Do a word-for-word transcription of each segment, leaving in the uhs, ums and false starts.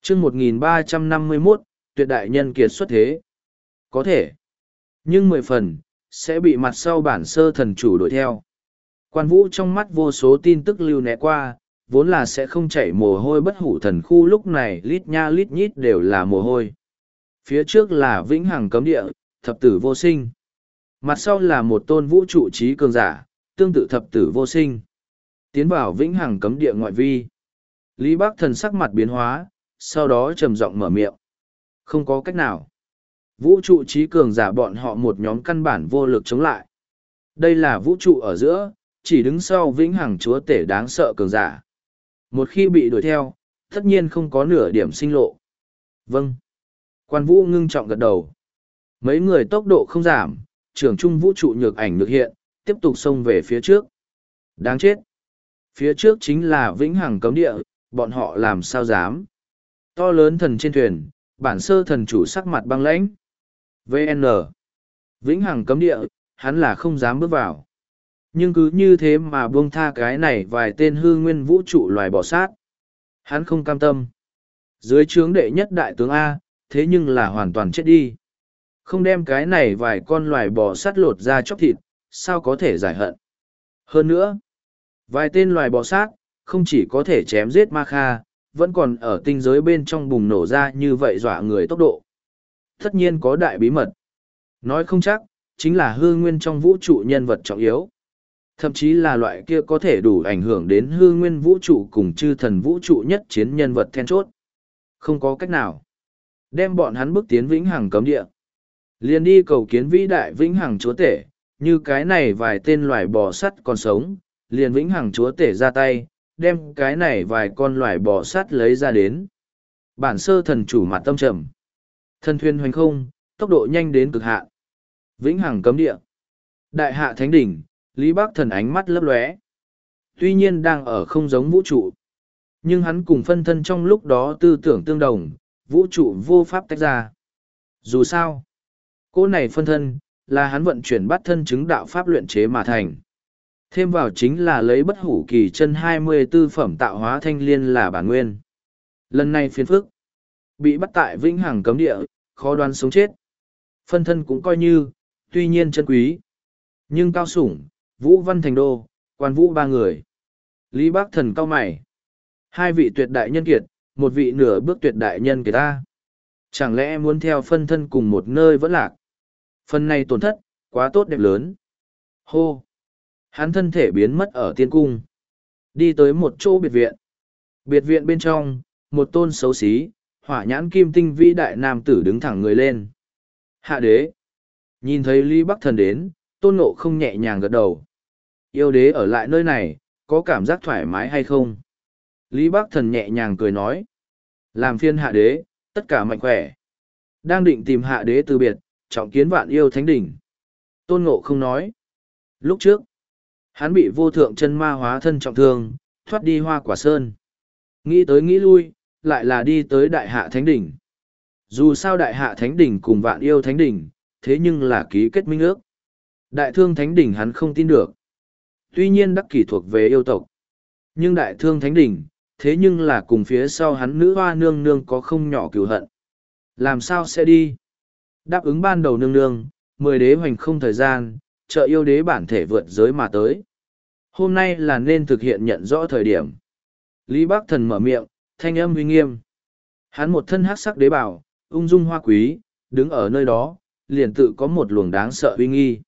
chương một nghìn ba trăm năm mươi mốt, tuyệt đại nhân kiệt xuất thế. Có thể. Nhưng mười phần, sẽ bị mặt sau bản sơ thần chủ đuổi theo. Quan Vũ trong mắt vô số tin tức lưu né qua, vốn là sẽ không chảy mồ hôi bất hủ thần khu lúc này lít nha lít nhít đều là mồ hôi. Phía trước là vĩnh hằng cấm địa, thập tử vô sinh. Mặt sau là một tôn vũ trụ trí cường giả, tương tự thập tử vô sinh. Tiến vào vĩnh hằng cấm địa ngoại vi. Lý Bắc Thần sắc mặt biến hóa, sau đó trầm giọng mở miệng. Không có cách nào. Vũ trụ trí cường giả bọn họ một nhóm căn bản vô lực chống lại. Đây là vũ trụ ở giữa, chỉ đứng sau vĩnh hằng chúa tể đáng sợ cường giả. Một khi bị đuổi theo, tất nhiên không có nửa điểm sinh lộ. Vâng. Quan Vũ ngưng trọng gật đầu. Mấy người tốc độ không giảm, trưởng trung vũ trụ nhược ảnh nhược hiện, tiếp tục xông về phía trước. Đáng chết. Phía trước chính là vĩnh hằng cấm địa, bọn họ làm sao dám. To lớn thần trên thuyền, bản sơ thần chủ sắc mặt băng lãnh. vê en Vĩnh hằng cấm địa, hắn là không dám bước vào. Nhưng cứ như thế mà buông tha cái này vài tên hư nguyên vũ trụ loài bò sát. Hắn không cam tâm. Dưới trướng đệ nhất đại tướng A, thế nhưng là hoàn toàn chết đi. Không đem cái này vài con loài bò sát lột ra chóc thịt, sao có thể giải hận. Hơn nữa, vài tên loài bò sát, không chỉ có thể chém giết Ma Kha, vẫn còn ở tinh giới bên trong bùng nổ ra như vậy dọa người tốc độ. Tất nhiên có đại bí mật. Nói không chắc, chính là hư nguyên trong vũ trụ nhân vật trọng yếu. Thậm chí là loại kia có thể đủ ảnh hưởng đến hư nguyên vũ trụ cùng chư thần vũ trụ nhất chiến nhân vật then chốt. Không có cách nào. Đem bọn hắn bước tiến vĩnh hằng cấm địa. Liền đi cầu kiến vĩ đại vĩnh hằng chúa tể, như cái này vài tên loài bò sắt còn sống, liền vĩnh hằng chúa tể ra tay, đem cái này vài con loài bò sắt lấy ra đến. Bản sơ thần chủ mặt tâm trầm. Thần thuyền hoành không, tốc độ nhanh đến cực hạn. Vĩnh hằng cấm địa. Đại hạ thánh đỉnh, Lý Bắc Thần ánh mắt lấp lóe. Tuy nhiên đang ở không giống vũ trụ. Nhưng hắn cùng phân thân trong lúc đó tư tưởng tương đồng, vũ trụ vô pháp tách ra. Dù sao, cô này phân thân, là hắn vận chuyển bắt thân chứng đạo pháp luyện chế mà thành. Thêm vào chính là lấy bất hủ kỳ chân hai mươi tư phẩm tạo hóa thanh liên là bản nguyên. Lần này phiền phức, bị bắt tại vĩnh hằng cấm địa, khó đoán sống chết. Phân thân cũng coi như, tuy nhiên chân quý. Nhưng cao sủng, Vũ Văn Thành Đô, Quan Vũ ba người. Lý Bắc Thần cao mày. Hai vị tuyệt đại nhân kiệt, một vị nửa bước tuyệt đại nhân kiệt ta. Chẳng lẽ muốn theo phân thân cùng một nơi vẫn lạc? Phần này tổn thất, quá tốt đẹp lớn. Hô! Hắn thân thể biến mất ở tiên cung. Đi tới một chỗ biệt viện. Biệt viện bên trong, một tôn xấu xí, hỏa nhãn kim tinh vĩ đại nam tử đứng thẳng người lên. Hạ đế! Nhìn thấy Lý Bắc Thần đến, Tôn Ngộ không nhẹ nhàng gật đầu. Yêu đế ở lại nơi này, có cảm giác thoải mái hay không? Lý Bắc Thần nhẹ nhàng cười nói. Làm phiên hạ đế, tất cả mạnh khỏe. Đang định tìm hạ đế từ biệt, trọng kiến vạn yêu thánh đỉnh. Tôn Ngộ không nói. Lúc trước, hắn bị vô thượng chân ma hóa thân trọng thương, thoát đi hoa quả sơn. Nghĩ tới nghĩ lui, lại là đi tới đại hạ thánh đỉnh. Dù sao đại hạ thánh đỉnh cùng vạn yêu thánh đỉnh, thế nhưng là ký kết minh ước. Đại thương thánh đỉnh hắn không tin được. Tuy nhiên đắc kỷ thuộc về yêu tộc. Nhưng đại thương thánh đỉnh, thế nhưng là cùng phía sau hắn nữ hoa nương nương có không nhỏ cửu hận. Làm sao sẽ đi? Đáp ứng ban đầu nương nương, mười đế hoành không thời gian, trợ yêu đế bản thể vượt giới mà tới. Hôm nay là nên thực hiện nhận rõ thời điểm. Lý Bắc Thần mở miệng, thanh âm uy nghiêm. Hắn một thân hắc sắc đế bảo, ung dung hoa quý, đứng ở nơi đó, liền tự có một luồng đáng sợ uy nghi.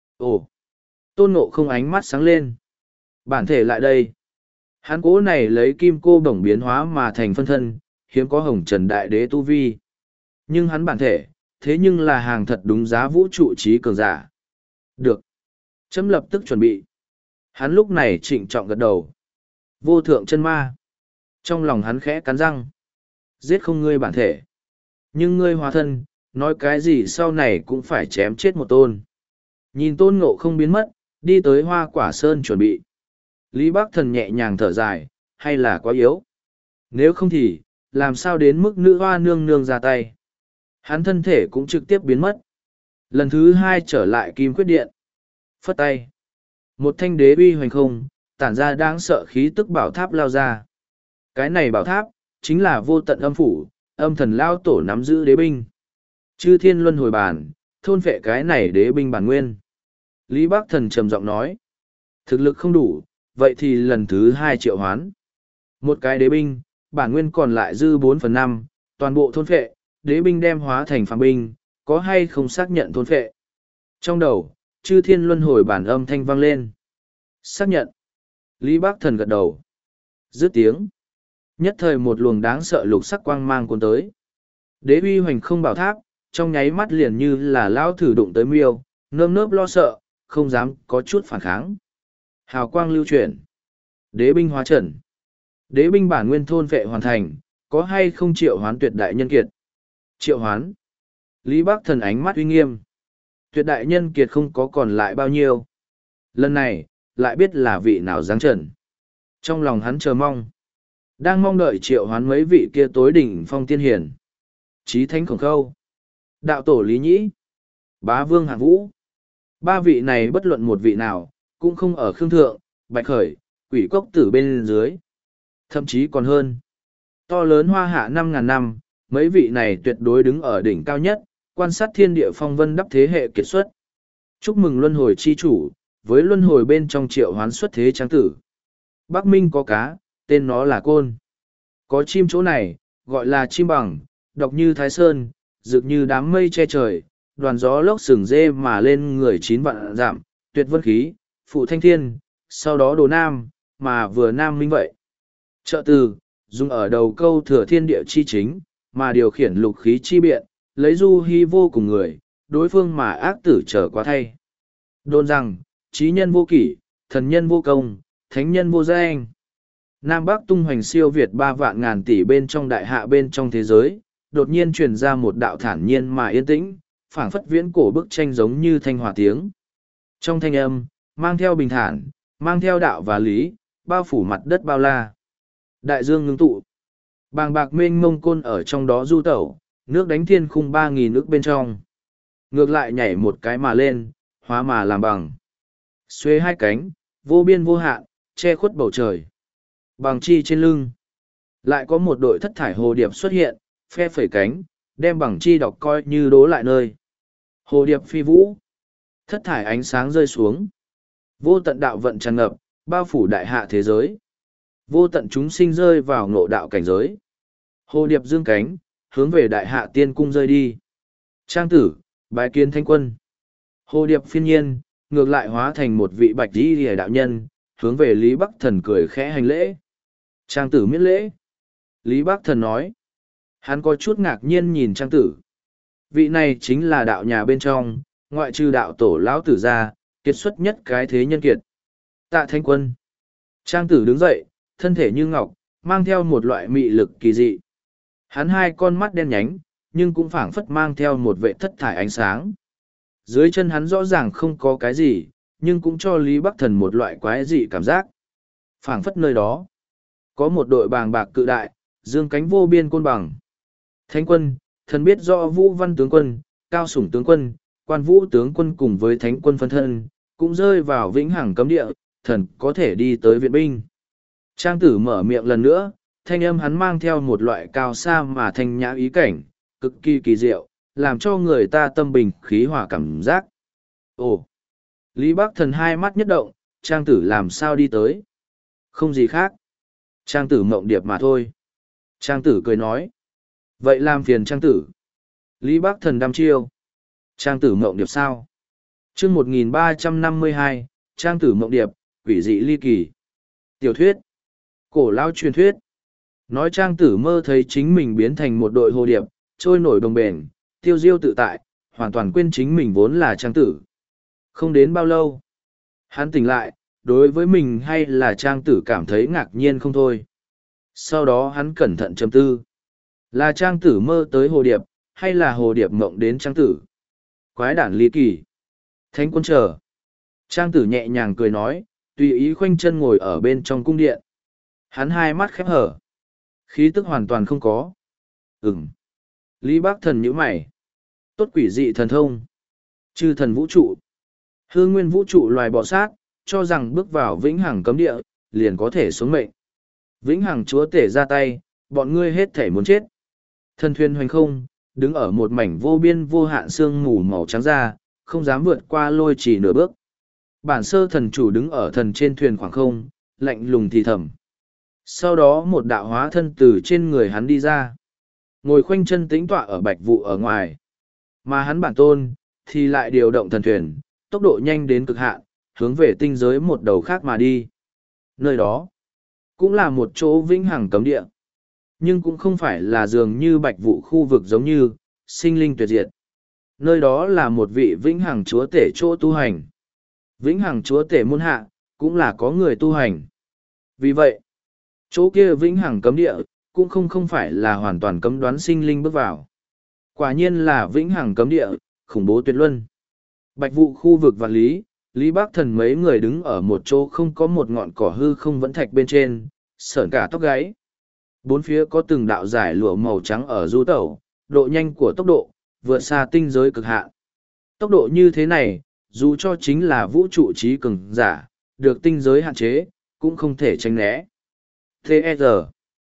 Ồ! Tôn Ngộ không ánh mắt sáng lên. Bản thể lại đây. Hắn cố này lấy kim cô đồng biến hóa mà thành phân thân, hiếm có hồng trần đại đế tu vi. Nhưng hắn bản thể, thế nhưng là hàng thật đúng giá vũ trụ trí cường giả. Được. Chấm lập tức chuẩn bị. Hắn lúc này trịnh trọng gật đầu. Vô thượng chân ma. Trong lòng hắn khẽ cắn răng. Giết không ngươi bản thể. Nhưng ngươi hóa thân, nói cái gì sau này cũng phải chém chết một tôn. Nhìn Tôn Ngộ không biến mất, đi tới hoa quả sơn chuẩn bị. Lý Bắc Thần nhẹ nhàng thở dài, hay là quá yếu. Nếu không thì, làm sao đến mức nữ hoa nương nương ra tay. Hắn thân thể cũng trực tiếp biến mất. Lần thứ hai trở lại kim quyết điện. Phất tay. Một thanh đế uy hoành không, tản ra đáng sợ khí tức bảo tháp lao ra. Cái này bảo tháp, chính là vô tận âm phủ, âm thần lao tổ nắm giữ đế binh. Chư thiên luân hồi bản, thôn phệ cái này đế binh bản nguyên. Lý Bác Thần trầm giọng nói, thực lực không đủ, vậy thì lần thứ hai triệu hoán. Một cái đế binh, bản nguyên còn lại dư bốn phần năm, toàn bộ thôn phệ, đế binh đem hóa thành phàm binh, có hay không xác nhận thôn phệ. Trong đầu, chư thiên luân hồi bản âm thanh vang lên. Xác nhận. Lý Bác Thần gật đầu. Dứt tiếng. Nhất thời một luồng đáng sợ lục sắc quang mang cuốn tới. Đế uy hoành không bảo tháp, trong nháy mắt liền như là lao thử đụng tới miêu, nơm nớp lo sợ, không dám có chút phản kháng. Hào quang lưu chuyển. Đế binh hóa trần. Đế binh bản nguyên thôn vệ hoàn thành, có hay không triệu hoán tuyệt đại nhân kiệt? Triệu hoán. Lý Bác Thần ánh mắt uy nghiêm. Tuyệt đại nhân kiệt không có còn lại bao nhiêu. Lần này, lại biết là vị nào giáng trần. Trong lòng hắn chờ mong. Đang mong đợi triệu hoán mấy vị kia tối đỉnh phong tiên hiển. Chí thánh khổng khâu. Đạo tổ Lý Nhĩ. Bá vương Hạng Vũ. Ba vị này bất luận một vị nào, cũng không ở khương thượng, bạch khởi, quỷ cốc tử bên dưới. Thậm chí còn hơn. To lớn hoa hạ năm ngàn năm, mấy vị này tuyệt đối đứng ở đỉnh cao nhất, quan sát thiên địa phong vân đắp thế hệ kiệt xuất. Chúc mừng luân hồi chi chủ, với luân hồi bên trong triệu hoán xuất thế tráng tử. Bắc Minh có cá, tên nó là côn. Có chim chỗ này, gọi là chim bằng, đọc như thái sơn, rực như đám mây che trời, đoàn gió lốc sừng dê mà lên người chín vạn giảm, tuyệt vân khí, phụ thanh thiên, sau đó đồ nam, mà vừa nam minh vậy. Trợ từ, dùng ở đầu câu thừa thiên địa chi chính, mà điều khiển lục khí chi biện, lấy du hy vô cùng người, đối phương mà ác tử trở quá thay. Đồn rằng, trí nhân vô kỷ, thần nhân vô công, thánh nhân vô danh. Nam Bắc tung hoành siêu Việt ba vạn ngàn tỷ bên trong đại hạ bên trong thế giới, đột nhiên truyền ra một đạo thản nhiên mà yên tĩnh, phảng phất viễn cổ bức tranh giống như thanh hòa tiếng. Trong thanh âm, mang theo bình thản, mang theo đạo và lý, bao phủ mặt đất bao la. Đại dương ngưng tụ. Bàng bạc mênh mông côn ở trong đó du tẩu, nước đánh thiên khung ba nghìn nước bên trong. Ngược lại nhảy một cái mà lên, hóa mà làm bằng. Xuê hai cánh, vô biên vô hạn, che khuất bầu trời. Bằng chi trên lưng. Lại có một đội thất thải hồ điệp xuất hiện, phe phẩy cánh, đem bằng chi đọc coi như đố lại nơi. Hồ điệp phi vũ. Thất thải ánh sáng rơi xuống. Vô tận đạo vận tràn ngập, bao phủ đại hạ thế giới. Vô tận chúng sinh rơi vào ngộ đạo cảnh giới. Hồ điệp dương cánh, hướng về đại hạ tiên cung rơi đi. Trang tử, bái kiến thanh quân. Hồ điệp phiên nhiên, ngược lại hóa thành một vị bạch đi lìa đạo nhân, hướng về Lý Bắc Thần cười khẽ hành lễ. Trang tử miễn lễ. Lý Bắc Thần nói. Hắn có chút ngạc nhiên nhìn Trang tử. Vị này chính là đạo nhà bên trong, ngoại trừ đạo tổ lão tử ra, kiệt xuất nhất cái thế nhân kiệt. Tạ thanh quân. Trang tử đứng dậy, thân thể như ngọc, mang theo một loại mị lực kỳ dị. Hắn hai con mắt đen nhánh, nhưng cũng phảng phất mang theo một vệ thất thải ánh sáng. Dưới chân hắn rõ ràng không có cái gì, nhưng cũng cho Lý Bắc Thần một loại quái dị cảm giác. Phảng phất nơi đó, có một đội bàng bạc cự đại, dương cánh vô biên côn bằng. Thánh quân, thần biết rõ Vũ Văn tướng quân, Cao Sủng tướng quân, Quan Vũ tướng quân cùng với thánh quân phân thân, cũng rơi vào vĩnh hằng cấm địa, thần có thể đi tới viện binh. Trang tử mở miệng lần nữa, thanh âm hắn mang theo một loại cao xa mà thanh nhã ý cảnh, cực kỳ kỳ diệu, làm cho người ta tâm bình khí hòa cảm giác. Ồ! Lý Bắc Thần hai mắt nhất động, Trang tử làm sao đi tới? Không gì khác. Trang tử mộng điệp mà thôi. Trang tử cười nói. Vậy làm phiền Trang tử. Lý Bắc Thần đăm chiêu. Trang tử mộng điệp sao? chương một nghìn ba trăm năm mươi hai, Trang tử mộng điệp, quỷ dị ly kỳ. Tiểu thuyết. Cổ lao truyền thuyết. Nói Trang tử mơ thấy chính mình biến thành một đội hồ điệp, trôi nổi đồng bền, tiêu diêu tự tại, hoàn toàn quên chính mình vốn là Trang tử. Không đến bao lâu, hắn tỉnh lại, đối với mình hay là Trang tử cảm thấy ngạc nhiên không thôi. Sau đó hắn cẩn thận châm tư. Là Trang tử mơ tới hồ điệp, hay là hồ điệp mộng đến Trang tử? Quái đản ly kỳ. Thánh quân chờ. Trang tử nhẹ nhàng cười nói, tùy ý khoanh chân ngồi ở bên trong cung điện. Hắn hai mắt khép hở. Khí tức hoàn toàn không có. Ừm. Lý Bác Thần nhíu mày. Tốt quỷ dị thần thông. Chư thần vũ trụ. Hương nguyên vũ trụ loài bọ sát, cho rằng bước vào vĩnh hằng cấm địa, liền có thể xuống mệnh. Vĩnh hằng chúa tể ra tay, bọn ngươi hết thể muốn chết. Thần thuyền hoành không, đứng ở một mảnh vô biên vô hạn sương mù màu trắng ra, không dám vượt qua lôi chỉ nửa bước. Bản sơ thần chủ đứng ở thần trên thuyền khoảng không, lạnh lùng thì thầm. Sau đó một đạo hóa thân từ trên người hắn đi ra. Ngồi khoanh chân tĩnh tọa ở bạch vụ ở ngoài. Mà hắn bản tôn, thì lại điều động thần thuyền, tốc độ nhanh đến cực hạn, hướng về tinh giới một đầu khác mà đi. Nơi đó, cũng là một chỗ vĩnh hằng cấm địa. Nhưng cũng không phải là dường như bạch vụ khu vực giống như, sinh linh tuyệt diệt. Nơi đó là một vị vĩnh hằng chúa tể chỗ tu hành. Vĩnh hằng chúa tể môn hạ, cũng là có người tu hành. Vì vậy, chỗ kia vĩnh hằng cấm địa, cũng không không phải là hoàn toàn cấm đoán sinh linh bước vào. Quả nhiên là vĩnh hằng cấm địa, khủng bố tuyệt luân. Bạch vụ khu vực vạn lý, Lý Bác Thần mấy người đứng ở một chỗ không có một ngọn cỏ hư không vẫn thạch bên trên, sởn cả tóc gáy. Bốn phía có từng đạo giải lụa màu trắng ở du tẩu, độ nhanh của tốc độ, vượt xa tinh giới cực hạn. Tốc độ như thế này, dù cho chính là vũ trụ trí cường giả, được tinh giới hạn chế, cũng không thể tránh né. tê e rờ.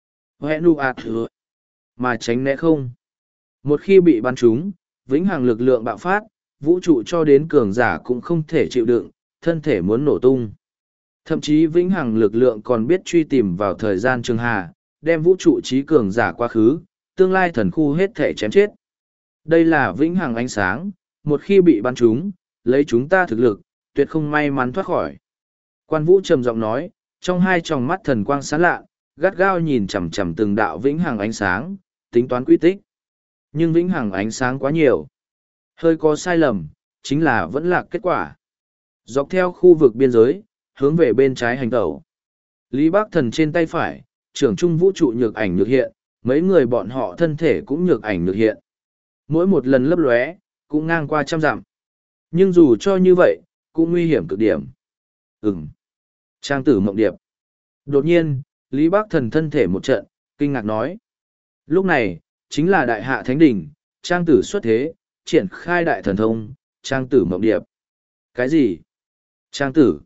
Hẹnu ạt thừa. Mà tránh né không. Một khi bị bắn trúng, vĩnh hằng lực lượng bạo phát, vũ trụ cho đến cường giả cũng không thể chịu đựng, thân thể muốn nổ tung. Thậm chí vĩnh hằng lực lượng còn biết truy tìm vào thời gian trường hà, đem vũ trụ trí cường giả quá khứ, tương lai thần khu hết thể chém chết. Đây là vĩnh hằng ánh sáng, một khi bị bắn trúng, lấy chúng ta thực lực, tuyệt không may mắn thoát khỏi. Quan Vũ trầm giọng nói, trong hai tròng mắt thần quang sáng lạ, gắt gao nhìn chằm chằm từng đạo vĩnh hằng ánh sáng, tính toán quy tích. Nhưng vĩnh hằng ánh sáng quá nhiều. Hơi có sai lầm, chính là vẫn là kết quả. Dọc theo khu vực biên giới, hướng về bên trái hành tẩu. Lý Bác Thần trên tay phải, trưởng trung vũ trụ nhược ảnh nhược hiện, mấy người bọn họ thân thể cũng nhược ảnh nhược hiện. Mỗi một lần lấp lóe, cũng ngang qua trăm dặm. Nhưng dù cho như vậy, cũng nguy hiểm cực điểm. Ừm. Trang tử mộng điệp. Đột nhiên, Lý Bác Thần thân thể một trận, kinh ngạc nói. Lúc này, chính là đại hạ thánh đỉnh, trang tử xuất thế, triển khai đại thần thông, trang tử mộng điệp. Cái gì? Trang tử.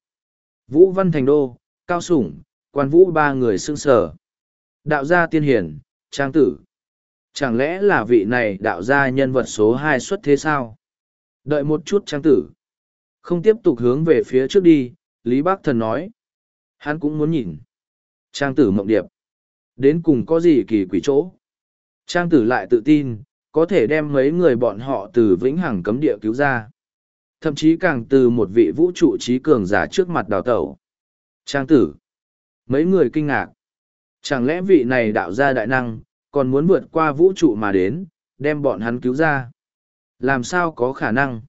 Vũ Văn Thành Đô, Cao Sủng, Quan Vũ ba người xưng sở. Đạo gia tiên hiển, trang tử. Chẳng lẽ là vị này đạo gia nhân vật số hai xuất thế sao? Đợi một chút trang tử. Không tiếp tục hướng về phía trước đi, Lý Bác Thần nói. Hắn cũng muốn nhìn. Trang tử mộng điệp. Đến cùng có gì kỳ quỷ chỗ? Trang tử lại tự tin, có thể đem mấy người bọn họ từ vĩnh hằng cấm địa cứu ra. Thậm chí càng từ một vị vũ trụ trí cường giả trước mặt đào tẩu. Trang tử. Mấy người kinh ngạc. Chẳng lẽ vị này đạo gia đại năng, còn muốn vượt qua vũ trụ mà đến, đem bọn hắn cứu ra? Làm sao có khả năng?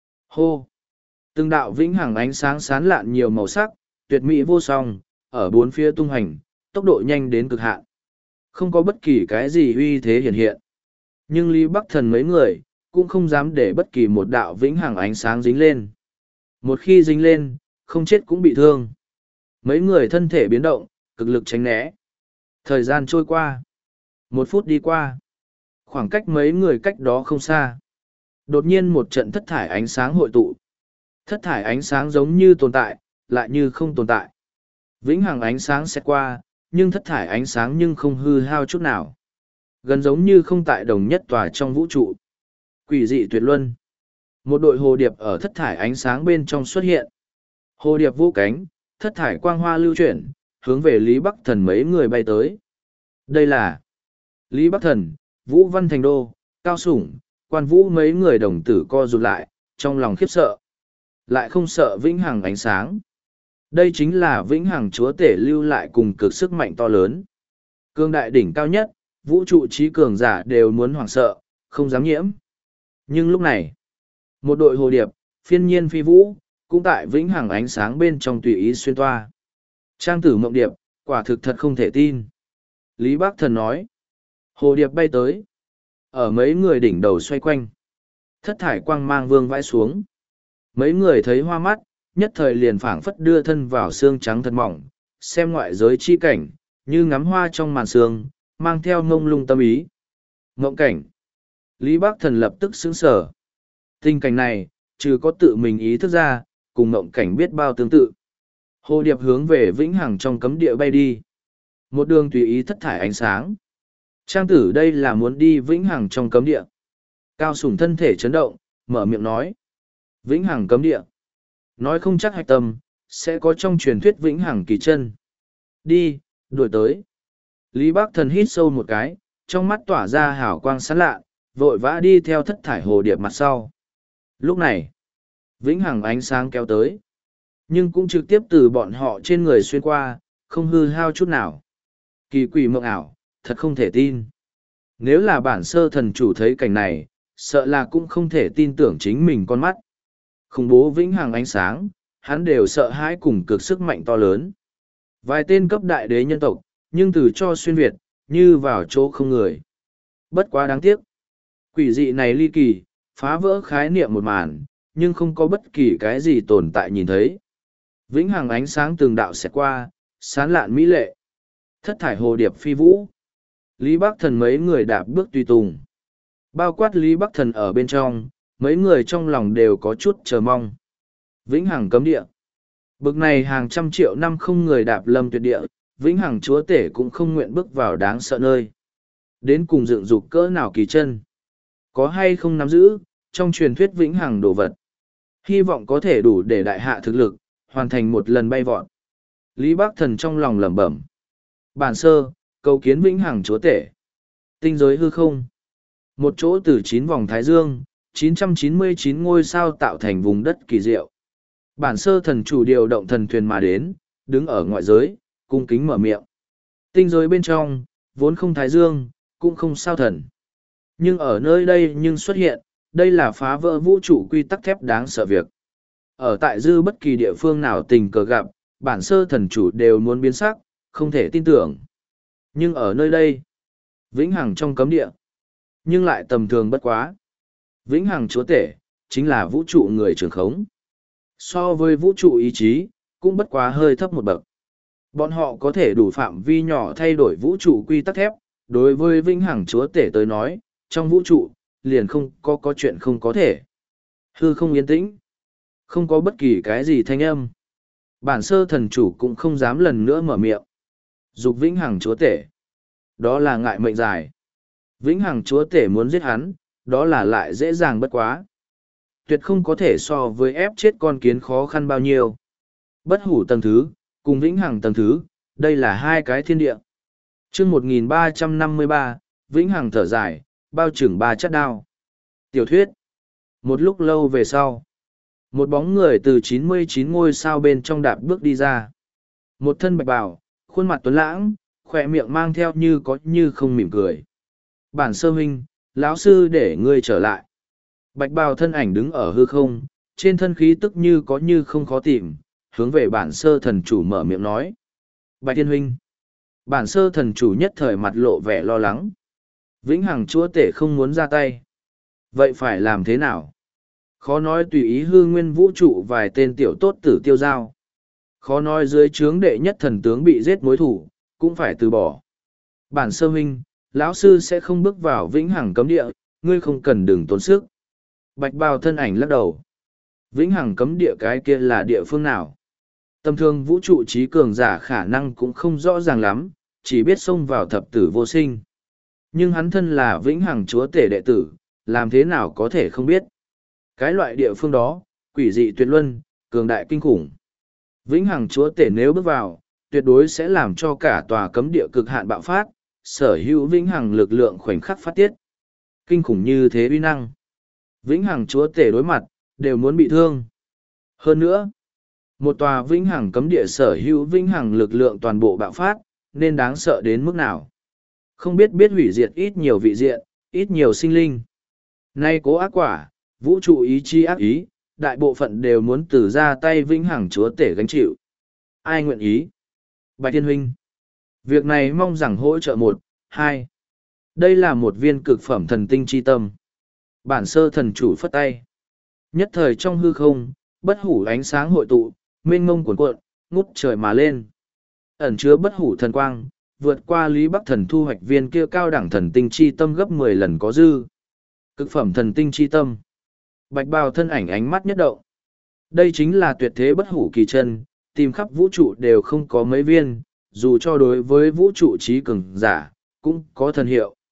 Hô! Từng đạo vĩnh hằng ánh sáng sán lạn nhiều màu sắc, tuyệt mỹ vô song, ở bốn phía tung hành, tốc độ nhanh đến cực hạn. Không có bất kỳ cái gì uy thế hiện hiện. Nhưng Lý Bắc Thần mấy người, cũng không dám để bất kỳ một đạo vĩnh hằng ánh sáng dính lên. Một khi dính lên, không chết cũng bị thương. Mấy người thân thể biến động, cực lực tránh né. Thời gian trôi qua. Một phút đi qua. Khoảng cách mấy người cách đó không xa. Đột nhiên một trận thất thải ánh sáng hội tụ. Thất thải ánh sáng giống như tồn tại, lại như không tồn tại. Vĩnh hằng ánh sáng sẽ qua, nhưng thất thải ánh sáng nhưng không hư hao chút nào. Gần giống như không tại đồng nhất tòa trong vũ trụ. Quỷ dị tuyệt luân. Một đội hồ điệp ở thất thải ánh sáng bên trong xuất hiện. Hồ điệp vũ cánh, thất thải quang hoa lưu chuyển, hướng về Lý Bắc Thần mấy người bay tới. Đây là Lý Bắc Thần, Vũ Văn Thành Đô, Cao Sủng, Quan Vũ mấy người đồng tử co rụt lại, trong lòng khiếp sợ. Lại không sợ vĩnh hằng ánh sáng. Đây chính là vĩnh hằng chúa tể lưu lại cùng cực sức mạnh to lớn. Cương đại đỉnh cao nhất, vũ trụ trí cường giả đều muốn hoảng sợ, không dám nhiễm. Nhưng lúc này, một đội hồ điệp, phiên nhiên phi vũ, cũng tại vĩnh hằng ánh sáng bên trong tùy ý xuyên toa. Trang tử mộng điệp, quả thực thật không thể tin. Lý Bác Thần nói, hồ điệp bay tới, ở mấy người đỉnh đầu xoay quanh. Thất thải quang mang vương vãi xuống. Mấy người thấy hoa mắt, nhất thời liền phảng phất đưa thân vào xương trắng thật mỏng, xem ngoại giới chi cảnh, như ngắm hoa trong màn sương, mang theo ngông lung tâm ý. Ngộng cảnh. Lý Bác Thần lập tức sững sờ. Tình cảnh này, trừ có tự mình ý thức ra, cùng ngộng cảnh biết bao tương tự. Hồ điệp hướng về vĩnh hằng trong cấm địa bay đi. Một đường tùy ý thất thải ánh sáng. Trang tử đây là muốn đi vĩnh hằng trong cấm địa. Cao Sủng thân thể chấn động, mở miệng nói. Vĩnh hằng cấm địa. Nói không chắc hạch tâm, sẽ có trong truyền thuyết vĩnh hằng kỳ chân. Đi, đuổi tới. Lý Bắc Thần hít sâu một cái, trong mắt tỏa ra hào quang sáng lạ, vội vã đi theo thất thải hồ điệp mặt sau. Lúc này, vĩnh hằng ánh sáng kéo tới, nhưng cũng trực tiếp từ bọn họ trên người xuyên qua, không hư hao chút nào. Kỳ quỷ mộng ảo, thật không thể tin. Nếu là bản sơ thần chủ thấy cảnh này, sợ là cũng không thể tin tưởng chính mình con mắt. Khủng bố vĩnh hằng ánh sáng, hắn đều sợ hãi cùng cực sức mạnh to lớn. Vài tên cấp đại đế nhân tộc, nhưng từ cho xuyên Việt, như vào chỗ không người. Bất quá đáng tiếc. Quỷ dị này ly kỳ, phá vỡ khái niệm một màn, nhưng không có bất kỳ cái gì tồn tại nhìn thấy. Vĩnh hằng ánh sáng từng đạo xẹt qua, sán lạn mỹ lệ. Thất thải hồ điệp phi vũ. Lý Bắc Thần mấy người đạp bước tùy tùng. Bao quát Lý Bắc Thần ở bên trong, mấy người trong lòng đều có chút chờ mong. Vĩnh hằng cấm địa. Bực này hàng trăm triệu năm không người đạp lâm tuyệt địa, vĩnh hằng chúa tể cũng không nguyện bước vào đáng sợ nơi. Đến cùng dựng dục cỡ nào kỳ chân. Có hay không nắm giữ, trong truyền thuyết vĩnh hằng đồ vật. Hy vọng có thể đủ để đại hạ thực lực, hoàn thành một lần bay vọt. Lý Bắc Thần trong lòng lẩm bẩm. Bản sơ, cầu kiến vĩnh hằng chúa tể. Tinh giới hư không. Một chỗ từ chín vòng thái dương, chín trăm chín mươi chín ngôi sao tạo thành vùng đất kỳ diệu. Bản sơ thần chủ điều động thần thuyền mà đến, đứng ở ngoại giới, cung kính mở miệng. Tinh giới bên trong, vốn không thái dương, cũng không sao thần. Nhưng ở nơi đây nhưng xuất hiện, đây là phá vỡ vũ trụ quy tắc thép đáng sợ việc. Ở tại dư bất kỳ địa phương nào tình cờ gặp, bản sơ thần chủ đều muốn biến sắc, không thể tin tưởng. Nhưng ở nơi đây, vĩnh hằng trong cấm địa, nhưng lại tầm thường bất quá. Vĩnh hằng chúa tể, chính là vũ trụ người trưởng khống. So với vũ trụ ý chí, cũng bất quá hơi thấp một bậc. Bọn họ có thể đủ phạm vi nhỏ thay đổi vũ trụ quy tắc thép, đối với vĩnh hằng chúa tể tới nói, trong vũ trụ, liền không có có chuyện không có thể. Hư không yên tĩnh, không có bất kỳ cái gì thanh âm. Bản sơ thần chủ cũng không dám lần nữa mở miệng. Dục vĩnh hằng chúa tể, đó là ngại mệnh dài. Vĩnh hằng chúa tể muốn giết hắn, đó là lại dễ dàng bất quá. Tuyệt không có thể so với ép chết con kiến khó khăn bao nhiêu. Bất hủ tầng thứ, cùng vĩnh hằng tầng thứ, đây là hai cái thiên địa. chương một nghìn ba trăm năm mươi ba, vĩnh hằng thở dài, bao trừng ba chất đao. Tiểu thuyết. Một lúc lâu về sau, một bóng người từ chín mươi chín ngôi sao bên trong đạp bước đi ra. Một thân bạch bào, khuôn mặt tuấn lãng, khỏe miệng mang theo như có như không mỉm cười. Bản sơ huynh, lão sư để ngươi trở lại. Bạch bào thân ảnh đứng ở hư không, trên thân khí tức như có như không khó tìm, hướng về bản sơ thần chủ mở miệng nói. Bạch thiên huynh. Bản sơ thần chủ nhất thời mặt lộ vẻ lo lắng. Vĩnh hằng chúa tể không muốn ra tay. Vậy phải làm thế nào? Khó nói tùy ý hư nguyên vũ trụ vài tên tiểu tốt tử tiêu giao. Khó nói dưới trướng đệ nhất thần tướng bị giết mối thủ, cũng phải từ bỏ. Bản sơ huynh, lão sư sẽ không bước vào vĩnh hằng cấm địa, ngươi không cần đừng tốn sức. Bạch bào thân ảnh lắc đầu. Vĩnh hằng cấm địa cái kia là địa phương nào? Tầm thường vũ trụ trí cường giả khả năng cũng không rõ ràng lắm, chỉ biết xông vào thập tử vô sinh. Nhưng hắn thân là vĩnh hằng chúa tể đệ tử, làm thế nào có thể không biết? Cái loại địa phương đó, quỷ dị tuyệt luân, cường đại kinh khủng. Vĩnh hằng chúa tể nếu bước vào, tuyệt đối sẽ làm cho cả tòa cấm địa cực hạn bạo phát, sở hữu vĩnh hằng lực lượng khoảnh khắc phát tiết. Kinh khủng như thế uy năng. Vĩnh hằng chúa tể đối mặt, đều muốn bị thương. Hơn nữa, một tòa vĩnh hằng cấm địa sở hữu vĩnh hằng lực lượng toàn bộ bạo phát, nên đáng sợ đến mức nào. Không biết biết hủy diệt ít nhiều vị diện, ít nhiều sinh linh. Nay cố ác quả, vũ trụ ý chí ác ý, đại bộ phận đều muốn từ ra tay vĩnh hằng chúa tể gánh chịu. Ai nguyện ý? Bạch Thiên huynh. Việc này mong rằng hỗ trợ một, hai. Đây là một viên cực phẩm thần tinh chi tâm. Bản sơ thần chủ phất tay. Nhất thời trong hư không, bất hủ ánh sáng hội tụ, mênh mông cuồn cuộn, ngút trời mà lên. Ẩn chứa bất hủ thần quang, vượt qua Lý Bắc Thần thu hoạch viên kia cao đẳng thần tinh chi tâm gấp mười lần có dư. Cực phẩm thần tinh chi tâm. Bạch bào thân ảnh ánh mắt nhất động. Đây chính là tuyệt thế bất hủ kỳ chân, tìm khắp vũ trụ đều không có mấy viên, dù cho đối với vũ trụ trí cường giả, cũng có thần hiệu.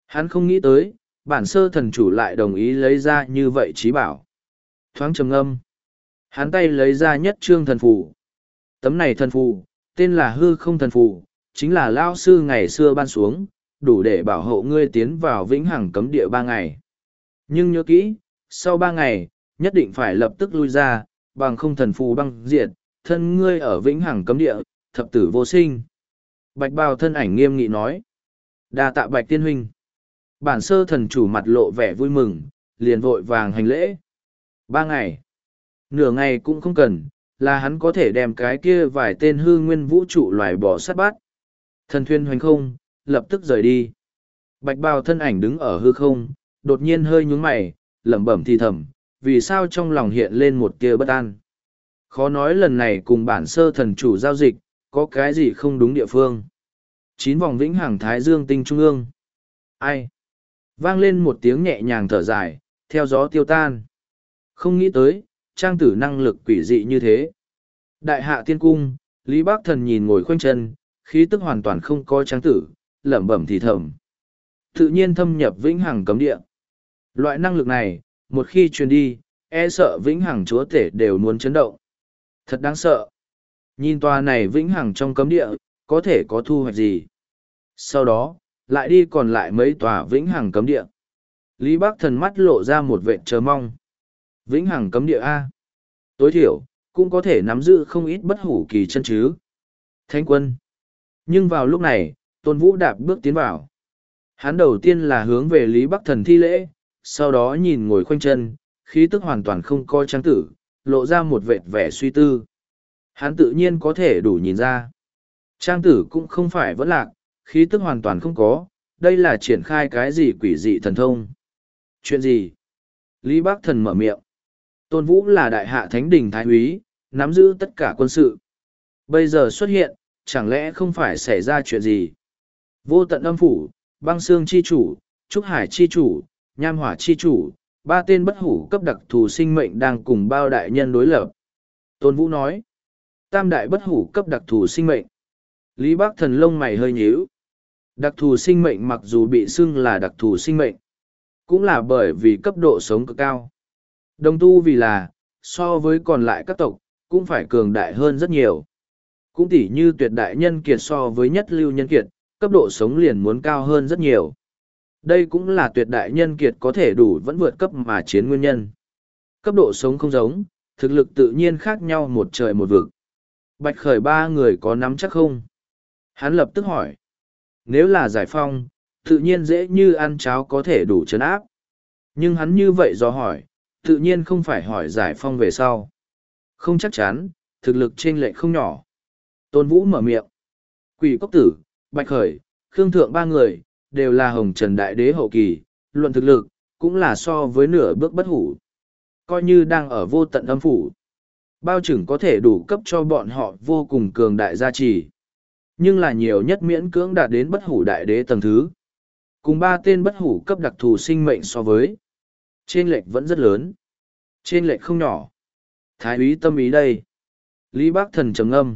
Hắn không nghĩ tới, bản sơ thần chủ lại đồng ý lấy ra như vậy trí bảo. Thoáng trầm ngâm. Hắn tay lấy ra nhất trương thần phù. Tấm này thần phù, tên là hư không thần phù, chính là lao sư ngày xưa ban xuống, đủ để bảo hộ ngươi tiến vào vĩnh hằng cấm địa ba ngày. Nhưng nhớ kỹ, sau ba ngày, nhất định phải lập tức lui ra, bằng không thần phù băng diệt, thân ngươi ở vĩnh hằng cấm địa, thập tử vô sinh. Bạch bào thân ảnh nghiêm nghị nói. Đa tạ bạch tiên huynh. Bản sơ thần chủ mặt lộ vẻ vui mừng, liền vội vàng hành lễ. Ba ngày. Nửa ngày cũng không cần, là hắn có thể đem cái kia vài tên hư nguyên vũ trụ loài bỏ sát bát. Thần thuyền hoành không, lập tức rời đi. Bạch bào thân ảnh đứng ở hư không, đột nhiên hơi nhúng mày, lẩm bẩm thì thầm, vì sao trong lòng hiện lên một tia bất an. Khó nói lần này cùng bản sơ thần chủ giao dịch, có cái gì không đúng địa phương. Chín vòng vĩnh hằng thái dương tinh trung ương. Ai? Vang lên một tiếng nhẹ nhàng thở dài, theo gió tiêu tan. Không nghĩ tới, trang tử năng lực quỷ dị như thế. Đại hạ tiên cung, Lý Bác Thần nhìn ngồi khoanh chân, khí tức hoàn toàn không có trang tử, lẩm bẩm thì thầm. Tự nhiên thâm nhập vĩnh hằng cấm địa. Loại năng lực này, một khi truyền đi, e sợ vĩnh hằng chúa tể đều muốn chấn động. Thật đáng sợ. Nhìn tòa này vĩnh hằng trong cấm địa, có thể có thu hoạch gì. Sau đó, lại đi còn lại mấy tòa vĩnh hằng cấm địa. Lý Bác Thần mắt lộ ra một vệt chờ mong. Vĩnh hằng cấm địa A. Tối thiểu, cũng có thể nắm giữ không ít bất hủ kỳ chân chứ. Thánh quân. Nhưng vào lúc này, Tôn Vũ đạp bước tiến vào. Hắn đầu tiên là hướng về Lý Bắc Thần thi lễ, sau đó nhìn ngồi khoanh chân, khí tức hoàn toàn không coi trang tử, lộ ra một vệt vẻ suy tư. Hắn tự nhiên có thể đủ nhìn ra. Trang tử cũng không phải vẫn lạc, khí tức hoàn toàn không có, đây là triển khai cái gì quỷ dị thần thông. Chuyện gì? Lý Bắc Thần mở miệng. Tôn Vũ là đại hạ thánh đình thái úy, nắm giữ tất cả quân sự. Bây giờ xuất hiện, chẳng lẽ không phải xảy ra chuyện gì? Vô tận âm phủ, băng xương chi chủ, trúc hải chi chủ, nham hỏa chi chủ, ba tên bất hủ cấp đặc thù sinh mệnh đang cùng bao đại nhân đối lập. Tôn Vũ nói, tam đại bất hủ cấp đặc thù sinh mệnh. Lý Bác Thần lông mày hơi nhíu. Đặc thù sinh mệnh mặc dù bị xưng là đặc thù sinh mệnh, cũng là bởi vì cấp độ sống cực cao. Đồng tu vì là, so với còn lại các tộc, cũng phải cường đại hơn rất nhiều. Cũng tỉ như tuyệt đại nhân kiệt so với nhất lưu nhân kiệt, cấp độ sống liền muốn cao hơn rất nhiều. Đây cũng là tuyệt đại nhân kiệt có thể đủ vẫn vượt cấp mà chiến nguyên nhân. Cấp độ sống không giống, thực lực tự nhiên khác nhau một trời một vực. Bạch Khởi ba người có nắm chắc không? Hắn lập tức hỏi. Nếu là giải phong, tự nhiên dễ như ăn cháo có thể đủ chấn áp. Nhưng hắn như vậy do hỏi, tự nhiên không phải hỏi giải phong về sau. Không chắc chắn, thực lực chênh lệch không nhỏ. Tôn Vũ mở miệng. Quỷ Cốc Tử, Bạch Khởi, Khương Thượng ba người, đều là Hồng Trần Đại Đế hậu kỳ, luận thực lực, cũng là so với nửa bước bất hủ. Coi như đang ở vô tận âm phủ. Bao trưởng có thể đủ cấp cho bọn họ vô cùng cường đại gia trì. Nhưng là nhiều nhất miễn cưỡng đạt đến bất hủ đại đế tầng thứ. Cùng ba tên bất hủ cấp đặc thù sinh mệnh so với. Trên lệch vẫn rất lớn. Trên lệch không nhỏ. Thái úy tâm ý đây. Lý Bác Thần trầm ngâm.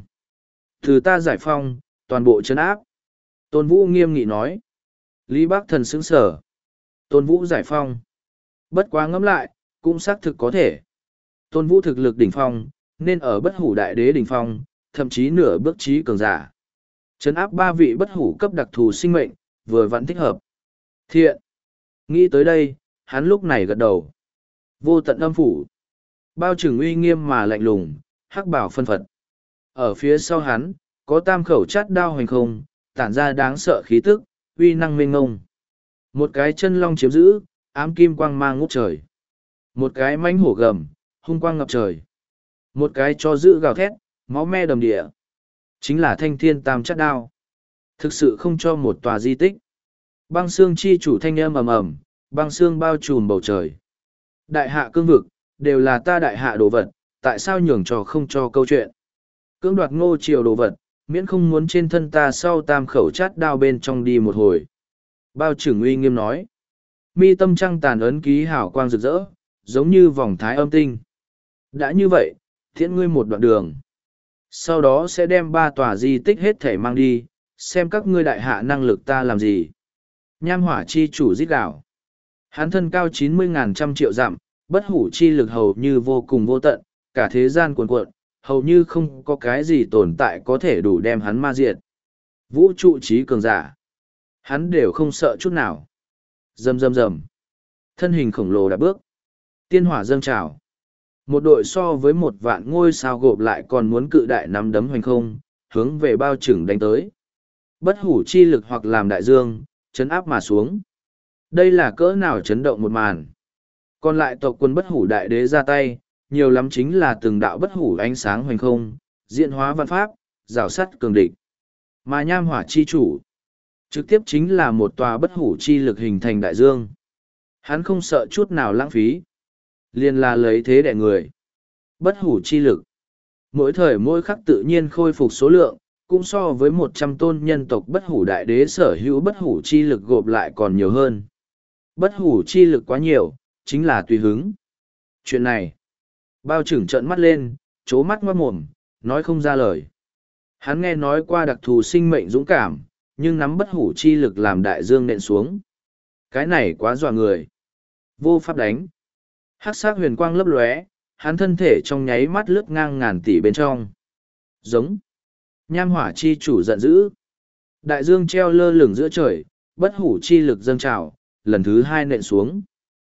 Từ ta giải phong, toàn bộ chấn áp. Tôn Vũ nghiêm nghị nói. Lý Bác Thần sững sở. Tôn Vũ giải phong. Bất quá ngẫm lại, cũng xác thực có thể. Tôn Vũ thực lực đỉnh phong, nên ở bất hủ đại đế đỉnh phong, thậm chí nửa bước trí cường giả. Chấn áp ba vị bất hủ cấp đặc thù sinh mệnh, vừa vẫn thích hợp. Thiện. Nghĩ tới đây, hắn lúc này gật đầu. Vô tận âm phủ. Bao trừng uy nghiêm mà lạnh lùng, hắc bảo phân phật. Ở phía sau hắn, có tam khẩu chát đao hoành không, tản ra đáng sợ khí tức, uy năng mênh ngông. Một cái chân long chiếm giữ, ám kim quang mang ngút trời. Một cái mãnh hổ gầm, hung quang ngập trời. Một cái cho giữ gào thét, máu me đầm địa. Chính là thanh thiên tam chát đao. Thực sự không cho một tòa di tích. Băng xương chi chủ thanh âm ầm ầm, băng xương bao trùm bầu trời. Đại hạ cương vực, đều là ta đại hạ đồ vật, tại sao nhường cho không cho câu chuyện. Cưỡng đoạt ngô triều đồ vật, miễn không muốn trên thân ta sau tam khẩu chát đao bên trong đi một hồi. Bao trưởng uy nghiêm nói. Mi tâm trăng tàn ấn ký hào quang rực rỡ, giống như vòng thái âm tinh. Đã như vậy, thiện ngươi một đoạn đường. Sau đó sẽ đem ba tòa di tích hết thể mang đi, xem các ngươi đại hạ năng lực ta làm gì. Nham hỏa chi chủ rít gào. Hắn thân cao chín mươi ngàn trăm triệu dặm, bất hủ chi lực hầu như vô cùng vô tận, cả thế gian cuồn cuộn, hầu như không có cái gì tồn tại có thể đủ đem hắn ma diệt. Vũ trụ trí cường giả. Hắn đều không sợ chút nào. Rầm rầm rầm. Thân hình khổng lồ đã bước. Tiên hỏa dâng trào. Một đội so với một vạn ngôi sao gộp lại còn muốn cự đại nắm đấm hoành không, hướng về bao trừng đánh tới. Bất hủ chi lực hoặc làm đại dương, chấn áp mà xuống. Đây là cỡ nào chấn động một màn. Còn lại tộc quân bất hủ đại đế ra tay, nhiều lắm chính là từng đạo bất hủ ánh sáng hoành không, diện hóa văn pháp, rào sắt cường địch. Mà nham hỏa chi chủ, trực tiếp chính là một tòa bất hủ chi lực hình thành đại dương. Hắn không sợ chút nào lãng phí. Liền là lấy thế đẻ người. Bất hủ chi lực. Mỗi thời mỗi khắc tự nhiên khôi phục số lượng, cũng so với một trăm tôn nhân tộc bất hủ đại đế sở hữu bất hủ chi lực gộp lại còn nhiều hơn. Bất hủ chi lực quá nhiều, chính là tùy hứng. Chuyện này, bao trưởng trợn mắt lên, chố mắt ngoát mồm, nói không ra lời. Hắn nghe nói qua đặc thù sinh mệnh dũng cảm, nhưng nắm bất hủ chi lực làm đại dương nện xuống. Cái này quá dọa người. Vô pháp đánh. Hắc sắc huyền quang lấp lóe, hắn thân thể trong nháy mắt lướt ngang ngàn tỷ bên trong. Giống. Nham hỏa chi chủ giận dữ. Đại dương treo lơ lửng giữa trời, bất hủ chi lực dâng trào, lần thứ hai nện xuống.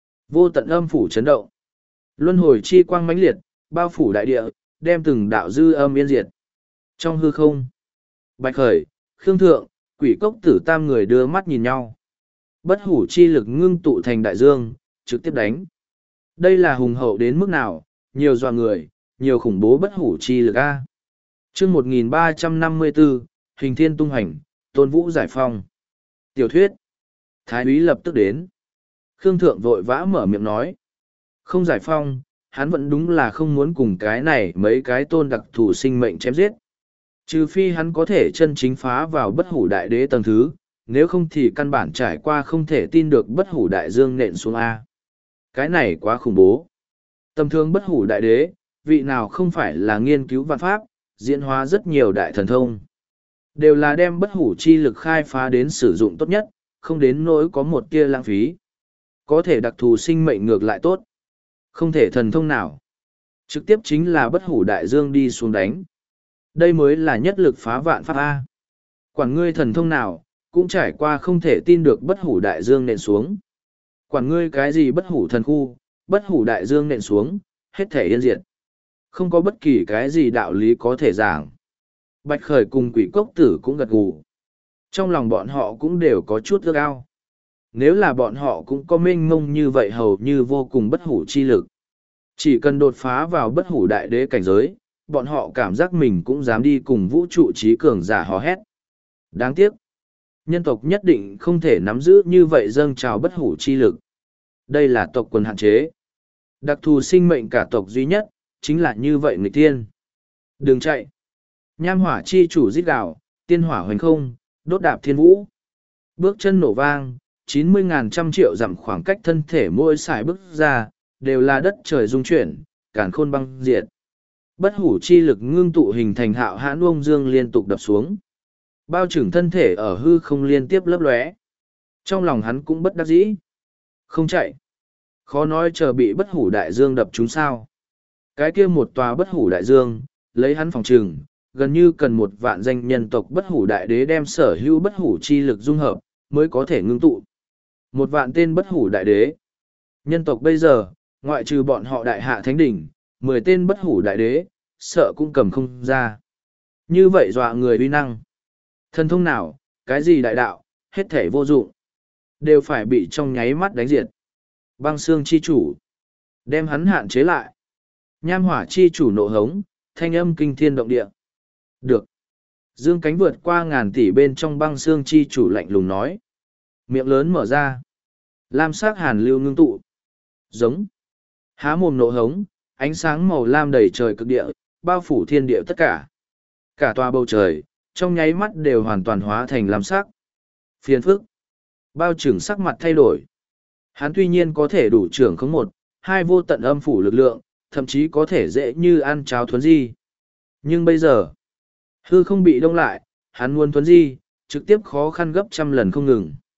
Vô tận âm phủ chấn động. Luân hồi chi quang mãnh liệt, bao phủ đại địa, đem từng đạo dư âm yên diệt. Trong hư không, Bạch Khởi, Khương Thượng, Quỷ Cốc Tử tam người đưa mắt nhìn nhau. Bất hủ chi lực ngưng tụ thành đại dương, trực tiếp đánh. Đây là hùng hậu đến mức nào, nhiều dọa người, nhiều khủng bố bất hủ chi lực A. chương một nghìn ba trăm năm mươi bốn, Hình Thiên tung hành, Tôn Vũ giải phong. Tiểu thuyết. Thái úy lập tức đến. Khương Thượng vội vã mở miệng nói. Không giải phong, hắn vẫn đúng là không muốn cùng cái này mấy cái tôn đặc thù sinh mệnh chém giết. Trừ phi hắn có thể chân chính phá vào bất hủ đại đế tầng thứ, nếu không thì căn bản trải qua không thể tin được bất hủ đại dương nện xuống A. Cái này quá khủng bố. Tầm thường bất hủ đại đế, vị nào không phải là nghiên cứu văn pháp, diễn hóa rất nhiều đại thần thông. Đều là đem bất hủ chi lực khai phá đến sử dụng tốt nhất, không đến nỗi có một tia lãng phí. Có thể đặc thù sinh mệnh ngược lại tốt. Không thể thần thông nào. Trực tiếp chính là bất hủ đại dương đi xuống đánh. Đây mới là nhất lực phá vạn pháp A. Quản ngươi thần thông nào, cũng trải qua không thể tin được bất hủ đại dương nện xuống. Quản ngươi cái gì bất hủ thần khu, bất hủ đại dương nện xuống, hết thể yên diệt. Không có bất kỳ cái gì đạo lý có thể giảng. Bạch Khởi cùng Quỷ Cốc Tử cũng gật gù. Trong lòng bọn họ cũng đều có chút ước ao. Nếu là bọn họ cũng có mênh mông như vậy hầu như vô cùng bất hủ chi lực. Chỉ cần đột phá vào bất hủ đại đế cảnh giới, bọn họ cảm giác mình cũng dám đi cùng vũ trụ trí cường giả hò hét. Đáng tiếc. Nhân tộc nhất định không thể nắm giữ như vậy dâng trào bất hủ chi lực. Đây là tộc quần hạn chế. Đặc thù sinh mệnh cả tộc duy nhất, chính là như vậy người tiên. Đừng chạy. Nham hỏa chi chủ rít gào, tiên hỏa hoành không, đốt đạp thiên vũ. Bước chân nổ vang, chín mươi ngàn trăm triệu dặm khoảng cách thân thể mỗi sải bước ra, đều là đất trời rung chuyển, càn khôn băng diệt. Bất hủ chi lực ngưng tụ hình thành hạo hãn ông dương liên tục đập xuống. Bao trừng thân thể ở hư không liên tiếp lấp lóe. Trong lòng hắn cũng bất đắc dĩ. Không chạy. Khó nói chờ bị bất hủ đại dương đập chúng sao. Cái kia một tòa bất hủ đại dương, lấy hắn phòng trừng, gần như cần một vạn danh nhân tộc bất hủ đại đế đem sở hữu bất hủ chi lực dung hợp, mới có thể ngưng tụ. Một vạn tên bất hủ đại đế. Nhân tộc bây giờ, ngoại trừ bọn họ đại hạ thánh đỉnh, mười tên bất hủ đại đế, sợ cũng cầm không ra. Như vậy dọa người uy năng. Thần thông nào, cái gì đại đạo, hết thể vô dụng. Đều phải bị trong nháy mắt đánh diệt. Băng xương chi chủ. Đem hắn hạn chế lại. Nham hỏa chi chủ nộ hống, thanh âm kinh thiên động địa. Được. Dương cánh vượt qua ngàn tỷ bên trong băng xương chi chủ lạnh lùng nói. Miệng lớn mở ra. Lam sắc hàn lưu ngưng tụ. Giống. Há mồm nộ hống, ánh sáng màu lam đầy trời cực địa, bao phủ thiên địa tất cả. Cả tòa bầu trời, trong nháy mắt đều hoàn toàn hóa thành lam sắc. Phiền phức. Bao trưởng sắc mặt thay đổi. Hắn tuy nhiên có thể đủ trưởng không một, hai vô tận âm phủ lực lượng, thậm chí có thể dễ như ăn cháo thuấn di. Nhưng bây giờ, hư không bị đông lại, hắn muốn thuấn di, trực tiếp khó khăn gấp trăm lần không ngừng.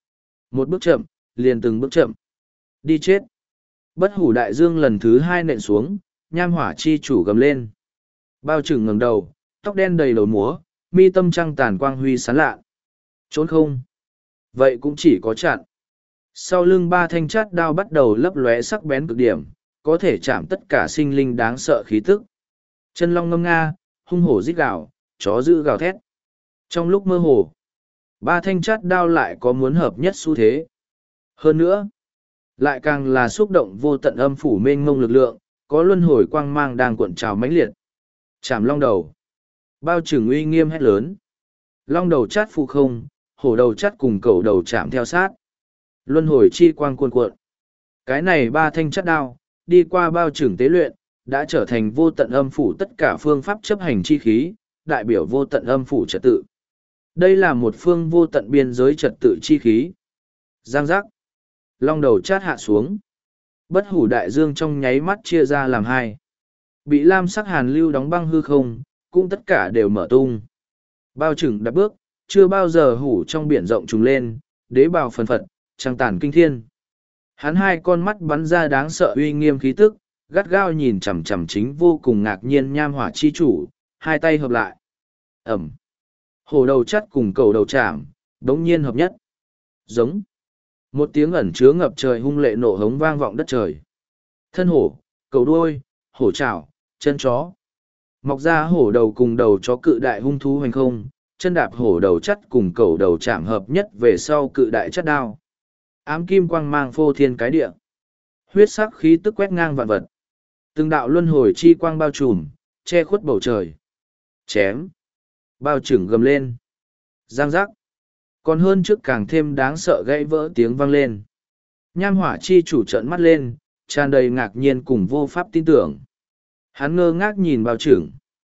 Một bước chậm, liền từng bước chậm. Đi chết. Bất hủ đại dương lần thứ hai nện xuống, nham hỏa chi chủ gầm lên. Bao trừng ngẩng đầu, tóc đen đầy đầu múa, mi tâm trăng tàn quang huy sáng lạ. Trốn không? Vậy cũng chỉ có chặn. Sau lưng ba thanh chát đao bắt đầu lấp lóe sắc bén cực điểm, có thể chạm tất cả sinh linh đáng sợ khí tức. Chân long ngâm nga, hung hổ rít gào, chó dữ gào thét. Trong lúc mơ hồ, ba thanh chát đao lại có muốn hợp nhất xu thế. Hơn nữa, lại càng là xúc động vô tận âm phủ mênh mông lực lượng, có luân hồi quang mang đang cuộn trào mãnh liệt. Chạm long đầu. Bao trừng uy nghiêm hét lớn. Long đầu chát phụ không, hổ đầu chát cùng cẩu đầu chạm theo sát. Luân hồi chi quang cuồn cuộn. Cái này ba thanh chát đao, đi qua bao trừng tế luyện, đã trở thành vô tận âm phủ tất cả phương pháp chấp hành chi khí, đại biểu vô tận âm phủ trật tự. Đây là một phương vô tận biên giới trật tự chi khí. Giang giác. Long đầu chát hạ xuống. Bất hủ đại dương trong nháy mắt chia ra làm hai. Bị lam sắc hàn lưu đóng băng hư không, cũng tất cả đều mở tung. Bao trừng đạp bước, chưa bao giờ hủ trong biển rộng trùng lên, đế bào phần phật, trăng tàn kinh thiên. Hắn hai con mắt bắn ra đáng sợ uy nghiêm khí tức, gắt gao nhìn chằm chằm chính vô cùng ngạc nhiên nham hỏa chi chủ, hai tay hợp lại. Ẩm. Hổ đầu chắt cùng cầu đầu chạm, đống nhiên hợp nhất. Giống. Một tiếng ẩn chứa ngập trời hung lệ nổ hống vang vọng đất trời. Thân hổ, cầu đuôi, hổ chảo, chân chó. Mọc ra hổ đầu cùng đầu chó cự đại hung thú hoành không, chân đạp hổ đầu chắt cùng cầu đầu chạm hợp nhất về sau cự đại chắt đao. Ám kim quang mang phô thiên cái địa. Huyết sắc khí tức quét ngang vạn vật. Từng đạo luân hồi chi quang bao trùm, che khuất bầu trời. Chém. Bao trừng gầm lên. Giang giác. Còn hơn trước càng thêm đáng sợ gãy vỡ tiếng vang lên. Nham hỏa chi chủ trợn mắt lên, tràn đầy ngạc nhiên cùng vô pháp tin tưởng. Hắn ngơ ngác nhìn bao trừng.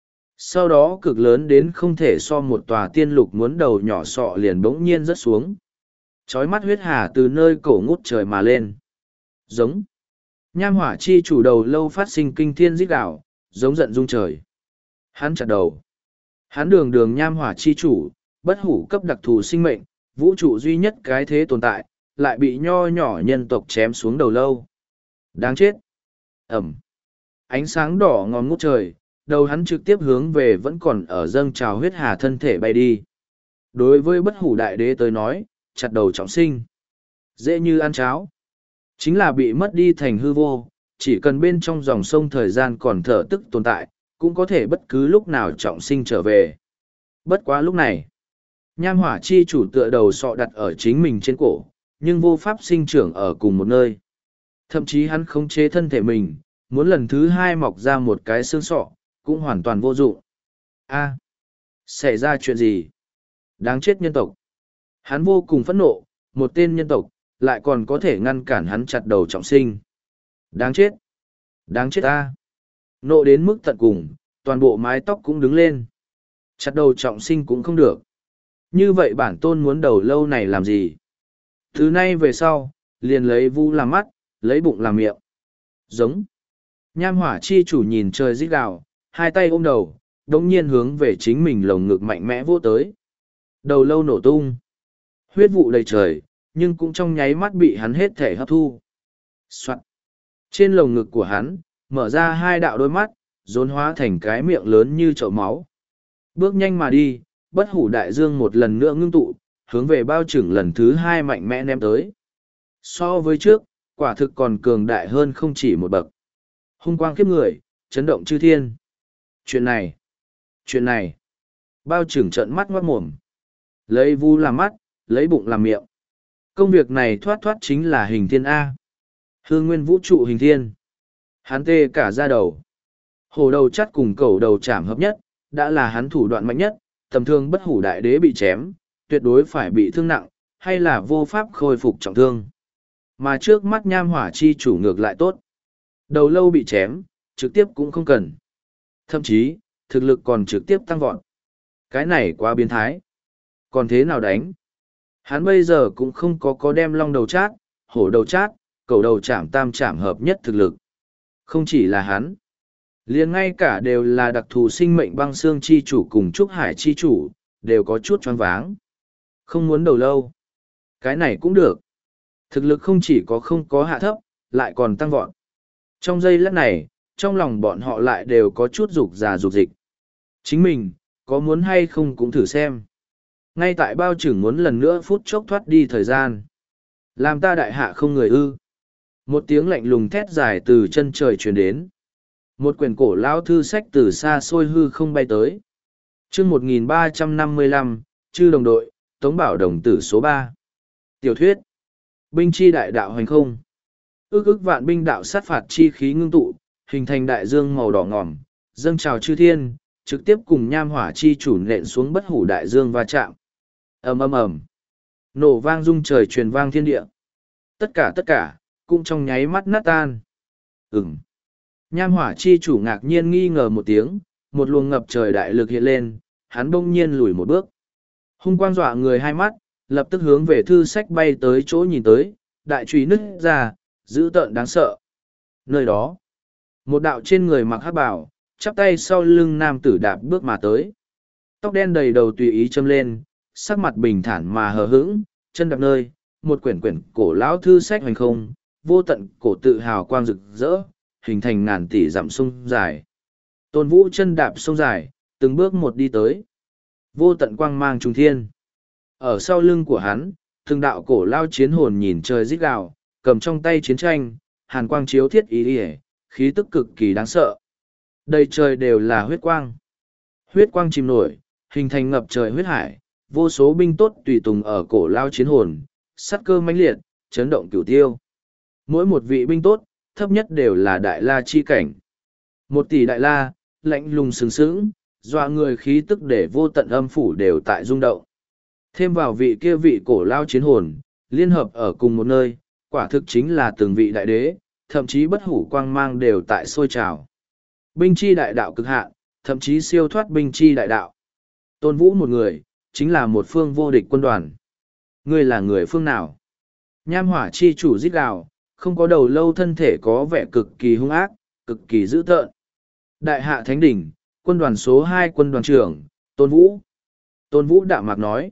Sau đó cực lớn đến không thể so một tòa tiên lục muốn đầu nhỏ sọ liền bỗng nhiên rớt xuống. Chói mắt huyết hà từ nơi cổ ngút trời mà lên. Giống. Nham hỏa chi chủ đầu lâu phát sinh kinh thiên rít gào, giống giận rung trời. Hắn chặt đầu. Hắn đường đường nham hỏa chi chủ, bất hủ cấp đặc thù sinh mệnh, vũ trụ duy nhất cái thế tồn tại, lại bị nho nhỏ nhân tộc chém xuống đầu lâu. Đáng chết. Ẩm. Ánh sáng đỏ ngòm ngút trời, đầu hắn trực tiếp hướng về vẫn còn ở dâng trào huyết hà thân thể bay đi. Đối với bất hủ đại đế tới nói, chặt đầu trọng sinh. Dễ như ăn cháo. Chính là bị mất đi thành hư vô, chỉ cần bên trong dòng sông thời gian còn thở tức tồn tại, cũng có thể bất cứ lúc nào trọng sinh trở về. Bất quá lúc này, nham hỏa chi chủ tựa đầu sọ đặt ở chính mình trên cổ, nhưng vô pháp sinh trưởng ở cùng một nơi. Thậm chí hắn khống chế thân thể mình, muốn lần thứ hai mọc ra một cái xương sọ, cũng hoàn toàn vô dụng. A, xảy ra chuyện gì? Đáng chết nhân tộc. Hắn vô cùng phẫn nộ, một tên nhân tộc, lại còn có thể ngăn cản hắn chặt đầu trọng sinh. Đáng chết. Đáng chết ta. Nộ đến mức tận cùng, toàn bộ mái tóc cũng đứng lên. Chặt đầu trọng sinh cũng không được. Như vậy bản tôn muốn đầu lâu này làm gì? Thứ nay về sau, liền lấy vu làm mắt, lấy bụng làm miệng. Giống. Nham hỏa chi chủ nhìn trời rít gào, hai tay ôm đầu, đống nhiên hướng về chính mình lồng ngực mạnh mẽ vô tới. Đầu lâu nổ tung. Huyết vụ đầy trời, nhưng cũng trong nháy mắt bị hắn hết thể hấp thu. Soạn. Trên lồng ngực của hắn, mở ra hai đạo đôi mắt, rốn hóa thành cái miệng lớn như chậu máu. Bước nhanh mà đi, bất hủ đại dương một lần nữa ngưng tụ, hướng về bao trừng lần thứ hai mạnh mẽ ném tới. So với trước, quả thực còn cường đại hơn không chỉ một bậc. Hung quang khiếp người, chấn động chư thiên. Chuyện này, chuyện này, bao trừng trợn mắt ngoát mồm. Lấy vu làm mắt, lấy bụng làm miệng. Công việc này thoát thoát chính là hình thiên A. Hương nguyên vũ trụ hình thiên. Hắn tê cả ra đầu. Hổ đầu chắt cùng cẩu đầu chạm hợp nhất, đã là hắn thủ đoạn mạnh nhất, tầm thương bất hủ đại đế bị chém, tuyệt đối phải bị thương nặng, hay là vô pháp khôi phục trọng thương. Mà trước mắt nham hỏa chi chủ ngược lại tốt. Đầu lâu bị chém, trực tiếp cũng không cần. Thậm chí, thực lực còn trực tiếp tăng vọt. Cái này quá biến thái. Còn thế nào đánh? Hắn bây giờ cũng không có có đem long đầu chát, hổ đầu chát, cầu đầu chạm tam chạm hợp nhất thực lực. Không chỉ là hắn. Liền ngay cả đều là đặc thù sinh mệnh băng xương chi chủ cùng trúc hải chi chủ, đều có chút choáng váng. Không muốn đầu lâu. Cái này cũng được. Thực lực không chỉ có không có hạ thấp, lại còn tăng vọt. Trong giây lát này, trong lòng bọn họ lại đều có chút dục già dục dịch. Chính mình, có muốn hay không cũng thử xem. Ngay tại bao trưởng muốn lần nữa phút chốc thoát đi thời gian. Làm ta đại hạ không người ư. Một tiếng lạnh lùng thét dài từ chân trời truyền đến. Một quyển cổ lão thư sách từ xa xôi hư không bay tới. chương một nghìn ba trăm năm mươi lăm, chư đồng đội, Tống Bảo đồng tử số ba. Tiểu thuyết. Binh chi đại đạo hành không. Ước ước vạn binh đạo sát phạt chi khí ngưng tụ, hình thành đại dương màu đỏ ngòm, dâng trào chư thiên, trực tiếp cùng nham hỏa chi chủ nện xuống bất hủ đại dương va chạm. Ầm ầm ầm. Nổ vang rung trời truyền vang thiên địa. Tất cả tất cả, cũng trong nháy mắt nát tan. Ừm. Nham hỏa chi chủ ngạc nhiên nghi ngờ một tiếng, một luồng ngập trời đại lực hiện lên, hắn bỗng nhiên lùi một bước. Hung quang dọa người hai mắt, lập tức hướng về thư sách bay tới chỗ nhìn tới, đại trùy nứt ra, dữ tợn đáng sợ. Nơi đó, một đạo trên người mặc hắc bào, chắp tay sau lưng nam tử đạp bước mà tới. Tóc đen đầy đầu tùy ý châm lên, sắc mặt bình thản mà hờ hững, chân đạp nơi, một quyển quyển cổ lão thư sách hoành không, vô tận cổ tự hào quang rực rỡ, hình thành ngàn tỷ dặm sông dài. Tôn Vũ chân đạp sông dài, từng bước một đi tới. Vô tận quang mang trung thiên. Ở sau lưng của hắn, từng đạo cổ lao chiến hồn nhìn trời rít gào, cầm trong tay chiến tranh, hàn quang chiếu thiết ý ỉa, khí tức cực kỳ đáng sợ. Đầy trời đều là huyết quang. Huyết quang chìm nổi, hình thành ngập trời huyết hải, vô số binh tốt tùy tùng ở cổ lao chiến hồn, sát cơ mãnh liệt, chấn động cửu tiêu. Mỗi một vị binh tốt, thấp nhất đều là đại la chi cảnh. Một tỷ đại la, lạnh lùng sừng sững, dọa người khí tức để vô tận âm phủ đều tại rung động. Thêm vào vị kia vị cổ lao chiến hồn, liên hợp ở cùng một nơi, quả thực chính là từng vị đại đế, thậm chí bất hủ quang mang đều tại sôi trào. Binh chi đại đạo cực hạn, thậm chí siêu thoát binh chi đại đạo. Tôn Vũ một người, chính là một phương vô địch quân đoàn. Ngươi là người phương nào? Nham hỏa chi chủ giết gào, không có đầu lâu thân thể có vẻ cực kỳ hung ác, cực kỳ dữ tợn. Đại hạ thánh đỉnh, quân đoàn số hai quân đoàn trưởng, Tôn Vũ. Tôn Vũ đạm mạc nói.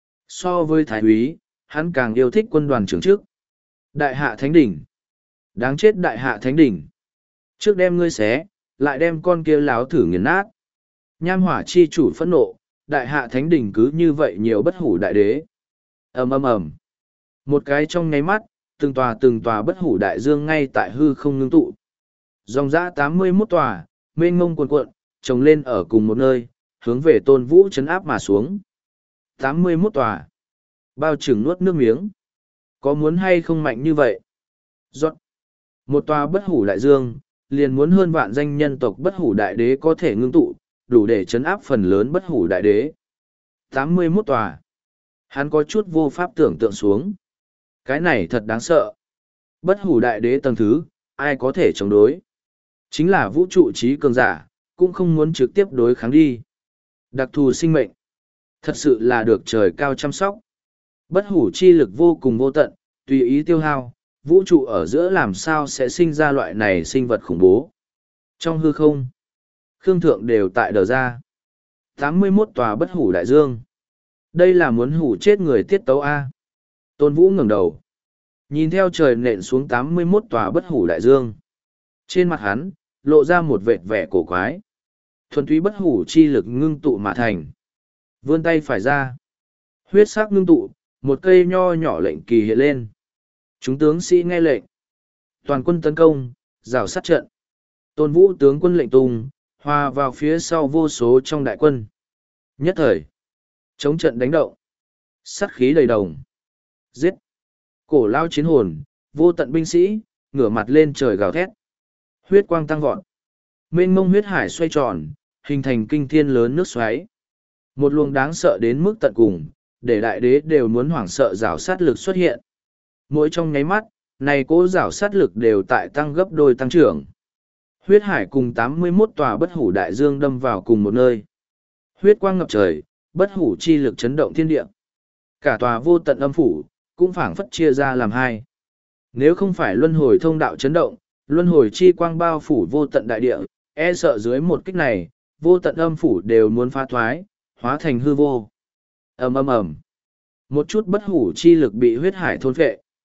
So với Thái úy, hắn càng yêu thích quân đoàn trưởng trước. Đại hạ thánh đỉnh. Đáng chết đại hạ thánh đỉnh. Trước đem ngươi xé, lại đem con kia láo thử nghiền nát. Nham hỏa chi chủ phẫn nộ, đại hạ thánh đỉnh cứ như vậy nhiều bất hủ đại đế. ầm ầm ầm. Một cái trong nháy mắt, từng tòa từng tòa bất hủ đại dương ngay tại hư không ngưng tụ. Dòng dã tám mươi mốt tòa, mênh mông cuồn cuộn, trồng lên ở cùng một nơi, hướng về Tôn Vũ chấn áp mà xuống. tám mươi mốt tòa. Bao trừng nuốt nước miếng. Có muốn hay không mạnh như vậy? Giọt. Một tòa bất hủ đại dương, liền muốn hơn vạn danh nhân tộc bất hủ đại đế có thể ngưng tụ, đủ để chấn áp phần lớn bất hủ đại đế. tám mươi mốt tòa. Hắn có chút vô pháp tưởng tượng xuống. Cái này thật đáng sợ. Bất hủ đại đế tầng thứ, ai có thể chống đối? Chính là vũ trụ trí cường giả, cũng không muốn trực tiếp đối kháng đi. Đặc thù sinh mệnh. Thật sự là được trời cao chăm sóc. Bất hủ chi lực vô cùng vô tận, tùy ý tiêu hao, vũ trụ ở giữa làm sao sẽ sinh ra loại này sinh vật khủng bố. Trong hư không, khương thượng đều tại đờ ra. tám mươi mốt tòa bất hủ đại dương. Đây là muốn hủ chết người tiết tấu A. Tôn Vũ ngẩng đầu. Nhìn theo trời nện xuống tám mươi mốt tòa bất hủ đại dương. Trên mặt hắn, lộ ra một vệt vẻ cổ quái. Thuần túy bất hủ chi lực ngưng tụ mà thành. Vươn tay phải ra. Huyết sắc ngưng tụ, một cây nho nhỏ lệnh kỳ hiện lên. Chúng tướng sĩ nghe lệnh. Toàn quân tấn công, rào sát trận. Tôn Vũ tướng quân lệnh tung, hòa vào phía sau vô số trong đại quân. Nhất thời, chống trận đánh động. Sát khí đầy đồng. Giết. Cổ lao chiến hồn, vô tận binh sĩ, ngửa mặt lên trời gào thét. Huyết quang tăng vọt. Mênh mông huyết hải xoay tròn, hình thành kinh thiên lớn nước xoáy. Một luồng đáng sợ đến mức tận cùng, để đại đế đều muốn hoảng sợ rào sát lực xuất hiện. Mỗi trong nháy mắt, này cố rào sát lực đều tại tăng gấp đôi tăng trưởng. Huyết hải cùng tám mươi mốt tòa bất hủ đại dương đâm vào cùng một nơi. Huyết quang ngập trời, bất hủ chi lực chấn động thiên địa. Cả tòa vô tận âm phủ, cũng phảng phất chia ra làm hai. Nếu không phải luân hồi thông đạo chấn động, luân hồi chi quang bao phủ vô tận đại địa, e sợ dưới một kích này, vô tận âm phủ đều muốn phá thoái, hóa thành hư vô. Ầm ầm ầm. Một chút bất hủ chi lực bị huyết hải thôn phệ.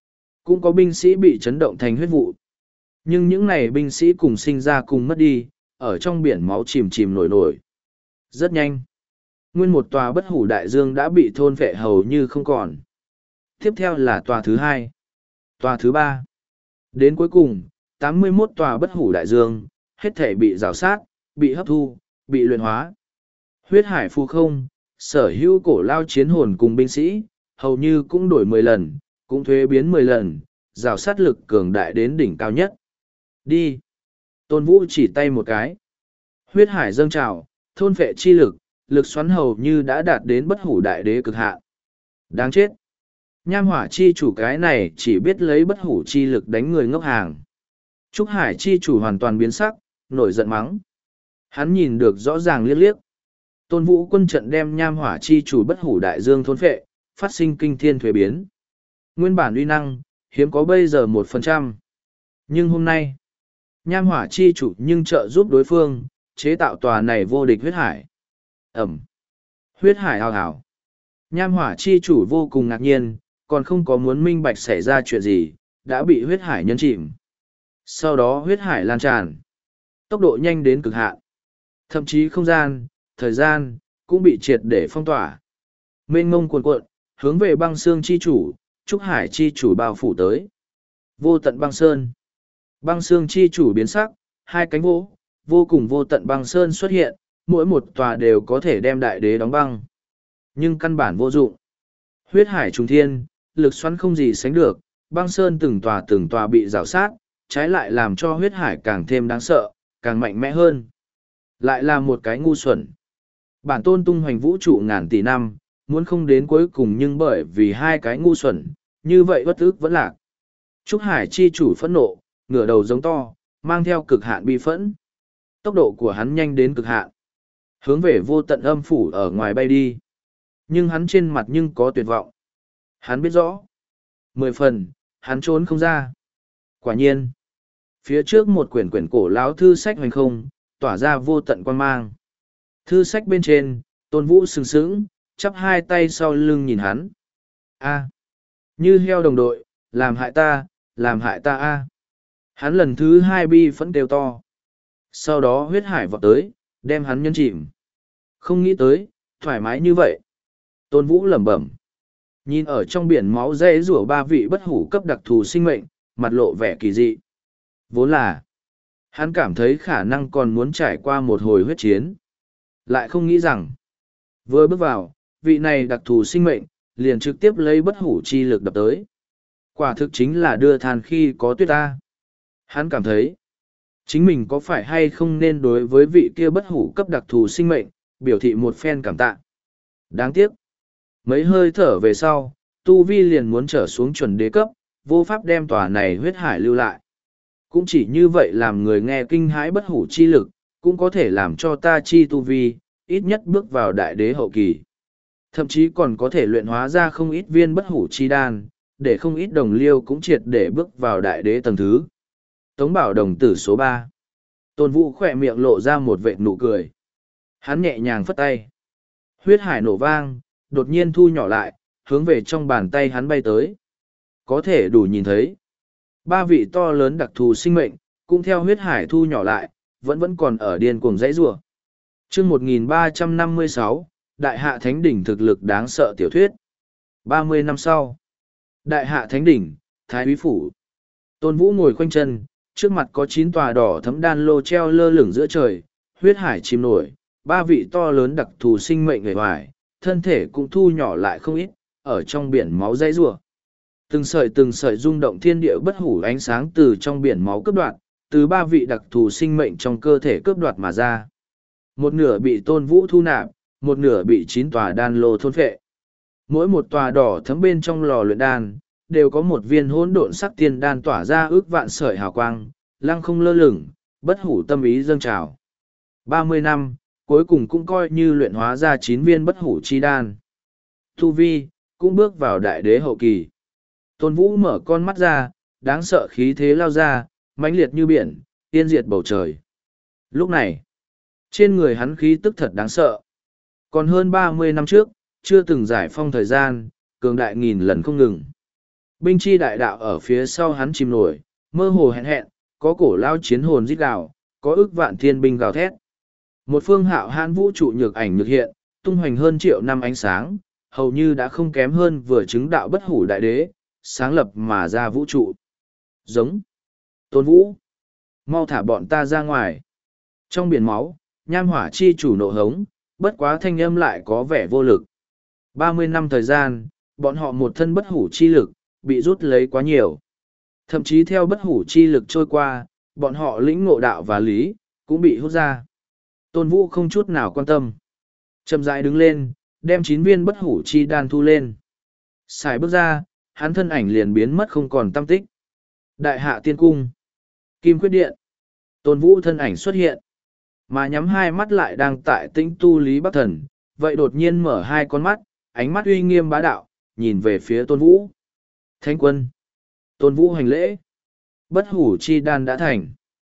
Cũng có binh sĩ bị chấn động thành huyết vụ. Nhưng những này binh sĩ cùng sinh ra cùng mất đi, ở trong biển máu chìm chìm nổi nổi. Rất nhanh. Nguyên một tòa bất hủ đại dương đã bị thôn phệ hầu như không còn. Tiếp theo là tòa thứ hai. Tòa thứ ba. Đến cuối cùng, tám mươi mốt tòa bất hủ đại dương, hết thể bị rào sát, bị hấp thu, bị luyện hóa. Huyết hải phù không, sở hữu cổ lao chiến hồn cùng binh sĩ, hầu như cũng đổi mười lần, cũng thuế biến mười lần, rào sát lực cường đại đến đỉnh cao nhất. Đi! Tôn Vũ chỉ tay một cái. Huyết hải dâng trào, thôn phệ chi lực, lực xoắn hầu như đã đạt đến bất hủ đại đế cực hạn. Đáng chết! Nham hỏa chi chủ cái này chỉ biết lấy bất hủ chi lực đánh người ngốc hàng. Trúc hải chi chủ hoàn toàn biến sắc, nổi giận mắng. Hắn nhìn được rõ ràng liếc liếc. Tôn Vũ quân trận đem nham hỏa chi chủ bất hủ đại dương thôn phệ, phát sinh kinh thiên thuế biến. Nguyên bản uy năng, hiếm có bây giờ một phần trăm. Nhưng hôm nay, nham hỏa chi chủ nhưng trợ giúp đối phương, chế tạo tòa này vô địch huyết hải. Ẩm. Huyết hải hào hào. Nham hỏa chi chủ vô cùng ngạc nhiên, còn không có muốn minh bạch xảy ra chuyện gì, đã bị huyết hải nhấn chìm. Sau đó huyết hải lan tràn. Tốc độ nhanh đến cực hạn. Thậm chí không gian, thời gian, cũng bị triệt để phong tỏa. Mênh mông cuồn cuộn, hướng về băng xương chi chủ, trúc hải chi chủ bao phủ tới. Vô tận băng sơn. Băng xương chi chủ biến sắc, hai cánh vỗ, vô cùng vô tận băng sơn xuất hiện, mỗi một tòa đều có thể đem đại đế đóng băng. Nhưng căn bản vô dụng. Huyết hải trùng thiên, lực xoắn không gì sánh được, băng sơn từng tòa từng tòa bị rào sát, trái lại làm cho huyết hải càng thêm đáng sợ, càng mạnh mẽ hơn. Lại là một cái ngu xuẩn. Bản tôn tung hoành vũ trụ ngàn tỷ năm, muốn không đến cuối cùng nhưng bởi vì hai cái ngu xuẩn, như vậy bất ức vẫn lạc. Trúc hải chi chủ phẫn nộ, ngửa đầu giống to, mang theo cực hạn bi phẫn. Tốc độ của hắn nhanh đến cực hạn. Hướng về vô tận âm phủ ở ngoài bay đi. Nhưng hắn trên mặt nhưng có tuyệt vọng. Hắn biết rõ. Mười phần, hắn trốn không ra. Quả nhiên. Phía trước một quyển quyển cổ lão thư sách hoành không, tỏa ra vô tận quan mang. Thư sách bên trên, Tôn Vũ sừng sững, chắp hai tay sau lưng nhìn hắn. A. Như heo đồng đội, làm hại ta, làm hại ta a. Hắn lần thứ hai bi phẫn đều to. Sau đó huyết hải vọt tới, đem hắn nhân chìm. Không nghĩ tới, thoải mái như vậy. Tôn Vũ lẩm bẩm. Nhìn ở trong biển máu dễ rủa ba vị bất hủ cấp đặc thù sinh mệnh, mặt lộ vẻ kỳ dị. Vốn là, hắn cảm thấy khả năng còn muốn trải qua một hồi huyết chiến. Lại không nghĩ rằng, vừa bước vào, vị này đặc thù sinh mệnh, liền trực tiếp lấy bất hủ chi lực đập tới. Quả thực chính là đưa than khi có tuyết ta. Hắn cảm thấy, chính mình có phải hay không nên đối với vị kia bất hủ cấp đặc thù sinh mệnh, biểu thị một phen cảm tạ. Đáng tiếc, mấy hơi thở về sau, Tu Vi liền muốn trở xuống chuẩn đế cấp, vô pháp đem tòa này huyết hải lưu lại. Cũng chỉ như vậy làm người nghe kinh hãi bất hủ chi lực, cũng có thể làm cho ta chi Tu Vi, ít nhất bước vào đại đế hậu kỳ. Thậm chí còn có thể luyện hóa ra không ít viên bất hủ chi đan, để không ít đồng liêu cũng triệt để bước vào đại đế tầng thứ. Tống Bảo đồng tử số ba. Tôn Vũ khỏe miệng lộ ra một vệt nụ cười. Hắn nhẹ nhàng phất tay. Huyết hải nổ vang, đột nhiên thu nhỏ lại, hướng về trong bàn tay hắn bay tới. Có thể đủ nhìn thấy. Ba vị to lớn đặc thù sinh mệnh, cũng theo huyết hải thu nhỏ lại, vẫn vẫn còn ở điên cuồng dãy rủa. Chương một nghìn ba trăm năm mươi sáu, Đại Hạ Thánh Đỉnh thực lực đáng sợ tiểu thuyết. ba mươi năm sau. Đại Hạ Thánh Đỉnh, Thái Úy Phủ. Tôn Vũ ngồi khoanh chân, trước mặt có chín tòa đỏ thấm đan lô treo lơ lửng giữa trời, huyết hải chìm nổi, ba vị to lớn đặc thù sinh mệnh người hoài, thân thể cũng thu nhỏ lại không ít, ở trong biển máu dãy rủa. Từng sợi từng sợi rung động thiên địa bất hủ ánh sáng từ trong biển máu cướp đoạt, từ ba vị đặc thù sinh mệnh trong cơ thể cướp đoạt mà ra. Một nửa bị Tôn Vũ thu nạp, một nửa bị chín tòa đan lô thôn phệ. Mỗi một tòa đỏ thấm bên trong lò luyện đan, đều có một viên hỗn độn sắc tiên đan tỏa ra ước vạn sợi hào quang, lăng không lơ lửng, bất hủ tâm ý dâng trào. Ba mươi năm, cuối cùng cũng coi như luyện hóa ra chín viên bất hủ chi đan. Tu Vi, cũng bước vào đại đế hậu kỳ. Tôn Vũ mở con mắt ra, đáng sợ khí thế lao ra, mãnh liệt như biển, yên diệt bầu trời. Lúc này, trên người hắn khí tức thật đáng sợ. Còn hơn ba mươi năm trước, chưa từng giải phong thời gian, cường đại nghìn lần không ngừng. Binh chi đại đạo ở phía sau hắn chìm nổi, mơ hồ hẹn hẹn, có cổ lao chiến hồn rít gào, có ức vạn thiên binh gào thét. Một phương hạo hãn vũ trụ nhược ảnh nhược hiện, tung hoành hơn triệu năm ánh sáng, hầu như đã không kém hơn vừa chứng đạo bất hủ đại đế, sáng lập mà ra vũ trụ. Giống. Tôn Vũ. Mau thả bọn ta ra ngoài. Trong biển máu, nham hỏa chi chủ nộ hống, bất quá thanh âm lại có vẻ vô lực. Ba mươi năm thời gian, bọn họ một thân bất hủ chi lực, bị rút lấy quá nhiều. Thậm chí theo bất hủ chi lực trôi qua, bọn họ lĩnh ngộ đạo và lý, cũng bị hút ra. Tôn Vũ không chút nào quan tâm. Chậm rãi đứng lên, đem chín viên bất hủ chi đan thu lên. Xài bước ra, hắn thân ảnh liền biến mất không còn tăm tích. Đại hạ tiên cung. Kim Quyết Điện. Tôn Vũ thân ảnh xuất hiện. Mà nhắm hai mắt lại đang tại tĩnh tu Lý Bắc Thần, vậy đột nhiên mở hai con mắt, ánh mắt uy nghiêm bá đạo, nhìn về phía Tôn Vũ. Thánh quân. Tôn Vũ hành lễ. Bất hủ chi đan đã thành.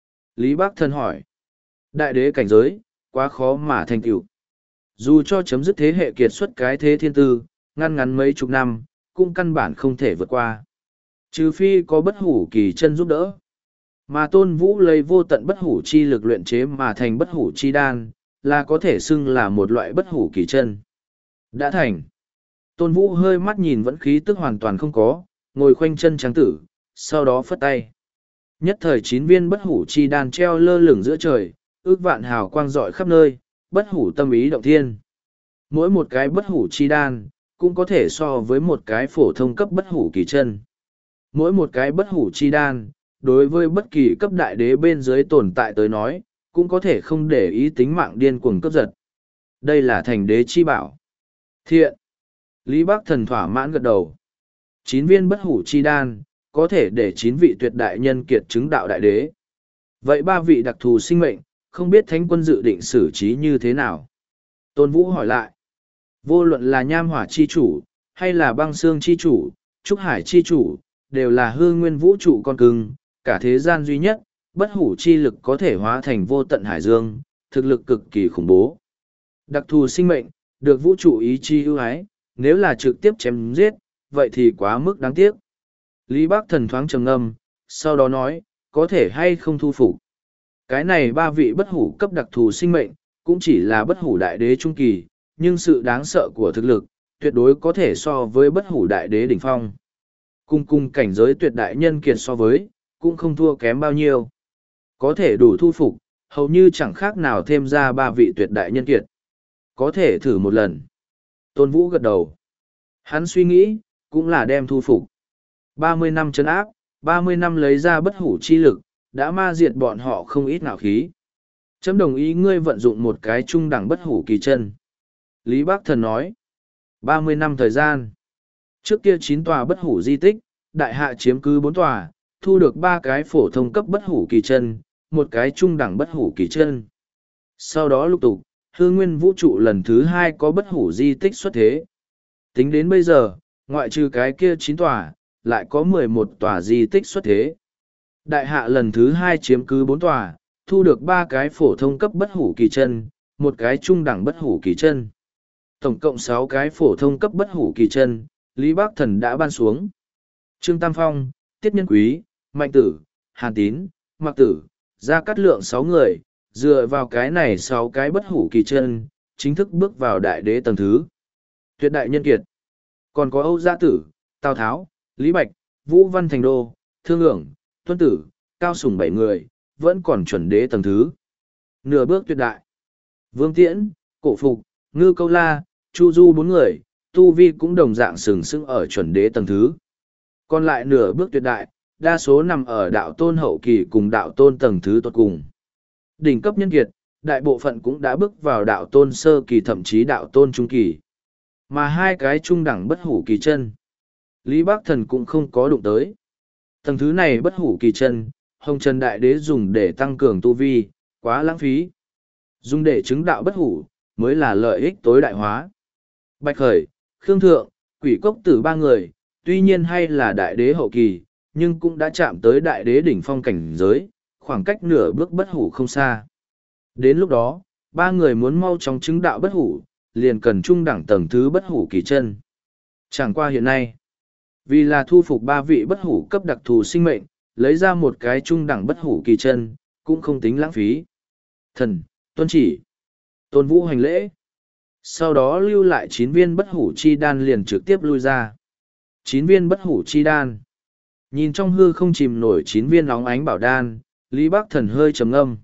Lý Bắc Thần hỏi. Đại đế cảnh giới, quá khó mà thành tựu. Dù cho chấm dứt thế hệ kiệt xuất cái thế thiên tư, ngăn ngắn mấy chục năm, cũng căn bản không thể vượt qua. Trừ phi có bất hủ kỳ chân giúp đỡ. Mà Tôn Vũ lấy vô tận bất hủ chi lực luyện chế mà thành bất hủ chi đan, là có thể xưng là một loại bất hủ kỳ chân. Đã thành. Tôn Vũ hơi mắt nhìn vẫn khí tức hoàn toàn không có, ngồi khoanh chân trắng tử, sau đó phất tay. Nhất thời chín viên bất hủ chi đan treo lơ lửng giữa trời, ước vạn hào quang rọi khắp nơi, bất hủ tâm ý động thiên. Mỗi một cái bất hủ chi đan, cũng có thể so với một cái phổ thông cấp bất hủ kỳ chân. Mỗi một cái bất hủ chi đan, đối với bất kỳ cấp đại đế bên dưới tồn tại tới nói, cũng có thể không để ý tính mạng điên cuồng cấp giật. Đây là thành đế chi bảo. Thiện. Lý Bắc Thần thỏa mãn gật đầu. Chín viên bất hủ chi đan, có thể để chín vị tuyệt đại nhân kiệt chứng đạo đại đế. Vậy ba vị đặc thù sinh mệnh, không biết thánh quân dự định xử trí như thế nào? Tôn Vũ hỏi lại. Vô luận là nham hỏa chi chủ, hay là băng xương chi chủ, trúc hải chi chủ, đều là hư nguyên vũ trụ con cưng, cả thế gian duy nhất, bất hủ chi lực có thể hóa thành vô tận hải dương, thực lực cực kỳ khủng bố. Đặc thù sinh mệnh, được vũ trụ ý chi ưu ái, nếu là trực tiếp chém giết, vậy thì quá mức đáng tiếc. Lý Bắc Thần thoáng trầm ngâm, sau đó nói, có thể hay không thu phục. Cái này ba vị bất hủ cấp đặc thù sinh mệnh, cũng chỉ là bất hủ đại đế trung kỳ, nhưng sự đáng sợ của thực lực, tuyệt đối có thể so với bất hủ đại đế đỉnh phong. Cùng cùng cảnh giới tuyệt đại nhân kiệt so với, cũng không thua kém bao nhiêu. Có thể đủ thu phục, hầu như chẳng khác nào thêm ra ba vị tuyệt đại nhân kiệt. Có thể thử một lần. Tôn Vũ gật đầu. Hắn suy nghĩ, cũng là đem thu phục. ba mươi năm trấn áp, ba mươi năm lấy ra bất hủ chi lực, đã ma diệt bọn họ không ít nào khí. Chấm đồng ý ngươi vận dụng một cái trung đẳng bất hủ kỳ chân. Lý Bắc Thần nói. ba mươi năm thời gian. Trước kia chín tòa bất hủ di tích, đại hạ chiếm cứ bốn tòa, thu được ba cái phổ thông cấp bất hủ kỳ chân, một cái trung đẳng bất hủ kỳ chân. Sau đó lục tục, hư nguyên vũ trụ lần thứ hai có bất hủ di tích xuất thế. Tính đến bây giờ, ngoại trừ cái kia chín tòa, lại có mười một tòa di tích xuất thế. Đại hạ lần thứ hai chiếm cứ bốn tòa, thu được ba cái phổ thông cấp bất hủ kỳ chân, một cái trung đẳng bất hủ kỳ chân. Tổng cộng sáu cái phổ thông cấp bất hủ kỳ chân, Lý Bắc Thần đã ban xuống. Trương Tam Phong, Tiết Nhân Quý, Mạnh Tử, Hàn Tín, Mạc Tử, Gia Cát Lượng sáu người, dựa vào cái này sáu cái bất hủ kỳ chân, chính thức bước vào đại đế tầng thứ. Tuyệt đại nhân kiệt. Còn có Âu Gia Tử, Tào Tháo, Lý Bạch, Vũ Văn Thành Đô, Thương ưởng, Tuân Tử, Cao Sùng bảy người, vẫn còn chuẩn đế tầng thứ. Nửa bước tuyệt đại. Vương Tiễn, Cổ Phục, Ngư Câu La, Chu Du bốn người, tu vi cũng đồng dạng sừng sững ở chuẩn đế tầng thứ. Còn lại nửa bước tuyệt đại, đa số nằm ở đạo tôn hậu kỳ cùng đạo tôn tầng thứ tuột cùng. Đỉnh cấp nhân kiệt, đại bộ phận cũng đã bước vào đạo tôn sơ kỳ thậm chí đạo tôn trung kỳ. Mà hai cái trung đẳng bất hủ kỳ chân, Lý Bắc Thần cũng không có đụng tới. Tầng thứ này bất hủ kỳ chân, Hồng Trần Đại Đế dùng để tăng cường tu vi, quá lãng phí. Dùng để chứng đạo bất hủ, mới là lợi ích tối đại hóa. Bạch Khởi, Khương Thượng, Quỷ Cốc Tử ba người, tuy nhiên hay là đại đế hậu kỳ, nhưng cũng đã chạm tới đại đế đỉnh phong cảnh giới, khoảng cách nửa bước bất hủ không xa. Đến lúc đó, ba người muốn mau chóng chứng đạo bất hủ, liền cần trung đẳng tầng thứ bất hủ kỳ chân. Chẳng qua hiện nay, Vì là thu phục ba vị bất hủ cấp đặc thù sinh mệnh, lấy ra một cái trung đẳng bất hủ kỳ chân, cũng không tính lãng phí. Thần, tuân chỉ. Tôn Vũ hành lễ. Sau đó lưu lại chín viên bất hủ chi đan liền trực tiếp lui ra. Chín viên bất hủ chi đan. Nhìn trong hư không chìm nổi chín viên óng ánh bảo đan, Lý Bắc Thần hơi trầm ngâm.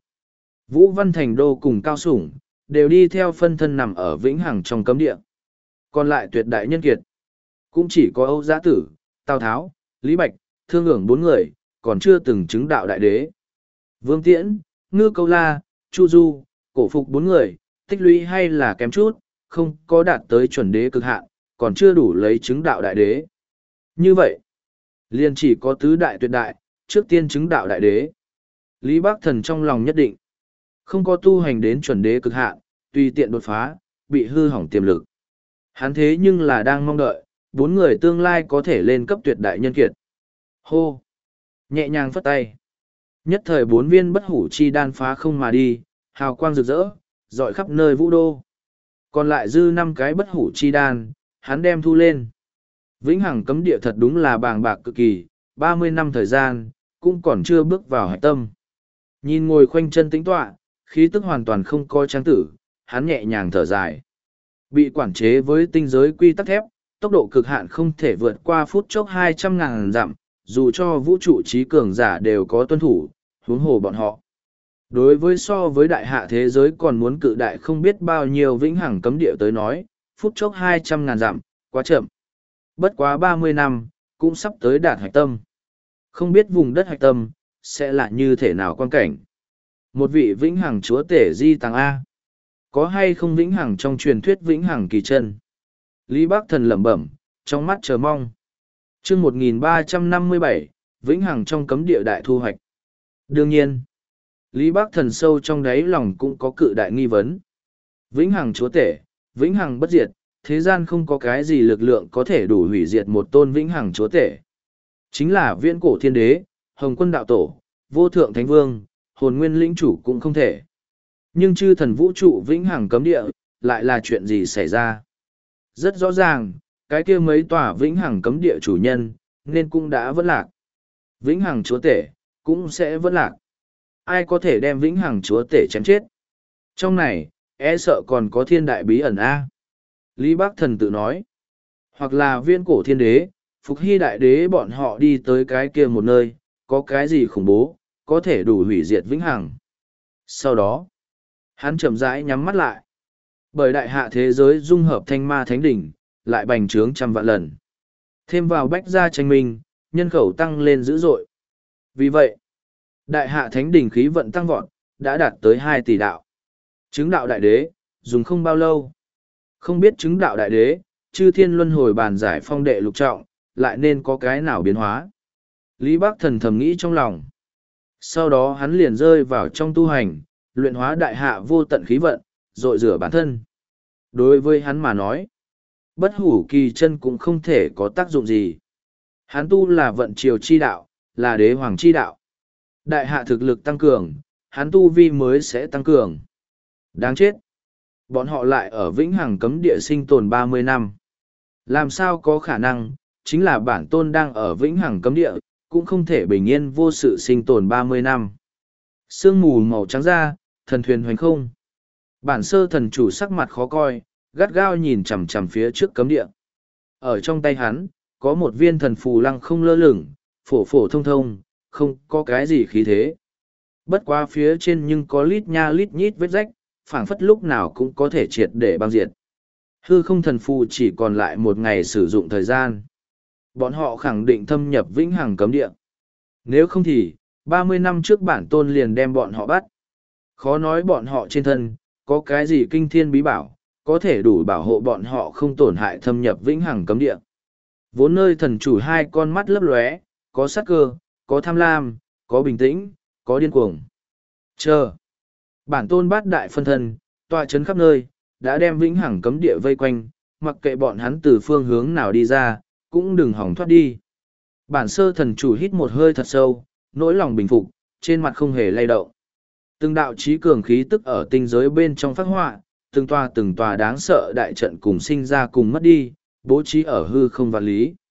Vũ Văn Thành Đô cùng Cao Sủng, đều đi theo phân thân nằm ở vĩnh hằng trong cấm địa. Còn lại tuyệt đại nhân kiệt. Cũng chỉ có Âu Giã Tử, Tào Tháo, Lý Bạch, Thương ưởng bốn người, còn chưa từng chứng đạo đại đế. Vương Tiễn, Ngư Câu La, Chu Du, Cổ Phục bốn người, tích lũy hay là kém chút, không có đạt tới chuẩn đế cực hạn, còn chưa đủ lấy chứng đạo đại đế. Như vậy, liền chỉ có tứ đại tuyệt đại, trước tiên chứng đạo đại đế. Lý Bắc Thần trong lòng nhất định, không có tu hành đến chuẩn đế cực hạn, tùy tiện đột phá, bị hư hỏng tiềm lực. Hắn thế nhưng là đang mong đợi, bốn người tương lai có thể lên cấp tuyệt đại nhân kiệt. Hô! Nhẹ nhàng phất tay. Nhất thời bốn viên bất hủ chi đan phá không mà đi, hào quang rực rỡ, rọi khắp nơi vũ đô. Còn lại dư năm cái bất hủ chi đan, hắn đem thu lên. Vĩnh hằng cấm địa thật đúng là bàng bạc cực kỳ, ba mươi năm thời gian, cũng còn chưa bước vào hạch tâm. Nhìn ngồi khoanh chân tĩnh tọa, khí tức hoàn toàn không có tráng tử, hắn nhẹ nhàng thở dài. Bị quản chế với tinh giới quy tắc thép, tốc độ cực hạn không thể vượt qua phút chốc hai trăm ngàn dặm, dù cho vũ trụ trí cường giả đều có tuân thủ, huống hồ bọn họ. Đối với so với đại hạ thế giới còn muốn cự đại không biết bao nhiêu vĩnh hằng cấm địa tới nói, phút chốc hai trăm ngàn dặm, quá chậm. Bất quá ba mươi năm, cũng sắp tới đạt hạch tâm. Không biết vùng đất hạch tâm, sẽ là như thế nào quan cảnh. Một vị vĩnh hằng chúa tể di tàng A. Có hay không vĩnh hằng trong truyền thuyết vĩnh hằng kỳ chân? Lý Bắc Thần lẩm bẩm, trong mắt chờ mong. Chương một nghìn ba trăm năm mươi bảy, vĩnh hằng trong cấm địa đại thu hoạch. Đương nhiên, Lý Bắc Thần sâu trong đáy lòng cũng có cự đại nghi vấn. Vĩnh hằng chúa tể, vĩnh hằng bất diệt, thế gian không có cái gì lực lượng có thể đủ hủy diệt một tôn vĩnh hằng chúa tể. Chính là viễn cổ thiên đế, hồng quân đạo tổ, vô thượng thánh vương, hồn nguyên lĩnh chủ cũng không thể. Nhưng chư thần vũ trụ vĩnh hằng cấm địa, lại là chuyện gì xảy ra? Rất rõ ràng, cái kia mấy tòa vĩnh hằng cấm địa chủ nhân, nên cũng đã vẫn lạc. Vĩnh hằng chúa tể, cũng sẽ vẫn lạc. Ai có thể đem vĩnh hằng chúa tể chém chết? Trong này, e sợ còn có thiên đại bí ẩn A. Lý Bắc Thần tự nói. Hoặc là viên cổ thiên đế, phục hy đại đế bọn họ đi tới cái kia một nơi, có cái gì khủng bố, có thể đủ hủy diệt vĩnh hằng. Sau đó, hắn chậm rãi nhắm mắt lại. Bởi đại hạ thế giới dung hợp thanh ma thánh đỉnh, lại bành trướng trăm vạn lần. Thêm vào bách gia tranh minh, nhân khẩu tăng lên dữ dội. Vì vậy, đại hạ thánh đỉnh khí vận tăng vọt, đã đạt tới hai tỷ đạo. Chứng đạo đại đế, dùng không bao lâu. Không biết chứng đạo đại đế, chư thiên luân hồi bàn giải phong đệ lục trọng, lại nên có cái nào biến hóa. Lý Bắc Thần thầm nghĩ trong lòng. Sau đó hắn liền rơi vào trong tu hành, luyện hóa đại hạ vô tận khí vận, rội rửa bản thân. Đối với hắn mà nói, bất hủ kỳ chân cũng không thể có tác dụng gì. Hắn tu là vận triều chi đạo, là đế hoàng chi đạo. Đại hạ thực lực tăng cường, hắn tu vi mới sẽ tăng cường. Đáng chết. Bọn họ lại ở vĩnh hằng cấm địa sinh tồn ba mươi năm. Làm sao có khả năng, chính là bản tôn đang ở vĩnh hằng cấm địa, cũng không thể bình yên vô sự sinh tồn ba mươi năm. Sương mù màu trắng da, thần thuyền hoành không. Bản sơ thần chủ sắc mặt khó coi, gắt gao nhìn chằm chằm phía trước cấm địa. Ở trong tay hắn, có một viên thần phù lăng không lơ lửng, phổ phổ thông thông, không có cái gì khí thế. Bất quá phía trên nhưng có lít nha lít nhít vết rách, phảng phất lúc nào cũng có thể triệt để băng diệt. Hư không thần phù chỉ còn lại một ngày sử dụng thời gian. Bọn họ khẳng định thâm nhập vĩnh hằng cấm địa. Nếu không thì, ba mươi năm trước bản tôn liền đem bọn họ bắt. Khó nói bọn họ trên thân, có cái gì kinh thiên bí bảo, có thể đủ bảo hộ bọn họ không tổn hại thâm nhập vĩnh hằng cấm địa. Vốn nơi thần chủ hai con mắt lấp lóe, có sắc cơ, có tham lam, có bình tĩnh, có điên cuồng. Chờ. Bản tôn bát đại phân thân, tọa chấn khắp nơi, đã đem vĩnh hằng cấm địa vây quanh, mặc kệ bọn hắn từ phương hướng nào đi ra, cũng đừng hỏng thoát đi. Bản sơ thần chủ hít một hơi thật sâu, nỗi lòng bình phục, trên mặt không hề lay động. Từng đạo trí cường khí tức ở tinh giới bên trong phát họa, từng tòa từng tòa đáng sợ đại trận cùng sinh ra cùng mất đi, bố trí ở hư không vạn lý.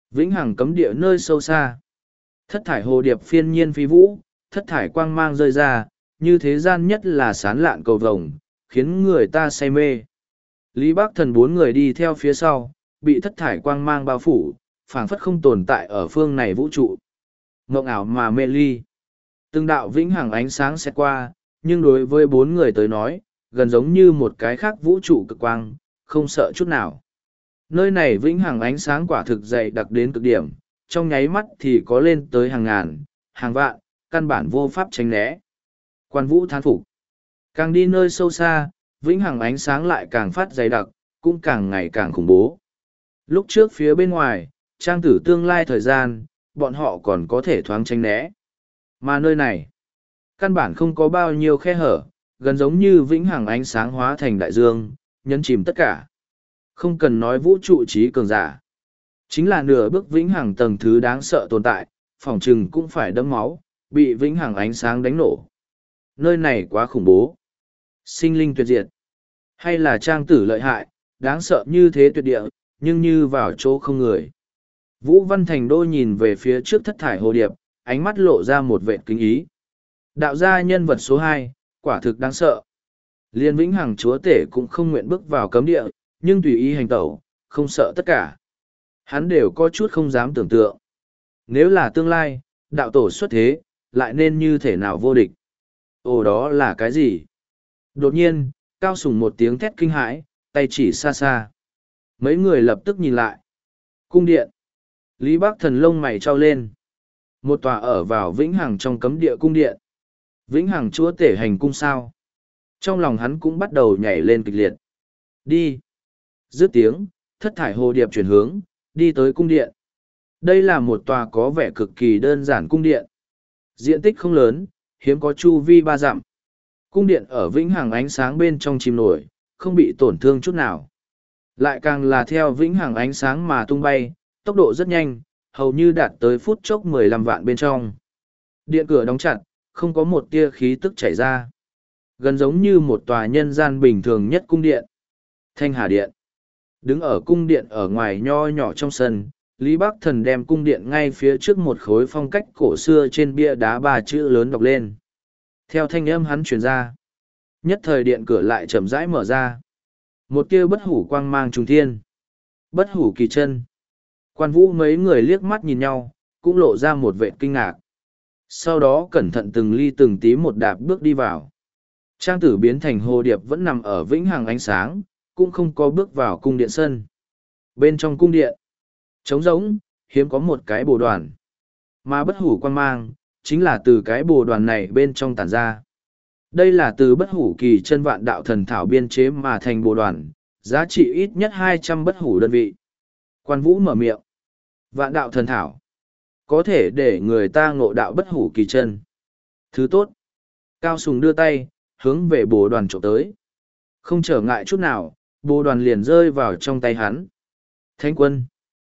Vĩnh hằng cấm địa nơi sâu xa. Thất thải hồ điệp phiên nhiên phi vũ, thất thải quang mang rơi ra, như thế gian nhất là sán lạn cầu vồng, khiến người ta say mê. Lý Bác Thần bốn người đi theo phía sau, bị thất thải quang mang bao phủ, phảng phất không tồn tại ở phương này vũ trụ. Ngộng ảo mà mê ly. Từng đạo vĩnh hằng ánh sáng sẽ qua, nhưng đối với bốn người tới nói, gần giống như một cái khác vũ trụ cực quang, không sợ chút nào. Nơi này vĩnh hằng ánh sáng quả thực dày đặc đến cực điểm, trong nháy mắt thì có lên tới hàng ngàn, hàng vạn, căn bản vô pháp tránh né. Quan Vũ thán phục. Càng đi nơi sâu xa, vĩnh hằng ánh sáng lại càng phát dày đặc, cũng càng ngày càng khủng bố. Lúc trước phía bên ngoài, trang tử tương lai thời gian, bọn họ còn có thể thoáng tránh né. Mà nơi này, căn bản không có bao nhiêu khe hở, gần giống như vĩnh hằng ánh sáng hóa thành đại dương, nhấn chìm tất cả. Không cần nói vũ trụ trí cường giả. Chính là nửa bước vĩnh hằng tầng thứ đáng sợ tồn tại, phỏng chừng cũng phải đẫm máu, bị vĩnh hằng ánh sáng đánh nổ. Nơi này quá khủng bố. Sinh linh tuyệt diệt. Hay là trang tử lợi hại, đáng sợ như thế tuyệt địa, nhưng như vào chỗ không người. Vũ Văn Thành Đô nhìn về phía trước thất thải hồ điệp, ánh mắt lộ ra một vệt kính ý. Đạo gia nhân vật số hai, quả thực đáng sợ. Liên vĩnh hằng chúa tể cũng không nguyện bước vào cấm địa, nhưng tùy ý hành tẩu, không sợ tất cả. Hắn đều có chút không dám tưởng tượng. Nếu là tương lai, đạo tổ xuất thế, lại nên như thể nào vô địch. Ồ, đó là cái gì? Đột nhiên, Cao Sùng một tiếng thét kinh hãi, tay chỉ xa xa. Mấy người lập tức nhìn lại. Cung điện. Lý Bác Thần lông mày trao lên. Một tòa ở vào vĩnh hằng trong cấm địa cung điện. Vĩnh hằng chúa tể hành cung sao? Trong lòng hắn cũng bắt đầu nhảy lên kịch liệt. Đi. Dứt tiếng, thất thải hồ điệp chuyển hướng, đi tới cung điện. Đây là một tòa có vẻ cực kỳ đơn giản cung điện. Diện tích không lớn, hiếm có chu vi ba dặm. Cung điện ở vĩnh hằng ánh sáng bên trong chìm nổi, không bị tổn thương chút nào. Lại càng là theo vĩnh hằng ánh sáng mà tung bay, tốc độ rất nhanh, hầu như đạt tới phút chốc mười lăm vạn bên trong. Điện cửa đóng chặt, không có một tia khí tức chảy ra. Gần giống như một tòa nhân gian bình thường nhất cung điện. Thanh Hà Điện. Đứng ở cung điện ở ngoài nho nhỏ trong sân, Lý Bắc Thần đem cung điện ngay phía trước một khối phong cách cổ xưa trên bia đá ba chữ lớn đọc lên. Theo thanh âm hắn truyền ra, nhất thời điện cửa lại chậm rãi mở ra. Một tia bất hủ quang mang trùng thiên. Bất hủ kỳ chân. Quan Vũ mấy người liếc mắt nhìn nhau, cũng lộ ra một vẻ kinh ngạc. Sau đó cẩn thận từng ly từng tí một đạp bước đi vào. Trang tử biến thành hồ điệp vẫn nằm ở vĩnh hằng ánh sáng, cũng không có bước vào cung điện sân. Bên trong cung điện, trống rỗng, hiếm có một cái bồ đoàn. Mà bất hủ quang mang, chính là từ cái bồ đoàn này bên trong tản ra. Đây là từ bất hủ kỳ chân vạn đạo thần thảo biên chế mà thành bồ đoàn, giá trị ít nhất hai trăm bất hủ đơn vị. Quan Vũ mở miệng. Vạn đạo thần thảo. Có thể để người ta ngộ đạo bất hủ kỳ chân. Thứ tốt. Cao Sùng đưa tay, hướng về bồ đoàn trộm tới. Không trở ngại chút nào, bồ đoàn liền rơi vào trong tay hắn. Thánh quân.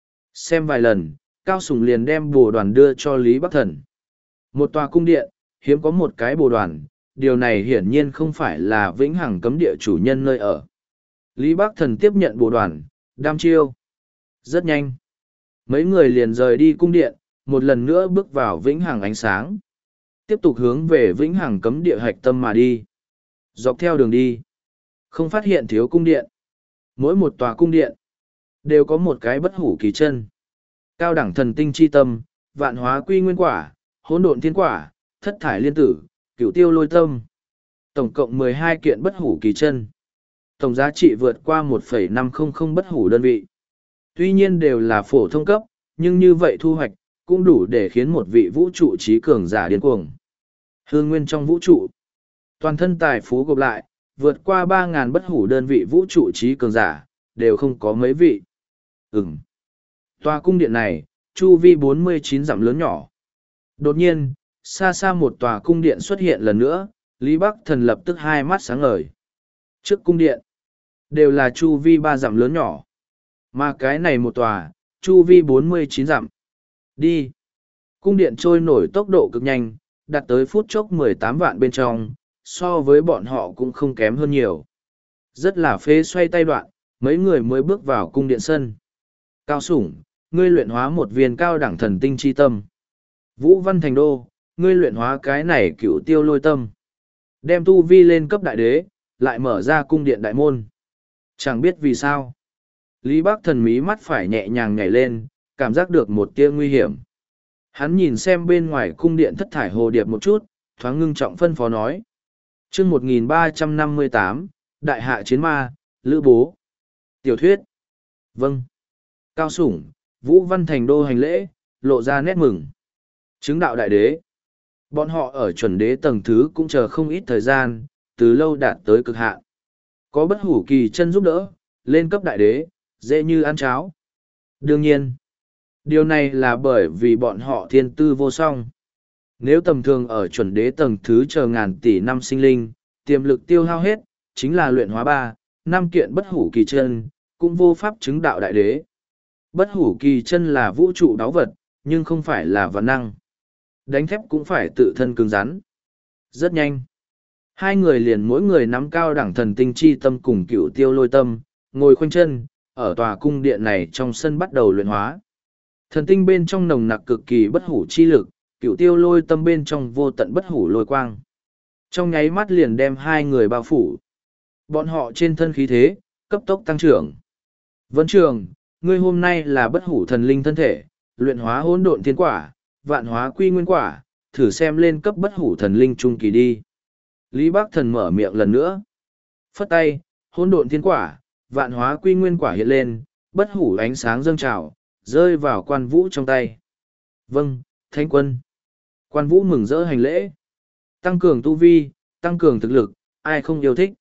Xem vài lần, Cao Sùng liền đem bồ đoàn đưa cho Lý Bắc Thần. Một tòa cung điện, hiếm có một cái bồ đoàn, điều này hiển nhiên không phải là vĩnh hằng cấm địa chủ nhân nơi ở. Lý Bắc Thần tiếp nhận bồ đoàn, đam chiêu. Rất nhanh. Mấy người liền rời đi cung điện, một lần nữa bước vào vĩnh hằng ánh sáng. Tiếp tục hướng về vĩnh hằng cấm địa hạch tâm mà đi. Dọc theo đường đi. Không phát hiện thiếu cung điện. Mỗi một tòa cung điện, đều có một cái bất hủ kỳ chân. Cao đẳng thần tinh chi tâm, vạn hóa quy nguyên quả, hỗn độn thiên quả, thất thải liên tử, cửu tiêu lôi tâm. Tổng cộng mười hai kiện bất hủ kỳ chân. Tổng giá trị vượt qua một phẩy năm không không bất hủ đơn vị. Tuy nhiên đều là phổ thông cấp, nhưng như vậy thu hoạch, cũng đủ để khiến một vị vũ trụ trí cường giả điên cuồng. Hương nguyên trong vũ trụ, toàn thân tài phú gộp lại, vượt qua ba ngàn bất hủ đơn vị vũ trụ trí cường giả, đều không có mấy vị. Ừm. Tòa cung điện này, chu vi bốn mươi chín dặm lớn nhỏ. Đột nhiên, xa xa một tòa cung điện xuất hiện lần nữa, Lý Bắc Thần lập tức hai mắt sáng ngời. Trước cung điện, đều là chu vi ba dặm lớn nhỏ. Mà cái này một tòa, chu vi bốn mươi chín dặm. Đi. Cung điện trôi nổi tốc độ cực nhanh, đạt tới phút chốc mười tám vạn bên trong, so với bọn họ cũng không kém hơn nhiều. Rất là phê xoay tay đoạn, mấy người mới bước vào cung điện sân. Cao Sủng, ngươi luyện hóa một viên cao đẳng thần tinh chi tâm. Vũ Văn Thành Đô, ngươi luyện hóa cái này cựu tiêu lôi tâm. Đem tu vi lên cấp đại đế, lại mở ra cung điện đại môn. Chẳng biết vì sao. Lý Bác Thần mí mắt phải nhẹ nhàng nhảy lên, cảm giác được một tia nguy hiểm. Hắn nhìn xem bên ngoài cung điện thất thải hồ điệp một chút, thoáng ngưng trọng phân phó nói. chương một nghìn ba trăm năm mươi tám, Đại hạ chiến ma, Lữ Bố. Tiểu thuyết. Vâng. Cao Sủng, Vũ Văn Thành Đô hành lễ, lộ ra nét mừng. Chứng đạo đại đế. Bọn họ ở chuẩn đế tầng thứ cũng chờ không ít thời gian, từ lâu đạt tới cực hạn. Có bất hủ kỳ chân giúp đỡ, lên cấp đại đế, dễ như ăn cháo. Đương nhiên, điều này là bởi vì bọn họ thiên tư vô song. Nếu tầm thường ở chuẩn đế tầng thứ chờ ngàn tỷ năm sinh linh, tiềm lực tiêu hao hết, chính là luyện hóa ba, năm kiện bất hủ kỳ chân, cũng vô pháp chứng đạo đại đế. Bất hủ kỳ chân là vũ trụ đáo vật, nhưng không phải là văn năng. Đánh thép cũng phải tự thân cứng rắn. Rất nhanh. Hai người liền mỗi người nắm cao đẳng thần tinh chi tâm cùng cựu tiêu lôi tâm, ngồi khoanh chân, ở tòa cung điện này trong sân bắt đầu luyện hóa. Thần tinh bên trong nồng nặc cực kỳ bất hủ chi lực, cựu tiêu lôi tâm bên trong vô tận bất hủ lôi quang. Trong nháy mắt liền đem hai người bao phủ. Bọn họ trên thân khí thế, cấp tốc tăng trưởng. Vân Trường, ngươi hôm nay là bất hủ thần linh thân thể, luyện hóa hỗn độn thiên quả, vạn hóa quy nguyên quả, thử xem lên cấp bất hủ thần linh trung kỳ đi. Lý Bác Thần mở miệng lần nữa. Phất tay, hỗn độn thiên quả, vạn hóa quy nguyên quả hiện lên, bất hủ ánh sáng dâng trào, rơi vào quan vũ trong tay. Vâng, Thánh quân. Quan vũ mừng rỡ hành lễ. Tăng cường tu vi, tăng cường thực lực, ai không yêu thích.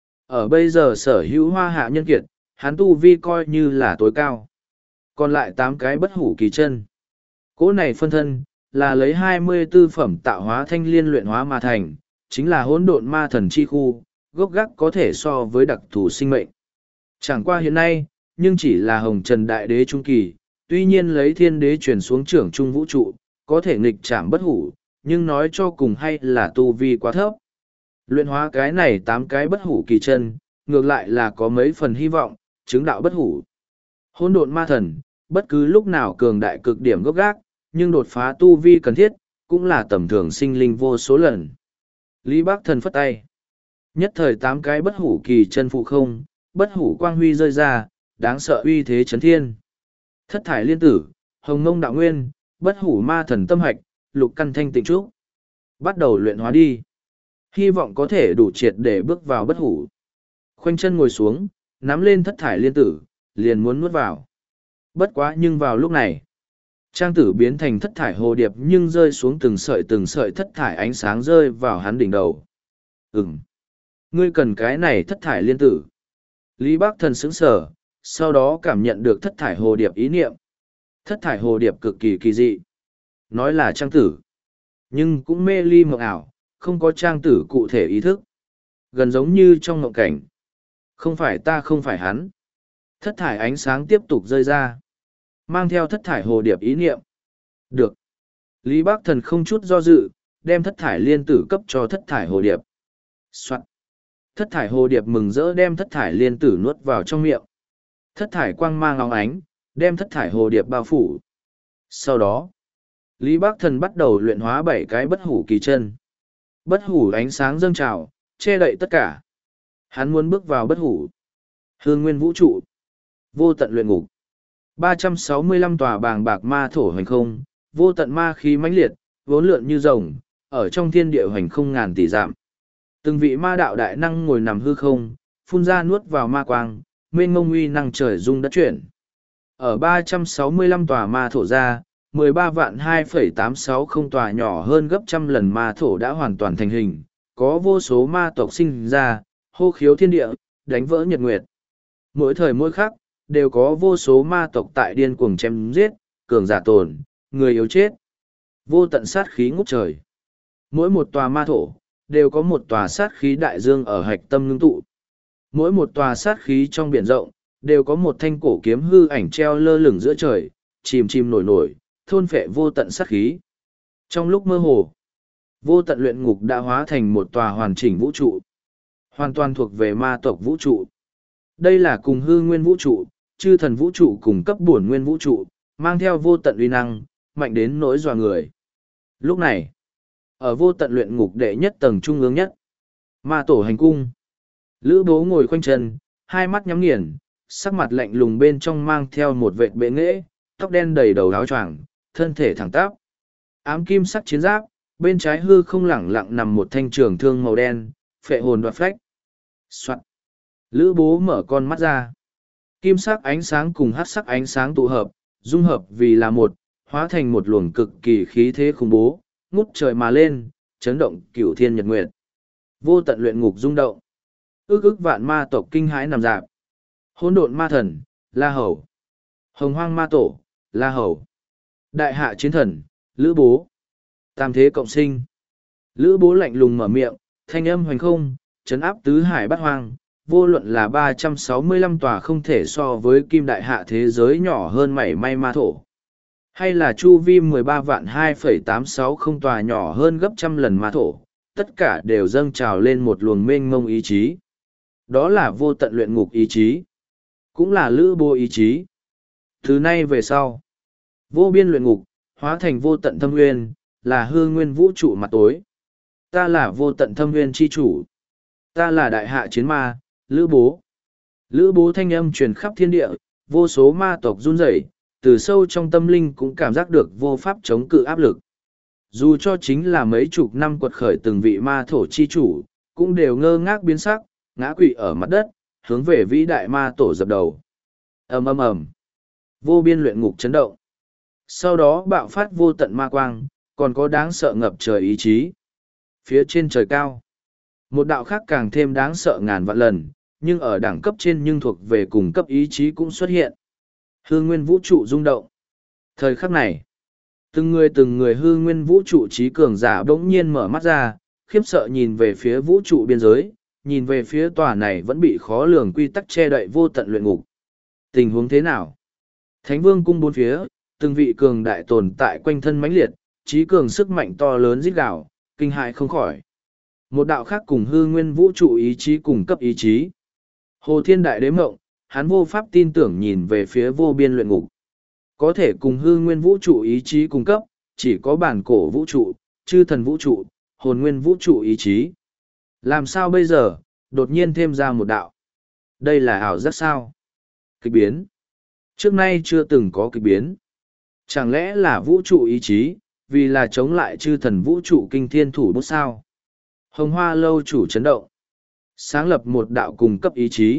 Ở bây giờ sở hữu hoa hạ nhân kiệt, hắn tu vi coi như là tối cao. Còn lại tám cái bất hủ kỳ chân. Cỗ này phân thân, là lấy hai mươi tư phẩm tạo hóa thanh liên luyện hóa mà thành, chính là hỗn độn ma thần chi khu, gốc gác có thể so với đặc thù sinh mệnh. Chẳng qua hiện nay, nhưng chỉ là hồng trần đại đế trung kỳ, tuy nhiên lấy thiên đế truyền xuống trưởng trung vũ trụ, có thể nghịch trảm bất hủ, nhưng nói cho cùng hay là tu vi quá thấp. Luyện hóa cái này tám cái bất hủ kỳ chân, ngược lại là có mấy phần hy vọng, chứng đạo bất hủ. Hỗn độn ma thần, bất cứ lúc nào cường đại cực điểm gốc gác, nhưng đột phá tu vi cần thiết, cũng là tầm thường sinh linh vô số lần. Lý Bác Thần phất tay. Nhất thời tám cái bất hủ kỳ chân phụ không, bất hủ quang huy rơi ra, đáng sợ uy thế chấn thiên. Thất thải liên tử, hồng mông đạo nguyên, bất hủ ma thần tâm hạch, lục căn thanh tịnh trúc. Bắt đầu luyện hóa đi. Hy vọng có thể đủ triệt để bước vào bất hủ. Khoanh chân ngồi xuống, nắm lên thất thải liên tử, liền muốn nuốt vào. Bất quá nhưng vào lúc này, trang tử biến thành thất thải hồ điệp nhưng rơi xuống từng sợi từng sợi thất thải ánh sáng rơi vào hắn đỉnh đầu. Ừm, ngươi cần cái này thất thải liên tử. Lý Bác Thần sững sờ, sau đó cảm nhận được thất thải hồ điệp ý niệm. Thất thải hồ điệp cực kỳ kỳ dị. Nói là trang tử, nhưng cũng mê ly mộng ảo, không có trang tử cụ thể ý thức. Gần giống như trong mộng cảnh. Không phải ta không phải hắn. Thất thải ánh sáng tiếp tục rơi ra. Mang theo thất thải hồ điệp ý niệm. Được. Lý Bác Thần không chút do dự, đem thất thải liên tử cấp cho thất thải hồ điệp. Soạn. Thất thải hồ điệp mừng rỡ đem thất thải liên tử nuốt vào trong miệng. Thất thải quang mang óng ánh, đem thất thải hồ điệp bao phủ. Sau đó, Lý Bác Thần bắt đầu luyện hóa bảy cái bất hủ kỳ chân. Bất hủ ánh sáng dâng trào, che đậy tất cả. Hắn muốn bước vào bất hủ. Hương nguyên vũ trụ. Vô tận luyện ngục. ba trăm sáu mươi lăm tòa bàng bạc ma thổ hoành không, vô tận ma khí mãnh liệt, vốn lượn như rồng, ở trong thiên địa hoành không ngàn tỷ dặm. Từng vị ma đạo đại năng ngồi nằm hư không, phun ra nuốt vào ma quang, mênh mông uy năng trời rung đất chuyển. Ở ba trăm sáu mươi lăm tòa ma thổ ra, mười ba vạn hai phẩy tám sáu không tòa nhỏ hơn gấp trăm lần ma thổ đã hoàn toàn thành hình, có vô số ma tộc sinh ra, hô khiếu thiên địa, đánh vỡ nhật nguyệt. Mỗi thời mỗi khắc, đều có vô số ma tộc tại điên cuồng chém giết, cường giả tồn, người yếu chết. Vô tận sát khí ngút trời. Mỗi một tòa ma thổ, đều có một tòa sát khí đại dương ở hạch tâm ngưng tụ. Mỗi một tòa sát khí trong biển rộng, đều có một thanh cổ kiếm hư ảnh treo lơ lửng giữa trời, chìm chìm nổi nổi, thôn phệ vô tận sát khí. Trong lúc mơ hồ, vô tận luyện ngục đã hóa thành một tòa hoàn chỉnh vũ trụ. Hoàn toàn thuộc về ma tộc vũ trụ. Đây là cùng hư nguyên vũ trụ, chư thần vũ trụ cùng cấp bổn nguyên vũ trụ, mang theo vô tận uy năng, mạnh đến nỗi dọa người. Lúc này, ở vô tận luyện ngục đệ nhất tầng trung ương nhất, ma tổ hành cung, Lữ Bố ngồi khoanh chân, hai mắt nhắm nghiền, sắc mặt lạnh lùng bên trong mang theo một vệt bệ nghễ, tóc đen đầy đầu áo choàng, thân thể thẳng tắp. Ám kim sắc chiến giáp, bên trái hư không lẳng lặng nằm một thanh trường thương màu đen, phệ hồn đoạt phách. Soạn. Lữ Bố mở con mắt ra. Kim sắc ánh sáng cùng hắc sắc ánh sáng tụ hợp, dung hợp vì là một, hóa thành một luồng cực kỳ khí thế khủng bố, ngút trời mà lên, chấn động cửu thiên nhật nguyệt. Vô tận luyện ngục rung động. Ước ước vạn ma tộc kinh hãi nằm dạp. Hỗn độn ma thần, La Hầu. Hồng hoang ma tổ, La Hầu. Đại hạ chiến thần, Lữ Bố. Tam thế cộng sinh. Lữ Bố lạnh lùng mở miệng, thanh âm hoành không, chấn áp tứ hải bát hoang, vô luận là ba trăm sáu mươi lăm tòa không thể so với kim đại hạ thế giới nhỏ hơn mảy may ma thổ. Hay là chu vi mười ba vạn hai phẩy tám sáu không tòa nhỏ hơn gấp trăm lần ma thổ, tất cả đều dâng trào lên một luồng mênh mông ý chí. Đó là vô tận luyện ngục ý chí, cũng là Lữ Bố ý chí. Từ nay về sau, vô biên luyện ngục, hóa thành vô tận thâm nguyên, là hư nguyên vũ trụ mặt tối. Ta là vô tận thâm nguyên chi chủ. Ta là đại hạ chiến ma, Lữ Bố. Lữ Bố thanh âm truyền khắp thiên địa, vô số ma tộc run rẩy, từ sâu trong tâm linh cũng cảm giác được vô pháp chống cự áp lực. Dù cho chính là mấy chục năm quật khởi từng vị ma thổ chi chủ, cũng đều ngơ ngác biến sắc, ngã quỵ ở mặt đất, hướng về vĩ đại ma tổ dập đầu. Ầm ầm ầm. Vô biên luyện ngục chấn động. Sau đó bạo phát vô tận ma quang, còn có đáng sợ ngập trời ý chí. Phía trên trời cao, một đạo khác càng thêm đáng sợ ngàn vạn lần, nhưng ở đẳng cấp trên nhưng thuộc về cùng cấp ý chí cũng xuất hiện. Hư nguyên vũ trụ rung động. Thời khắc này, từng người từng người hư nguyên vũ trụ trí cường giả bỗng nhiên mở mắt ra, khiếp sợ nhìn về phía vũ trụ biên giới, nhìn về phía tòa này vẫn bị khó lường quy tắc che đậy vô tận luyện ngục. Tình huống thế nào? Thánh vương cung bốn phía, từng vị cường đại tồn tại quanh thân mãnh liệt, trí cường sức mạnh to lớn rít gào, kinh hại không khỏi. Một đạo khác cùng hư nguyên vũ trụ ý chí cùng cấp ý chí. Hồ Thiên Đại Đế mộng, hắn vô pháp tin tưởng nhìn về phía vô biên luyện ngục. Có thể cùng hư nguyên vũ trụ ý chí cung cấp, chỉ có bản cổ vũ trụ, chư thần vũ trụ, hồn nguyên vũ trụ ý chí. Làm sao bây giờ, đột nhiên thêm ra một đạo? Đây là ảo giác sao? Kịch biến. Trước nay chưa từng có kịch biến. Chẳng lẽ là vũ trụ ý chí, vì là chống lại chư thần vũ trụ kinh thiên thủ bút sao? Hồng Hoa lâu chủ chấn động. Sáng lập một đạo cùng cấp ý chí.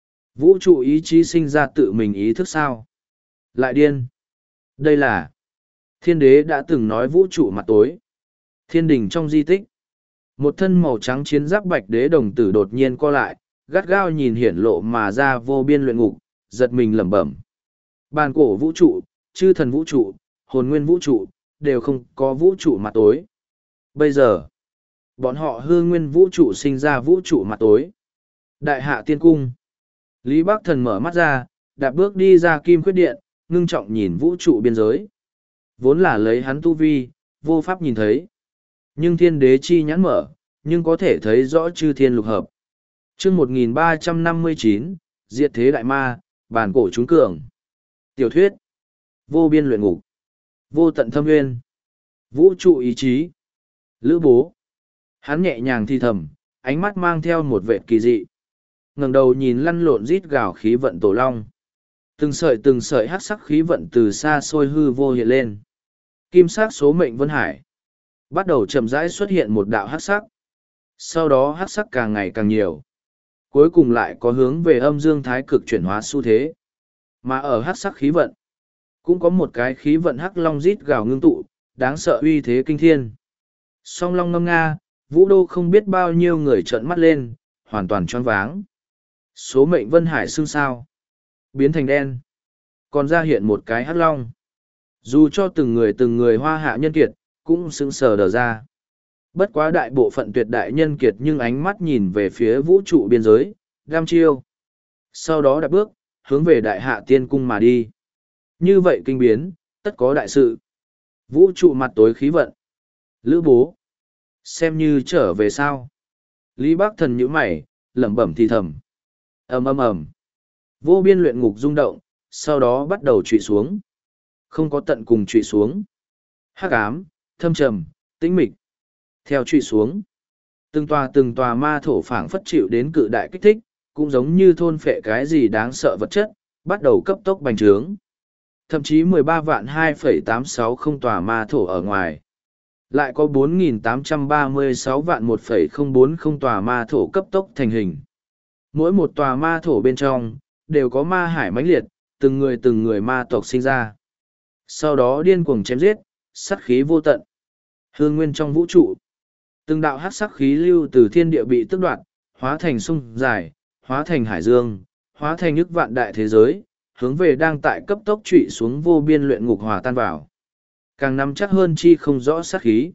Vũ trụ ý chí sinh ra tự mình ý thức sao? Lại điên. Đây là thiên đế đã từng nói vũ trụ mặt tối. Thiên đình trong di tích. Một thân màu trắng chiến giáp bạch đế đồng tử đột nhiên co lại, gắt gao nhìn hiển lộ mà ra vô biên luyện ngục, giật mình lẩm bẩm. Bàn cổ vũ trụ, chư thần vũ trụ, hồn nguyên vũ trụ, đều không có vũ trụ mặt tối. Bây giờ, bọn họ hư nguyên vũ trụ sinh ra vũ trụ mặt tối. Đại hạ tiên cung. Lý Bắc Thần mở mắt ra, đạp bước đi ra kim khuyết điện, ngưng trọng nhìn vũ trụ biên giới. Vốn là lấy hắn tu vi, vô pháp nhìn thấy. Nhưng thiên đế chi nhãn mở, nhưng có thể thấy rõ chư thiên lục hợp. chương một nghìn ba trăm năm mươi chín, Diệt thế đại ma, bàn cổ trúng cường. Tiểu thuyết. Vô biên luyện ngục. Vô tận thâm nguyên. Vũ trụ ý chí. Lữ Bố. Hắn nhẹ nhàng thi thầm, ánh mắt mang theo một vệt kỳ dị. Ngẩng đầu nhìn lăn lộn rít gào khí vận tổ long. Từng sợi từng sợi hắc sắc khí vận từ xa xôi hư vô hiện lên. Kim sắc số mệnh vân hải. Bắt đầu chậm rãi xuất hiện một đạo hắc sắc. Sau đó hắc sắc càng ngày càng nhiều. Cuối cùng lại có hướng về âm dương thái cực chuyển hóa xu thế. Mà ở hắc sắc khí vận, cũng có một cái khí vận hắc long rít gào ngưng tụ, đáng sợ uy thế kinh thiên. Song long ngâm nga, vũ đô không biết bao nhiêu người trợn mắt lên, hoàn toàn choáng váng. Số mệnh vân hải xương sao, biến thành đen. Còn ra hiện một cái hắc long. Dù cho từng người từng người hoa hạ nhân kiệt, cũng sững sờ đờ ra. Bất quá đại bộ phận tuyệt đại nhân kiệt nhưng ánh mắt nhìn về phía vũ trụ biên giới, gam chiêu. Sau đó đạp bước, hướng về đại hạ tiên cung mà đi. Như vậy kinh biến, tất có đại sự. Vũ trụ mặt tối khí vận. Lữ Bố. Xem như trở về sao. Lý Bắc Thần nhíu mày, lẩm bẩm thì thầm. ầm ầm ầm. Vô biên luyện ngục rung động, sau đó bắt đầu trụy xuống. Không có tận cùng trụy xuống. Hắc ám, thâm trầm, tĩnh mịch. Theo trụy xuống, từng tòa từng tòa ma thổ phảng phất chịu đến cự đại kích thích, cũng giống như thôn phệ cái gì đáng sợ vật chất, bắt đầu cấp tốc bành trướng. Thậm chí mười ba vạn hai phẩy tám sáu không tòa ma thổ ở ngoài. Lại có bốn nghìn tám trăm ba mươi sáu vạn một phẩy không bốn không tòa ma thổ cấp tốc thành hình. Mỗi một tòa ma thổ bên trong, đều có ma hải mãnh liệt, từng người từng người ma tộc sinh ra. Sau đó điên cuồng chém giết, sát khí vô tận. Hương nguyên trong vũ trụ. Từng đạo hắc sắc khí lưu từ thiên địa bị tước đoạt, hóa thành sông dài, hóa thành hải dương, hóa thành ức vạn đại thế giới, hướng về đang tại cấp tốc trụy xuống vô biên luyện ngục hòa tan vào. Càng nắm chắc hơn chi không rõ sát khí.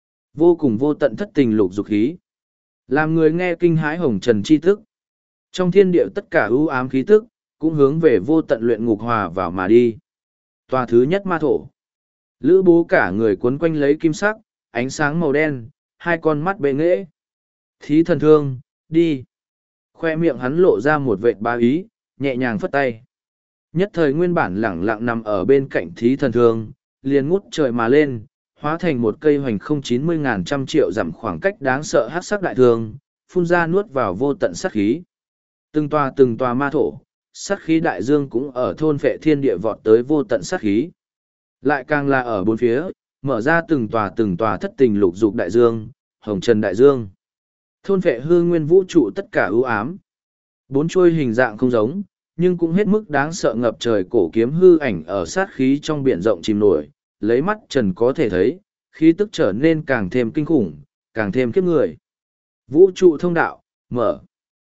Vô cùng vô tận thất tình lục dục khí. Làm người nghe kinh hãi hồng trần chi tức. Trong thiên địa tất cả ưu ám khí tức, cũng hướng về vô tận luyện ngục hòa vào mà đi. Tòa thứ nhất ma thổ. Lữ bố cả người cuốn quanh lấy kim sắc, ánh sáng màu đen, hai con mắt bệ nghễ. Thí thần thương, đi. Khoe miệng hắn lộ ra một vệt ba ý, nhẹ nhàng phất tay. Nhất thời nguyên bản lẳng lặng nằm ở bên cạnh thí thần thương, liền ngút trời mà lên, hóa thành một cây hoành không chín mươi ngàn trăm triệu dặm khoảng cách đáng sợ hát sắc đại thương, phun ra nuốt vào vô tận sát khí. Từng tòa từng tòa ma thổ, sát khí đại dương cũng ở thôn phệ thiên địa vọt tới vô tận sát khí. Lại càng là ở bốn phía, mở ra từng tòa từng tòa thất tình lục dục đại dương, hồng trần đại dương. Thôn phệ hư nguyên vũ trụ tất cả ưu ám. Bốn chuôi hình dạng không giống, nhưng cũng hết mức đáng sợ ngập trời cổ kiếm hư ảnh ở sát khí trong biển rộng chìm nổi, lấy mắt trần có thể thấy, khí tức trở nên càng thêm kinh khủng, càng thêm kiếp người. Vũ trụ thông đạo, mở.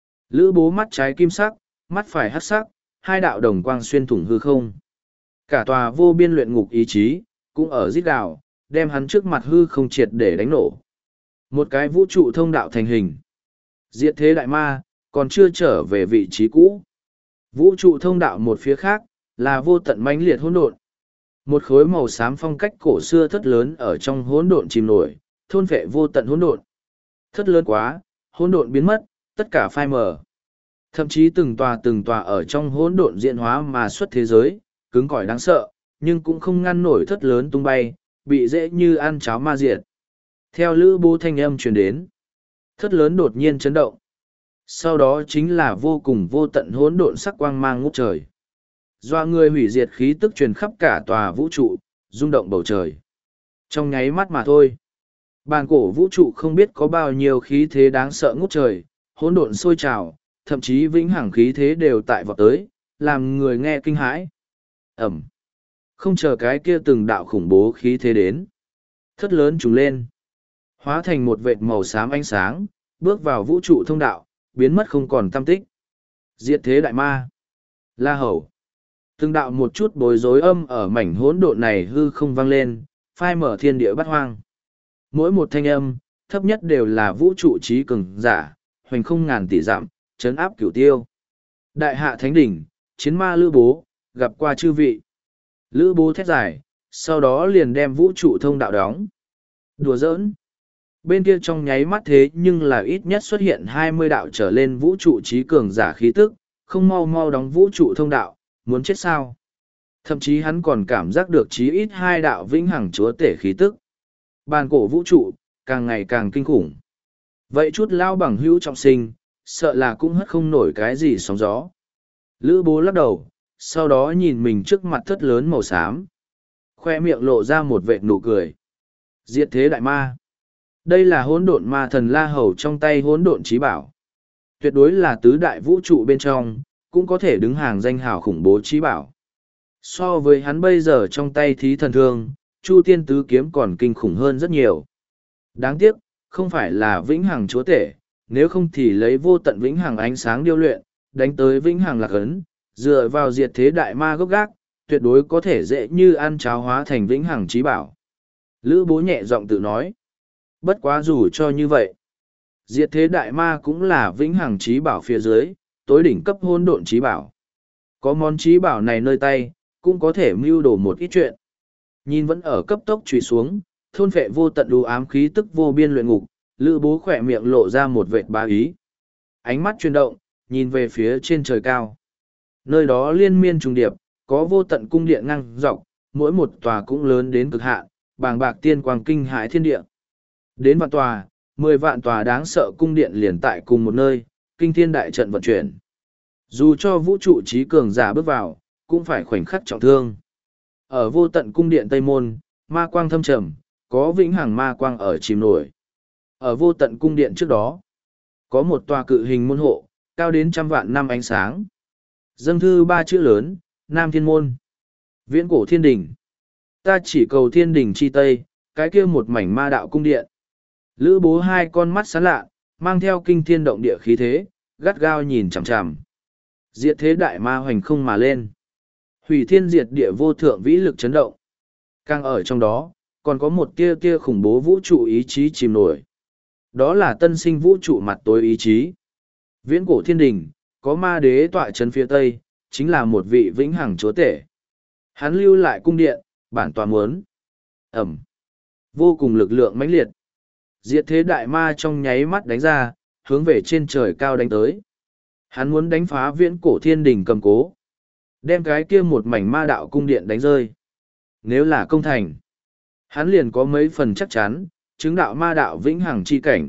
Lữ bố mắt trái kim sắc, mắt phải hắc sắc, hai đạo đồng quang xuyên thủng hư không. Cả tòa vô biên luyện ngục ý chí, cũng ở giết đạo, đem hắn trước mặt hư không triệt để đánh nổ. Một cái vũ trụ thông đạo thành hình. Diệt thế đại ma, còn chưa trở về vị trí cũ. Vũ trụ thông đạo một phía khác, là vô tận mãnh liệt hỗn độn. Một khối màu xám phong cách cổ xưa thất lớn ở trong hỗn độn chìm nổi, thôn vệ vô tận hỗn độn. Thất lớn quá, hỗn độn biến mất, tất cả phai mờ. Thậm chí từng tòa từng tòa ở trong hỗn độn diễn hóa mà xuất thế giới, cứng cỏi đáng sợ, nhưng cũng không ngăn nổi thất lớn tung bay, bị dễ như ăn cháo ma diệt. Theo lữ bố thanh âm truyền đến, thất lớn đột nhiên chấn động. Sau đó chính là vô cùng vô tận hỗn độn sắc quang mang ngút trời. Doa người hủy diệt khí tức truyền khắp cả tòa vũ trụ, rung động bầu trời. Trong nháy mắt mà thôi. Bàn cổ vũ trụ không biết có bao nhiêu khí thế đáng sợ ngút trời, hỗn độn sôi trào, thậm chí vĩnh hằng khí thế đều tại vọt tới, làm người nghe kinh hãi. Ẩm. Không chờ cái kia từng đạo khủng bố khí thế đến. Thất lớn trùng lên. Hóa thành một vệt màu xám ánh sáng, bước vào vũ trụ thông đạo, biến mất không còn tăm tích. Diệt thế đại ma. La hầu. Từng đạo một chút bối rối âm ở mảnh hỗn độn này hư không vang lên, phai mở thiên địa bát hoang. Mỗi một thanh âm, thấp nhất đều là vũ trụ trí cường giả, hoành không ngàn tỷ dặm, chấn áp cửu tiêu. Đại hạ thánh đỉnh, chiến ma lữ bố, gặp qua chư vị. Lữ bố thét dài, sau đó liền đem vũ trụ thông đạo đóng. Đùa giỡn. Bên kia trong nháy mắt thế nhưng là ít nhất xuất hiện hai mươi đạo trở lên vũ trụ trí cường giả khí tức, không mau mau đóng vũ trụ thông đạo, muốn chết sao. Thậm chí hắn còn cảm giác được chí ít hai đạo vĩnh hằng chúa tể khí tức. Bàn cổ vũ trụ, càng ngày càng kinh khủng. Vậy chút lao bằng hữu trọng sinh, sợ là cũng hất không nổi cái gì sóng gió. Lữ bố lắc đầu, sau đó nhìn mình trước mặt thất lớn màu xám. Khoe miệng lộ ra một vệt nụ cười. Diệt thế đại ma. Đây là hỗn độn ma thần La Hầu trong tay hỗn độn trí bảo. Tuyệt đối là tứ đại vũ trụ bên trong, cũng có thể đứng hàng danh hào khủng bố trí bảo. So với hắn bây giờ trong tay thí thần thương, Chu Tiên Tứ Kiếm còn kinh khủng hơn rất nhiều. Đáng tiếc, không phải là vĩnh hằng chúa tể, nếu không thì lấy vô tận vĩnh hằng ánh sáng điêu luyện, đánh tới vĩnh hằng lạc ấn, dựa vào diệt thế đại ma gốc gác, tuyệt đối có thể dễ như ăn cháo hóa thành vĩnh hằng trí bảo. Lữ bố nhẹ giọng tự nói. Bất quá dù cho như vậy, diệt thế đại ma cũng là vĩnh hằng trí bảo phía dưới, tối đỉnh cấp hôn độn trí bảo. Có món trí bảo này nơi tay, cũng có thể mưu đồ một ít chuyện. Nhìn vẫn ở cấp tốc trùy xuống, thôn phệ vô tận đủ ám khí tức vô biên luyện ngục, lữ bố khỏe miệng lộ ra một vệt bá ý. Ánh mắt chuyển động, nhìn về phía trên trời cao. Nơi đó liên miên trùng điệp, có vô tận cung điện ngang dọc, mỗi một tòa cũng lớn đến cực hạn, bàng bạc tiên quang kinh hãi thiên địa. Đến vạn tòa, mười vạn tòa đáng sợ cung điện liền tại cùng một nơi, kinh thiên đại trận vận chuyển. Dù cho vũ trụ trí cường giả bước vào, cũng phải khoảnh khắc trọng thương. Ở vô tận cung điện Tây Môn, ma quang thâm trầm, có vĩnh hằng ma quang ở chìm nổi. Ở vô tận cung điện trước đó, có một tòa cự hình môn hộ, cao đến trăm vạn năm ánh sáng. Dâng thư ba chữ lớn, Nam Thiên Môn. Viễn cổ thiên đỉnh. Ta chỉ cầu thiên đỉnh chi tây, cái kia một mảnh ma đạo cung điện. Lữ bố hai con mắt sáng lạ, mang theo kinh thiên động địa khí thế, gắt gao nhìn chằm chằm. Diệt thế đại ma hoành không mà lên. Hủy thiên diệt địa vô thượng vĩ lực chấn động. Càng ở trong đó, còn có một tia tia khủng bố vũ trụ ý chí chìm nổi. Đó là tân sinh vũ trụ mặt tối ý chí. Viễn cổ thiên đình, có ma đế tọa trấn phía tây, chính là một vị vĩnh hằng chúa tể. Hắn lưu lại cung điện, bản tòa muốn. Ẩm. Vô cùng lực lượng mãnh liệt. Diệt thế đại ma trong nháy mắt đánh ra, hướng về trên trời cao đánh tới. Hắn muốn đánh phá viễn cổ thiên đình cầm cố. Đem cái kia một mảnh ma đạo cung điện đánh rơi. Nếu là công thành, hắn liền có mấy phần chắc chắn, chứng đạo ma đạo vĩnh hằng chi cảnh.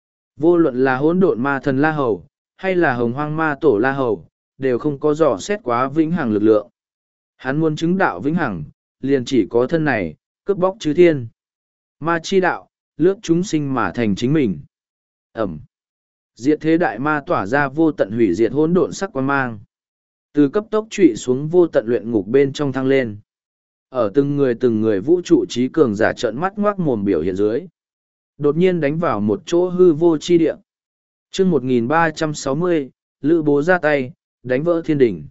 Vô luận là hỗn độn ma thần La Hầu, hay là hồng hoang ma tổ La Hầu, đều không có dò xét quá vĩnh hằng lực lượng. Hắn muốn chứng đạo vĩnh hằng, liền chỉ có thân này, cướp bóc chư thiên. Ma chi đạo, lướt chúng sinh mà thành chính mình. Ẩm. Diệt thế đại ma tỏa ra vô tận hủy diệt hỗn độn sắc quan mang. Từ cấp tốc trụy xuống vô tận luyện ngục bên trong thăng lên. Ở từng người từng người vũ trụ trí cường giả trợn mắt ngoác mồm biểu hiện dưới. Đột nhiên đánh vào một chỗ hư vô chi địa. chương một nghìn ba trăm sáu mươi, Lữ Bố ra tay, đánh vỡ thiên đỉnh.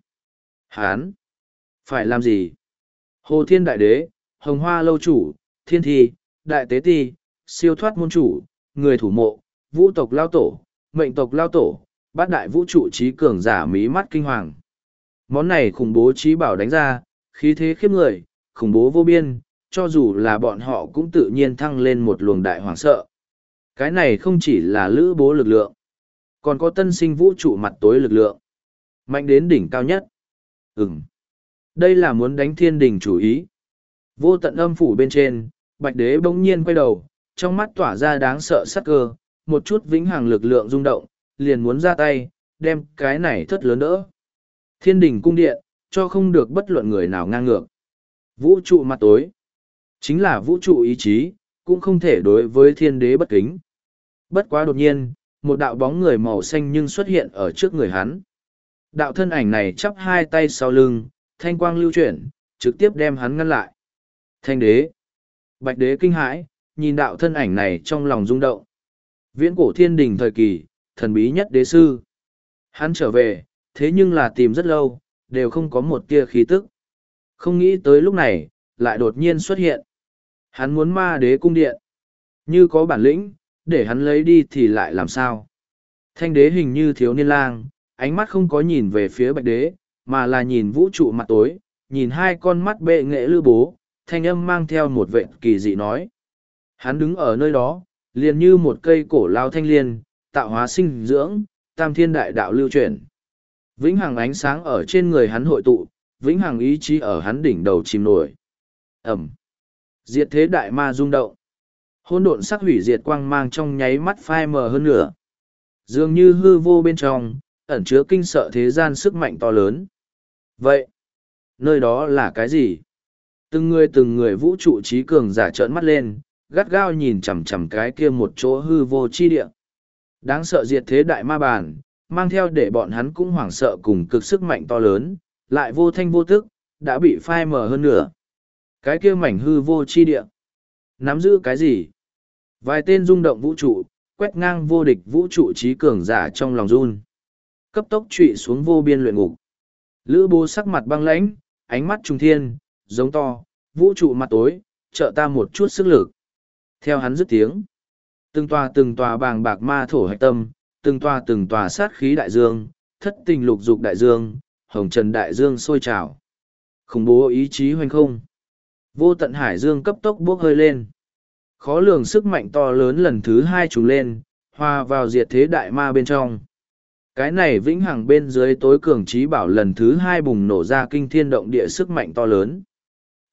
Hán! Phải làm gì? Hồ Thiên Đại Đế, Hồng Hoa Lâu Chủ, Thiên Thi, Đại Tế Ti, Siêu Thoát Môn Chủ, Người Thủ Mộ, Vũ Tộc Lao Tổ, Mệnh Tộc Lao Tổ, bát đại vũ trụ trí cường giả mí mắt kinh hoàng. Món này khủng bố trí bảo đánh ra, khí thế khiếp người, khủng bố vô biên, cho dù là bọn họ cũng tự nhiên thăng lên một luồng đại hoàng sợ. Cái này không chỉ là Lữ Bố lực lượng, còn có tân sinh vũ trụ mặt tối lực lượng. Mạnh đến đỉnh cao nhất. Ừm. Đây là muốn đánh thiên đình chủ ý. Vô tận âm phủ bên trên, Bạch Đế bỗng nhiên quay đầu, trong mắt tỏa ra đáng sợ sắc cơ, một chút vĩnh hằng lực lượng rung động, liền muốn ra tay, đem cái này thất lớn đỡ. Thiên đình cung điện, cho không được bất luận người nào ngang ngược. Vũ trụ mặt tối, chính là vũ trụ ý chí, cũng không thể đối với thiên đế bất kính. Bất quá đột nhiên, một đạo bóng người màu xanh nhưng xuất hiện ở trước người hắn. Đạo thân ảnh này chắp hai tay sau lưng, thanh quang lưu chuyển, trực tiếp đem hắn ngăn lại. Thanh đế. Bạch đế kinh hãi, nhìn đạo thân ảnh này trong lòng rung động. Viễn cổ thiên đình thời kỳ, thần bí nhất đế sư. Hắn trở về, thế nhưng là tìm rất lâu, đều không có một tia khí tức. Không nghĩ tới lúc này, lại đột nhiên xuất hiện. Hắn muốn ma đế cung điện. Như có bản lĩnh, để hắn lấy đi thì lại làm sao? Thanh đế hình như thiếu niên lang, ánh mắt không có nhìn về phía bạch đế, mà là nhìn vũ trụ mặt tối, nhìn hai con mắt bệ nghệ Lữ Bố, thanh âm mang theo một vệ kỳ dị nói. Hắn đứng ở nơi đó, liền như một cây cổ lao thanh liên, tạo hóa sinh dưỡng, tam thiên đại đạo lưu chuyển. Vĩnh hằng ánh sáng ở trên người hắn hội tụ, vĩnh hằng ý chí ở hắn đỉnh đầu chìm nổi. Ẩm. Diệt thế đại ma rung động. Hỗn độn sắc hủy diệt quang mang trong nháy mắt phai mờ hơn nửa. Dường như hư vô bên trong, ẩn chứa kinh sợ thế gian sức mạnh to lớn. Vậy, nơi đó là cái gì? Từng người từng người vũ trụ trí cường giả trợn mắt lên, gắt gao nhìn chằm chằm cái kia một chỗ hư vô chi địa. Đáng sợ diệt thế đại ma bản, mang theo để bọn hắn cũng hoảng sợ cùng cực sức mạnh to lớn, lại vô thanh vô tức, đã bị phai mờ hơn nửa. Cái kia mảnh hư vô chi địa. Nắm giữ cái gì? Vài tên rung động vũ trụ, quét ngang vô địch vũ trụ trí cường giả trong lòng run. Cấp tốc trụy xuống vô biên luyện ngục. Lữ Bố sắc mặt băng lãnh, ánh mắt trung thiên, giống to, vũ trụ mặt tối, trợ ta một chút sức lực. Theo hắn dứt tiếng, từng tòa từng tòa bàng bạc ma thổ hạch tâm, từng tòa từng tòa sát khí đại dương, thất tình lục dục đại dương, hồng trần đại dương sôi trào. Khủng bố ý chí hoành không. Vô tận hải dương cấp tốc bốc hơi lên. Khó lường sức mạnh to lớn lần thứ hai trùng lên, hòa vào diệt thế đại ma bên trong. Cái này vĩnh hằng bên dưới tối cường trí bảo lần thứ hai bùng nổ ra kinh thiên động địa sức mạnh to lớn.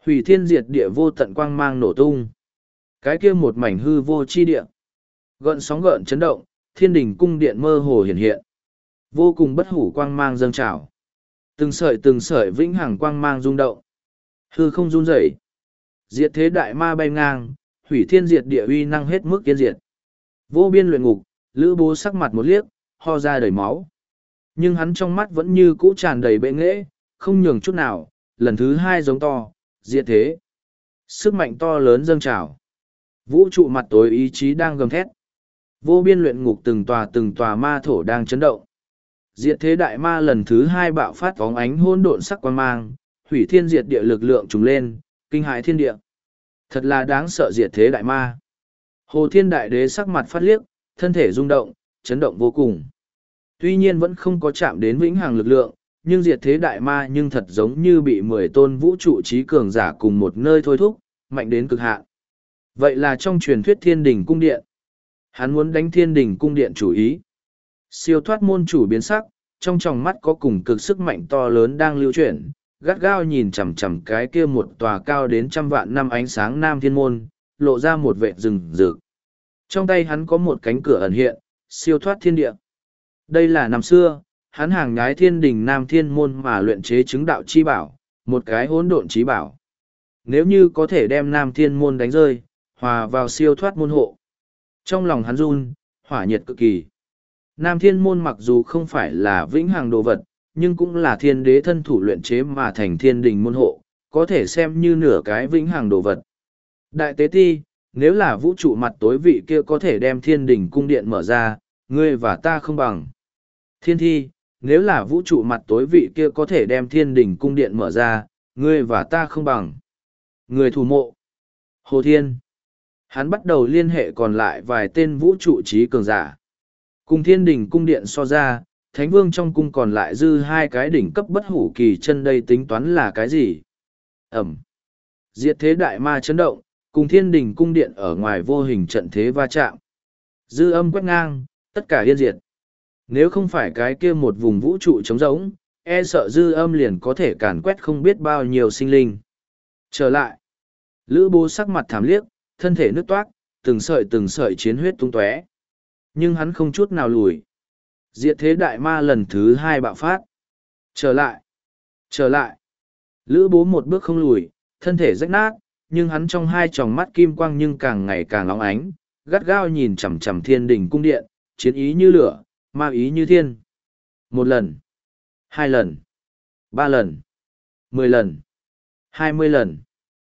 Hủy thiên diệt địa vô tận quang mang nổ tung. Cái kia một mảnh hư vô chi địa. Gợn sóng gợn chấn động, thiên đình cung điện mơ hồ hiện hiện. Vô cùng bất hủ quang mang dâng trào. Từng sợi từng sợi vĩnh hằng quang mang rung động. Hư không run rẩy. Diệt thế đại ma bay ngang, hủy thiên diệt địa uy năng hết mức yên diệt. Vô biên luyện ngục, Lữ Bố sắc mặt một liếc, ho ra đầy máu. Nhưng hắn trong mắt vẫn như cũ tràn đầy bệ nghệ, không nhường chút nào, lần thứ hai giống to, diệt thế. Sức mạnh to lớn dâng trào. Vũ trụ mặt tối ý chí đang gầm thét. Vô biên luyện ngục từng tòa từng tòa ma thổ đang chấn động. Diệt thế đại ma lần thứ hai bạo phát phóng ánh hôn độn sắc quang mang, hủy thiên diệt địa lực lượng trùng lên, kinh hại thiên địa. Thật là đáng sợ diệt thế đại ma. Hồ Thiên Đại Đế sắc mặt phát liếc, thân thể rung động, chấn động vô cùng. Tuy nhiên vẫn không có chạm đến vĩnh hằng lực lượng, nhưng diệt thế đại ma nhưng thật giống như bị mười tôn vũ trụ trí cường giả cùng một nơi thôi thúc, mạnh đến cực hạn. Vậy là trong truyền thuyết thiên đình cung điện. Hắn muốn đánh thiên đình cung điện chủ ý. Siêu thoát môn chủ biến sắc, trong tròng mắt có cùng cực sức mạnh to lớn đang lưu chuyển, gắt gao nhìn chằm chằm cái kia một tòa cao đến trăm vạn năm ánh sáng nam thiên môn, lộ ra một vệ rừng rực. Trong tay hắn có một cánh cửa ẩn hiện, siêu thoát thiên địa. Đây là năm xưa, hắn hàng nhái thiên đình nam thiên môn mà luyện chế chứng đạo chi bảo, một cái hỗn độn trí bảo. Nếu như có thể đem nam thiên môn đánh rơi, hòa vào siêu thoát môn hộ. Trong lòng hắn run, hỏa nhiệt cực kỳ. Nam thiên môn mặc dù không phải là vĩnh hằng đồ vật, nhưng cũng là thiên đế thân thủ luyện chế mà thành thiên đình môn hộ, có thể xem như nửa cái vĩnh hằng đồ vật. Đại tế ti, nếu là vũ trụ mặt tối vị kia có thể đem thiên đình cung điện mở ra, ngươi và ta không bằng. Thiên thi, nếu là vũ trụ mặt tối vị kia có thể đem thiên đình cung điện mở ra, ngươi và ta không bằng. Người thủ mộ. Hồ Thiên. Hắn bắt đầu liên hệ còn lại vài tên vũ trụ trí cường giả. Cùng thiên đình cung điện so ra, thánh vương trong cung còn lại dư hai cái đỉnh cấp bất hủ kỳ chân đây tính toán là cái gì? Ẩm. Diệt thế đại ma chấn động, cùng thiên đình cung điện ở ngoài vô hình trận thế va chạm. Dư âm quét ngang, tất cả yên diệt. Nếu không phải cái kia một vùng vũ trụ trống rỗng, e sợ dư âm liền có thể càn quét không biết bao nhiêu sinh linh. Trở lại. Lữ Bố sắc mặt thảm liếc, thân thể nứt toát, từng sợi từng sợi chiến huyết tung tóe. Nhưng hắn không chút nào lùi. Diệt thế đại ma lần thứ hai bạo phát. Trở lại. Trở lại. Lữ Bố một bước không lùi, thân thể rách nát, nhưng hắn trong hai tròng mắt kim quang nhưng càng ngày càng óng ánh, gắt gao nhìn chằm chằm thiên đình cung điện, chiến ý như lửa, ma ý như thiên. Một lần. Hai lần. Ba lần. Mười lần. Hai mươi lần.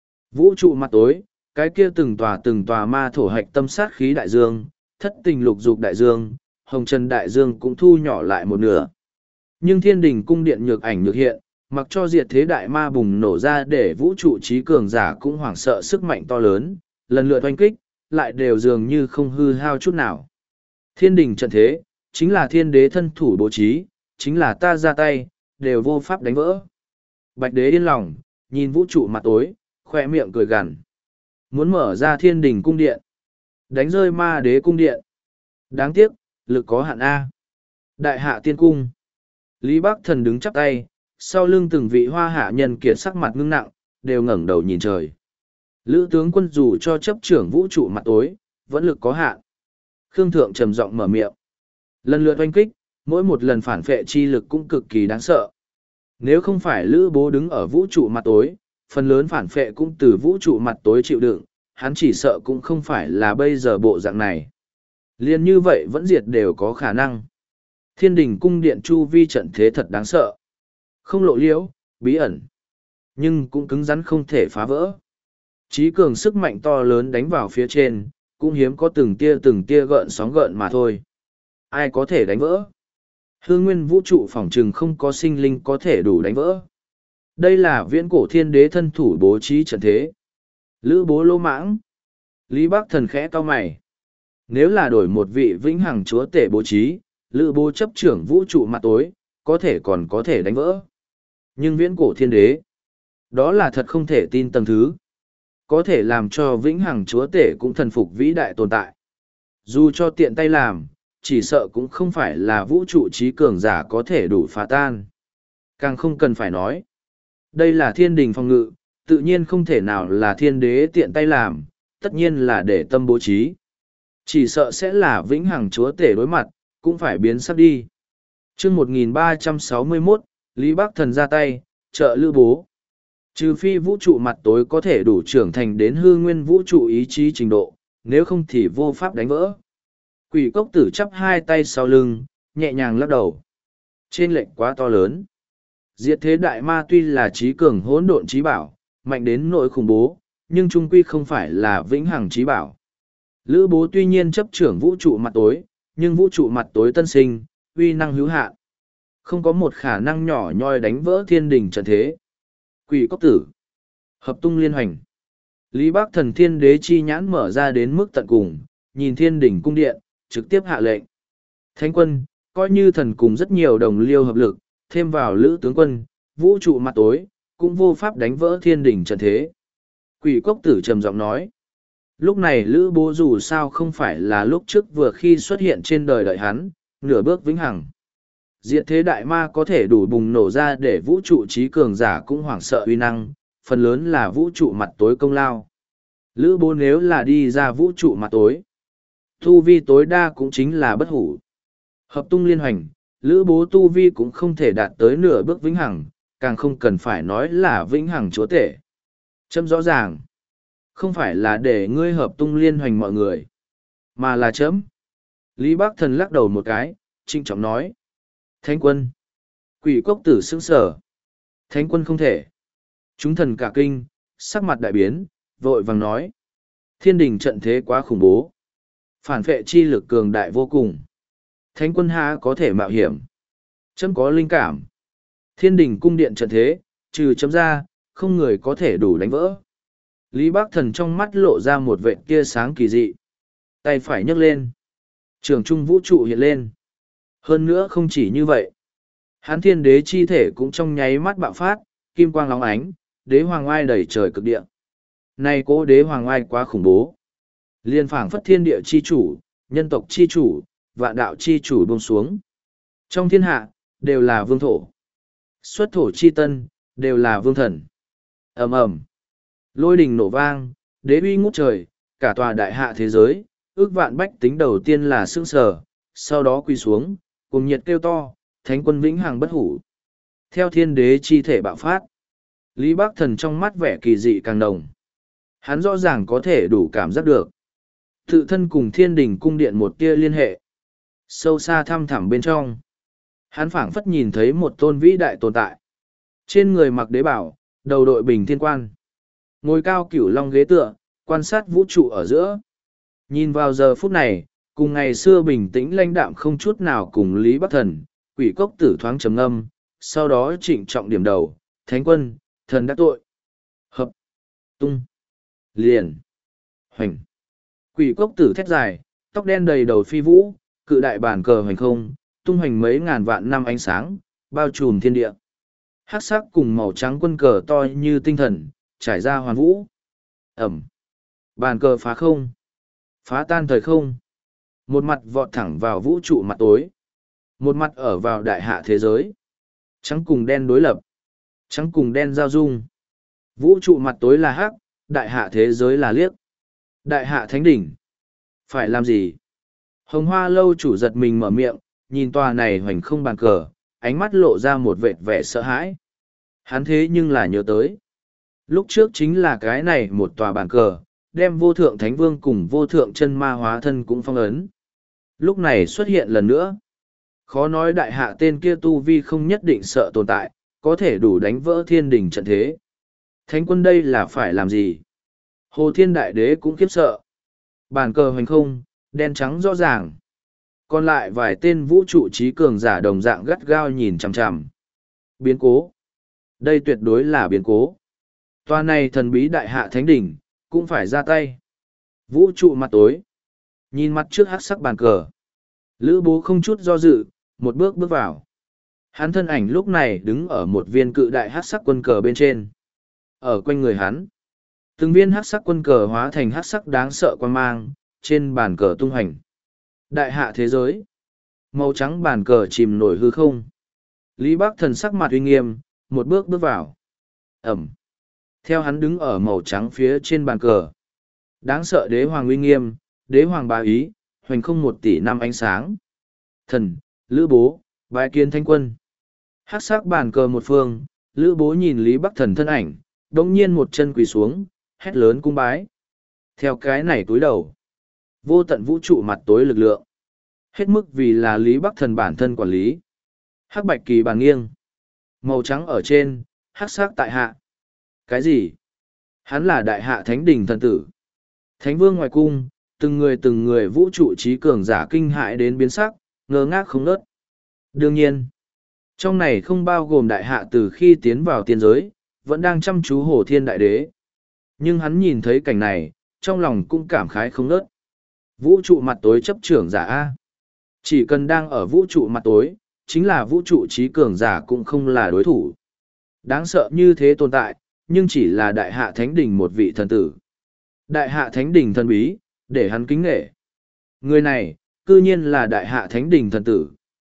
Vũ trụ mặt tối, cái kia từng tòa từng tòa ma thổ hạch tâm sát khí đại dương, thất tình lục dục đại dương, hồng trần đại dương cũng thu nhỏ lại một nửa. Nhưng thiên đình cung điện nhược ảnh nhược hiện, mặc cho diệt thế đại ma bùng nổ ra để vũ trụ trí cường giả cũng hoảng sợ sức mạnh to lớn, lần lượt oanh kích, lại đều dường như không hư hao chút nào. Thiên đình trận thế, chính là thiên đế thân thủ bố trí, chính là ta ra tay, đều vô pháp đánh vỡ. Bạch đế yên lòng, nhìn vũ trụ mặt tối, khoe miệng cười gằn. Muốn mở ra thiên đình cung điện, đánh rơi ma đế cung điện. Đáng tiếc, lực có hạn A. Đại hạ tiên cung. Lý Bắc Thần đứng chắp tay, sau lưng từng vị hoa hạ nhân kiệt sắc mặt ngưng nặng, đều ngẩng đầu nhìn trời. Lữ tướng quân dù cho chấp trưởng vũ trụ mặt tối, vẫn lực có hạn. Khương Thượng trầm giọng mở miệng. Lần lượt oanh kích, mỗi một lần phản phệ chi lực cũng cực kỳ đáng sợ. Nếu không phải Lữ Bố đứng ở vũ trụ mặt tối, phần lớn phản phệ cũng từ vũ trụ mặt tối chịu đựng, hắn chỉ sợ cũng không phải là bây giờ bộ dạng này. Liên như vậy vẫn diệt đều có khả năng. Thiên đình cung điện chu vi trận thế thật đáng sợ. Không lộ liễu, bí ẩn. Nhưng cũng cứng rắn không thể phá vỡ. Chí cường sức mạnh to lớn đánh vào phía trên, cũng hiếm có từng tia từng tia gợn sóng gợn mà thôi. Ai có thể đánh vỡ? Hư nguyên vũ trụ phỏng trừng không có sinh linh có thể đủ đánh vỡ. Đây là viễn cổ thiên đế thân thủ bố trí trận thế. Lữ Bố lô mãng. Lý Bắc Thần khẽ cau mày. Nếu là đổi một vị vĩnh hằng chúa tể bố trí, Lữ Bố chấp trưởng vũ trụ mặt tối, có thể còn có thể đánh vỡ. Nhưng viễn cổ thiên đế, đó là thật không thể tin tầng thứ. Có thể làm cho vĩnh hằng chúa tể cũng thần phục vĩ đại tồn tại. Dù cho tiện tay làm, chỉ sợ cũng không phải là vũ trụ trí cường giả có thể đủ phá tan. Càng không cần phải nói. Đây là thiên đình phòng ngự, tự nhiên không thể nào là thiên đế tiện tay làm, tất nhiên là để tâm bố trí. Chỉ sợ sẽ là vĩnh hằng chúa tể đối mặt, cũng phải biến sắp đi. chương một nghìn ba trăm sáu mươi mốt, Lý Bắc Thần ra tay, trợ Lữ Bố. Trừ phi vũ trụ mặt tối có thể đủ trưởng thành đến hư nguyên vũ trụ ý chí trình độ, nếu không thì vô pháp đánh vỡ. Quỷ cốc tử chắp hai tay sau lưng, nhẹ nhàng lắc đầu. Trên lệnh quá to lớn. Diệt thế đại ma tuy là trí cường hỗn độn trí bảo, mạnh đến nỗi khủng bố, nhưng trung quy không phải là vĩnh hằng trí bảo. Lữ Bố tuy nhiên chấp trưởng vũ trụ mặt tối, nhưng vũ trụ mặt tối tân sinh, uy năng hữu hạn. Không có một khả năng nhỏ nhoi đánh vỡ thiên đình trận thế. Quỷ cốc tử. Hợp tung liên hoành. Lý Bắc Thần thiên đế chi nhãn mở ra đến mức tận cùng, nhìn thiên đình cung điện, trực tiếp hạ lệnh. Thánh quân, coi như thần cùng rất nhiều đồng liêu hợp lực, thêm vào lữ tướng quân, vũ trụ mặt tối, cũng vô pháp đánh vỡ thiên đình trận thế. Quỷ cốc tử trầm giọng nói. Lúc này Lữ Bố dù sao không phải là lúc trước vừa khi xuất hiện trên đời đợi hắn, nửa bước vĩnh hằng. Diệt thế đại ma có thể đủ bùng nổ ra để vũ trụ trí cường giả cũng hoảng sợ uy năng, phần lớn là vũ trụ mặt tối công lao. Lữ Bố nếu là đi ra vũ trụ mặt tối, tu vi tối đa cũng chính là bất hủ. Hợp tung liên hoành, Lữ Bố tu vi cũng không thể đạt tới nửa bước vĩnh hằng, càng không cần phải nói là vĩnh hằng chúa tể. Chấm rõ ràng, không phải là để ngươi hợp tung liên hoành mọi người, mà là chấm. Lý Bắc Thần lắc đầu một cái, trinh trọng nói. Thánh quân. Quỷ cốc tử sững sở. Thánh quân không thể. Chúng thần cả kinh, sắc mặt đại biến, vội vàng nói. Thiên đình trận thế quá khủng bố. Phản phệ chi lực cường đại vô cùng. Thánh quân há có thể mạo hiểm. Chấm có linh cảm. Thiên đình cung điện trận thế, trừ chấm ra, không người có thể đủ đánh vỡ. Lý Bắc Thần trong mắt lộ ra một vệt tia sáng kỳ dị. Tay phải nhấc lên. Trường trung vũ trụ hiện lên. Hơn nữa không chỉ như vậy. Hán thiên đế chi thể cũng trong nháy mắt bạo phát, kim quang lóng ánh, đế hoàng oai đầy trời cực địa. Này cố đế hoàng oai quá khủng bố. Liên phảng phất thiên địa chi chủ, nhân tộc chi chủ, vạn đạo chi chủ buông xuống. Trong thiên hạ, đều là vương thổ. Xuất thổ chi tân, đều là vương thần. Ầm ầm, lôi đình nổ vang, đế uy ngút trời, cả tòa đại hạ thế giới, ước vạn bách tính đầu tiên là sững sờ, sau đó quỳ xuống, cùng nhiệt kêu to, thánh quân vĩnh hằng bất hủ. Theo thiên đế chi thể bạo phát, Lý Bắc Thần trong mắt vẻ kỳ dị càng đồng. Hắn rõ ràng có thể đủ cảm giác được. Tự thân cùng thiên đình cung điện một tia liên hệ. Sâu xa thăm thẳm bên trong. Hắn phảng phất nhìn thấy một tôn vĩ đại tồn tại. Trên người mặc đế bảo, đầu đội bình thiên quan. Ngồi cao cửu long ghế tựa, quan sát vũ trụ ở giữa. Nhìn vào giờ phút này, cùng ngày xưa bình tĩnh lãnh đạm không chút nào cùng Lý Bắc Thần, quỷ cốc tử thoáng trầm ngâm, sau đó trịnh trọng điểm đầu, thánh quân, thần đã tội. Hợp, tung, liền, hoành. Quỷ cốc tử thét dài, tóc đen đầy đầu phi vũ, cự đại bản cờ hoành không, tung hoành mấy ngàn vạn năm ánh sáng, bao trùm thiên địa. Hắc sắc cùng màu trắng quân cờ to như tinh thần, trải ra hoàn vũ. Ẩm. Bàn cờ phá không. Phá tan thời không. Một mặt vọt thẳng vào vũ trụ mặt tối. Một mặt ở vào đại hạ thế giới. Trắng cùng đen đối lập. Trắng cùng đen giao dung. Vũ trụ mặt tối là hắc, đại hạ thế giới là liếc. Đại hạ thánh đỉnh. Phải làm gì? Hồng Hoa lâu chủ giật mình mở miệng, nhìn tòa này hoành không bàn cờ, ánh mắt lộ ra một vệt vẻ sợ hãi. Hắn thế nhưng là nhớ tới. Lúc trước chính là cái này một tòa bàn cờ, đem vô thượng thánh vương cùng vô thượng chân ma hóa thân cũng phong ấn. Lúc này xuất hiện lần nữa. Khó nói đại hạ tên kia tu vi không nhất định sợ tồn tại, có thể đủ đánh vỡ thiên đình trận thế. Thánh quân đây là phải làm gì? Hồ Thiên Đại Đế cũng khiếp sợ. Bàn cờ hoành không, đen trắng rõ ràng. Còn lại vài tên vũ trụ trí cường giả đồng dạng gắt gao nhìn chằm chằm. Biến cố. Đây tuyệt đối là biến cố. Tòa này thần bí đại hạ thánh đỉnh, cũng phải ra tay. Vũ trụ mặt tối. Nhìn mặt trước hắc sắc bàn cờ. Lữ Bố không chút do dự, một bước bước vào. Hắn thân ảnh lúc này đứng ở một viên cự đại hắc sắc quân cờ bên trên. Ở quanh người hắn, từng viên hắc sắc quân cờ hóa thành hắc sắc đáng sợ quan mang, trên bàn cờ tung hành. Đại hạ thế giới. Màu trắng bàn cờ chìm nổi hư không. Lý Bắc Thần sắc mặt uy nghiêm, một bước bước vào. Ẩm. Theo hắn đứng ở màu trắng phía trên bàn cờ. Đáng sợ đế hoàng uy nghiêm, đế hoàng bá ý, hoành không một tỷ năm ánh sáng. Thần, Lữ Bố, bái kiến Thánh quân. Hắc sắc bàn cờ một phương, Lữ Bố nhìn Lý Bắc Thần thân ảnh, đống nhiên một chân quỳ xuống, hét lớn cung bái. Theo cái này túi đầu, vô tận vũ trụ mặt tối lực lượng. Hết mức vì là Lý Bắc Thần bản thân quản lý. Hắc bạch kỳ bàn nghiêng. Màu trắng ở trên, hắc sắc tại hạ. Cái gì? Hắn là đại hạ thánh đình thần tử. Thánh vương ngoài cung, từng người từng người vũ trụ trí cường giả kinh hại đến biến sắc, ngơ ngác không nớt. Đương nhiên, trong này không bao gồm đại hạ từ khi tiến vào tiên giới, vẫn đang chăm chú Hồ Thiên Đại Đế. Nhưng hắn nhìn thấy cảnh này, trong lòng cũng cảm khái không nớt. Vũ trụ mặt tối chấp trưởng giả A. Chỉ cần đang ở vũ trụ mặt tối, chính là vũ trụ trí cường giả cũng không là đối thủ. Đáng sợ như thế tồn tại, nhưng chỉ là đại hạ thánh đình một vị thần tử. Đại hạ thánh đình thần bí, để hắn kính nghệ. Người này, cư nhiên là đại hạ thánh đình thần tử.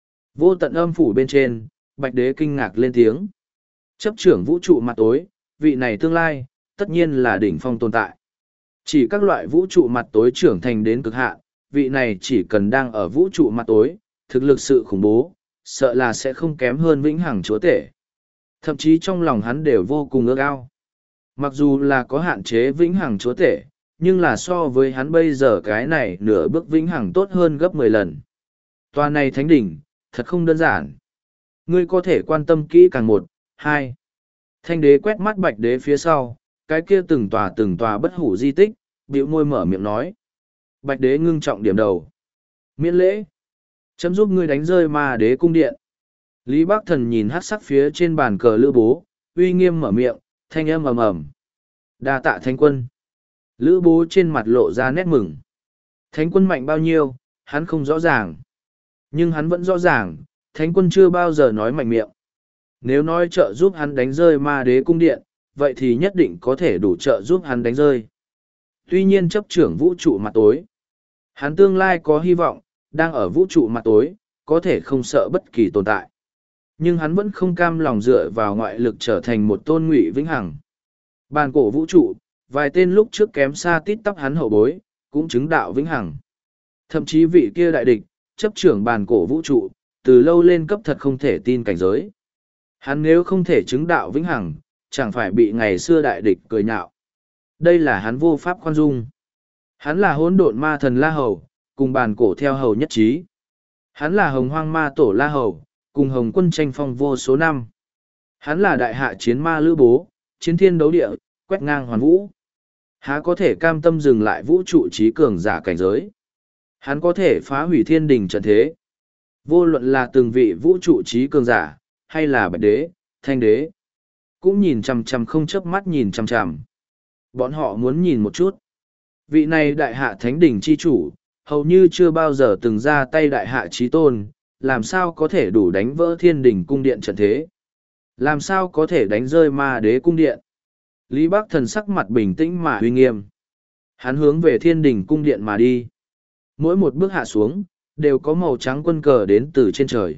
Vô tận âm phủ bên trên, bạch đế kinh ngạc lên tiếng. Chấp trưởng vũ trụ mặt tối, vị này tương lai, tất nhiên là đỉnh phong tồn tại. Chỉ các loại vũ trụ mặt tối trưởng thành đến cực hạn, vị này chỉ cần đang ở vũ trụ mặt tối, thực lực sự khủng bố, sợ là sẽ không kém hơn vĩnh hằng chúa tể. Thậm chí trong lòng hắn đều vô cùng ước ao. Mặc dù là có hạn chế vĩnh hằng chúa tể, nhưng là so với hắn bây giờ cái này nửa bước vĩnh hằng tốt hơn gấp mười lần. Tòa này thánh đỉnh, thật không đơn giản. Ngươi có thể quan tâm kỹ càng một, hai. Thanh đế quét mắt bạch đế phía sau, cái kia từng tòa từng tòa bất hủ di tích, bĩu môi mở miệng nói. Bạch đế ngưng trọng điểm đầu. Miễn lễ. Chấm giúp ngươi đánh rơi ma đế cung điện. Lý Bắc Thần nhìn hát sắc phía trên bàn cờ Lữ Bố, uy nghiêm mở miệng, thanh âm ầm ầm. Đa tạ thánh quân. Lữ Bố trên mặt lộ ra nét mừng. Thánh quân mạnh bao nhiêu, hắn không rõ ràng. Nhưng hắn vẫn rõ ràng, thánh quân chưa bao giờ nói mạnh miệng. Nếu nói trợ giúp hắn đánh rơi ma đế cung điện, vậy thì nhất định có thể đủ trợ giúp hắn đánh rơi. Tuy nhiên chấp trưởng vũ trụ mặt tối. Hắn tương lai có hy vọng, đang ở vũ trụ mặt tối, có thể không sợ bất kỳ tồn tại. Nhưng hắn vẫn không cam lòng dựa vào ngoại lực trở thành một tôn ngụy vĩnh hằng. Bàn cổ vũ trụ, vài tên lúc trước kém xa tít tắp hắn hậu bối, cũng chứng đạo vĩnh hằng. Thậm chí vị kia đại địch, chấp trưởng bàn cổ vũ trụ, từ lâu lên cấp thật không thể tin cảnh giới. Hắn nếu không thể chứng đạo vĩnh hằng, chẳng phải bị ngày xưa đại địch cười nhạo. Đây là hắn vô pháp khoan dung. Hắn là hỗn độn ma thần La Hầu, cùng bàn cổ theo hầu nhất trí. Hắn là hồng hoang ma tổ La Hầu, cùng hồng quân tranh phong vô số năm. Hắn là đại hạ chiến ma Lữ Bố, chiến thiên đấu địa, quét ngang hoàn vũ. Há có thể cam tâm dừng lại vũ trụ trí cường giả cảnh giới. Hắn có thể phá hủy thiên đình trận thế. Vô luận là từng vị vũ trụ trí cường giả, hay là bạch đế, thanh đế. Cũng nhìn chằm chằm không chớp mắt nhìn chằm chằm. Bọn họ muốn nhìn một chút. Vị này đại hạ thánh đỉnh chi chủ, hầu như chưa bao giờ từng ra tay đại hạ trí tôn, làm sao có thể đủ đánh vỡ thiên đình cung điện trận thế. Làm sao có thể đánh rơi ma đế cung điện. Lý Bắc Thần sắc mặt bình tĩnh mà uy nghiêm. Hắn hướng về thiên đình cung điện mà đi. Mỗi một bước hạ xuống, đều có màu trắng quân cờ đến từ trên trời.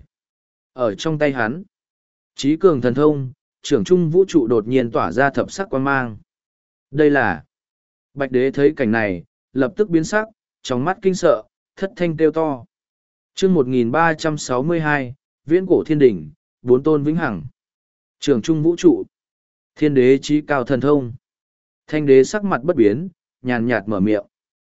Ở trong tay hắn, trí cường thần thông, trưởng trung vũ trụ đột nhiên tỏa ra thập sắc quan mang. Đây là... Bạch đế thấy cảnh này, lập tức biến sắc, trong mắt kinh sợ, thất thanh kêu to. chương một nghìn ba trăm sáu mươi hai, viễn cổ thiên đỉnh, bốn tôn vĩnh hằng. Trưởng trung vũ trụ. Thiên đế trí cao thần thông. Thanh đế sắc mặt bất biến, nhàn nhạt mở miệng.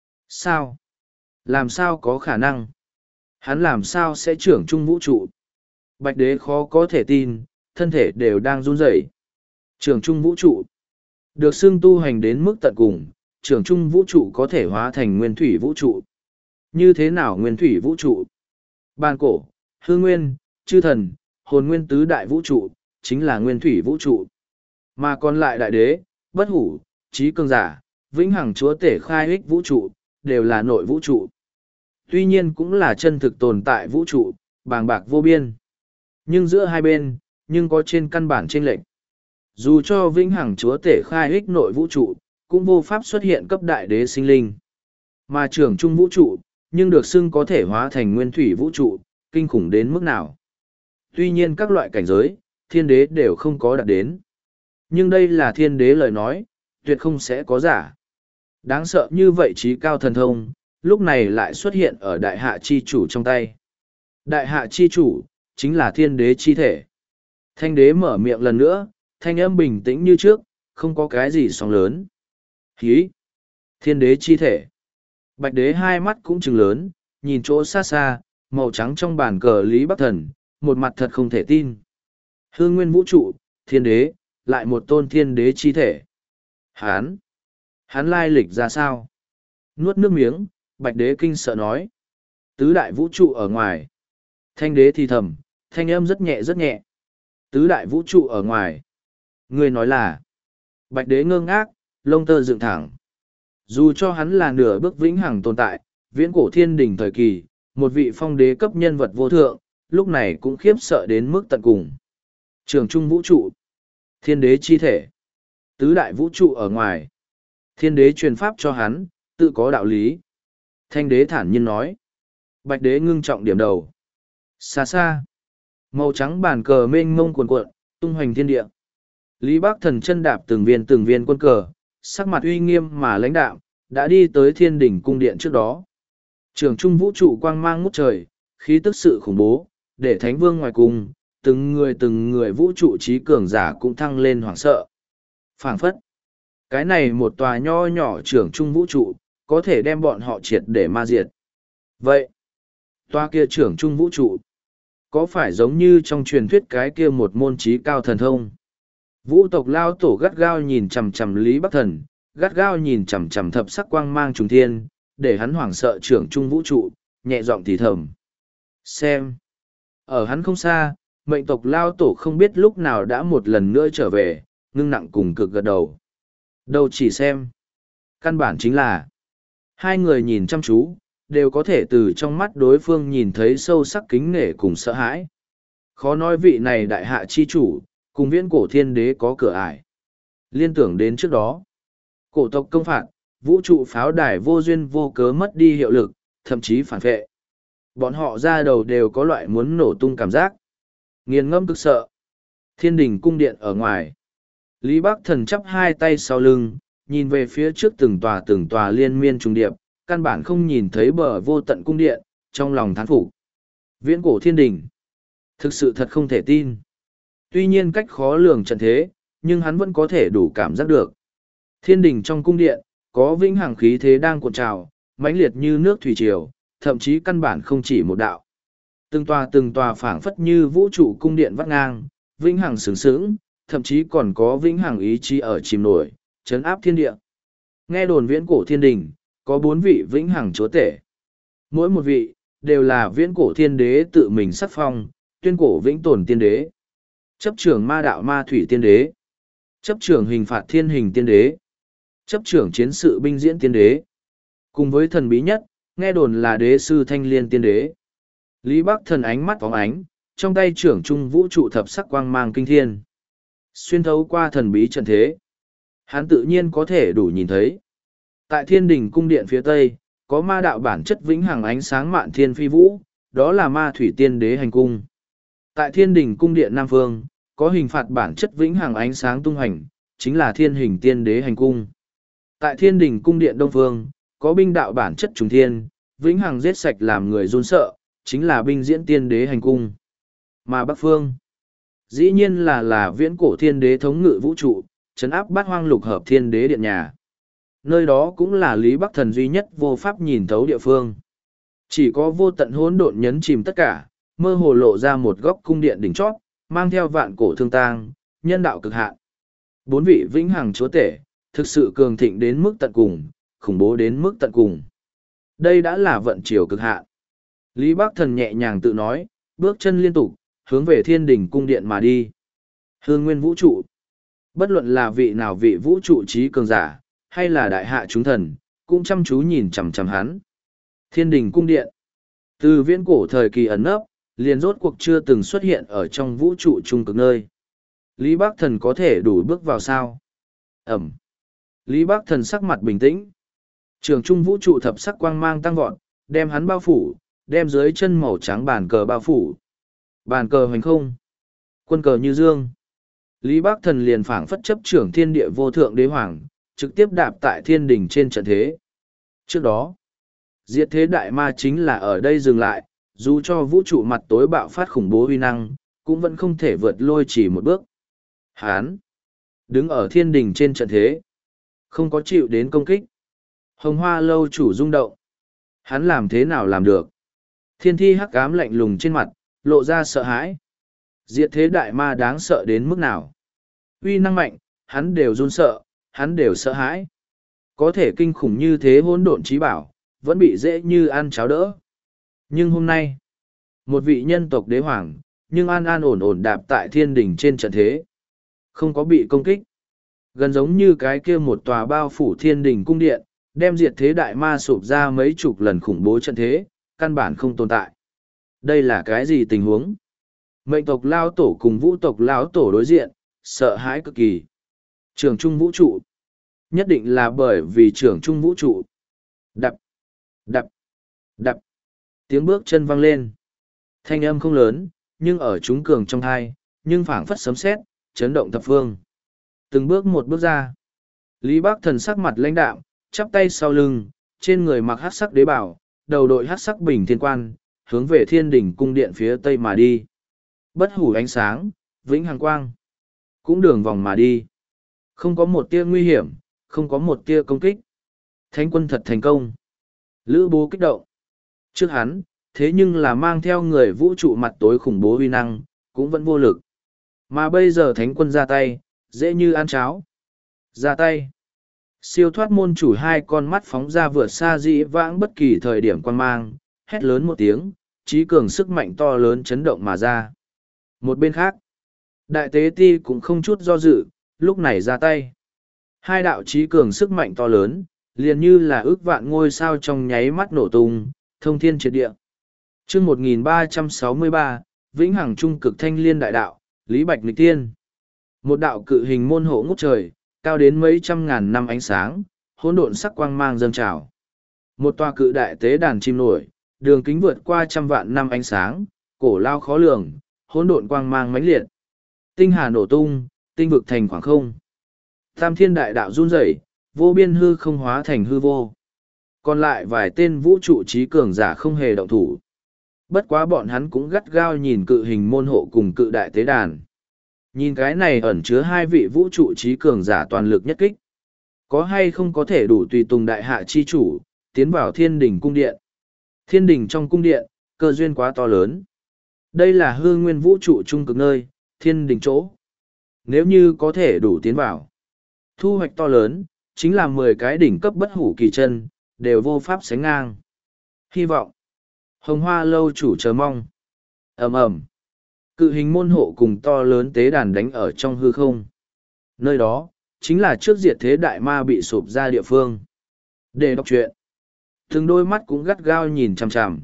Sao? Làm sao có khả năng? Hắn làm sao sẽ trưởng trung vũ trụ? Bạch đế khó có thể tin, thân thể đều đang run rẩy. Trưởng trung vũ trụ. Được xưng tu hành đến mức tận cùng, trưởng trung vũ trụ có thể hóa thành nguyên thủy vũ trụ. Như thế nào nguyên thủy vũ trụ? Bàn cổ, hư nguyên, chư thần, hồn nguyên tứ đại vũ trụ, chính là nguyên thủy vũ trụ. Mà còn lại đại đế, bất hủ, trí cường giả, vĩnh hằng chúa tể khai ích vũ trụ, đều là nội vũ trụ. Tuy nhiên cũng là chân thực tồn tại vũ trụ, bàng bạc vô biên. Nhưng giữa hai bên, nhưng có trên căn bản chênh lệch. Dù cho vĩnh hằng chúa tể khai ích nội vũ trụ, cũng vô pháp xuất hiện cấp đại đế sinh linh. Mà trưởng trung vũ trụ, nhưng được xưng có thể hóa thành nguyên thủy vũ trụ, kinh khủng đến mức nào. Tuy nhiên các loại cảnh giới, thiên đế đều không có đạt đến. Nhưng đây là thiên đế lời nói, tuyệt không sẽ có giả. Đáng sợ như vậy trí cao thần thông, lúc này lại xuất hiện ở đại hạ chi chủ trong tay. Đại hạ chi chủ, chính là thiên đế chi thể. Thanh đế mở miệng lần nữa, thanh âm bình tĩnh như trước, không có cái gì sóng lớn. Hí! Thiên đế chi thể. Bạch đế hai mắt cũng trừng lớn, nhìn chỗ xa xa, màu trắng trong bàn cờ Lý Bắc Thần, một mặt thật không thể tin. Hương nguyên vũ trụ, thiên đế, lại một tôn thiên đế chi thể. Hán! Hán lai lịch ra sao? Nuốt nước miếng, bạch đế kinh sợ nói. Tứ đại vũ trụ ở ngoài. Thanh đế thì thầm, thanh âm rất nhẹ rất nhẹ. Tứ đại vũ trụ ở ngoài. Người nói là. Bạch đế ngơ ngác, lông tơ dựng thẳng. Dù cho hắn là nửa bước vĩnh hằng tồn tại, viễn cổ thiên đình thời kỳ, một vị phong đế cấp nhân vật vô thượng, lúc này cũng khiếp sợ đến mức tận cùng. Trường trung vũ trụ. Thiên đế chi thể. Tứ đại vũ trụ ở ngoài. Thiên đế truyền pháp cho hắn, tự có đạo lý. Thanh đế thản nhiên nói. Bạch đế ngưng trọng điểm đầu. Xa xa. Màu trắng bàn cờ mênh mông cuồn cuộn, tung hoành thiên địa. Lý Bắc Thần chân đạp từng viên từng viên quân cờ, sắc mặt uy nghiêm mà lãnh đạm, đã đi tới thiên đỉnh cung điện trước đó. Trường trung vũ trụ quang mang ngút trời, khí tức sự khủng bố, để thánh vương ngoài cung, từng người từng người vũ trụ trí cường giả cũng thăng lên hoảng sợ. Phảng phất. Cái này một tòa nho nhỏ trường trung vũ trụ, có thể đem bọn họ triệt để ma diệt. Vậy, tòa kia trưởng trung vũ trụ, có phải giống như trong truyền thuyết cái kia một môn trí cao thần thông? Vũ tộc lao tổ gắt gao nhìn chằm chằm Lý Bắc Thần, gắt gao nhìn chằm chằm thập sắc quang mang trùng thiên, để hắn hoảng sợ trưởng trung vũ trụ, nhẹ giọng thì thầm. Xem. Ở hắn không xa, mệnh tộc lao tổ không biết lúc nào đã một lần nữa trở về, ngưng nặng cùng cực gật đầu. Đâu chỉ xem. Căn bản chính là, hai người nhìn chăm chú, đều có thể từ trong mắt đối phương nhìn thấy sâu sắc kính nể cùng sợ hãi. Khó nói vị này đại hạ chi chủ, cùng viễn cổ thiên đế có cửa ải. Liên tưởng đến trước đó, cổ tộc công phạt, vũ trụ pháo đài vô duyên vô cớ mất đi hiệu lực, thậm chí phản vệ. Bọn họ ra đầu đều có loại muốn nổ tung cảm giác. Nghiền ngâm cực sợ. Thiên đình cung điện ở ngoài. Lý Bắc Thần chắp hai tay sau lưng, nhìn về phía trước từng tòa từng tòa liên miên trùng điệp, căn bản không nhìn thấy bờ vô tận cung điện, trong lòng thán phục. Viễn cổ thiên đình. Thực sự thật không thể tin. Tuy nhiên cách khó lường trận thế, nhưng hắn vẫn có thể đủ cảm giác được. Thiên đình trong cung điện, có vĩnh hằng khí thế đang cuộn trào, mãnh liệt như nước thủy triều, thậm chí căn bản không chỉ một đạo. Từng tòa từng tòa phảng phất như vũ trụ cung điện vắt ngang, vĩnh hằng sướng sướng, thậm chí còn có vĩnh hằng ý chí ở chìm nổi, chấn áp thiên địa. Nghe đồn viễn cổ thiên đình, có bốn vị vĩnh hằng chúa tể. Mỗi một vị, đều là viễn cổ thiên đế tự mình sắc phong, tuyên cổ vĩnh tồn tiên đế. Chấp trưởng ma đạo ma thủy tiên đế. Chấp trưởng hình phạt thiên hình tiên đế. Chấp trưởng chiến sự binh diễn tiên đế. Cùng với thần bí nhất, nghe đồn là đế sư thanh liên tiên đế. Lý Bắc Thần ánh mắt phóng ánh, trong tay trưởng trung vũ trụ thập sắc quang mang kinh thiên. Xuyên thấu qua thần bí trận thế. Hắn tự nhiên có thể đủ nhìn thấy. Tại thiên đình cung điện phía tây, có ma đạo bản chất vĩnh hằng ánh sáng mạn thiên phi vũ, đó là ma thủy tiên đế hành cung. Tại thiên đình cung điện Nam Phương, có hình phạt bản chất vĩnh hằng ánh sáng tung hành, chính là thiên hình tiên đế hành cung. Tại thiên đình cung điện Đông Phương, có binh đạo bản chất trùng thiên, vĩnh hằng giết sạch làm người run sợ, chính là binh diễn tiên đế hành cung. Mà Bắc Phương, dĩ nhiên là là viễn cổ thiên đế thống ngự vũ trụ, trấn áp bát hoang lục hợp thiên đế điện nhà. Nơi đó cũng là Lý Bắc Thần duy nhất vô pháp nhìn thấu địa phương. Chỉ có vô tận hỗn độn nhấn chìm tất cả, mơ hồ lộ ra một góc cung điện đỉnh chót, mang theo vạn cổ thương tang, nhân đạo cực hạn. Bốn vị vĩnh hằng chúa tể, thực sự cường thịnh đến mức tận cùng, khủng bố đến mức tận cùng. Đây đã là vận chiều cực hạn. Lý Bắc Thần nhẹ nhàng tự nói, bước chân liên tục, hướng về thiên đình cung điện mà đi. Hương nguyên vũ trụ. Bất luận là vị nào vị vũ trụ trí cường giả, hay là đại hạ chúng thần, cũng chăm chú nhìn chằm chằm hắn. Thiên đình cung điện. Từ viễn cổ thời kỳ ẩn nấp, liền rốt cuộc chưa từng xuất hiện ở trong vũ trụ trung cực nơi. Lý Bắc Thần có thể đủ bước vào sao? Ẩm. Lý Bắc Thần sắc mặt bình tĩnh. Trường trung vũ trụ thập sắc quang mang tăng vọt, đem hắn bao phủ, đem dưới chân màu trắng bàn cờ bao phủ. Bàn cờ hoành không. Quân cờ như dương. Lý Bắc Thần liền phảng phất chấp trưởng thiên địa vô thượng đế hoàng, trực tiếp đạp tại thiên đỉnh trên trận thế. Trước đó, diệt thế đại ma chính là ở đây dừng lại, dù cho vũ trụ mặt tối bạo phát khủng bố uy năng, cũng vẫn không thể vượt lôi chỉ một bước. Hán, đứng ở thiên đỉnh trên trận thế, không có chịu đến công kích. Hồng Hoa lâu chủ rung động. Hắn làm thế nào làm được? Thiên thi hắc ám lạnh lùng trên mặt, lộ ra sợ hãi. Diệt thế đại ma đáng sợ đến mức nào? Uy năng mạnh, hắn đều run sợ, hắn đều sợ hãi. Có thể kinh khủng như thế hỗn độn trí bảo, vẫn bị dễ như ăn cháo đỡ. Nhưng hôm nay, một vị nhân tộc đế hoàng, nhưng an an ổn ổn đạp tại thiên đỉnh trên trận thế. Không có bị công kích. Gần giống như cái kia một tòa bao phủ thiên đỉnh cung điện, đem diệt thế đại ma sụp ra mấy chục lần khủng bố trận thế, căn bản không tồn tại. Đây là cái gì tình huống? Mệnh tộc lao tổ cùng vũ tộc lão tổ đối diện, sợ hãi cực kỳ. Trường trung vũ trụ. Nhất định là bởi vì trường trung vũ trụ. Đập, đập, đập. Tiếng bước chân vang lên. Thanh âm không lớn, nhưng ở chúng cường trong thai, nhưng phảng phất sấm sét, chấn động thập phương. Từng bước một bước ra. Lý Bắc Thần sắc mặt lãnh đạm, chắp tay sau lưng, trên người mặc hắc sắc đế bảo, đầu đội hắc sắc bình thiên quan, hướng về thiên đỉnh cung điện phía tây mà đi. Bất hủ ánh sáng, vĩnh hằng quang, cũng đường vòng mà đi. Không có một tia nguy hiểm, không có một tia công kích. Thánh quân thật thành công. Lữ Bố kích động. Trước hắn, thế nhưng là mang theo người vũ trụ mặt tối khủng bố uy năng, cũng vẫn vô lực. Mà bây giờ thánh quân ra tay, dễ như ăn cháo. Ra tay. Siêu thoát môn chủ hai con mắt phóng ra vượt xa dĩ vãng bất kỳ thời điểm quan mang, hét lớn một tiếng, trí cường sức mạnh to lớn chấn động mà ra. Một bên khác, đại tế ti cũng không chút do dự, lúc này ra tay. Hai đạo trí cường sức mạnh to lớn, liền như là ước vạn ngôi sao trong nháy mắt nổ tung, thông thiên triệt địa. Chương một nghìn ba trăm sáu mươi ba, Vĩnh Hằng Trung Cực Thanh Liên Đại Đạo, Lý Bạch Nghịch Tiên. Một đạo cự hình môn hộ ngút trời, cao đến mấy trăm ngàn năm ánh sáng, hỗn độn sắc quang mang dâng trào. Một tòa cự đại tế đàn chim nổi, đường kính vượt qua trăm vạn năm ánh sáng, cổ lao khó lường, hỗn độn quang mang mãnh liệt. Tinh hà nổ tung, tinh vực thành khoảng không. Tam thiên đại đạo run rẩy, vô biên hư không hóa thành hư vô. Còn lại vài tên vũ trụ trí cường giả không hề động thủ. Bất quá bọn hắn cũng gắt gao nhìn cự hình môn hộ cùng cự đại tế đàn. Nhìn cái này ẩn chứa hai vị vũ trụ trí cường giả toàn lực nhất kích. Có hay không có thể đủ tùy tùng đại hạ chi chủ, tiến vào thiên đình cung điện. Thiên đình trong cung điện, cơ duyên quá to lớn. Đây là hư nguyên vũ trụ trung cực nơi, thiên đình chỗ. Nếu như có thể đủ tiến vào, thu hoạch to lớn, chính là mười cái đỉnh cấp bất hủ kỳ chân, đều vô pháp sánh ngang. Hy vọng, Hồng Hoa lâu chủ chờ mong. Ầm ầm, cự hình môn hộ cùng to lớn tế đàn đánh ở trong hư không. Nơi đó, chính là trước diệt thế đại ma bị sụp ra địa phương. Để đọc truyện, từng đôi mắt cũng gắt gao nhìn chằm chằm.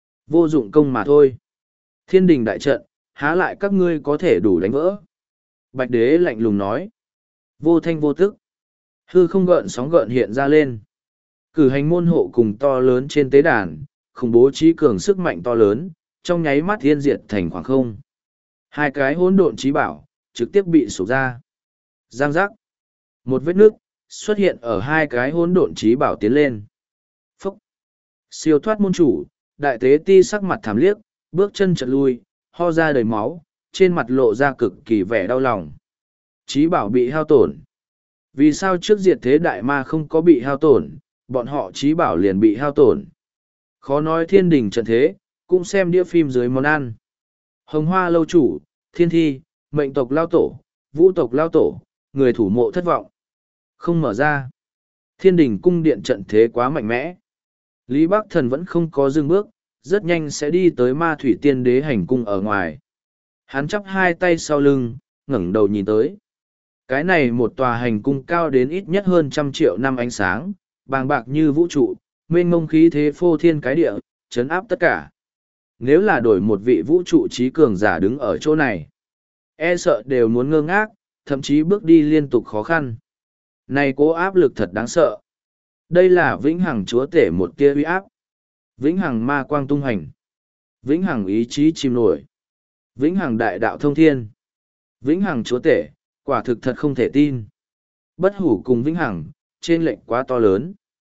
Vô dụng công mà thôi. Thiên đình đại trận, há lại các ngươi có thể đủ đánh vỡ. Bạch đế lạnh lùng nói. Vô thanh vô tức. Hư không gợn sóng gợn hiện ra lên. Cử hành môn hộ cùng to lớn trên tế đàn, khủng bố trí cường sức mạnh to lớn, trong nháy mắt thiên diệt thành khoảng không. Hai cái hỗn độn trí bảo, trực tiếp bị sụp ra. Giang giác. Một vết nước, xuất hiện ở hai cái hỗn độn trí bảo tiến lên. Phúc. Siêu thoát môn chủ, đại tế ti sắc mặt thảm liếc, bước chân chật lui, ho ra đầy máu, trên mặt lộ ra cực kỳ vẻ đau lòng. Trí bảo bị hao tổn. Vì sao trước diệt thế đại ma không có bị hao tổn, bọn họ trí bảo liền bị hao tổn. Khó nói thiên đình trận thế, cũng xem đĩa phim dưới món ăn. Hồng Hoa lâu chủ, thiên thi, mệnh tộc lao tổ, vũ tộc lao tổ, người thủ mộ thất vọng. Không mở ra. Thiên đình cung điện trận thế quá mạnh mẽ. Lý Bắc Thần vẫn không có dừng bước, rất nhanh sẽ đi tới ma thủy tiên đế hành cung ở ngoài. Hắn chắp hai tay sau lưng, ngẩng đầu nhìn tới. Cái này một tòa hành cung cao đến ít nhất hơn trăm triệu năm ánh sáng, bàng bạc như vũ trụ, mênh mông khí thế phô thiên cái địa, chấn áp tất cả. Nếu là đổi một vị vũ trụ trí cường giả đứng ở chỗ này, e sợ đều muốn ngơ ngác, thậm chí bước đi liên tục khó khăn. Này cố áp lực thật đáng sợ. Đây là vĩnh hằng chúa tể một tia uy áp. Vĩnh hằng ma quang tung hành. Vĩnh hằng ý chí chìm nổi. Vĩnh hằng đại đạo thông thiên. Vĩnh hằng chúa tể, Quả thực thật không thể tin. Bất hủ cùng vĩnh hằng, trên lệnh quá to lớn.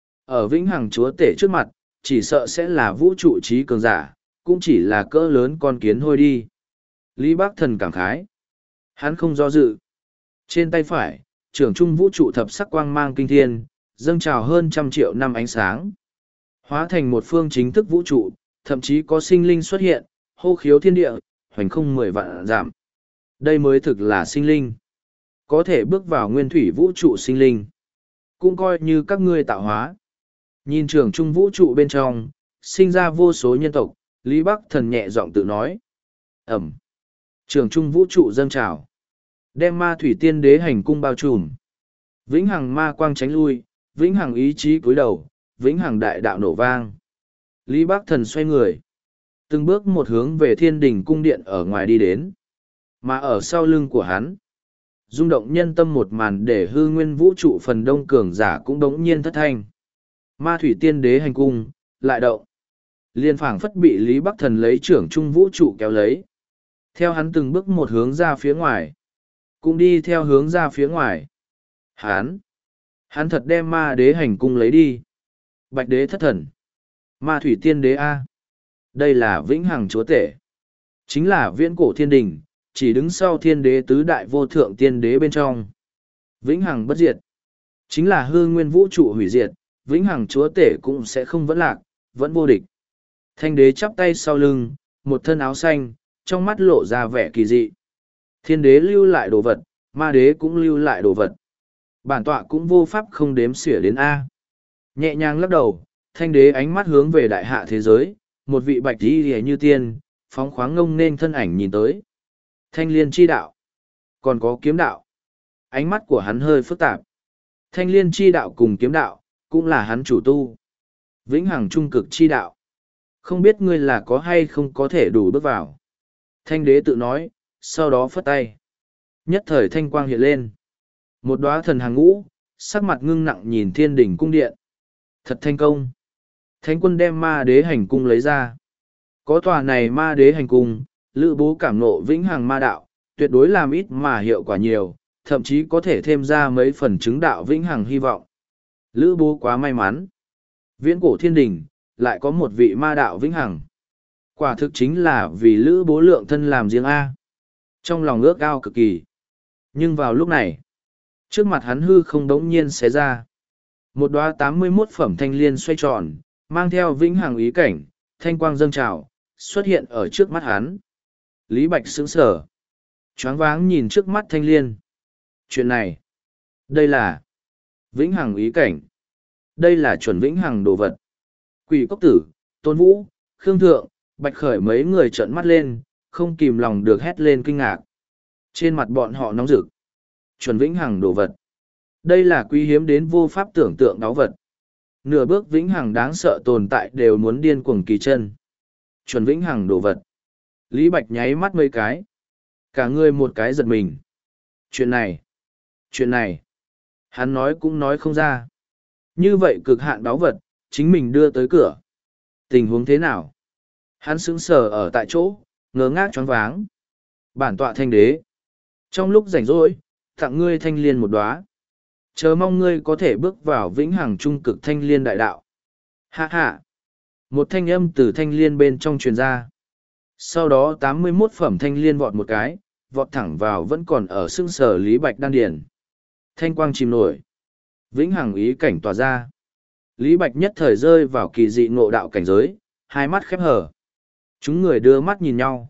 Ở vĩnh hằng chúa tể trước mặt, chỉ sợ sẽ là vũ trụ trí cường giả, cũng chỉ là cỡ lớn con kiến hôi đi. Lý Bác Thần cảm khái. Hắn không do dự. Trên tay phải, trưởng trung vũ trụ thập sắc quang mang kinh thiên, dâng trào hơn trăm triệu năm ánh sáng. Hóa thành một phương chính thức vũ trụ, thậm chí có sinh linh xuất hiện, hô khiếu thiên địa, hoành không mười vạn giảm. Đây mới thực là sinh linh. Có thể bước vào nguyên thủy vũ trụ sinh linh. Cũng coi như các ngươi tạo hóa. Nhìn trưởng trung vũ trụ bên trong, sinh ra vô số nhân tộc, Lý Bắc Thần nhẹ giọng tự nói. Ẩm. Trưởng trung vũ trụ dâng trào. Đem ma thủy tiên đế hành cung bao trùm. Vĩnh hằng ma quang tránh lui, vĩnh hằng ý chí cúi đầu, vĩnh hằng đại đạo nổ vang. Lý Bắc Thần xoay người. Từng bước một hướng về thiên đình cung điện ở ngoài đi đến. Mà ở sau lưng của hắn, rung động nhân tâm một màn để hư nguyên vũ trụ phần đông cường giả cũng đống nhiên thất thanh. Ma thủy tiên đế hành cung, lại động. Liên phảng phất bị Lý Bắc Thần lấy trưởng trung vũ trụ kéo lấy. Theo hắn từng bước một hướng ra phía ngoài. Cũng đi theo hướng ra phía ngoài. Hắn. Hắn thật đem ma đế hành cung lấy đi. Bạch đế thất thần. Ma thủy tiên đế A. Đây là vĩnh hằng chúa tể. Chính là viễn cổ thiên đình, chỉ đứng sau thiên đế tứ đại vô thượng tiên đế bên trong. Vĩnh hằng bất diệt. Chính là hư nguyên vũ trụ hủy diệt, vĩnh hằng chúa tể cũng sẽ không vẫn lạc, vẫn vô địch. Thanh đế chắp tay sau lưng, một thân áo xanh, trong mắt lộ ra vẻ kỳ dị. Thiên đế lưu lại đồ vật, ma đế cũng lưu lại đồ vật. Bản tọa cũng vô pháp không đếm xỉa đến A. Nhẹ nhàng lắc đầu, thanh đế ánh mắt hướng về đại hạ thế giới, một vị bạch đi hề như tiên, phóng khoáng ngông nên thân ảnh nhìn tới. Thanh liên chi đạo, còn có kiếm đạo. Ánh mắt của hắn hơi phức tạp. Thanh liên chi đạo cùng kiếm đạo, cũng là hắn chủ tu. Vĩnh hằng trung cực chi đạo. Không biết ngươi là có hay không có thể đủ bước vào. Thanh đế tự nói, sau đó phất tay. Nhất thời thanh quang hiện lên. Một đóa thần hàng ngũ, sắc mặt ngưng nặng nhìn thiên đỉnh cung điện. Thật thành công. Thánh quân đem ma đế hành cung lấy ra. Có tòa này ma đế hành cung, lữ bố cảm nộ vĩnh hằng ma đạo, tuyệt đối làm ít mà hiệu quả nhiều, thậm chí có thể thêm ra mấy phần chứng đạo vĩnh hằng hy vọng. Lữ bố quá may mắn. Viễn cổ thiên đình, lại có một vị ma đạo vĩnh hằng. Quả thực chính là vì lữ bố lượng thân làm riêng A. Trong lòng ước ao cực kỳ. Nhưng vào lúc này, trước mặt hắn hư không đống nhiên xé ra. Một đóa tám mươi mốt phẩm thanh liên xoay tròn, mang theo vĩnh hằng ý cảnh, thanh quang dâng trào, xuất hiện ở trước mắt hắn. Lý Bạch sững sờ, choáng váng nhìn trước mắt thanh liên. Chuyện này, đây là vĩnh hằng ý cảnh. Đây là chuẩn vĩnh hằng đồ vật. Quỷ Cốc Tử, Tôn Vũ, Khương Thượng, Bạch Khởi mấy người trợn mắt lên, không kìm lòng được hét lên kinh ngạc. Trên mặt bọn họ nóng rực. Chuẩn vĩnh hằng đồ vật. Đây là quý hiếm đến vô pháp tưởng tượng đáo vật. Nửa bước vĩnh hằng đáng sợ tồn tại đều muốn điên cuồng kỳ chân. Chuẩn vĩnh hằng đồ vật. Lý Bạch nháy mắt mấy cái. Cả người một cái giật mình. Chuyện này. Chuyện này. Hắn nói cũng nói không ra. Như vậy cực hạn đáo vật, chính mình đưa tới cửa. Tình huống thế nào? Hắn sững sờ ở tại chỗ, ngớ ngác choáng váng. Bản tọa thanh đế. Trong lúc rảnh rỗi, tặng ngươi thanh liên một đóa. Chờ mong ngươi có thể bước vào vĩnh hằng trung cực thanh liên đại đạo. Hạ hạ. Một thanh âm từ thanh liên bên trong truyền ra. Sau đó tám mươi mốt phẩm thanh liên vọt một cái, vọt thẳng vào vẫn còn ở xương sở Lý Bạch đan điền. Thanh quang chìm nổi. Vĩnh hằng ý cảnh tỏa ra. Lý Bạch nhất thời rơi vào kỳ dị ngộ đạo cảnh giới, hai mắt khép hở. Chúng người đưa mắt nhìn nhau.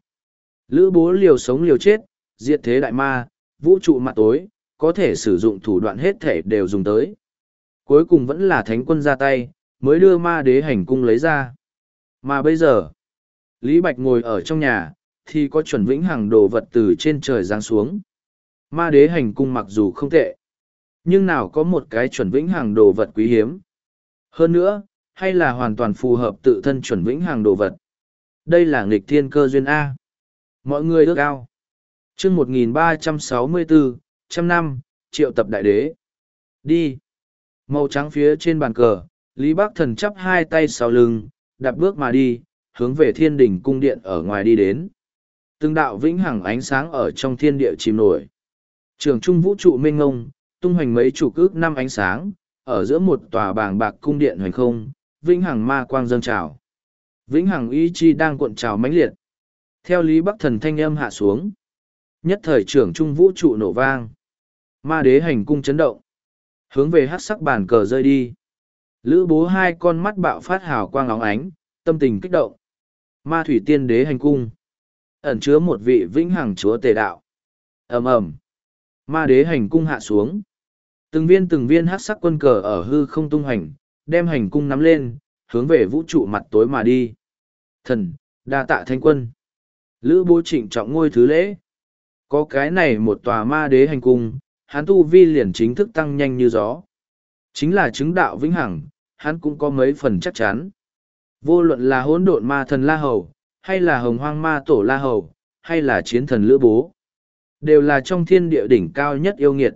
Lữ bố liều sống liều chết, diệt thế đại ma, vũ trụ mặt tối, có thể sử dụng thủ đoạn hết thể đều dùng tới. Cuối cùng vẫn là thánh quân ra tay, mới đưa ma đế hành cung lấy ra. Mà bây giờ, Lý Bạch ngồi ở trong nhà, thì có chuẩn vĩnh hằng đồ vật từ trên trời giáng xuống. Ma đế hành cung mặc dù không tệ, nhưng nào có một cái chuẩn vĩnh hằng đồ vật quý hiếm. Hơn nữa, hay là hoàn toàn phù hợp tự thân chuẩn vĩnh hằng đồ vật. Đây là nghịch thiên cơ duyên A. Mọi người ước ao. chương một nghìn ba trăm sáu mươi bốn, trăm năm, triệu tập đại đế. Đi. Màu trắng phía trên bàn cờ, Lý Bắc Thần chắp hai tay sau lưng, đạp bước mà đi, hướng về thiên đỉnh cung điện ở ngoài đi đến. Từng đạo vĩnh hằng ánh sáng ở trong thiên địa chìm nổi. Trường trung vũ trụ mênh ngông, tung hoành mấy chục ước năm ánh sáng, ở giữa một tòa bàng bạc cung điện hoành không, vĩnh hằng ma quang dâng trào. Vĩnh hằng ý chi đang cuộn trào mãnh liệt. Theo Lý Bắc Thần thanh âm hạ xuống, nhất thời trưởng trung vũ trụ nổ vang. Ma đế hành cung chấn động, hướng về hắc sắc bàn cờ rơi đi. Lữ bố hai con mắt bạo phát hào quang óng ánh, tâm tình kích động. Ma thủy tiên đế hành cung, ẩn chứa một vị vĩnh hằng chúa tề đạo. Ầm ầm, ma đế hành cung hạ xuống. Từng viên từng viên hắc sắc quân cờ ở hư không tung hành, đem hành cung nắm lên, hướng về vũ trụ mặt tối mà đi. Thần, đa tạ thánh quân. Lữ bố trịnh trọng ngôi thứ lễ. Có cái này một tòa ma đế hành cung, hắn tu vi liền chính thức tăng nhanh như gió. Chính là chứng đạo vĩnh hằng, hắn cũng có mấy phần chắc chắn. Vô luận là hỗn độn ma thần La Hầu, hay là hồng hoang ma tổ La Hầu, hay là chiến thần Lữ Bố, đều là trong thiên địa đỉnh cao nhất yêu nghiệt.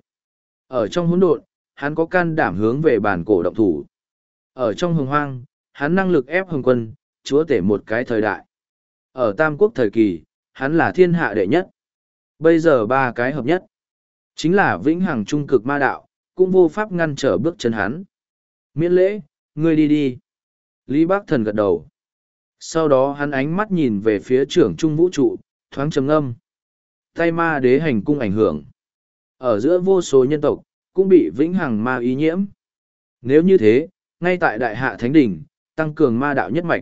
Ở trong hỗn độn, hắn có can đảm hướng về bản cổ động thủ. Ở trong hồng hoang, hắn năng lực ép hồng quân, chúa tể một cái thời đại. Ở tam quốc thời kỳ, hắn là thiên hạ đệ nhất. Bây giờ ba cái hợp nhất, chính là vĩnh hằng trung cực ma đạo, cũng vô pháp ngăn trở bước chân hắn. Miễn lễ, ngươi đi đi. Lý Bác Thần gật đầu. Sau đó hắn ánh mắt nhìn về phía trưởng trung vũ trụ, thoáng trầm ngâm. Tay ma đế hành cung ảnh hưởng. Ở giữa vô số nhân tộc, cũng bị vĩnh hằng ma ý nhiễm. Nếu như thế, ngay tại đại hạ thánh đỉnh, tăng cường ma đạo nhất mạch.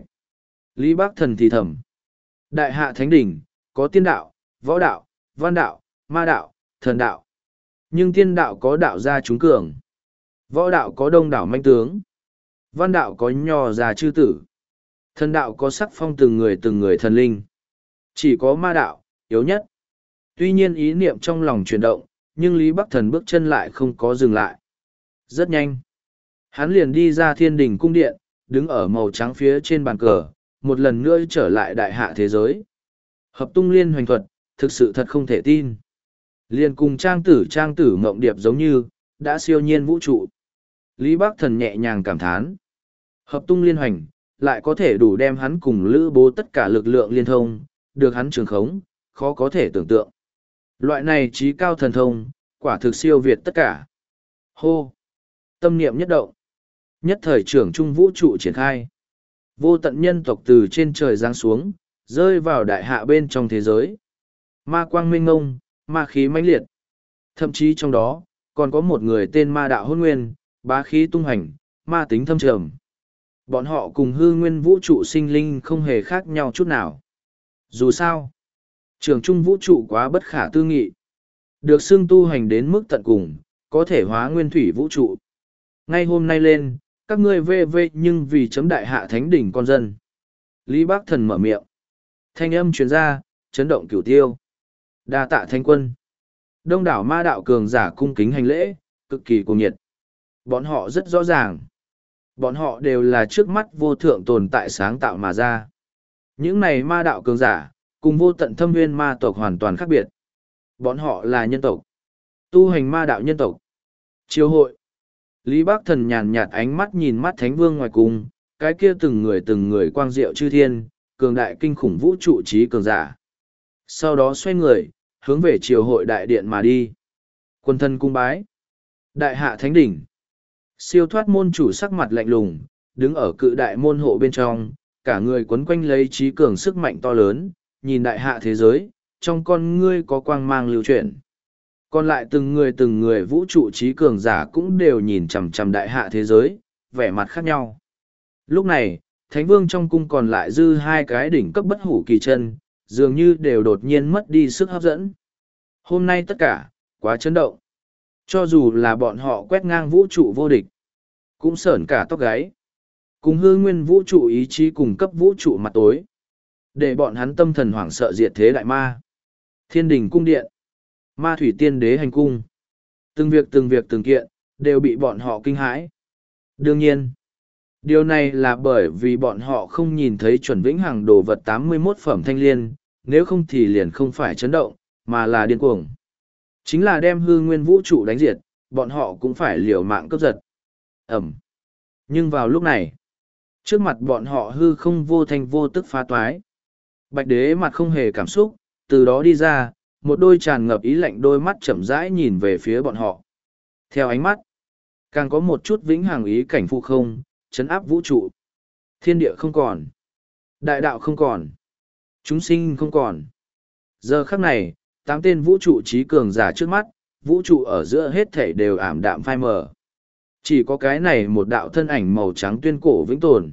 Lý Bác Thần thì thầm. Đại hạ thánh đỉnh, có tiên đạo, võ đạo, văn đạo, ma đạo, thần đạo. Nhưng tiên đạo có đạo gia chúng cường. Võ đạo có đông đảo manh tướng. Văn đạo có nho già chư tử. Thần đạo có sắc phong từng người từng người thần linh. Chỉ có ma đạo, yếu nhất. Tuy nhiên ý niệm trong lòng chuyển động, nhưng Lý Bắc Thần bước chân lại không có dừng lại. Rất nhanh. Hắn liền đi ra thiên đình cung điện, đứng ở màu trắng phía trên bàn cờ, một lần nữa trở lại đại hạ thế giới. Hợp tung liên hoành thuật, thực sự thật không thể tin. Liền cùng trang tử trang tử mộng điệp giống như, đã siêu nhiên vũ trụ. Lý Bắc Thần nhẹ nhàng cảm thán. Hợp tung liên hoành, lại có thể đủ đem hắn cùng Lữ Bố tất cả lực lượng liên thông, được hắn trường khống, khó có thể tưởng tượng. Loại này trí cao thần thông, quả thực siêu việt tất cả. Hô! Tâm niệm nhất động. Nhất thời trưởng trung vũ trụ triển khai. Vô tận nhân tộc từ trên trời giáng xuống, rơi vào đại hạ bên trong thế giới. Ma quang minh ngông, ma khí mãnh liệt. Thậm chí trong đó, còn có một người tên ma đạo hôn nguyên, bá khí tung hành, ma tính thâm trầm. Bọn họ cùng hư nguyên vũ trụ sinh linh không hề khác nhau chút nào. Dù sao, trường trung vũ trụ quá bất khả tư nghị. Được xưng tu hành đến mức tận cùng, có thể hóa nguyên thủy vũ trụ. Ngay hôm nay lên, các ngươi vê vê nhưng vì chấm đại hạ thánh đỉnh con dân. Lý Bác Thần mở miệng. Thanh âm truyền ra, chấn động cửu tiêu. Đa tạ thánh quân. Đông đảo ma đạo cường giả cung kính hành lễ, cực kỳ cuồng nhiệt. Bọn họ rất rõ ràng. Bọn họ đều là trước mắt vô thượng tồn tại sáng tạo mà ra. Những này ma đạo cường giả, cùng vô tận thâm nguyên ma tộc hoàn toàn khác biệt. Bọn họ là nhân tộc. Tu hành ma đạo nhân tộc. Chiêu hội. Lý Bác Thần nhàn nhạt ánh mắt nhìn mắt Thánh Vương ngoài cùng, cái kia từng người từng người quang diệu chư thiên, cường đại kinh khủng vũ trụ trí cường giả. Sau đó xoay người, hướng về triều hội đại điện mà đi. Quân thân cung bái. Đại hạ thánh đỉnh. Siêu thoát môn chủ sắc mặt lạnh lùng, đứng ở cự đại môn hộ bên trong, cả người quấn quanh lấy trí cường sức mạnh to lớn, nhìn đại hạ thế giới, trong con ngươi có quang mang lưu chuyển. Còn lại từng người từng người vũ trụ trí cường giả cũng đều nhìn chằm chằm đại hạ thế giới, vẻ mặt khác nhau. Lúc này, Thánh Vương trong cung còn lại dư hai cái đỉnh cấp bất hủ kỳ chân, dường như đều đột nhiên mất đi sức hấp dẫn. Hôm nay tất cả, quá chấn động. Cho dù là bọn họ quét ngang vũ trụ vô địch, cũng sởn cả tóc gáy. Cùng hư nguyên vũ trụ ý chí cùng cấp vũ trụ mặt tối. Để bọn hắn tâm thần hoảng sợ diệt thế đại ma. Thiên đình cung điện. Ma thủy tiên đế hành cung. Từng việc từng việc từng kiện, đều bị bọn họ kinh hãi. Đương nhiên, điều này là bởi vì bọn họ không nhìn thấy chuẩn vĩnh hằng đồ vật tám mươi mốt phẩm thanh liên, nếu không thì liền không phải chấn động, mà là điên cuồng. Chính là đem hư nguyên vũ trụ đánh diệt, bọn họ cũng phải liều mạng cướp giật. Ẩm. Nhưng vào lúc này, trước mặt bọn họ hư không vô thanh vô tức phá toái. Bạch đế mặt không hề cảm xúc, từ đó đi ra, một đôi tràn ngập ý lạnh đôi mắt chậm rãi nhìn về phía bọn họ. Theo ánh mắt, càng có một chút vĩnh hằng ý cảnh phụ không, chấn áp vũ trụ. Thiên địa không còn. Đại đạo không còn. Chúng sinh không còn. Giờ khắc này, tám tên vũ trụ trí cường giả trước mắt, vũ trụ ở giữa hết thể đều ảm đạm phai mờ. Chỉ có cái này một đạo thân ảnh màu trắng tuyên cổ vĩnh tồn.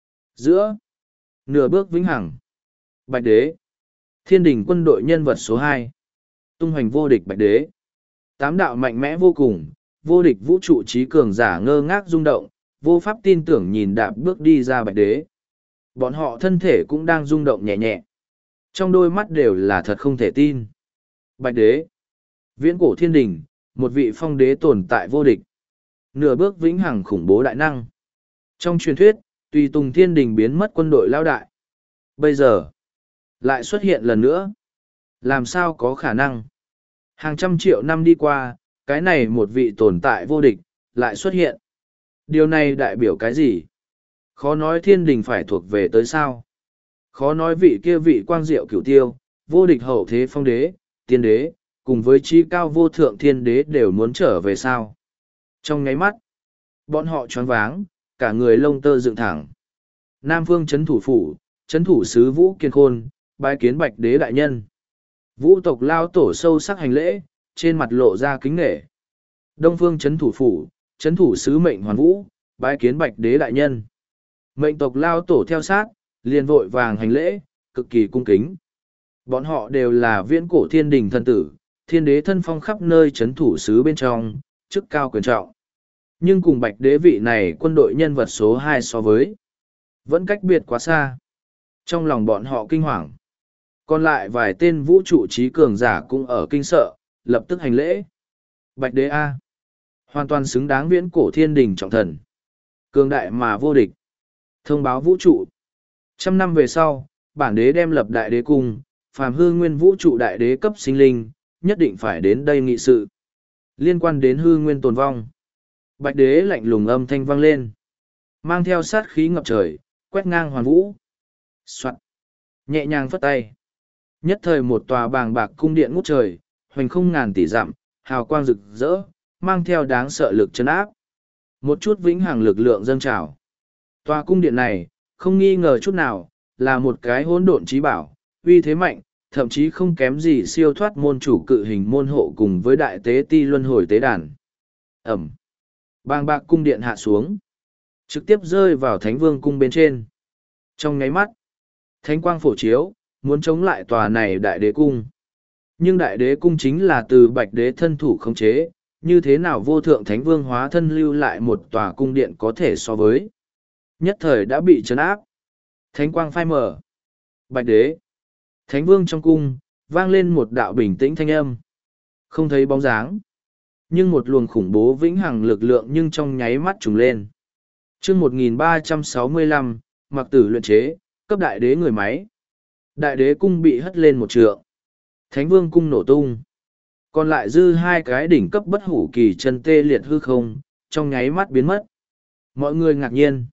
Giữa, nửa bước vĩnh hằng. Bạch đế. Thiên đình quân đội nhân vật số hai. Tung hoành vô địch bạch đế. Tám đạo mạnh mẽ vô cùng, vô địch vũ trụ trí cường giả ngơ ngác rung động, vô pháp tin tưởng nhìn đạp bước đi ra bạch đế. Bọn họ thân thể cũng đang rung động nhẹ nhẹ. Trong đôi mắt đều là thật không thể tin. Bạch đế. Viễn cổ thiên đình, một vị phong đế tồn tại vô địch. Nửa bước vĩnh hằng khủng bố đại năng. Trong truyền thuyết, tùy tùng thiên đình biến mất quân đội lao đại. Bây giờ, lại xuất hiện lần nữa. Làm sao có khả năng? Hàng trăm triệu năm đi qua, cái này một vị tồn tại vô địch, lại xuất hiện. Điều này đại biểu cái gì? Khó nói thiên đình phải thuộc về tới sao? Khó nói vị kia vị quang diệu cửu tiêu, vô địch hậu thế phong đế, tiên đế, cùng với trí cao vô thượng thiên đế đều muốn trở về sao? Trong nháy mắt, bọn họ choáng váng, cả người lông tơ dựng thẳng. Nam phương chấn thủ phủ, chấn thủ sứ Vũ Kiên Khôn, bái kiến bạch đế đại nhân. Vũ tộc lao tổ sâu sắc hành lễ, trên mặt lộ ra kính nể. Đông phương chấn thủ phủ, chấn thủ sứ mệnh hoàn vũ, bái kiến bạch đế đại nhân. Mệnh tộc lao tổ theo sát, liền vội vàng hành lễ, cực kỳ cung kính. Bọn họ đều là viễn cổ thiên đình thân tử, thiên đế thân phong khắp nơi chấn thủ sứ bên trong, chức cao quyền trọng. Nhưng cùng bạch đế vị này quân đội nhân vật số hai so với, vẫn cách biệt quá xa. Trong lòng bọn họ kinh hoàng. Còn lại vài tên vũ trụ trí cường giả cũng ở kinh sợ, lập tức hành lễ. Bạch đế A. Hoàn toàn xứng đáng viễn cổ thiên đình trọng thần. Cường đại mà vô địch. Thông báo vũ trụ. Trăm năm về sau, bản đế đem lập đại đế cung, phàm hư nguyên vũ trụ đại đế cấp sinh linh, nhất định phải đến đây nghị sự. Liên quan đến hư nguyên tồn vong. Bạch đế lạnh lùng âm thanh vang lên. Mang theo sát khí ngập trời, quét ngang hoàn vũ. Soạn. Nhẹ nhàng phất tay. Nhất thời một tòa bàng bạc cung điện ngút trời, hoành không ngàn tỷ dặm, hào quang rực rỡ, mang theo đáng sợ lực chấn áp. Một chút vĩnh hằng lực lượng dâng trào. Tòa cung điện này, không nghi ngờ chút nào, là một cái hỗn độn trí bảo, uy thế mạnh, thậm chí không kém gì siêu thoát môn chủ cự hình môn hộ cùng với đại tế ti luân hồi tế đàn. Ẩm. Bàng bạc cung điện hạ xuống. Trực tiếp rơi vào thánh vương cung bên trên. Trong nháy mắt, thánh quang phổ chiếu, muốn chống lại tòa này đại đế cung. Nhưng đại đế cung chính là từ bạch đế thân thủ khống chế, như thế nào vô thượng thánh vương hóa thân lưu lại một tòa cung điện có thể so với. Nhất thời đã bị trấn áp. Thánh quang phai mở. Bạch đế. Thánh vương trong cung, vang lên một đạo bình tĩnh thanh âm. Không thấy bóng dáng. Nhưng một luồng khủng bố vĩnh hằng lực lượng nhưng trong nháy mắt trùng lên. chương một nghìn ba trăm sáu mươi lăm, mặc tử luyện chế, cấp đại đế người máy. Đại đế cung bị hất lên một trượng. Thánh vương cung nổ tung. Còn lại dư hai cái đỉnh cấp bất hủ kỳ chân tê liệt hư không, trong nháy mắt biến mất. Mọi người ngạc nhiên.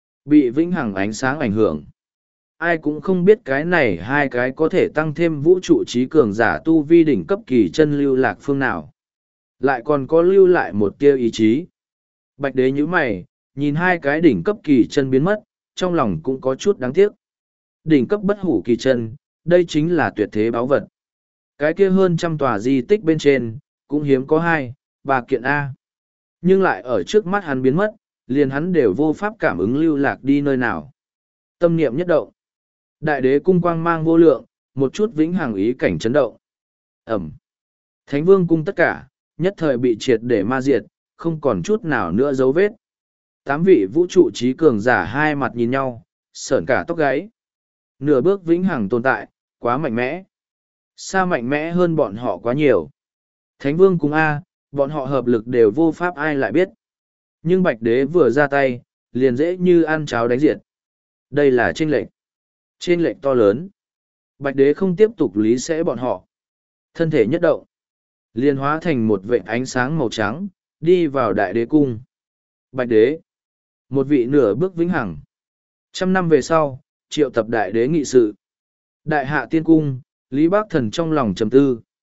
Bị vĩnh hằng ánh sáng ảnh hưởng. Ai cũng không biết cái này hai cái có thể tăng thêm vũ trụ trí cường giả tu vi đỉnh cấp kỳ chân lưu lạc phương nào. Lại còn có lưu lại một tia ý chí. Bạch đế như mày, nhìn hai cái đỉnh cấp kỳ chân biến mất, trong lòng cũng có chút đáng tiếc. Đỉnh cấp bất hủ kỳ chân, đây chính là tuyệt thế báu vật. Cái kia hơn trăm tòa di tích bên trên, cũng hiếm có hai, ba kiện A. Nhưng lại ở trước mắt hắn biến mất, liền hắn đều vô pháp cảm ứng lưu lạc đi nơi nào. Tâm niệm nhất động. Đại đế cung quang mang vô lượng, một chút vĩnh hằng ý cảnh chấn động. Ẩm. Thánh vương cung tất cả, nhất thời bị triệt để ma diệt, không còn chút nào nữa dấu vết. Tám vị vũ trụ trí cường giả hai mặt nhìn nhau, sởn cả tóc gáy. Nửa bước vĩnh hằng tồn tại, quá mạnh mẽ. Xa mạnh mẽ hơn bọn họ quá nhiều. Thánh vương cung A, bọn họ hợp lực đều vô pháp ai lại biết. Nhưng bạch đế vừa ra tay, liền dễ như ăn cháo đánh diệt. Đây là chênh lệch. Chênh lệch to lớn. Bạch đế không tiếp tục lý sẽ bọn họ. Thân thể nhất động. Liền hóa thành một vệt ánh sáng màu trắng, đi vào đại đế cung. Bạch đế. Một vị nửa bước vĩnh hằng. Trăm năm về sau, triệu tập đại đế nghị sự. Đại hạ tiên cung, Lý Bác Thần trong lòng trầm tư.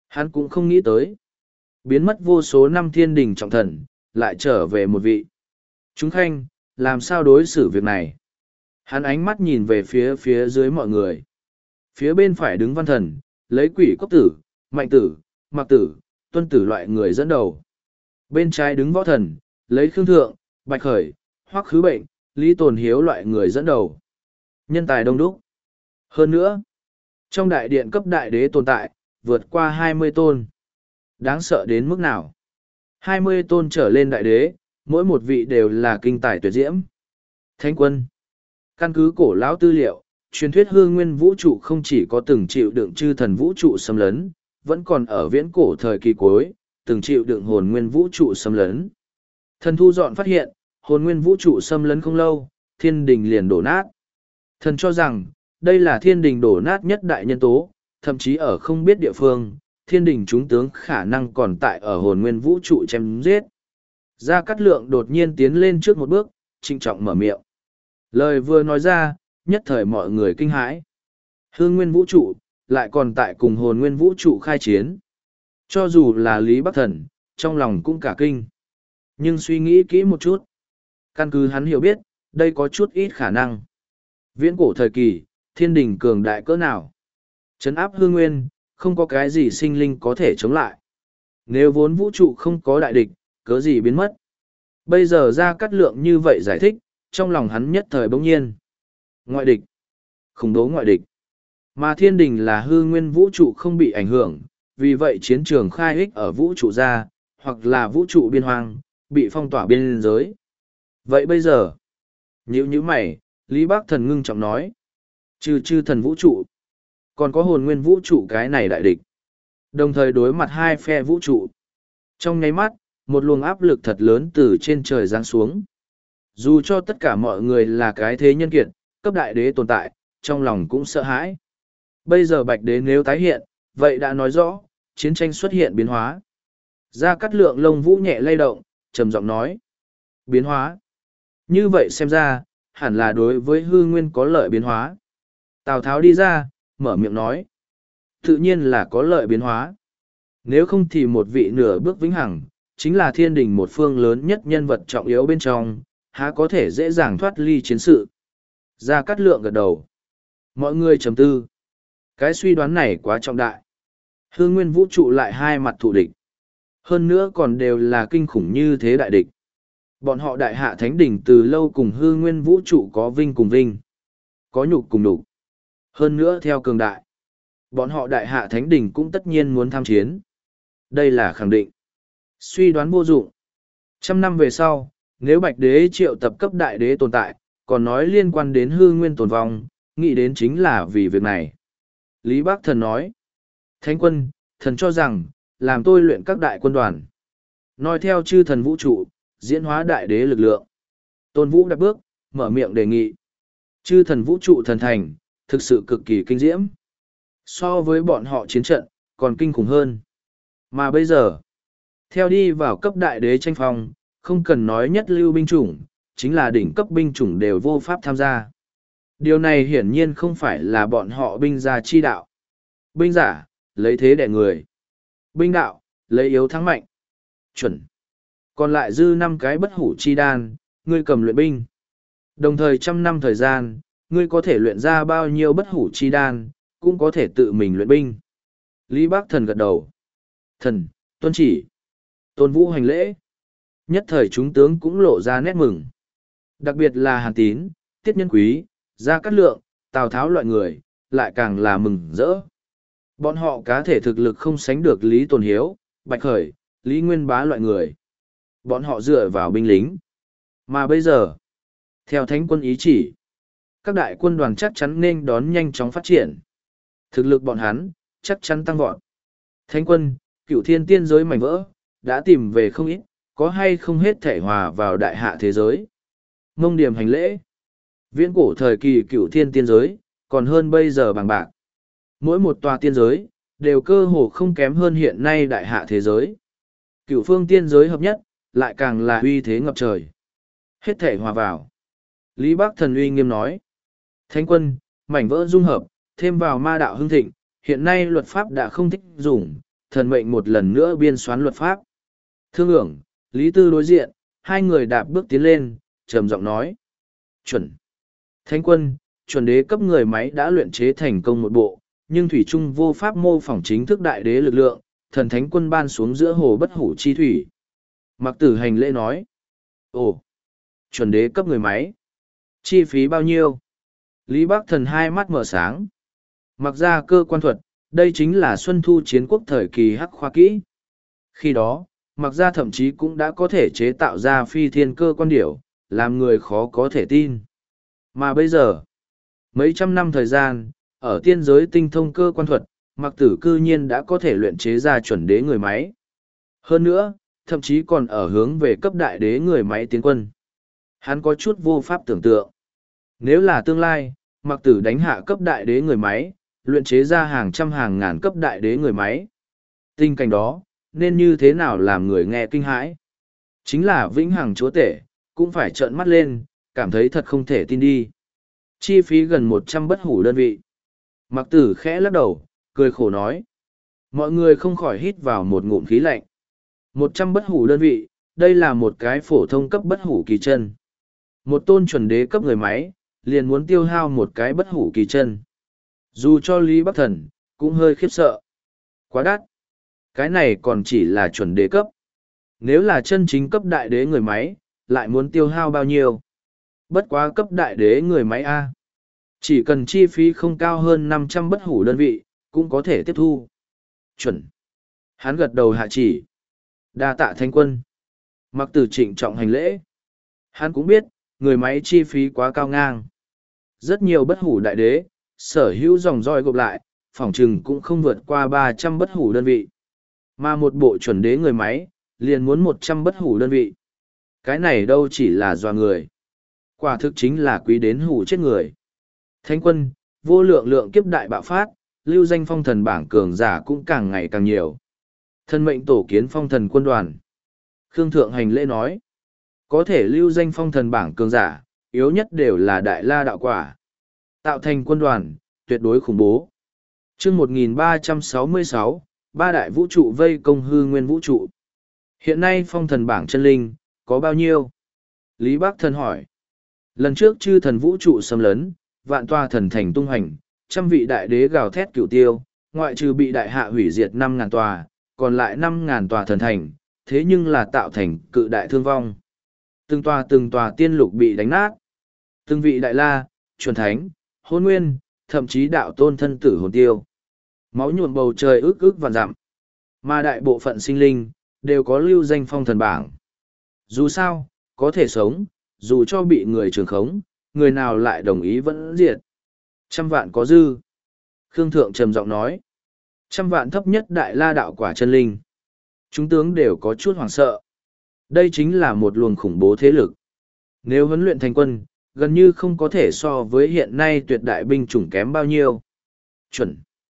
Hắn cũng không nghĩ tới. Biến mất vô số năm thiên đình trọng thần, lại trở về một vị. Chúng khanh, làm sao đối xử việc này? Hắn ánh mắt nhìn về phía phía dưới mọi người. Phía bên phải đứng văn thần, lấy quỷ cốc tử, mạnh tử, mặc tử, tuân tử loại người dẫn đầu. Bên trái đứng võ thần, lấy khương thượng, bạch khởi, hoắc khứ bệnh, lý tồn hiếu loại người dẫn đầu. Nhân tài đông đúc. Hơn nữa, trong đại điện cấp đại đế tồn tại, vượt qua hai mươi tôn. Đáng sợ đến mức nào? hai mươi tôn trở lên đại đế, mỗi một vị đều là kinh tài tuyệt diễm. Thánh quân. Căn cứ cổ lão tư liệu, truyền thuyết hư nguyên vũ trụ không chỉ có từng chịu đựng chư thần vũ trụ xâm lấn, vẫn còn ở viễn cổ thời kỳ cuối, từng chịu đựng hồn nguyên vũ trụ xâm lấn. Thần thu dọn phát hiện, hồn nguyên vũ trụ xâm lấn không lâu, thiên đình liền đổ nát. Thần cho rằng, đây là thiên đình đổ nát nhất đại nhân tố, thậm chí ở không biết địa phương, thiên đình chúng tướng khả năng còn tại ở hồn nguyên vũ trụ chém giết. Gia Cát Lượng đột nhiên tiến lên trước một bước, trịnh trọng mở miệng. Lời vừa nói ra, nhất thời mọi người kinh hãi. Hương nguyên vũ trụ, lại còn tại cùng hồn nguyên vũ trụ khai chiến. Cho dù là Lý Bắc Thần, trong lòng cũng cả kinh. Nhưng suy nghĩ kỹ một chút. Căn cứ hắn hiểu biết, đây có chút ít khả năng. Viễn cổ thời kỳ, thiên đình cường đại cỡ nào? Trấn áp hương nguyên, không có cái gì sinh linh có thể chống lại. Nếu vốn vũ trụ không có đại địch, cớ gì biến mất. Bây giờ Gia Cát Lượng như vậy giải thích, trong lòng hắn nhất thời bỗng nhiên. Ngoại địch. Khủng bố ngoại địch. Mà thiên đình là hư nguyên vũ trụ không bị ảnh hưởng, vì vậy chiến trường khai ích ở vũ trụ ra, hoặc là vũ trụ biên hoang, bị phong tỏa biên giới. Vậy bây giờ, nhữ nhữ mày, Lý Bắc Thần ngưng trọng nói. Trừ chư thần vũ trụ, còn có hồn nguyên vũ trụ cái này đại địch. Đồng thời đối mặt hai phe vũ trụ. Trong nháy mắt, một luồng áp lực thật lớn từ trên trời giáng xuống. Dù cho tất cả mọi người là cái thế nhân kiệt, cấp đại đế tồn tại, trong lòng cũng sợ hãi. Bây giờ bạch đế nếu tái hiện, vậy đã nói rõ, chiến tranh xuất hiện biến hóa. Gia Cát Lượng lông vũ nhẹ lay động, trầm giọng nói. Biến hóa. Như vậy xem ra, hẳn là đối với hư nguyên có lợi biến hóa. Tào Tháo đi ra, mở miệng nói. Tự nhiên là có lợi biến hóa. Nếu không thì một vị nửa bước vĩnh hằng, chính là thiên đình một phương lớn nhất nhân vật trọng yếu bên trong, há có thể dễ dàng thoát ly chiến sự. Gia Cát Lượng gật đầu. Mọi người trầm tư. Cái suy đoán này quá trọng đại. Hư nguyên vũ trụ lại hai mặt thù địch. Hơn nữa còn đều là kinh khủng như thế đại địch. Bọn họ đại hạ thánh đỉnh từ lâu cùng hư nguyên vũ trụ có vinh cùng vinh. Có nhục cùng nhục. Hơn nữa theo cường đại. Bọn họ đại hạ thánh đỉnh cũng tất nhiên muốn tham chiến. Đây là khẳng định. Suy đoán vô dụng. Trăm năm về sau, nếu bạch đế triệu tập cấp đại đế tồn tại, còn nói liên quan đến hư nguyên tồn vong, nghĩ đến chính là vì việc này. Lý Bắc Thần nói. Thánh quân, thần cho rằng, làm tôi luyện các đại quân đoàn. Nói theo chư thần vũ trụ, diễn hóa đại đế lực lượng. Tôn Vũ đặt bước, mở miệng đề nghị. Chư thần vũ trụ thần thành, thực sự cực kỳ kinh diễm. So với bọn họ chiến trận, còn kinh khủng hơn. Mà bây giờ, theo đi vào cấp đại đế tranh phong, không cần nói nhất lưu binh chủng, chính là đỉnh cấp binh chủng đều vô pháp tham gia. Điều này hiển nhiên không phải là bọn họ binh gia chi đạo. Binh giả, lấy thế đẻ người. Binh đạo, lấy yếu thắng mạnh. Chuẩn. Còn lại dư năm cái bất hủ chi đan, ngươi cầm luyện binh. Đồng thời trăm năm thời gian, ngươi có thể luyện ra bao nhiêu bất hủ chi đan, cũng có thể tự mình luyện binh. Lý Bắc Thần gật đầu. Thần, tuân chỉ. Tôn Vũ hành lễ. Nhất thời chúng tướng cũng lộ ra nét mừng. Đặc biệt là Hàn Tín, Tiết Nhân Quý, Gia Cát Lượng, Tào Tháo loại người, lại càng là mừng rỡ. Bọn họ cá thể thực lực không sánh được Lý Tồn Hiếu, Bạch Khởi, Lý Nguyên Bá loại người. Bọn họ dựa vào binh lính. Mà bây giờ, theo thánh quân ý chỉ, các đại quân đoàn chắc chắn nên đón nhanh chóng phát triển. Thực lực bọn hắn, chắc chắn tăng vọt. Thánh quân, cựu thiên tiên giới mảnh vỡ, đã tìm về không ít, có hay không hết thể hòa vào đại hạ thế giới. Mông điểm hành lễ. Viễn cổ thời kỳ cựu thiên tiên giới, còn hơn bây giờ bằng bạc. Mỗi một tòa tiên giới, đều cơ hồ không kém hơn hiện nay đại hạ thế giới. Cựu phương tiên giới hợp nhất, lại càng là uy thế ngập trời. Hết thể hòa vào. Lý Bắc Thần uy nghiêm nói. Thánh quân, mảnh vỡ dung hợp, thêm vào ma đạo hưng thịnh, hiện nay luật pháp đã không thích dùng, thần mệnh một lần nữa biên soán luật pháp. Thương ưởng, Lý Tư đối diện, hai người đạp bước tiến lên, trầm giọng nói. Chuẩn. Thánh quân, chuẩn đế cấp người máy đã luyện chế thành công một bộ, nhưng thủy trung vô pháp mô phỏng chính thức đại đế lực lượng, thần thánh quân ban xuống giữa hồ bất hủ chi thủy. Mặc tử hành lễ nói. Ồ, chuẩn đế cấp người máy. Chi phí bao nhiêu? Lý Bắc Thần hai mắt mở sáng. Mặc ra cơ quan thuật, đây chính là xuân thu chiến quốc thời kỳ hắc khoa kỹ. Khi đó, mặc ra thậm chí cũng đã có thể chế tạo ra phi thiên cơ quan điểu, làm người khó có thể tin. Mà bây giờ, mấy trăm năm thời gian, ở tiên giới tinh thông cơ quan thuật, mặc tử cư nhiên đã có thể luyện chế ra chuẩn đế người máy. Hơn nữa, thậm chí còn ở hướng về cấp đại đế người máy tiến quân. Hắn có chút vô pháp tưởng tượng. Nếu là tương lai, mặc tử đánh hạ cấp đại đế người máy, luyện chế ra hàng trăm hàng ngàn cấp đại đế người máy. Tình cảnh đó, nên như thế nào làm người nghe kinh hãi? Chính là vĩnh hằng chúa tể, cũng phải trợn mắt lên, cảm thấy thật không thể tin đi. Chi phí gần một trăm bất hủ đơn vị. Mặc tử khẽ lắc đầu, cười khổ nói. Mọi người không khỏi hít vào một ngụm khí lạnh. một trăm bất hủ đơn vị, đây là một cái phổ thông cấp bất hủ kỳ chân. Một tôn chuẩn đế cấp người máy, liền muốn tiêu hao một cái bất hủ kỳ chân. Dù cho Lý Bắc Thần, cũng hơi khiếp sợ. Quá đắt. Cái này còn chỉ là chuẩn đế cấp. Nếu là chân chính cấp đại đế người máy, lại muốn tiêu hao bao nhiêu? Bất quá cấp đại đế người máy A. Chỉ cần chi phí không cao hơn năm trăm bất hủ đơn vị, cũng có thể tiếp thu. Chuẩn. Hắn gật đầu hạ chỉ. Đa tạ thánh quân. Mặc tử trịnh trọng hành lễ. Hắn cũng biết, người máy chi phí quá cao ngang. Rất nhiều bất hủ đại đế, sở hữu dòng roi gộp lại, phỏng chừng cũng không vượt qua ba trăm bất hủ đơn vị. Mà một bộ chuẩn đế người máy, liền muốn một trăm bất hủ đơn vị. Cái này đâu chỉ là doa người. Quả thực chính là quý đến hủ chết người. Thánh quân, vô lượng lượng kiếp đại bạo phát, lưu danh phong thần bảng cường giả cũng càng ngày càng nhiều. Thân mệnh tổ kiến phong thần quân đoàn. Khương Thượng hành lễ nói. Có thể lưu danh phong thần bảng cường giả, yếu nhất đều là đại la đạo quả. Tạo thành quân đoàn, tuyệt đối khủng bố. chương một nghìn ba trăm sáu mươi sáu, ba đại vũ trụ vây công hư nguyên vũ trụ. Hiện nay phong thần bảng chân linh, có bao nhiêu? Lý Bắc Thần hỏi. Lần trước chư thần vũ trụ xâm lấn, vạn toa thần thành tung hành, trăm vị đại đế gào thét cửu tiêu, ngoại trừ bị đại hạ hủy diệt năm ngàn tòa, còn lại năm ngàn tòa thần thành, thế nhưng là tạo thành cự đại thương vong. Từng tòa từng tòa tiên lục bị đánh nát. Từng vị đại la, chuẩn thánh, hôn nguyên, thậm chí đạo tôn thân tử hồn tiêu. Máu nhuộm bầu trời ước ước vạn dặm. Mà đại bộ phận sinh linh, đều có lưu danh phong thần bảng. Dù sao, có thể sống, dù cho bị người trường khống, người nào lại đồng ý vẫn diệt. Trăm vạn có dư. Khương Thượng trầm giọng nói. Trăm vạn thấp nhất đại la đạo quả chân linh. Chúng tướng đều có chút hoảng sợ. Đây chính là một luồng khủng bố thế lực. Nếu huấn luyện thành quân, gần như không có thể so với hiện nay tuyệt đại binh chủng kém bao nhiêu. Chuẩn.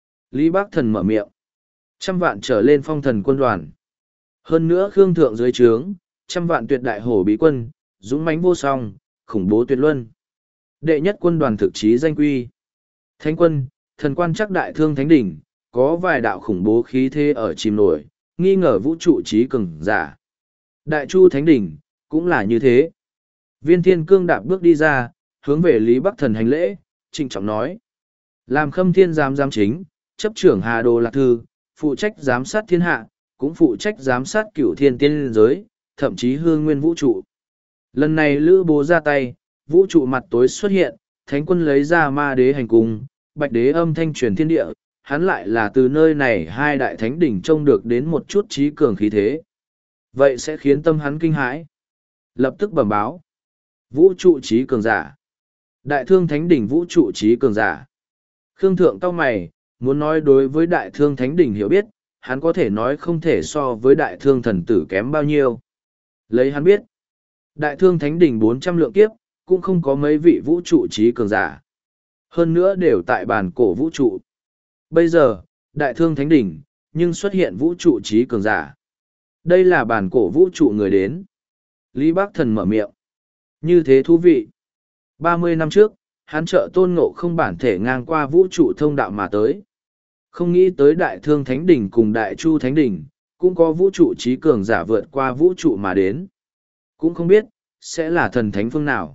Lý Bắc Thần mở miệng. Trăm vạn trở lên phong thần quân đoàn. Hơn nữa Khương Thượng dưới trướng, trăm vạn tuyệt đại hổ bí quân, dũng mãnh vô song, khủng bố tuyệt luân. Đệ nhất quân đoàn thực chí danh quy. Thánh quân, thần quan chắc đại thương thánh đỉnh, có vài đạo khủng bố khí thế ở chìm nổi, nghi ngờ vũ trụ trí cường giả. Đại chu thánh đỉnh, cũng là như thế. Viên thiên cương đạp bước đi ra, hướng về Lý Bắc Thần hành lễ, trịnh trọng nói. Làm khâm thiên giám giám chính, chấp trưởng Hà Đồ Lạc Thư, phụ trách giám sát thiên hạ, cũng phụ trách giám sát cửu thiên tiên giới, thậm chí hương nguyên vũ trụ. Lần này Lữ Bố ra tay, vũ trụ mặt tối xuất hiện, thánh quân lấy ra ma đế hành cung, bạch đế âm thanh truyền thiên địa, hắn lại là từ nơi này hai đại thánh đỉnh trông được đến một chút trí cường khí thế. Vậy sẽ khiến tâm hắn kinh hãi. Lập tức bẩm báo. Vũ trụ trí cường giả. Đại thương thánh đỉnh vũ trụ trí cường giả. Khương Thượng cao mày, muốn nói đối với đại thương thánh đỉnh hiểu biết, hắn có thể nói không thể so với đại thương thần tử kém bao nhiêu. Lấy hắn biết, đại thương thánh đỉnh bốn trăm lượng kiếp, cũng không có mấy vị vũ trụ trí cường giả. Hơn nữa đều tại bàn cổ vũ trụ. Bây giờ, đại thương thánh đỉnh, nhưng xuất hiện vũ trụ trí cường giả. Đây là bàn cổ vũ trụ người đến. Lý Bắc Thần mở miệng. Như thế thú vị. ba mươi năm trước, hắn trợ tôn ngộ không bản thể ngang qua vũ trụ thông đạo mà tới. Không nghĩ tới đại thương thánh đỉnh cùng đại chu thánh đỉnh, cũng có vũ trụ trí cường giả vượt qua vũ trụ mà đến. Cũng không biết, sẽ là thần thánh phương nào.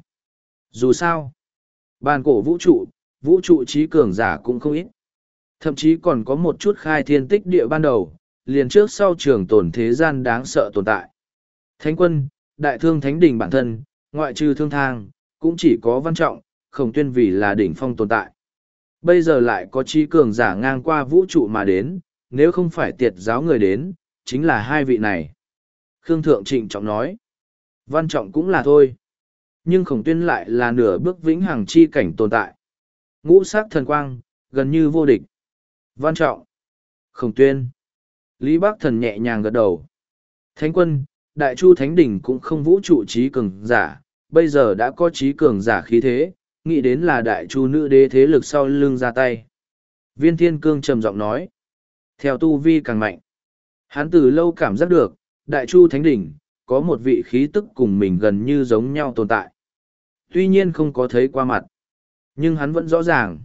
Dù sao, bàn cổ vũ trụ, vũ trụ trí cường giả cũng không ít. Thậm chí còn có một chút khai thiên tích địa ban đầu, liền trước sau trường tồn thế gian đáng sợ tồn tại. Thánh quân, đại thương thánh đỉnh bản thân, ngoại trừ thương thang, cũng chỉ có văn trọng, khổng tuyên vì là đỉnh phong tồn tại. Bây giờ lại có trí cường giả ngang qua vũ trụ mà đến, nếu không phải tiệt giáo người đến, chính là hai vị này. Khương Thượng trịnh trọng nói, văn trọng cũng là thôi. Nhưng khổng tuyên lại là nửa bước vĩnh hằng chi cảnh tồn tại. Ngũ sắc thần quang, gần như vô địch. Văn trọng, khổng tuyên. Lý Bắc Thần nhẹ nhàng gật đầu. Thánh quân, đại chu thánh đỉnh cũng không vũ trụ trí cường giả, bây giờ đã có trí cường giả khí thế, nghĩ đến là đại chu nữ đế thế lực sau lưng ra tay. Viên Thiên Cương trầm giọng nói. Theo tu vi càng mạnh, hắn từ lâu cảm giác được, đại chu thánh đỉnh, có một vị khí tức cùng mình gần như giống nhau tồn tại. Tuy nhiên không có thấy qua mặt, nhưng hắn vẫn rõ ràng.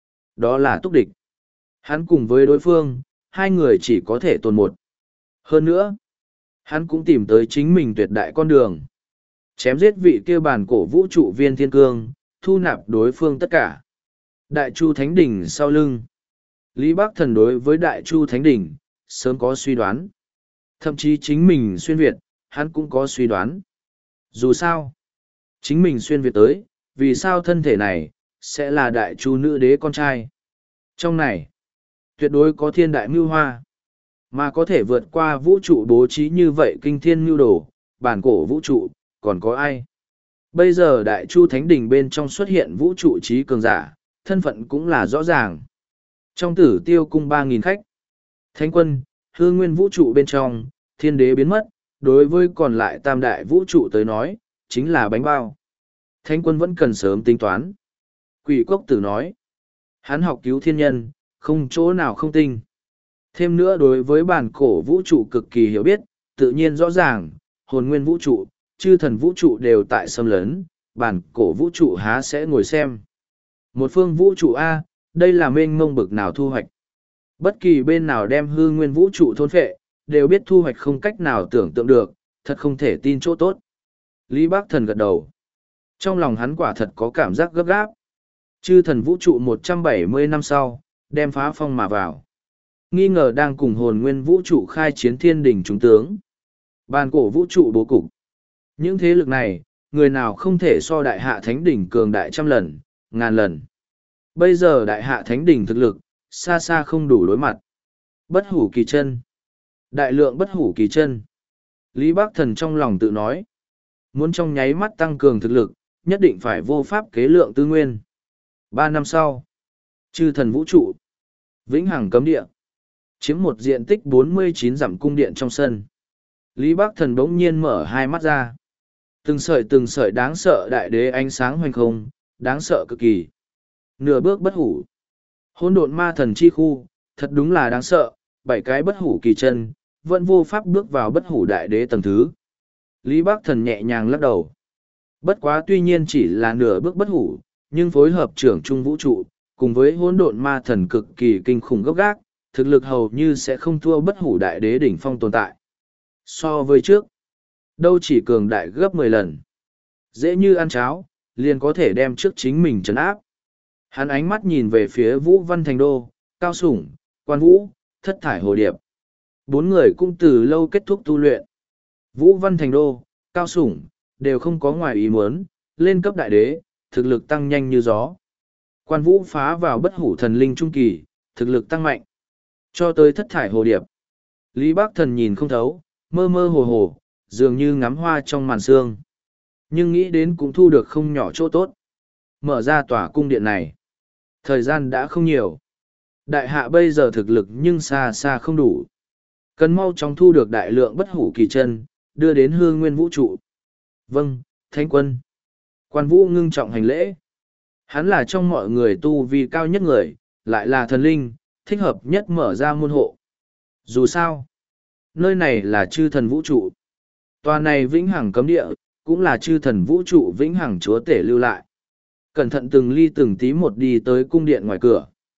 Đó là túc địch. Hắn cùng với đối phương, hai người chỉ có thể tồn một. Hơn nữa, hắn cũng tìm tới chính mình tuyệt đại con đường. Chém giết vị kia bản cổ vũ trụ Viên Thiên Cương, thu nạp đối phương tất cả. Đại chu thánh đỉnh sau lưng. Lý Bắc Thần đối với đại chu thánh đỉnh, sớm có suy đoán. Thậm chí chính mình xuyên Việt, hắn cũng có suy đoán. Dù sao, chính mình xuyên Việt tới, vì sao thân thể này, sẽ là đại chu nữ đế con trai. Trong này, tuyệt đối có thiên đại mưu hoa, mà có thể vượt qua vũ trụ bố trí như vậy kinh thiên mưu đồ, bản cổ vũ trụ, còn có ai? Bây giờ đại chu thánh đỉnh bên trong xuất hiện vũ trụ trí cường giả, thân phận cũng là rõ ràng. Trong tử tiêu cung ba nghìn khách, thánh quân, hư nguyên vũ trụ bên trong, thiên đế biến mất, đối với còn lại tam đại vũ trụ tới nói, chính là bánh bao. Thánh quân vẫn cần sớm tính toán. Quỷ cốc tử nói, hắn học cứu thiên nhân, không chỗ nào không tinh. Thêm nữa đối với bản cổ vũ trụ cực kỳ hiểu biết, tự nhiên rõ ràng, hồn nguyên vũ trụ, chư thần vũ trụ đều tại xâm lấn, bản cổ vũ trụ há sẽ ngồi xem. Một phương vũ trụ A, đây là mênh mông bực nào thu hoạch. Bất kỳ bên nào đem hư nguyên vũ trụ thôn phệ, đều biết thu hoạch không cách nào tưởng tượng được, thật không thể tin chỗ tốt. Lý Bác Thần gật đầu. Trong lòng hắn quả thật có cảm giác gấp gáp. Chư thần vũ trụ một trăm bảy mươi năm sau, đem phá phong mà vào. Nghi ngờ đang cùng hồn nguyên vũ trụ khai chiến thiên đỉnh trung tướng. Bàn cổ vũ trụ bố cục. Những thế lực này, người nào không thể so đại hạ thánh đỉnh cường đại trăm lần, ngàn lần. Bây giờ đại hạ thánh đỉnh thực lực, xa xa không đủ đối mặt. Bất hủ kỳ chân. Đại lượng bất hủ kỳ chân. Lý Bác Thần trong lòng tự nói. Muốn trong nháy mắt tăng cường thực lực, nhất định phải vô pháp kế lượng tư nguyên. Ba năm sau, chư thần vũ trụ, vĩnh hằng cấm địa, chiếm một diện tích bốn mươi chín dặm cung điện trong sân. Lý Bác Thần bỗng nhiên mở hai mắt ra. Từng sợi từng sợi đáng sợ đại đế ánh sáng hoành không, đáng sợ cực kỳ. Nửa bước bất hủ. Hỗn độn ma thần chi khu, thật đúng là đáng sợ, bảy cái bất hủ kỳ chân, vẫn vô pháp bước vào bất hủ đại đế tầng thứ. Lý Bác Thần nhẹ nhàng lắc đầu. Bất quá tuy nhiên chỉ là nửa bước bất hủ, nhưng phối hợp trưởng trung vũ trụ, cùng với hỗn độn ma thần cực kỳ kinh khủng gốc gác, thực lực hầu như sẽ không thua bất hủ đại đế đỉnh phong tồn tại. So với trước, đâu chỉ cường đại gấp mười lần. Dễ như ăn cháo, liền có thể đem trước chính mình trấn áp. Hắn ánh mắt nhìn về phía Vũ Văn Thành Đô, Cao Sủng, Quan Vũ, Thất Thải Hồ Điệp. Bốn người cũng từ lâu kết thúc tu luyện. Vũ Văn Thành Đô, Cao Sủng, đều không có ngoài ý muốn, lên cấp đại đế, thực lực tăng nhanh như gió. Quan Vũ phá vào bất hủ thần linh trung kỳ, thực lực tăng mạnh. Cho tới Thất Thải Hồ Điệp. Lý Bác Thần nhìn không thấu, mơ mơ hồ hồ, dường như ngắm hoa trong màn sương. Nhưng nghĩ đến cũng thu được không nhỏ chỗ tốt. Mở ra tòa cung điện này. Thời gian đã không nhiều. Đại hạ bây giờ thực lực nhưng xa xa không đủ. Cần mau chóng thu được đại lượng bất hủ kỳ chân, đưa đến hương nguyên vũ trụ. Vâng, Thánh quân. Quan Vũ ngưng trọng hành lễ. Hắn là trong mọi người tu vi cao nhất người, lại là thần linh, thích hợp nhất mở ra môn hộ. Dù sao, nơi này là chư thần vũ trụ. Tòa này vĩnh hằng cấm địa, cũng là chư thần vũ trụ vĩnh hằng chúa tể lưu lại. Cẩn thận từng ly từng tí một đi tới cung điện ngoài cửa.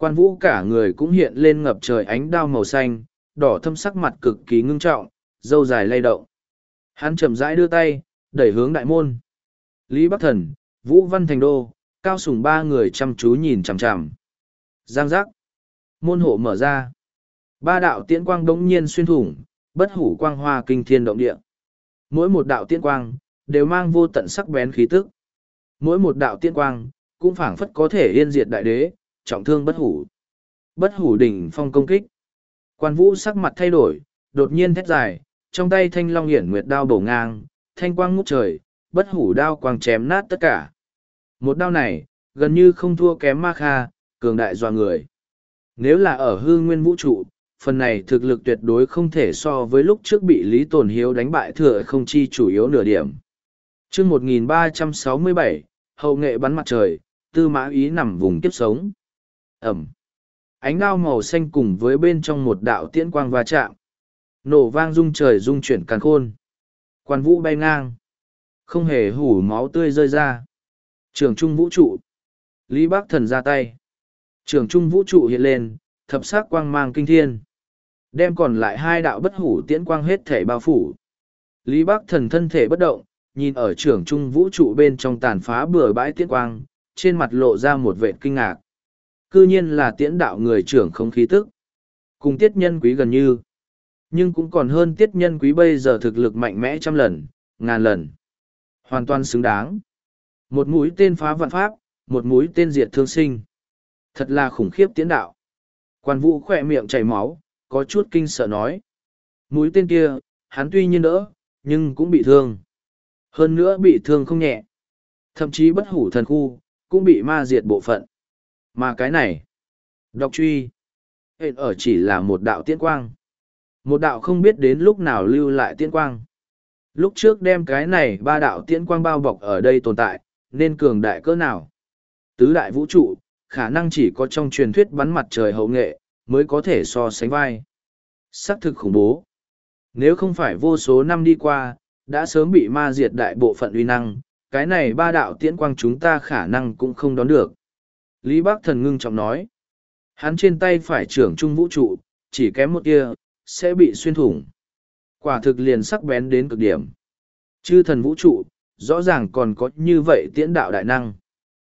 Quan Vũ cả người cũng hiện lên ngập trời ánh đao màu xanh, đỏ thâm sắc mặt cực kỳ ngưng trọng, râu dài lay động. Hắn chậm rãi đưa tay, đẩy hướng đại môn. Lý Bắc Thần, Vũ Văn Thành Đô, Cao Sùng ba người chăm chú nhìn chằm chằm. Giang giác. Môn hộ mở ra. Ba đạo tiễn quang đống nhiên xuyên thủng, bất hủ quang hoa kinh thiên động địa. Mỗi một đạo tiễn quang, đều mang vô tận sắc bén khí tức. Mỗi một đạo tiễn quang, cũng phảng phất có thể yên diệt đại đế, trọng thương bất hủ. Bất hủ đỉnh phong công kích. Quan Vũ sắc mặt thay đổi, đột nhiên thét dài, trong tay thanh long hiển nguyệt đao bổ ngang, thanh quang ngút trời, bất hủ đao quang chém nát tất cả. Một đao này, gần như không thua kém Ma Kha, cường đại dọa người. Nếu là ở hư nguyên vũ trụ, phần này thực lực tuyệt đối không thể so với lúc trước bị Lý Tồn Hiếu đánh bại thừa không chi chủ yếu nửa điểm. Chương một nghìn ba trăm sáu mươi bảy, hậu nghệ bắn mặt trời, Tư Mã Ý nằm vùng kiếp sống. Ẩm. Ánh đao màu xanh cùng với bên trong một đạo tiễn quang va chạm. Nổ vang rung trời rung chuyển càn khôn. Quan Vũ bay ngang. Không hề hủ máu tươi rơi ra. Trường trung vũ trụ. Lý Bắc Thần ra tay. Trường trung vũ trụ hiện lên, thập sắc quang mang kinh thiên. Đem còn lại hai đạo bất hủ tiễn quang hết thể bao phủ. Lý Bắc Thần thân thể bất động, nhìn ở trường trung vũ trụ bên trong tàn phá bừa bãi tiễn quang, trên mặt lộ ra một vệt kinh ngạc. Cư nhiên là tiễn đạo người trưởng không khí tức. Cùng tiết nhân quý gần như. Nhưng cũng còn hơn tiết nhân quý bây giờ thực lực mạnh mẽ trăm lần, ngàn lần. Hoàn toàn xứng đáng. Một mũi tên phá vạn pháp, một mũi tên diệt thương sinh. Thật là khủng khiếp tiễn đạo. Quan Vũ khỏe miệng chảy máu, có chút kinh sợ nói. Mũi tên kia, hắn tuy nhiên đỡ, nhưng cũng bị thương. Hơn nữa bị thương không nhẹ. Thậm chí bất hủ thần khu, cũng bị ma diệt bộ phận. Mà cái này, độc truy, hệt ở chỉ là một đạo tiễn quang. Một đạo không biết đến lúc nào lưu lại tiễn quang. Lúc trước đem cái này ba đạo tiễn quang bao bọc ở đây tồn tại, nên cường đại cỡ nào. Tứ đại vũ trụ, khả năng chỉ có trong truyền thuyết bắn mặt trời hậu nghệ, mới có thể so sánh vai. Sắc thực khủng bố. Nếu không phải vô số năm đi qua, đã sớm bị ma diệt đại bộ phận uy năng, cái này ba đạo tiễn quang chúng ta khả năng cũng không đón được. Lý Bắc Thần ngưng trọng nói. Hắn trên tay phải trưởng trung vũ trụ, chỉ kém một tia, sẽ bị xuyên thủng. Quả thực liền sắc bén đến cực điểm. Chư thần vũ trụ, rõ ràng còn có như vậy tiễn đạo đại năng.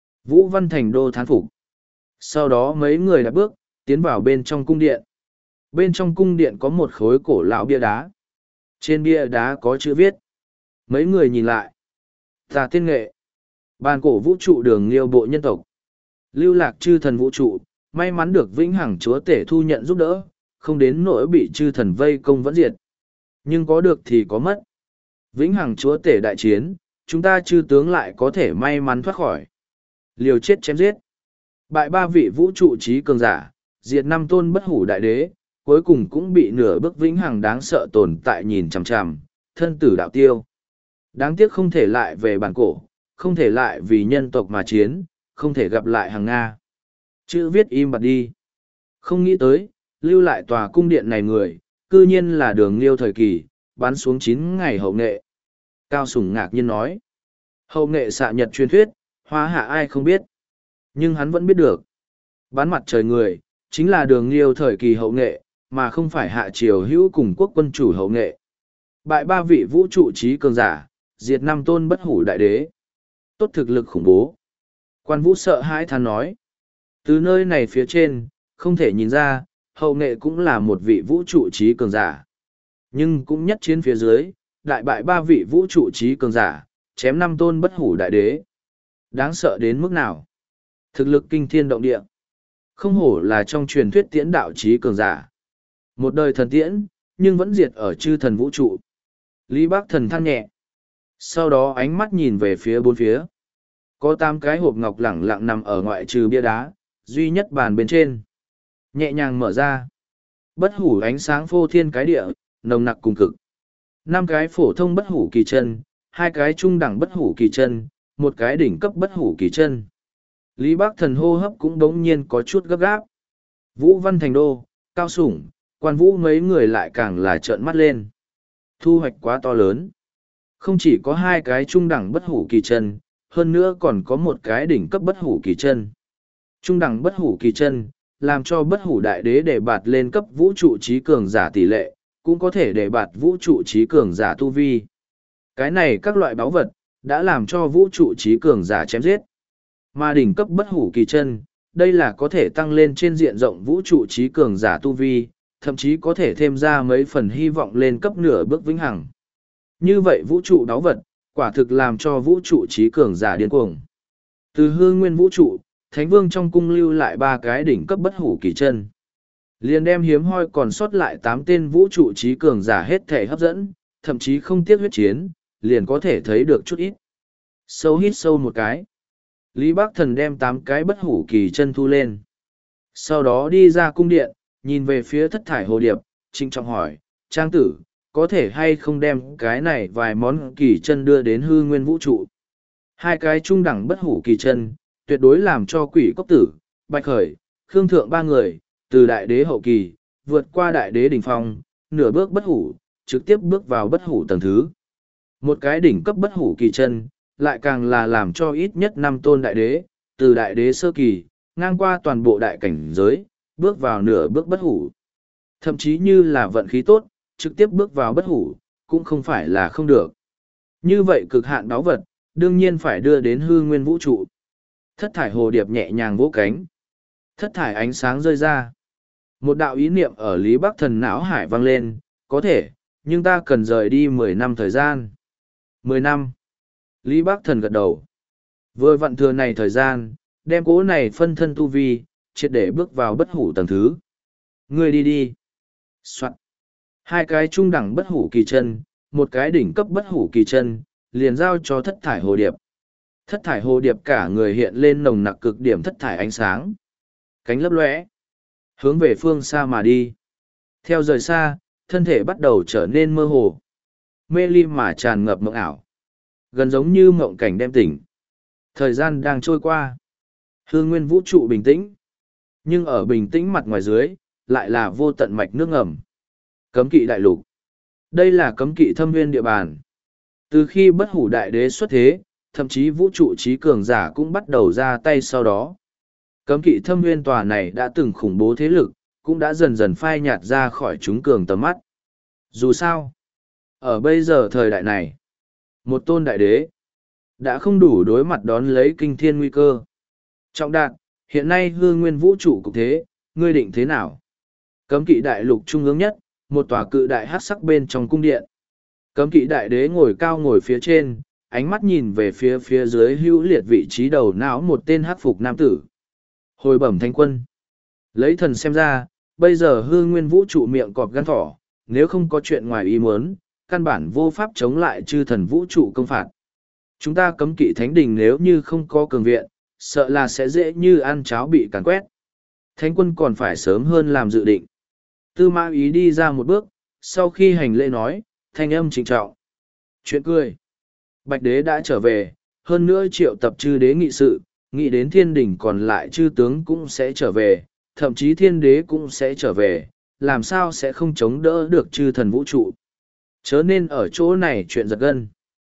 Vũ Văn Thành Đô thán phục. Sau đó mấy người đã bước, tiến vào bên trong cung điện. Bên trong cung điện có một khối cổ lão bia đá. Trên bia đá có chữ viết. Mấy người nhìn lại. Tà tiên nghệ. Bàn cổ vũ trụ đường liêu bộ nhân tộc. Lưu lạc chư thần vũ trụ, may mắn được vĩnh hằng chúa tể thu nhận giúp đỡ, không đến nỗi bị chư thần vây công vẫn diệt. Nhưng có được thì có mất. Vĩnh hằng chúa tể đại chiến, chúng ta chư tướng lại có thể may mắn thoát khỏi. Liều chết chém giết. Bại ba vị vũ trụ trí cường giả, diệt năm tôn bất hủ đại đế, cuối cùng cũng bị nửa bước vĩnh hằng đáng sợ tồn tại nhìn chằm chằm, thân tử đạo tiêu. Đáng tiếc không thể lại về bản cổ, không thể lại vì nhân tộc mà chiến, không thể gặp lại hàng Nga. Chữ viết im bặt đi. Không nghĩ tới, lưu lại tòa cung điện này người, cư nhiên là đường liêu thời kỳ, bắn xuống chín ngày hậu nghệ. Cao Sùng ngạc nhiên nói. Hậu nghệ xạ nhật truyền thuyết, hóa hạ ai không biết. Nhưng hắn vẫn biết được. Bắn mặt trời người, chính là đường liêu thời kỳ hậu nghệ, mà không phải hạ triều hữu cùng quốc quân chủ hậu nghệ. Bại ba vị vũ trụ trí cường giả, diệt năm tôn bất hủ đại đế. Tốt thực lực khủng bố. Quan Vũ sợ hãi than nói. Từ nơi này phía trên, không thể nhìn ra, hậu nghệ cũng là một vị vũ trụ trí cường giả. Nhưng cũng nhất chiến phía dưới, đại bại ba vị vũ trụ trí cường giả, chém năm tôn bất hủ đại đế. Đáng sợ đến mức nào? Thực lực kinh thiên động địa. Không hổ là trong truyền thuyết tiễn đạo trí cường giả. Một đời thần tiễn, nhưng vẫn diệt ở chư thần vũ trụ. Lý Bắc Thần than nhẹ. Sau đó ánh mắt nhìn về phía bốn phía. Có tám cái hộp ngọc lẳng lặng nằm ở ngoại trừ bia đá, duy nhất bàn bên trên. Nhẹ nhàng mở ra. Bất hủ ánh sáng phô thiên cái địa, nồng nặc cùng cực. Năm cái phổ thông bất hủ kỳ chân, hai cái trung đẳng bất hủ kỳ chân, một cái đỉnh cấp bất hủ kỳ chân. Lý Bắc Thần hô hấp cũng đống nhiên có chút gấp gáp. Vũ Văn Thành Đô, Cao Sủng, Quan Vũ mấy người lại càng là trợn mắt lên. Thu hoạch quá to lớn. Không chỉ có hai cái trung đẳng bất hủ kỳ chân, hơn nữa còn có một cái đỉnh cấp bất hủ kỳ chân. Trung đẳng bất hủ kỳ chân, làm cho bất hủ đại đế để bạt lên cấp vũ trụ trí cường giả tỷ lệ, cũng có thể để bạt vũ trụ trí cường giả tu vi. Cái này các loại báu vật, đã làm cho vũ trụ trí cường giả chém giết. Mà đỉnh cấp bất hủ kỳ chân, đây là có thể tăng lên trên diện rộng vũ trụ trí cường giả tu vi, thậm chí có thể thêm ra mấy phần hy vọng lên cấp nửa bước vĩnh hằng. Như vậy vũ trụ báu vật, quả thực làm cho vũ trụ trí cường giả điên cuồng. Từ hư nguyên vũ trụ, Thánh Vương trong cung lưu lại ba cái đỉnh cấp bất hủ kỳ chân. Liền đem hiếm hoi còn sót lại tám tên vũ trụ trí cường giả hết thể hấp dẫn, thậm chí không tiếc huyết chiến, liền có thể thấy được chút ít. Sâu hít sâu một cái. Lý Bác Thần đem tám cái bất hủ kỳ chân thu lên. Sau đó đi ra cung điện, nhìn về phía thất thải hồ điệp, trinh trọng hỏi, Trang tử, có thể hay không đem cái này vài món kỳ chân đưa đến hư nguyên vũ trụ. Hai cái trung đẳng bất hủ kỳ chân, tuyệt đối làm cho quỷ cốc tử, bạch khởi, khương thượng ba người, từ đại đế hậu kỳ, vượt qua đại đế đỉnh phong, nửa bước bất hủ, trực tiếp bước vào bất hủ tầng thứ. Một cái đỉnh cấp bất hủ kỳ chân, lại càng là làm cho ít nhất năm tôn đại đế, từ đại đế sơ kỳ, ngang qua toàn bộ đại cảnh giới, bước vào nửa bước bất hủ. Thậm chí như là vận khí tốt, trực tiếp bước vào bất hủ, cũng không phải là không được. Như vậy cực hạn báu vật, đương nhiên phải đưa đến hư nguyên vũ trụ. Thất thải hồ điệp nhẹ nhàng vỗ cánh. Thất thải ánh sáng rơi ra. Một đạo ý niệm ở Lý Bắc Thần não hải vang lên, có thể, nhưng ta cần rời đi mười năm thời gian. Mười năm. Lý Bắc Thần gật đầu. Vừa vặn thừa này thời gian, đem cố này phân thân tu vi, triệt để bước vào bất hủ tầng thứ. Ngươi đi đi. Soạn. Hai cái trung đẳng bất hủ kỳ chân, một cái đỉnh cấp bất hủ kỳ chân, liền giao cho thất thải hồ điệp. Thất thải hồ điệp cả người hiện lên nồng nặc cực điểm thất thải ánh sáng. Cánh lấp lóe, hướng về phương xa mà đi. Theo rời xa, thân thể bắt đầu trở nên mơ hồ. Mê ly mà tràn ngập mộng ảo. Gần giống như mộng cảnh đem tỉnh. Thời gian đang trôi qua. Hư nguyên vũ trụ bình tĩnh. Nhưng ở bình tĩnh mặt ngoài dưới, lại là vô tận mạch nước ngầm. Cấm kỵ đại lục. Đây là cấm kỵ thâm nguyên địa bàn. Từ khi bất hủ đại đế xuất thế, thậm chí vũ trụ trí cường giả cũng bắt đầu ra tay sau đó. Cấm kỵ thâm nguyên tòa này đã từng khủng bố thế lực, cũng đã dần dần phai nhạt ra khỏi chúng cường tầm mắt. Dù sao, ở bây giờ thời đại này, một tôn đại đế đã không đủ đối mặt đón lấy kinh thiên nguy cơ. Trọng đạt, hiện nay hư nguyên vũ trụ cục thế, ngươi định thế nào? Cấm kỵ đại lục trung ương nhất, một tòa cự đại hắc sắc bên trong cung điện. Cấm kỵ đại đế ngồi cao ngồi phía trên, ánh mắt nhìn về phía phía dưới hữu liệt vị trí đầu não một tên hắc phục nam tử. Hồi bẩm thánh quân. Lấy thần xem ra, bây giờ hư nguyên vũ trụ miệng cọp gan thỏ, nếu không có chuyện ngoài ý muốn, căn bản vô pháp chống lại chư thần vũ trụ công phạt. Chúng ta cấm kỵ thánh đình nếu như không có cường viện, sợ là sẽ dễ như ăn cháo bị càn quét. Thánh quân còn phải sớm hơn làm dự định. Tư Mã Ý đi ra một bước, sau khi hành lễ nói, thanh âm trịnh trọng. Chuyện cười. Bạch đế đã trở về, hơn nữa triệu tập chư đế nghị sự, nghĩ đến thiên đình còn lại chư tướng cũng sẽ trở về, thậm chí thiên đế cũng sẽ trở về, làm sao sẽ không chống đỡ được chư thần vũ trụ. Chớ nên ở chỗ này chuyện giật gân.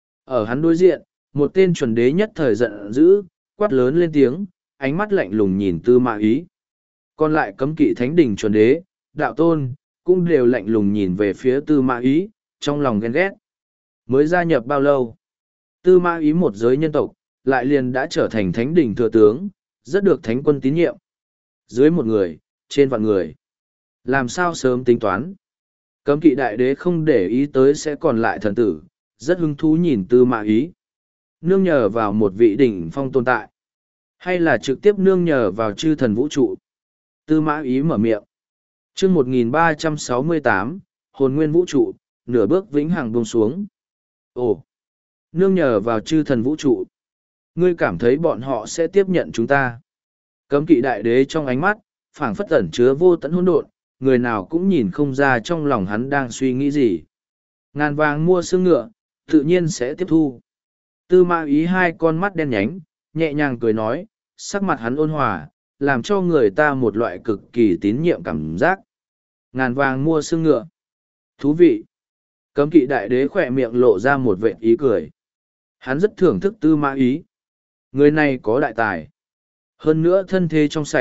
Ở hắn đối diện, một tên chuẩn đế nhất thời giận dữ, quát lớn lên tiếng, ánh mắt lạnh lùng nhìn Tư Mã Ý. Còn lại cấm kỵ thánh đình chuẩn đế, đạo tôn, cũng đều lạnh lùng nhìn về phía Tư Mã Ý, trong lòng ghen ghét. Mới gia nhập bao lâu? Tư Mã Ý một giới nhân tộc, lại liền đã trở thành thánh đình thừa tướng, rất được thánh quân tín nhiệm. Dưới một người, trên vạn người. Làm sao sớm tính toán? Cấm kỵ đại đế không để ý tới sẽ còn lại thần tử, rất hứng thú nhìn Tư Mã Ý. Nương nhờ vào một vị đỉnh phong tồn tại, hay là trực tiếp nương nhờ vào chư thần vũ trụ? Tư Mã Ý mở miệng. Chương một nghìn ba trăm sáu mươi tám, hồn nguyên vũ trụ, nửa bước vĩnh hằng buông xuống. Ồ, nương nhờ vào chư thần vũ trụ. Ngươi cảm thấy bọn họ sẽ tiếp nhận chúng ta? Cấm kỵ đại đế trong ánh mắt, phảng phất ẩn chứa vô tận hỗn độn, người nào cũng nhìn không ra trong lòng hắn đang suy nghĩ gì. Ngàn vàng mua xương ngựa, tự nhiên sẽ tiếp thu. Tư Mã Ý hai con mắt đen nhánh, nhẹ nhàng cười nói, sắc mặt hắn ôn hòa, làm cho người ta một loại cực kỳ tín nhiệm cảm giác. Ngàn vàng mua xương ngựa. Thú vị. Cấm kỵ đại đế khỏe miệng lộ ra một vệt ý cười. Hắn rất thưởng thức Tư Mã Ý. Người này có đại tài. Hơn nữa thân thế trong sạch,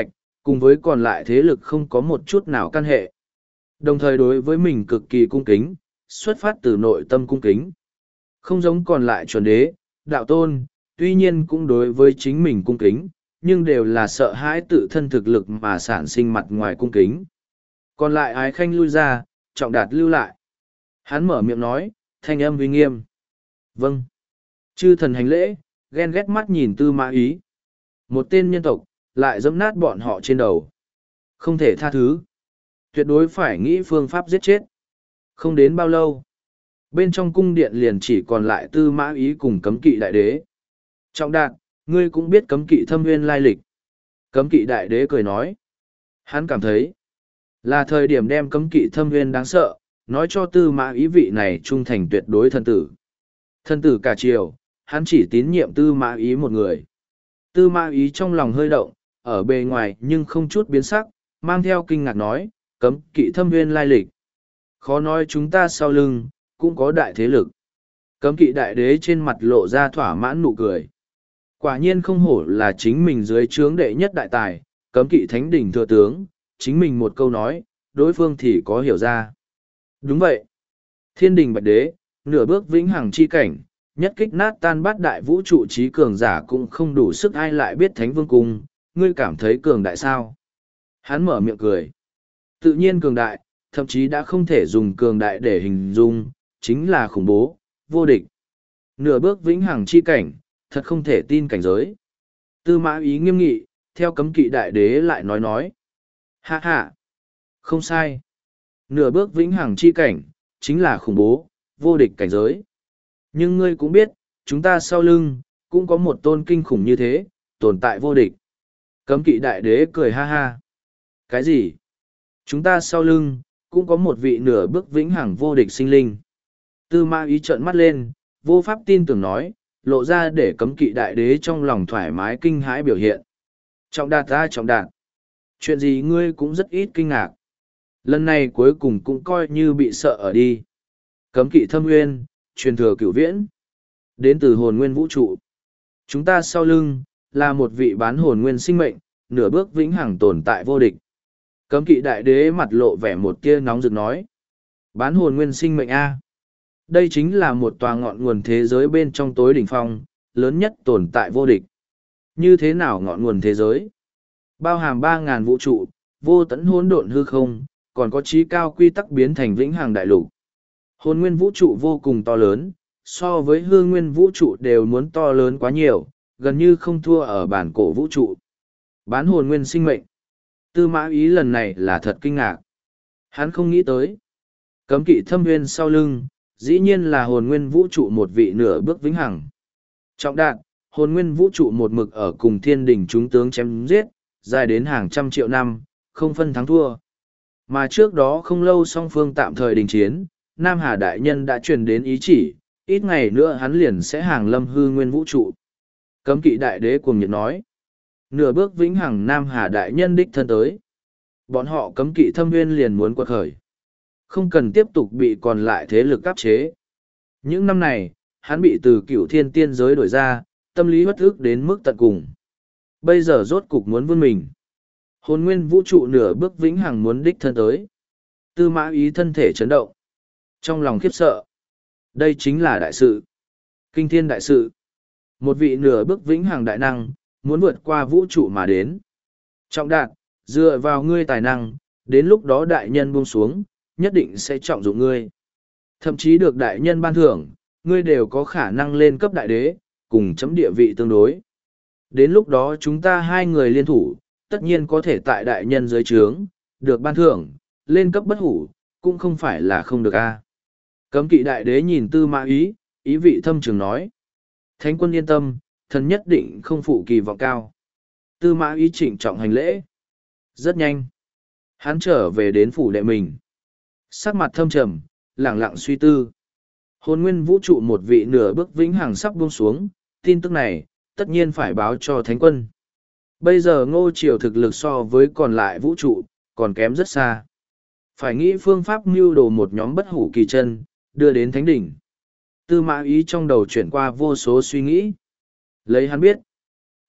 cùng với còn lại thế lực không có một chút nào căn hệ. Đồng thời đối với mình cực kỳ cung kính, xuất phát từ nội tâm cung kính. Không giống còn lại chuẩn đế, đạo tôn, tuy nhiên cũng đối với chính mình cung kính, nhưng đều là sợ hãi tự thân thực lực mà sản sinh mặt ngoài cung kính. Còn lại ái khanh lui ra, trọng đạt lưu lại. Hắn mở miệng nói, thanh âm uy nghiêm. Vâng. Chư thần hành lễ, ghen ghét mắt nhìn Tư Mã Ý. Một tên nhân tộc, lại dẫm nát bọn họ trên đầu. Không thể tha thứ. Tuyệt đối phải nghĩ phương pháp giết chết. Không đến bao lâu. Bên trong cung điện liền chỉ còn lại Tư Mã Ý cùng cấm kỵ đại đế. Trọng đạt, ngươi cũng biết cấm kỵ thâm nguyên lai lịch. Cấm kỵ đại đế cười nói. Hắn cảm thấy, là thời điểm đem cấm kỵ thâm nguyên đáng sợ, nói cho Tư Mã Ý vị này trung thành tuyệt đối thân tử. Thân tử cả chiều, hắn chỉ tín nhiệm Tư Mã Ý một người. Tư Mã Ý trong lòng hơi động, ở bề ngoài nhưng không chút biến sắc, mang theo kinh ngạc nói, cấm kỵ thâm nguyên lai lịch. Khó nói chúng ta sau lưng, cũng có đại thế lực. Cấm kỵ đại đế trên mặt lộ ra thỏa mãn nụ cười. Quả nhiên không hổ là chính mình dưới trướng đệ nhất đại tài, cấm kỵ thánh đỉnh thừa tướng, chính mình một câu nói, đối phương thì có hiểu ra. Đúng vậy. Thiên đình bạch đế, nửa bước vĩnh hằng chi cảnh, nhất kích nát tan bát đại vũ trụ trí cường giả cũng không đủ sức ai lại biết thánh vương cung, ngươi cảm thấy cường đại sao? Hắn mở miệng cười. Tự nhiên cường đại, thậm chí đã không thể dùng cường đại để hình dung, chính là khủng bố, vô địch. Nửa bước vĩnh hằng chi cảnh, thật không thể tin cảnh giới. Tư Mã Ý nghiêm nghị, theo cấm kỵ đại đế lại nói nói. Hạ hạ, không sai. Nửa bước vĩnh hằng chi cảnh, chính là khủng bố, vô địch cảnh giới. Nhưng ngươi cũng biết, chúng ta sau lưng, cũng có một tôn kinh khủng như thế, tồn tại vô địch. Cấm kỵ đại đế cười ha ha. Cái gì? Chúng ta sau lưng, cũng có một vị nửa bước vĩnh hằng vô địch sinh linh. Tư Mã Ý trợn mắt lên, vô pháp tin tưởng nói, lộ ra để cấm kỵ đại đế trong lòng thoải mái kinh hãi biểu hiện. Trọng đạt ra trọng đạt. Chuyện gì ngươi cũng rất ít kinh ngạc. Lần này cuối cùng cũng coi như bị sợ ở đi. Cấm kỵ thâm nguyên, truyền thừa cửu viễn. Đến từ hồn nguyên vũ trụ. Chúng ta sau lưng, là một vị bán hồn nguyên sinh mệnh, nửa bước vĩnh hằng tồn tại vô địch. Cấm kỵ đại đế mặt lộ vẻ một tia nóng rực nói. Bán hồn nguyên sinh mệnh A. Đây chính là một tòa ngọn nguồn thế giới bên trong tối đỉnh phong, lớn nhất tồn tại vô địch. Như thế nào ngọn nguồn thế giới? Bao hàm ba ngàn vũ trụ, vô tận hỗn độn hư không, còn có trí cao quy tắc biến thành vĩnh hằng đại lục. Hồn nguyên vũ trụ vô cùng to lớn, so với hư nguyên vũ trụ đều muốn to lớn quá nhiều, gần như không thua ở bản cổ vũ trụ. Bán hồn nguyên sinh mệnh. Tư Mã Ý lần này là thật kinh ngạc. Hắn không nghĩ tới. Cấm kỵ thâm nguyên sau lưng, dĩ nhiên là hồn nguyên vũ trụ một vị nửa bước vĩnh hằng. Trọng đạt, hồn nguyên vũ trụ một mực ở cùng thiên đình chúng tướng chém giết, dài đến hàng trăm triệu năm, không phân thắng thua. Mà trước đó không lâu song phương tạm thời đình chiến, Nam Hà Đại Nhân đã truyền đến ý chỉ, ít ngày nữa hắn liền sẽ hàng lâm hư nguyên vũ trụ. Cấm kỵ đại đế cuồng nhiệt nói. Nửa bước vĩnh hằng Nam Hà Đại Nhân đích thân tới. Bọn họ cấm kỵ thâm nguyên liền muốn quật khởi. Không cần tiếp tục bị còn lại thế lực áp chế. Những năm này, hắn bị từ cửu thiên tiên giới đổi ra, tâm lý bất ức đến mức tận cùng. Bây giờ rốt cục muốn vươn mình. Hồn nguyên vũ trụ nửa bước vĩnh hằng muốn đích thân tới. Tư Mã Ý thân thể chấn động. Trong lòng khiếp sợ. Đây chính là đại sự. Kinh thiên đại sự. Một vị nửa bước vĩnh hằng đại năng, muốn vượt qua vũ trụ mà đến. Trọng đạt, dựa vào ngươi tài năng, đến lúc đó đại nhân buông xuống, nhất định sẽ trọng dụng ngươi. Thậm chí được đại nhân ban thưởng, ngươi đều có khả năng lên cấp đại đế, cùng chấm địa vị tương đối. Đến lúc đó chúng ta hai người liên thủ, tất nhiên có thể tại đại nhân dưới trướng, được ban thưởng, lên cấp bất hủ, cũng không phải là không được a. Cấm kỵ đại đế nhìn Tư Mã Ý, ý vị thâm trường nói. Thánh quân yên tâm, thần nhất định không phụ kỳ vọng cao. Tư Mã Ý trịnh trọng hành lễ. Rất nhanh. Hắn trở về đến phủ đệ mình. Sắc mặt thâm trầm, lẳng lặng suy tư. Hồn nguyên vũ trụ một vị nửa bước vĩnh hằng sắp buông xuống, tin tức này, tất nhiên phải báo cho thánh quân. Bây giờ ngô triều thực lực so với còn lại vũ trụ, còn kém rất xa. Phải nghĩ phương pháp mưu đồ một nhóm bất hủ kỳ chân, đưa đến thánh đỉnh. Tư Mã Ý trong đầu chuyển qua vô số suy nghĩ. Lấy hắn biết,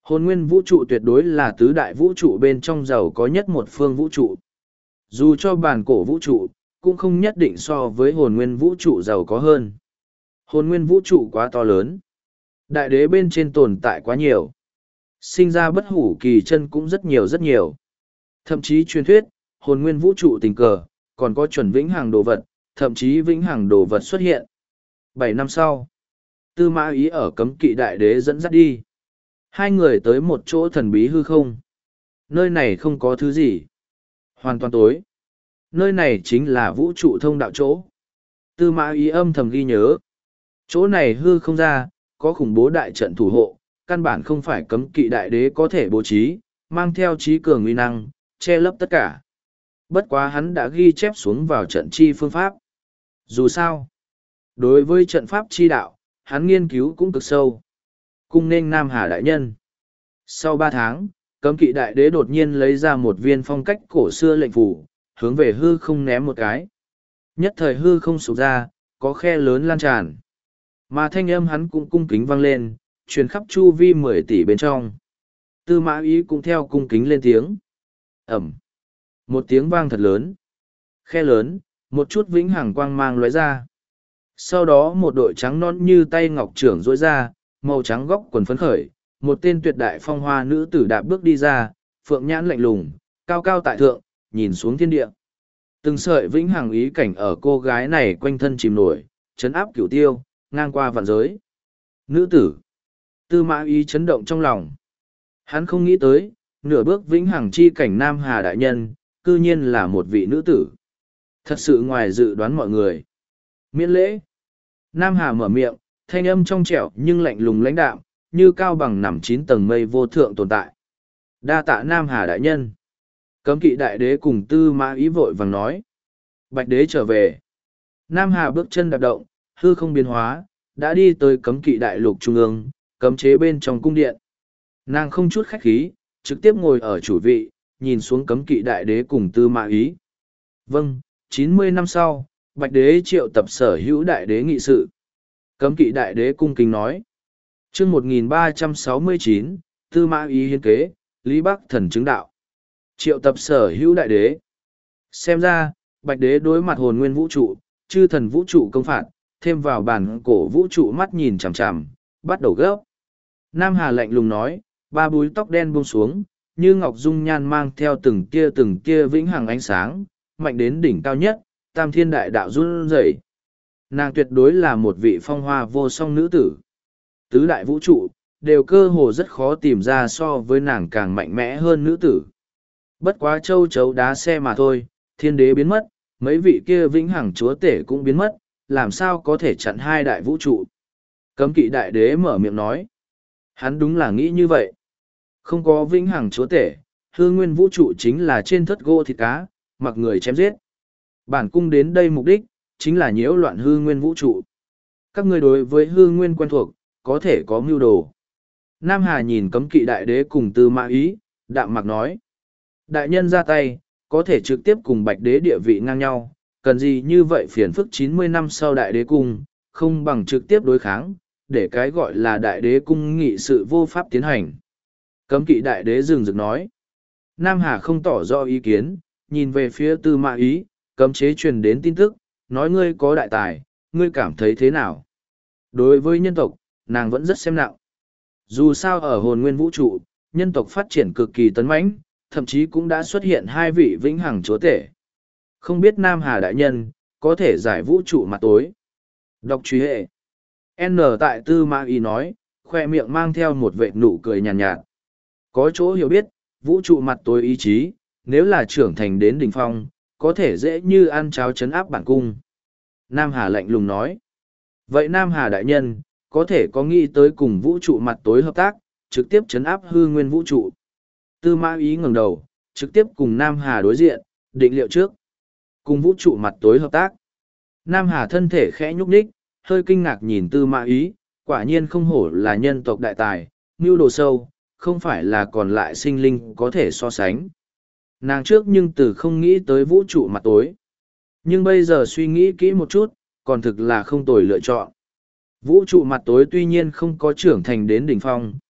Hồn nguyên vũ trụ tuyệt đối là tứ đại vũ trụ bên trong giàu có nhất một phương vũ trụ. Dù cho bản cổ vũ trụ, cũng không nhất định so với hồn nguyên vũ trụ giàu có hơn. Hồn nguyên vũ trụ quá to lớn. Đại đế bên trên tồn tại quá nhiều. Sinh ra bất hủ kỳ chân cũng rất nhiều rất nhiều. Thậm chí truyền thuyết, hồn nguyên vũ trụ tình cờ, còn có chuẩn vĩnh hằng đồ vật, thậm chí vĩnh hằng đồ vật xuất hiện. Bảy năm sau, Tư Mã Ý ở cấm kỵ đại đế dẫn dắt đi. Hai người tới một chỗ thần bí hư không. Nơi này không có thứ gì. Hoàn toàn tối. Nơi này chính là vũ trụ thông đạo chỗ. Tư Mã Ý âm thầm ghi nhớ. Chỗ này hư không ra, có khủng bố đại trận thủ hộ, căn bản không phải cấm kỵ đại đế có thể bố trí, mang theo trí cường uy năng, che lấp tất cả. Bất quá hắn đã ghi chép xuống vào trận chi phương pháp. Dù sao, đối với trận pháp chi đạo, hắn nghiên cứu cũng cực sâu. Cung nên Nam Hà đại nhân. Sau ba tháng, cấm kỵ đại đế đột nhiên lấy ra một viên phong cách cổ xưa lệnh phủ, hướng về hư không ném một cái. Nhất thời hư không sụp ra, có khe lớn lan tràn. Mà thanh âm hắn cũng cung kính vang lên, truyền khắp chu vi mười tỷ bên trong. Tư Mã Ý cũng theo cung kính lên tiếng. Ẩm. Một tiếng vang thật lớn. Khe lớn, một chút vĩnh hằng quang mang lóe ra. Sau đó một đội trắng non như tay ngọc trưởng rỗi ra, màu trắng góc quần phấn khởi, một tên tuyệt đại phong hoa nữ tử đạp bước đi ra, phượng nhãn lạnh lùng, cao cao tại thượng, nhìn xuống thiên địa. Từng sợi vĩnh hằng ý cảnh ở cô gái này quanh thân chìm nổi, chấn áp cửu tiêu, ngang qua vạn giới. Nữ tử. Tư Mã Ý chấn động trong lòng. Hắn không nghĩ tới, nửa bước vĩnh hằng chi cảnh Nam Hà đại nhân, cư nhiên là một vị nữ tử. Thật sự ngoài dự đoán mọi người. Miễn lễ. Nam Hà mở miệng, thanh âm trong trẻo nhưng lạnh lùng lãnh đạm, như cao bằng nằm chín tầng mây vô thượng tồn tại. Đa tạ Nam Hà đại nhân. Cấm kỵ đại đế cùng Tư Mã Ý vội vàng nói. Bạch đế trở về. Nam Hà bước chân đạp động, hư không biến hóa, đã đi tới cấm kỵ đại lục trung ương, cấm chế bên trong cung điện. Nàng không chút khách khí, trực tiếp ngồi ở chủ vị, nhìn xuống cấm kỵ đại đế cùng Tư Mã Ý. Vâng, chín mươi năm sau, Bạch đế triệu tập sở hữu đại đế nghị sự. Cấm kỵ đại đế cung kính nói. Chương một nghìn ba trăm sáu mươi chín, Tư Mã Ý hiến kế, Lý Bắc thần chứng đạo. Triệu tập sở hữu đại đế. Xem ra, Bạch đế đối mặt hồn nguyên vũ trụ, chư thần vũ trụ công phạt, thêm vào bản cổ vũ trụ mắt nhìn chằm chằm, bắt đầu gấp. Nam Hà lạnh lùng nói, ba búi tóc đen buông xuống, như ngọc dung nhan mang theo từng tia từng tia vĩnh hằng ánh sáng, mạnh đến đỉnh cao nhất, tam thiên đại đạo run rẩy. Nàng tuyệt đối là một vị phong hoa vô song nữ tử. Tứ đại vũ trụ, đều cơ hồ rất khó tìm ra so với nàng càng mạnh mẽ hơn nữ tử. Bất quá châu chấu đá xe mà thôi, thiên đế biến mất, mấy vị kia vĩnh hằng chúa tể cũng biến mất, làm sao có thể chặn hai đại vũ trụ. Cấm kỵ đại đế mở miệng nói. Hắn đúng là nghĩ như vậy. Không có vĩnh hằng chúa tể, hư nguyên vũ trụ chính là trên thất gỗ thịt cá, mặc người chém giết. Bản cung đến đây mục đích, chính là nhiễu loạn hư nguyên vũ trụ. Các người đối với hư nguyên quen thuộc, có thể có mưu đồ. Nam Hà nhìn cấm kỵ đại đế cùng Tư Mã Ý, đạm mạc nói. Đại nhân ra tay, có thể trực tiếp cùng bạch đế địa vị ngang nhau, cần gì như vậy phiền phức chín mươi năm sau đại đế cung, không bằng trực tiếp đối kháng, để cái gọi là đại đế cung nghị sự vô pháp tiến hành. Cấm kỵ đại đế dừng dừng nói. Nam Hà không tỏ rõ ý kiến, nhìn về phía Tư Mã Ý, cấm chế truyền đến tin tức, nói ngươi có đại tài, ngươi cảm thấy thế nào? Đối với nhân tộc, nàng vẫn rất xem nặng. Dù sao ở hồn nguyên vũ trụ, nhân tộc phát triển cực kỳ tấn mãnh, thậm chí cũng đã xuất hiện hai vị vĩnh hằng chúa tể. Không biết Nam Hà đại nhân, có thể giải vũ trụ mặt tối. Đọc truy hệ. N tại Tư Mã Ý nói, khoe miệng mang theo một vệt nụ cười nhàn nhạt, nhạt. Có chỗ hiểu biết, vũ trụ mặt tối ý chí, nếu là trưởng thành đến đỉnh phong, có thể dễ như ăn cháo chấn áp bản cung. Nam Hà lạnh lùng nói. Vậy Nam Hà đại nhân, có thể có nghĩ tới cùng vũ trụ mặt tối hợp tác, trực tiếp chấn áp hư nguyên vũ trụ. Tư Mã Ý ngẩng đầu, trực tiếp cùng Nam Hà đối diện, định liệu trước. Cùng vũ trụ mặt tối hợp tác. Nam Hà thân thể khẽ nhúc nhích, hơi kinh ngạc nhìn Tư Mã Ý, quả nhiên không hổ là nhân tộc đại tài, mưu đồ sâu, không phải là còn lại sinh linh có thể so sánh. Nàng trước nhưng từ không nghĩ tới vũ trụ mặt tối. Nhưng bây giờ suy nghĩ kỹ một chút, còn thực là không tồi lựa chọn. Vũ trụ mặt tối tuy nhiên không có trưởng thành đến đỉnh phong,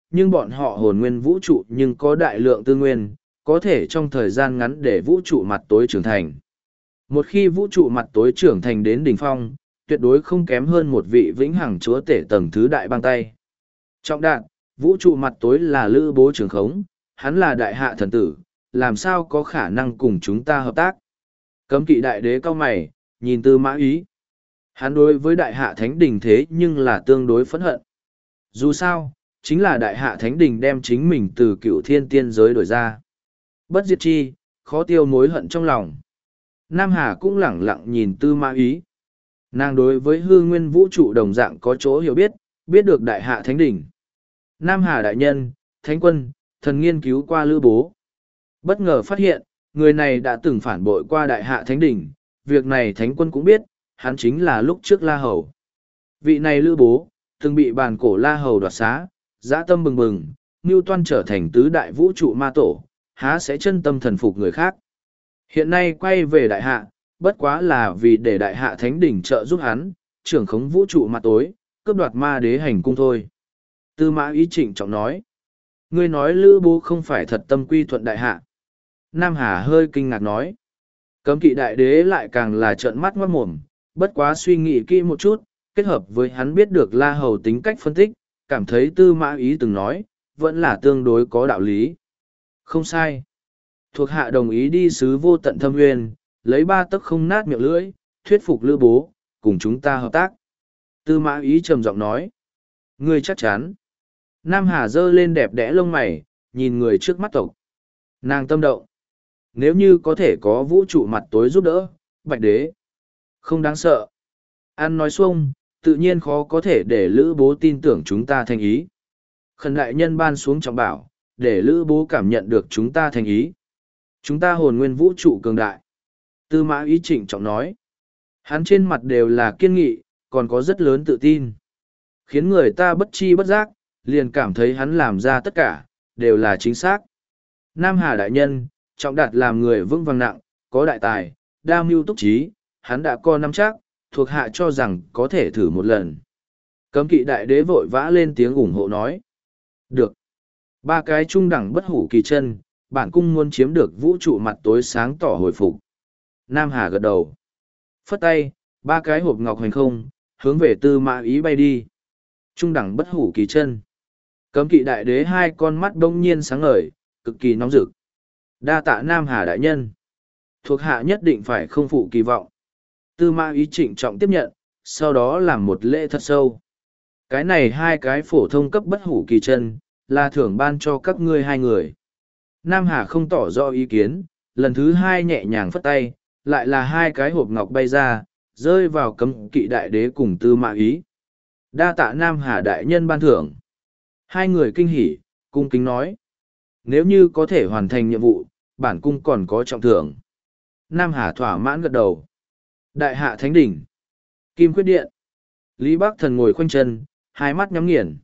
nhưng bọn họ hồn nguyên vũ trụ nhưng có đại lượng tư nguyên, có thể trong thời gian ngắn để vũ trụ mặt tối trưởng thành. Một khi vũ trụ mặt tối trưởng thành đến đỉnh phong, tuyệt đối không kém hơn một vị vĩnh hằng chúa tể tầng thứ đại băng tay. Trọng đạn, vũ trụ mặt tối là lữ bố trường khống, hắn là đại hạ thần tử, làm sao có khả năng cùng chúng ta hợp tác. Cấm kỵ đại đế cao mày, nhìn Tư Mã Ý. Hắn đối với đại hạ thánh đình thế nhưng là tương đối phẫn hận. Dù sao, chính là đại hạ thánh đình đem chính mình từ cựu thiên tiên giới đổi ra. Bất diệt chi, khó tiêu mối hận trong lòng. Nam Hà cũng lẳng lặng nhìn Tư Mã Ý. Nàng đối với hư nguyên vũ trụ đồng dạng có chỗ hiểu biết, biết được đại hạ thánh đỉnh. Nam Hà đại nhân, thánh quân, thần nghiên cứu qua Lữ Bố. Bất ngờ phát hiện, người này đã từng phản bội qua đại hạ thánh đỉnh, việc này thánh quân cũng biết, hắn chính là lúc trước La Hầu. Vị này Lữ Bố, từng bị bàn cổ La Hầu đoạt xá, dã tâm bừng bừng, mưu toan trở thành tứ đại vũ trụ ma tổ, há sẽ chân tâm thần phục người khác. Hiện nay quay về đại hạ, bất quá là vì để đại hạ thánh đỉnh trợ giúp hắn, trưởng khống vũ trụ mặt tối, cướp đoạt ma đế hành cung thôi. Tư Mã Ý trịnh trọng nói. Ngươi nói Lữ Bố không phải thật tâm quy thuận đại hạ. Nam Hà hơi kinh ngạc nói. Cấm kỵ đại đế lại càng là trợn mắt ngoát mồm, bất quá suy nghĩ kỹ một chút, kết hợp với hắn biết được La Hầu tính cách phân tích, cảm thấy Tư Mã Ý từng nói, vẫn là tương đối có đạo lý. Không sai. Thuộc hạ đồng ý đi sứ vô tận thâm nguyên, lấy ba tấc không nát miệng lưỡi, thuyết phục Lữ Bố, cùng chúng ta hợp tác. Tư Mã Ý trầm giọng nói. Ngươi chắc chắn. Nam Hà giơ lên đẹp đẽ lông mày, nhìn người trước mắt tộc. Nàng tâm động. Nếu như có thể có vũ trụ mặt tối giúp đỡ, Bạch Đế. Không đáng sợ. An nói xuông, tự nhiên khó có thể để Lữ Bố tin tưởng chúng ta thành ý. Khẩn đại nhân ban xuống trọng bảo, để Lữ Bố cảm nhận được chúng ta thành ý. Chúng ta hồn nguyên vũ trụ cường đại. Tư Mã Ý trịnh trọng nói. Hắn trên mặt đều là kiên nghị, còn có rất lớn tự tin. Khiến người ta bất chi bất giác, liền cảm thấy hắn làm ra tất cả, đều là chính xác. Nam Hà đại nhân, trọng đạt làm người vững vàng nặng, có đại tài, đa mưu túc trí, hắn đã có nắm chắc, thuộc hạ cho rằng có thể thử một lần. Cấm kỵ đại đế vội vã lên tiếng ủng hộ nói. Được. Ba cái trung đẳng bất hủ kỳ chân, bản cung muốn chiếm được vũ trụ mặt tối sáng tỏ hồi phục. Nam Hà gật đầu. Phất tay, ba cái hộp ngọc hành không, hướng về Tư Mã Ý bay đi. Trung đẳng bất hủ kỳ chân. Cấm kỵ đại đế hai con mắt đông nhiên sáng ngời, cực kỳ nóng rực. Đa tạ Nam Hà đại nhân. Thuộc hạ nhất định phải không phụ kỳ vọng. Tư Mã Ý trịnh trọng tiếp nhận, sau đó làm một lễ thật sâu. Cái này hai cái phổ thông cấp bất hủ kỳ chân, là thưởng ban cho các ngươi hai người. Nam Hà không tỏ rõ ý kiến, lần thứ hai nhẹ nhàng phất tay, lại là hai cái hộp ngọc bay ra, rơi vào cấm kỵ đại đế cùng Tư Mã Ý. Đa tạ Nam Hà đại nhân ban thưởng. Hai người kinh hỉ, cung kính nói. Nếu như có thể hoàn thành nhiệm vụ, bản cung còn có trọng thưởng. Nam Hà thỏa mãn gật đầu. Đại hạ thánh đỉnh. Kim Quyết Điện. Lý Bắc Thần ngồi khoanh chân, hai mắt nhắm nghiền.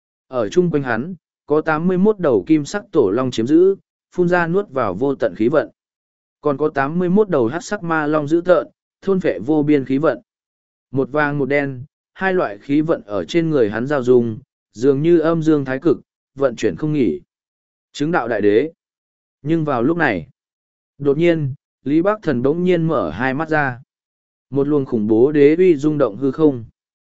Ở chung quanh hắn, có tám mươi mốt đầu kim sắc tổ long chiếm giữ, phun ra nuốt vào vô tận khí vận. Còn có tám mươi mốt đầu hắc sắc ma long giữ tợn, thôn phệ vô biên khí vận. Một vàng một đen, hai loại khí vận ở trên người hắn giao dung, dường như âm dương thái cực, vận chuyển không nghỉ. Chứng đạo đại đế. Nhưng vào lúc này, đột nhiên, Lý Bắc Thần bỗng nhiên mở hai mắt ra. Một luồng khủng bố đế uy rung động hư không.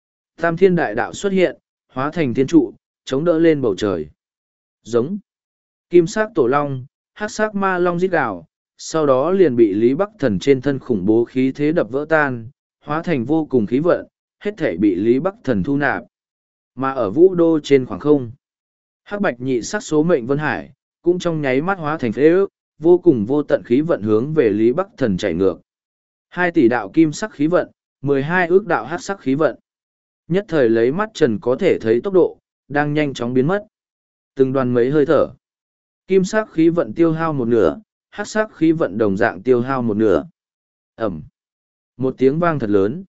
Tam thiên đại đạo xuất hiện, hóa thành thiên trụ, chống đỡ lên bầu trời. Giống. Kim sắc tổ long, hắc sắc ma long rít gào, sau đó liền bị Lý Bắc Thần trên thân khủng bố khí thế đập vỡ tan, hóa thành vô cùng khí vận, hết thể bị Lý Bắc Thần thu nạp. Mà ở vũ đô trên khoảng không, hắc bạch nhị sắc số mệnh Vân Hải, cũng trong nháy mắt hóa thành phế ước, vô cùng vô tận khí vận hướng về Lý Bắc Thần chảy ngược. Hai tỷ đạo kim sắc khí vận, mười hai ước đạo hắc sắc khí vận. Nhất thời lấy mắt trần có thể thấy tốc độ, đang nhanh chóng biến mất. Từng đoàn mấy hơi thở. Kim sắc khí vận tiêu hao một nửa, hắc sắc khí vận đồng dạng tiêu hao một nửa. Ẩm. Một tiếng vang thật lớn.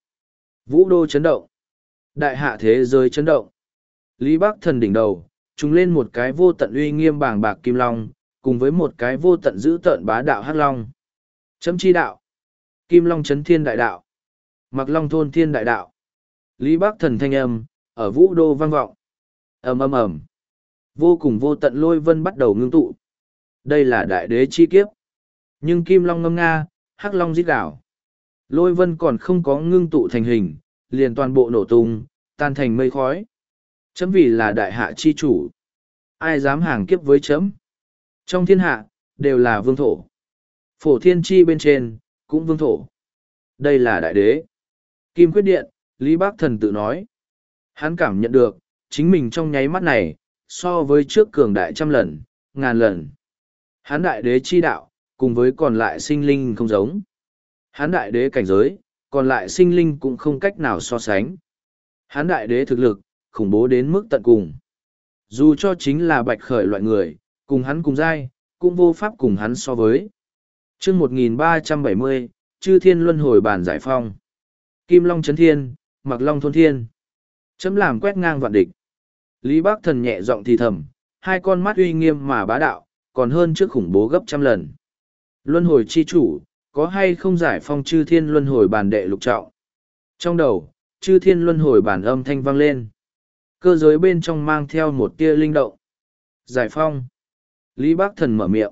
Vũ đô chấn động. Đại hạ thế giới chấn động. Lý Bắc Thần đỉnh đầu, trùng lên một cái vô tận uy nghiêm bàng bạc kim long, cùng với một cái vô tận giữ tợn bá đạo hắc long. Chấm chi đạo. Kim long chấn thiên đại đạo. Mặc long thôn thiên đại đạo. Lý Bắc Thần thanh âm, ở vũ đô vang vọng. Ầm ầm ầm. Vô cùng vô tận lôi vân bắt đầu ngưng tụ. Đây là đại đế chi kiếp. Nhưng kim long ngâm nga, hắc long rít gào. Lôi vân còn không có ngưng tụ thành hình, liền toàn bộ nổ tung, tan thành mây khói. Chấm vì là đại hạ chi chủ. Ai dám hàng kiếp với chấm? Trong thiên hạ, đều là vương thổ. Phổ thiên chi bên trên, cũng vương thổ. Đây là đại đế. Kim quyết điện, Lý Bác Thần tự nói. Hắn cảm nhận được, chính mình trong nháy mắt này, so với trước cường đại trăm lần, ngàn lần. Hắn đại đế chi đạo, cùng với còn lại sinh linh không giống. Hắn đại đế cảnh giới, còn lại sinh linh cũng không cách nào so sánh. Hắn đại đế thực lực, khủng bố đến mức tận cùng. Dù cho chính là bạch khởi loại người, cùng hắn cùng giai, cũng vô pháp cùng hắn so với. chương một nghìn ba trăm bảy mươi, Chư Thiên Luân Hồi Bản Giải Phong. Kim Long Chấn Thiên, Mặc Long Thôn Thiên. Chấm làm quét ngang vạn địch. Lý Bác Thần nhẹ giọng thì thầm, hai con mắt uy nghiêm mà bá đạo, còn hơn trước khủng bố gấp trăm lần. Luân hồi chi chủ, có hay không giải phong Chư Thiên Luân Hồi Bản đệ lục trọng? Trong đầu, Chư Thiên Luân Hồi Bản âm thanh vang lên. Cơ giới bên trong mang theo một tia linh động. Giải phong. Lý Bác Thần mở miệng.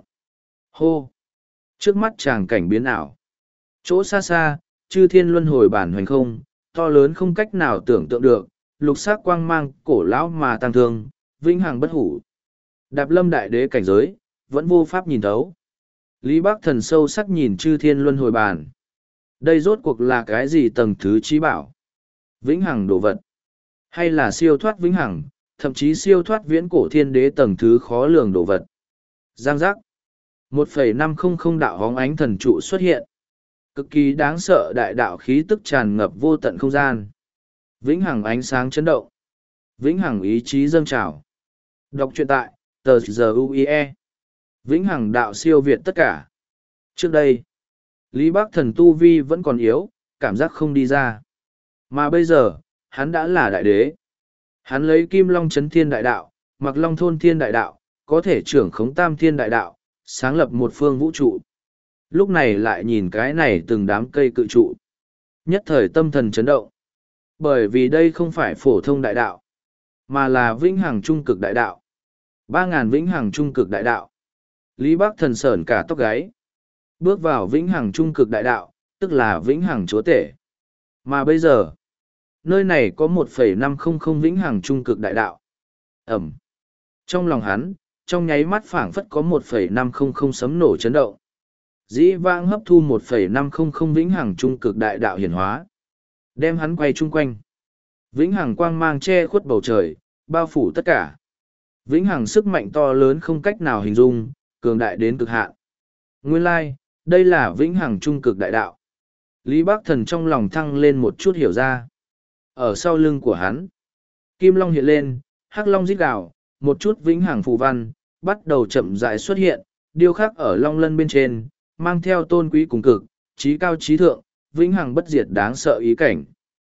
Hô. Trước mắt chàng cảnh biến ảo. Chỗ xa xa, Chư Thiên Luân Hồi Bản hoành không, to lớn không cách nào tưởng tượng được, lục sắc quang mang cổ lão mà tăng thương, vĩnh hằng bất hủ. Đạp lâm đại đế cảnh giới, vẫn vô pháp nhìn thấu. Lý Bác Thần sâu sắc nhìn Chư Thiên Luân Hồi Bản. Đây rốt cuộc là cái gì tầng thứ trí bảo? Vĩnh hằng đồ vật. Hay là siêu thoát vĩnh hằng, thậm chí siêu thoát viễn cổ thiên đế tầng thứ khó lường đồ vật? Giang giác. một phẩy năm không không đạo hóng ánh thần trụ xuất hiện. Cực kỳ đáng sợ đại đạo khí tức tràn ngập vô tận không gian. Vĩnh hằng ánh sáng chấn động. Vĩnh hằng ý chí dâng trào. Đọc truyện tại tờ giờ u i e. Vĩnh hằng đạo siêu việt tất cả. Trước đây, Lý Bác Thần tu vi vẫn còn yếu, cảm giác không đi ra. Mà bây giờ, hắn đã là đại đế. Hắn lấy Kim Long Chấn Thiên đại đạo, Mặc Long Thôn Thiên đại đạo, có thể trưởng khống Tam Thiên đại đạo, sáng lập một phương vũ trụ. Lúc này lại nhìn cái này từng đám cây cự trụ. Nhất thời tâm thần chấn động. Bởi vì đây không phải phổ thông đại đạo, mà là vĩnh hằng trung cực đại đạo. Ba ngàn vĩnh hằng trung cực đại đạo. Lý Bác Thần sởn cả tóc gáy. Bước vào vĩnh hằng trung cực đại đạo, tức là vĩnh hằng chúa tể. Mà bây giờ, nơi này có một phẩy năm không không vĩnh hằng trung cực đại đạo. Ẩm. Trong lòng hắn, trong nháy mắt phảng phất có một phẩy năm không không sấm nổ chấn động. Dĩ vãng hấp thu một phẩy năm không không vĩnh hằng trung cực đại đạo hiển hóa. Đem hắn quay chung quanh. Vĩnh hằng quang mang che khuất bầu trời, bao phủ tất cả. Vĩnh hằng sức mạnh to lớn không cách nào hình dung, cường đại đến cực hạn. Nguyên lai, đây là vĩnh hằng trung cực đại đạo. Lý Bác Thần trong lòng thăng lên một chút hiểu ra. Ở sau lưng của hắn, Kim Long hiện lên, Hắc Long rít gào, một chút vĩnh hằng phù văn, bắt đầu chậm rãi xuất hiện, điêu khắc ở long lân bên trên, mang theo tôn quý cùng cực, trí cao trí thượng, vĩnh hằng bất diệt đáng sợ ý cảnh.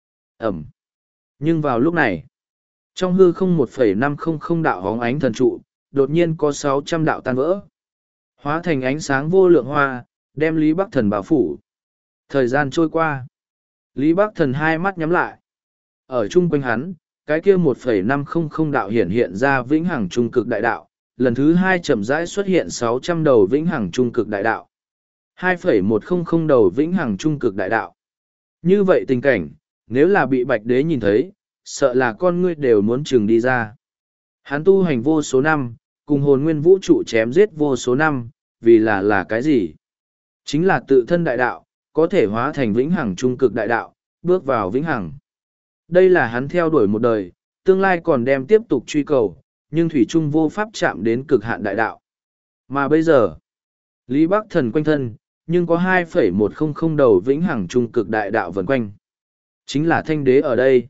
Ẩm. Nhưng vào lúc này, trong hư không một phẩy năm không không đạo hóng ánh thần trụ, đột nhiên có sáu trăm đạo tan vỡ. Hóa thành ánh sáng vô lượng hoa, đem Lý Bác Thần bao phủ. Thời gian trôi qua. Lý Bác Thần hai mắt nhắm lại. Ở chung quanh hắn, cái kia một phẩy năm không không đạo hiển hiện ra vĩnh hằng trung cực đại đạo, lần thứ hai chậm rãi xuất hiện sáu trăm đầu vĩnh hằng trung cực đại đạo. hai phẩy một không không đầu vĩnh hằng trung cực đại đạo. Như vậy tình cảnh, nếu là bị Bạch Đế nhìn thấy, sợ là con ngươi đều muốn chừng đi ra. Hắn tu hành vô số năm, cùng hồn nguyên vũ trụ chém giết vô số năm, vì là là cái gì? Chính là tự thân đại đạo, có thể hóa thành vĩnh hằng trung cực đại đạo, bước vào vĩnh hằng. Đây là hắn theo đuổi một đời, tương lai còn đem tiếp tục truy cầu, nhưng thủy trung vô pháp chạm đến cực hạn đại đạo. Mà bây giờ, Lý Bác Thần quanh thân, nhưng có hai phẩy một không không đầu vĩnh hằng trung cực đại đạo vần quanh. Chính là thanh đế ở đây.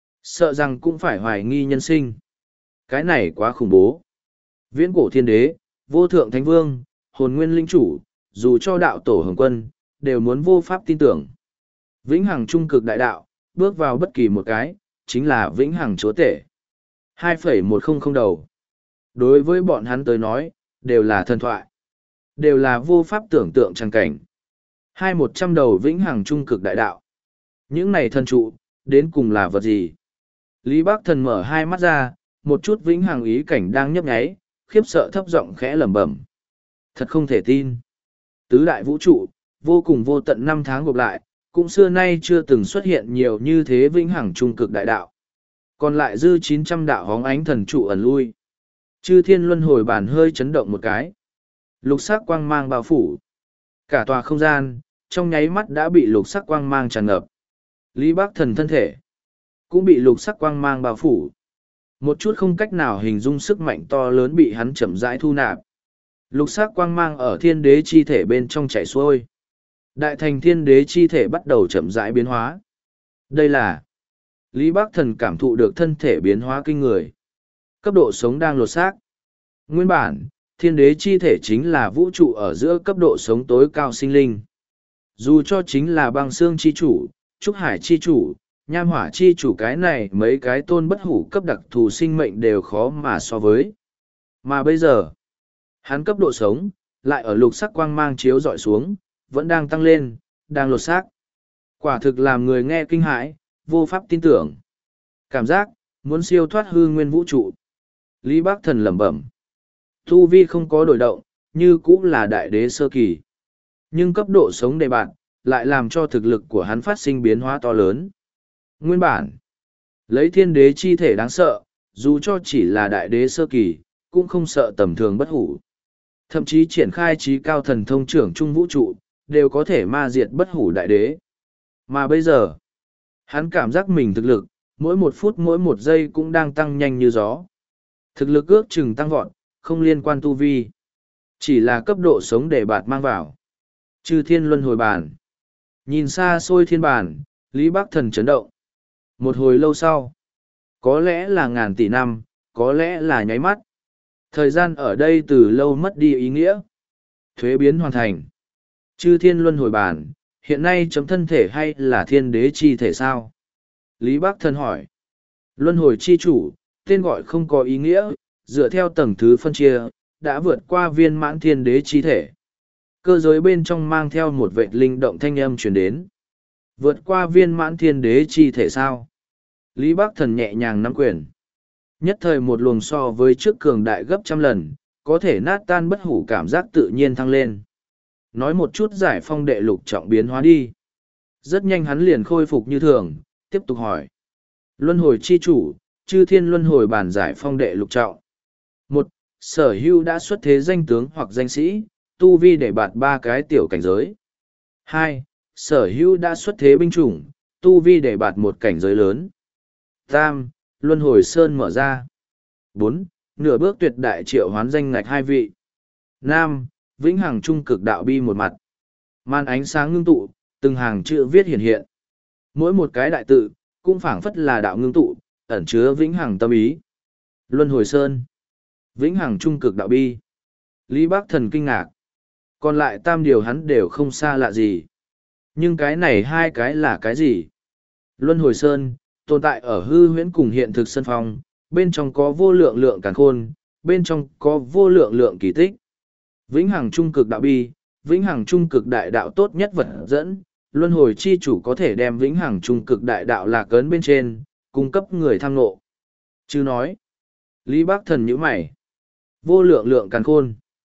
Sợ rằng cũng phải hoài nghi nhân sinh. Cái này quá khủng bố. Viễn cổ thiên đế, vô thượng thánh vương, hồn nguyên linh chủ, dù cho đạo tổ hồng quân, đều muốn vô pháp tin tưởng. Vĩnh hằng trung cực đại đạo, bước vào bất kỳ một cái, chính là vĩnh hằng chúa tể. hai phẩy một không không đầu. Đối với bọn hắn tới nói, đều là thần thoại. Đều là vô pháp tưởng tượng trang cảnh. Hai một trăm đầu vĩnh hằng trung cực đại đạo. Những này thần trụ, đến cùng là vật gì? Lý Bác Thần mở hai mắt ra, một chút vĩnh hằng ý cảnh đang nhấp nháy, khiếp sợ thấp giọng khẽ lẩm bẩm. Thật không thể tin. Tứ đại vũ trụ, vô cùng vô tận năm tháng gộp lại, cũng xưa nay chưa từng xuất hiện nhiều như thế vĩnh hằng trung cực đại đạo. Còn lại dư chín trăm đạo hóng ánh thần trụ ẩn lui. Chư thiên luân hồi bản hơi chấn động một cái. Lục sắc quang mang bao phủ. Cả tòa không gian, trong nháy mắt đã bị lục sắc quang mang tràn ngập. Lý Bác Thần thân thể, cũng bị lục sắc quang mang bao phủ. Một chút không cách nào hình dung sức mạnh to lớn bị hắn chậm rãi thu nạp. Lục sắc quang mang ở thiên đế chi thể bên trong chảy xuôi. Đại thành thiên đế chi thể bắt đầu chậm rãi biến hóa. Đây là Lý Bác Thần cảm thụ được thân thể biến hóa kinh người. Cấp độ sống đang lột xác. Nguyên bản, thiên đế chi thể chính là vũ trụ ở giữa cấp độ sống tối cao sinh linh. Dù cho chính là băng xương chi chủ, trúc hải chi chủ, nham hỏa chi chủ cái này mấy cái tôn bất hủ cấp đặc thù sinh mệnh đều khó mà so với. Mà bây giờ, hắn cấp độ sống, lại ở lục sắc quang mang chiếu dọi xuống, vẫn đang tăng lên, đang lột xác. Quả thực làm người nghe kinh hãi, vô pháp tin tưởng. Cảm giác, muốn siêu thoát hư nguyên vũ trụ. Lý Bác Thần lẩm bẩm. Tu vi không có đổi động, như cũng là đại đế sơ kỳ. Nhưng cấp độ sống đề bạn, lại làm cho thực lực của hắn phát sinh biến hóa to lớn. Nguyên bản, lấy thiên đế chi thể đáng sợ, dù cho chỉ là đại đế sơ kỳ, cũng không sợ tầm thường bất hủ. Thậm chí triển khai trí cao thần thông trưởng trung vũ trụ, đều có thể ma diệt bất hủ đại đế. Mà bây giờ, hắn cảm giác mình thực lực, mỗi một phút mỗi một giây cũng đang tăng nhanh như gió. Thực lực ước chừng tăng vọt, không liên quan tu vi. Chỉ là cấp độ sống để bạt mang vào. Chư thiên luân hồi bàn. Nhìn xa xôi thiên bàn, Lý Bác Thần chấn động. Một hồi lâu sau, có lẽ là ngàn tỷ năm, có lẽ là nháy mắt. Thời gian ở đây từ lâu mất đi ý nghĩa. Thuế biến hoàn thành. Chư thiên luân hồi bàn, hiện nay chấm thân thể hay là thiên đế chi thể sao? Lý Bác Thần hỏi. Luân hồi chi chủ, tên gọi không có ý nghĩa, dựa theo tầng thứ phân chia, đã vượt qua viên mãn thiên đế chi thể. Cơ giới bên trong mang theo một vệ linh động thanh âm truyền đến. Vượt qua viên mãn thiên đế chi thể sao? Lý Bác Thần nhẹ nhàng nắm quyền. Nhất thời một luồng so với trước cường đại gấp trăm lần, có thể nát tan bất hủ cảm giác tự nhiên thăng lên. Nói một chút giải phong đệ lục trọng biến hóa đi. Rất nhanh hắn liền khôi phục như thường, tiếp tục hỏi. Luân hồi chi chủ, chư thiên luân hồi bản giải phong đệ lục trọng. Một, sở hữu đã xuất thế danh tướng hoặc danh sĩ, tu vi để bạt ba cái tiểu cảnh giới. Hai, sở hữu đã xuất thế binh chủng, tu vi để bạt một cảnh giới lớn. Tam, luân hồi sơn mở ra. Bốn, nửa bước tuyệt đại triệu hoán danh ngạch hai vị. Năm, vĩnh hằng trung cực đạo bi một mặt. Màn ánh sáng ngưng tụ, từng hàng chữ viết hiện hiện. Mỗi một cái đại tự, cũng phảng phất là đạo ngưng tụ, ẩn chứa vĩnh hằng tâm ý. Luân hồi sơn. Vĩnh hằng trung cực đạo bi. Lý Bác Thần kinh ngạc. Còn lại tam điều hắn đều không xa lạ gì. Nhưng cái này hai cái là cái gì? Luân hồi sơn, tồn tại ở hư huyễn cùng hiện thực sân phong, bên trong có vô lượng lượng càn khôn, bên trong có vô lượng lượng kỳ tích. Vĩnh hằng trung cực đạo bi, vĩnh hằng trung cực đại đạo tốt nhất vật dẫn, luân hồi chi chủ có thể đem vĩnh hằng trung cực đại đạo lạc ấn bên trên, cung cấp người tham ngộ. Chứ nói, Lý Bác Thần nhíu mày, vô lượng lượng càn khôn,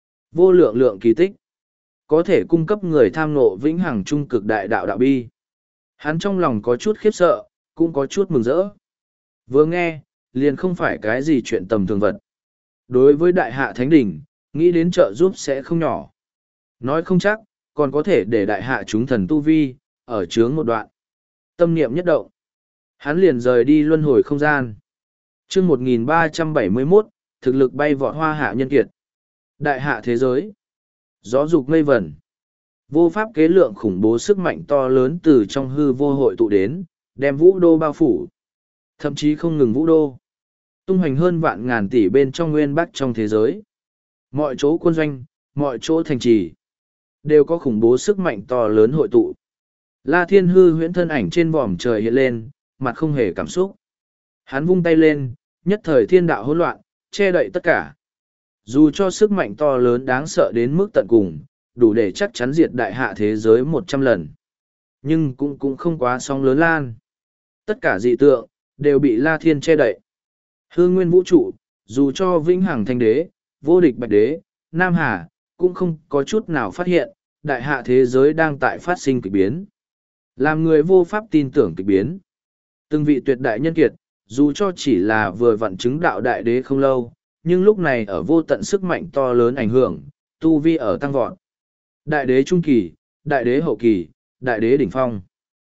vô lượng lượng kỳ tích, có thể cung cấp người tham ngộ vĩnh hằng trung cực đại đạo đạo bi. Hắn trong lòng có chút khiếp sợ, cũng có chút mừng rỡ. Vừa nghe, liền không phải cái gì chuyện tầm thường vật. Đối với đại hạ thánh đỉnh, nghĩ đến trợ giúp sẽ không nhỏ. Nói không chắc, còn có thể để đại hạ chúng thần tu vi, ở chướng một đoạn. Tâm niệm nhất động. Hắn liền rời đi luân hồi không gian. chương một nghìn ba trăm bảy mươi mốt, thực lực bay vọt hoa hạ nhân kiệt. Đại hạ thế giới. Gió dục mây vẩn. Vô pháp kế lượng khủng bố sức mạnh to lớn từ trong hư vô hội tụ đến, đem vũ đô bao phủ. Thậm chí không ngừng vũ đô. Tung hoành hơn vạn ngàn tỷ bên trong nguyên bắc trong thế giới. Mọi chỗ quân doanh, mọi chỗ thành trì, đều có khủng bố sức mạnh to lớn hội tụ. La Thiên Hư huyễn thân ảnh trên vòm trời hiện lên, mặt không hề cảm xúc. Hắn vung tay lên, nhất thời thiên đạo hỗn loạn, che đậy tất cả. Dù cho sức mạnh to lớn đáng sợ đến mức tận cùng, đủ để chắc chắn diệt đại hạ thế giới một trăm lần. Nhưng cũng cũng không quá sóng lớn lan. Tất cả dị tượng, đều bị La Thiên che đậy. Hương nguyên vũ trụ, dù cho vĩnh hằng thanh đế, vô địch bạch đế, Nam Hà, cũng không có chút nào phát hiện, đại hạ thế giới đang tại phát sinh kịch biến. Làm người vô pháp tin tưởng kịch biến. Từng vị tuyệt đại nhân kiệt, dù cho chỉ là vừa vặn chứng đạo đại đế không lâu, nhưng lúc này ở vô tận sức mạnh to lớn ảnh hưởng, tu vi ở tăng vọt. Đại đế trung kỳ, đại đế hậu kỳ, đại đế đỉnh phong.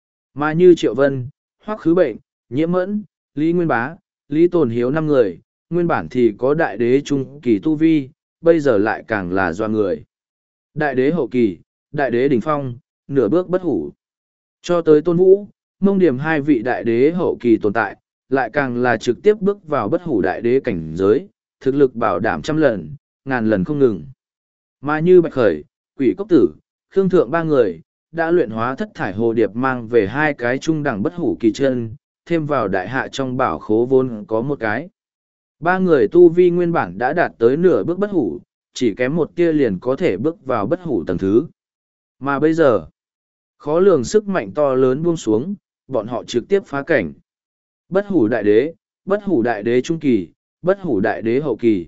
Mà như Triệu Vân, Hoắc Khứ Bệnh, Nhiễm Mẫn, Lý Nguyên Bá, Lý Tồn Hiếu năm người, nguyên bản thì có đại đế trung kỳ tu vi, bây giờ lại càng là doa người. Đại đế hậu kỳ, đại đế đỉnh phong, nửa bước bất hủ. Cho tới Tôn Vũ, Mông Điểm hai vị đại đế hậu kỳ tồn tại, lại càng là trực tiếp bước vào bất hủ đại đế cảnh giới, thực lực bảo đảm trăm lần, ngàn lần không ngừng. Mà như Bạch Khởi, Quỷ Cốc Tử, Khương Thượng ba người, đã luyện hóa thất thải hồ điệp mang về hai cái trung đẳng bất hủ kỳ chân, thêm vào đại hạ trong bảo khố vốn có một cái. Ba người tu vi nguyên bản đã đạt tới nửa bước bất hủ, chỉ kém một tia liền có thể bước vào bất hủ tầng thứ. Mà bây giờ, khó lường sức mạnh to lớn buông xuống, bọn họ trực tiếp phá cảnh. Bất hủ đại đế, bất hủ đại đế trung kỳ, bất hủ đại đế hậu kỳ.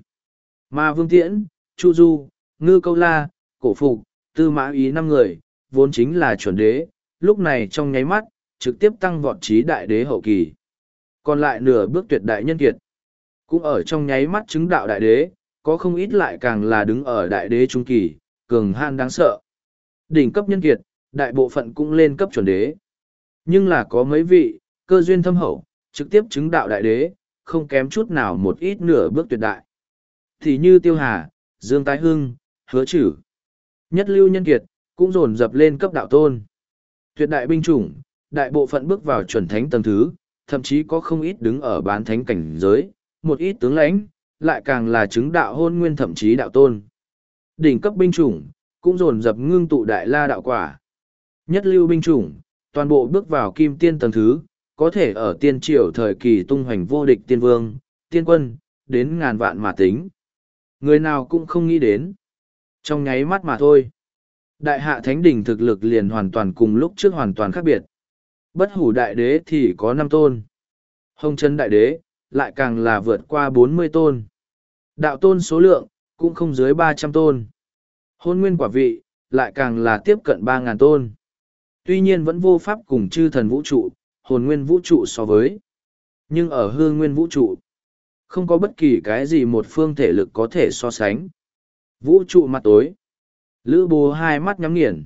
Mà Vương Tiễn, Chu Du, Ngư Câu La, Cổ Phục, Tư Mã Ý năm người, vốn chính là chuẩn đế, lúc này trong nháy mắt, trực tiếp tăng vọt trí đại đế hậu kỳ. Còn lại nửa bước tuyệt đại nhân kiệt, cũng ở trong nháy mắt chứng đạo đại đế, có không ít lại càng là đứng ở đại đế trung kỳ, cường han đáng sợ. Đỉnh cấp nhân kiệt, đại bộ phận cũng lên cấp chuẩn đế. Nhưng là có mấy vị, cơ duyên thâm hậu, trực tiếp chứng đạo đại đế, không kém chút nào một ít nửa bước tuyệt đại. Thì như Tiêu Hà, Dương Tái Hưng, Hứa Chử, nhất lưu nhân kiệt, cũng dồn dập lên cấp đạo tôn. Tuyệt đại binh chủng, đại bộ phận bước vào chuẩn thánh tầng thứ, thậm chí có không ít đứng ở bán thánh cảnh giới, một ít tướng lãnh, lại càng là chứng đạo hôn nguyên thậm chí đạo tôn. Đỉnh cấp binh chủng, cũng dồn dập ngưng tụ đại la đạo quả. Nhất lưu binh chủng, toàn bộ bước vào kim tiên tầng thứ, có thể ở tiên triều thời kỳ tung hoành vô địch tiên vương, tiên quân, đến ngàn vạn mà tính. Người nào cũng không nghĩ đến. Trong nháy mắt mà thôi. Đại hạ thánh đỉnh thực lực liền hoàn toàn cùng lúc trước hoàn toàn khác biệt. Bất hủ đại đế thì có năm tôn. Hồng chân đại đế, lại càng là vượt qua bốn mươi tôn. Đạo tôn số lượng, cũng không dưới ba trăm tôn. Hôn nguyên quả vị, lại càng là tiếp cận ba ngàn tôn. Tuy nhiên vẫn vô pháp cùng chư thần vũ trụ, hồn nguyên vũ trụ so với. Nhưng ở hương nguyên vũ trụ, không có bất kỳ cái gì một phương thể lực có thể so sánh. Vũ trụ mặt tối. Lữ Bố hai mắt nhắm nghiền.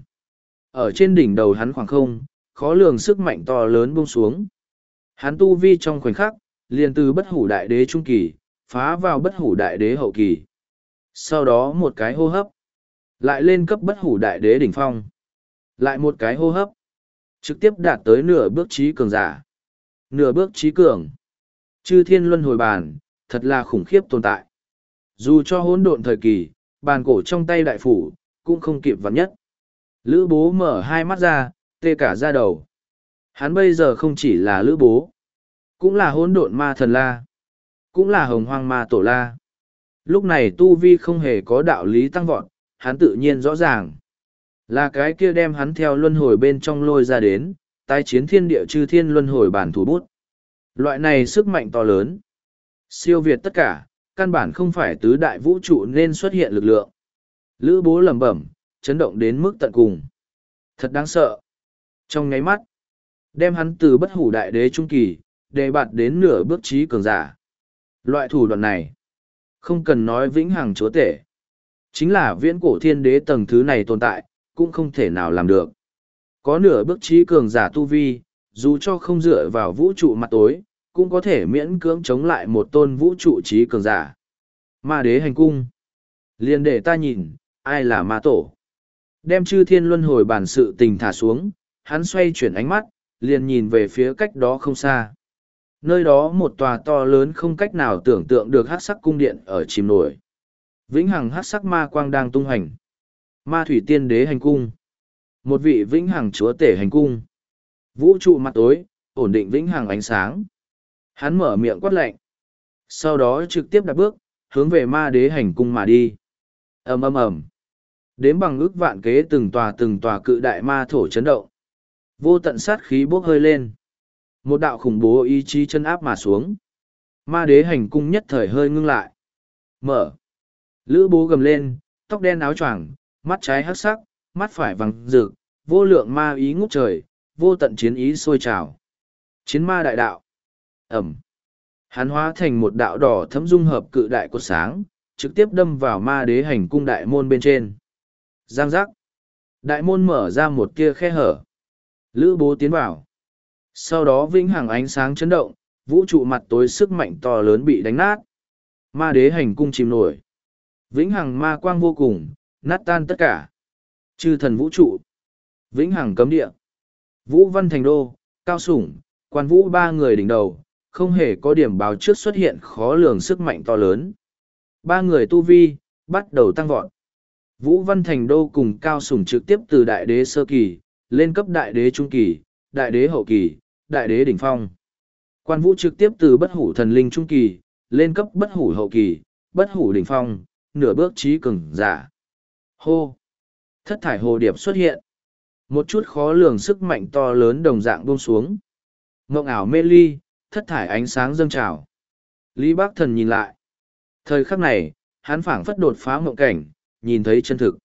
Ở trên đỉnh đầu hắn khoảng không, khó lường sức mạnh to lớn buông xuống. Hắn tu vi trong khoảnh khắc, liền từ bất hủ đại đế trung kỳ, phá vào bất hủ đại đế hậu kỳ. Sau đó một cái hô hấp, lại lên cấp bất hủ đại đế đỉnh phong. Lại một cái hô hấp, trực tiếp đạt tới nửa bước trí cường giả. Nửa bước trí cường. Chư thiên luân hồi bàn, thật là khủng khiếp tồn tại. Dù cho hỗn độn thời kỳ, bàn cổ trong tay đại phủ, cũng không kịp vắn nhất. Lữ Bố mở hai mắt ra, tê cả da đầu. Hắn bây giờ không chỉ là Lữ Bố, cũng là hỗn độn ma thần la, cũng là hồng hoang ma tổ la. Lúc này tu vi không hề có đạo lý tăng vọt, hắn tự nhiên rõ ràng. Là cái kia đem hắn theo luân hồi bên trong lôi ra đến, tái chiến thiên địa chư thiên luân hồi bản thủ bút. Loại này sức mạnh to lớn, siêu việt tất cả, căn bản không phải tứ đại vũ trụ nên xuất hiện lực lượng. Lữ Bố lẩm bẩm, chấn động đến mức tận cùng. Thật đáng sợ. Trong nháy mắt, đem hắn từ bất hủ đại đế trung kỳ, đề bạt đến nửa bước trí cường giả. Loại thủ đoạn này, không cần nói vĩnh hằng chúa tể. Chính là viễn cổ thiên đế tầng thứ này tồn tại, cũng không thể nào làm được. Có nửa bước trí cường giả tu vi, dù cho không dựa vào vũ trụ mặt tối, cũng có thể miễn cưỡng chống lại một tôn vũ trụ trí cường giả. Ma đế hành cung. Liền để ta nhìn, ai là ma tổ. Đem chư thiên luân hồi bản sự tình thả xuống, hắn xoay chuyển ánh mắt, liền nhìn về phía cách đó không xa. Nơi đó một tòa to lớn không cách nào tưởng tượng được hắc sắc cung điện ở chìm nổi. Vĩnh hằng hắc sắc ma quang đang tung hành. Ma thủy tiên đế hành cung. Một vị vĩnh hằng chúa tể hành cung. Vũ trụ mặt tối, ổn định vĩnh hằng ánh sáng. Hắn mở miệng quát lạnh. Sau đó trực tiếp đạp bước, hướng về ma đế hành cung mà đi. Ầm ầm ầm. Đếm bằng ước vạn kế từng tòa từng tòa cự đại ma thổ chấn động. Vô tận sát khí bốc hơi lên. Một đạo khủng bố ý chí chân áp mà xuống. Ma đế hành cung nhất thời hơi ngưng lại. Mở. Lữ bố gầm lên, tóc đen áo choàng, mắt trái hắc sắc, mắt phải vàng rực, vô lượng ma ý ngút trời, vô tận chiến ý sôi trào. Chiến ma đại đạo. Ẩm. Hắn hóa thành một đạo đỏ thấm dung hợp cự đại cột sáng, trực tiếp đâm vào ma đế hành cung đại môn bên trên. Giang giác. Đại môn mở ra một tia khe hở. Lữ bố tiến vào. Sau đó vĩnh hằng ánh sáng chấn động, vũ trụ mặt tối sức mạnh to lớn bị đánh nát. Ma đế hành cung chìm nổi. Vĩnh hằng ma quang vô cùng, nát tan tất cả. Chư thần vũ trụ. Vĩnh hằng cấm địa. Vũ Văn Thành Đô, Cao Sủng, Quan Vũ ba người đỉnh đầu, không hề có điểm báo trước xuất hiện khó lường sức mạnh to lớn. Ba người tu vi, bắt đầu tăng vọt. Vũ Văn Thành Đô cùng Cao Sủng trực tiếp từ đại đế sơ kỳ, lên cấp đại đế trung kỳ, đại đế hậu kỳ, đại đế đỉnh phong. Quan Vũ trực tiếp từ bất hủ thần linh trung kỳ, lên cấp bất hủ hậu kỳ, bất hủ đỉnh phong, nửa bước trí cường giả. Hô! Thất thải hồ điệp xuất hiện. Một chút khó lường sức mạnh to lớn đồng dạng buông xuống. Ngộng ảo mê ly, thất thải ánh sáng dâng trào. Lý Bác Thần nhìn lại. Thời khắc này, hắn phảng phất đột phá mộng cảnh, nhìn thấy chân thực.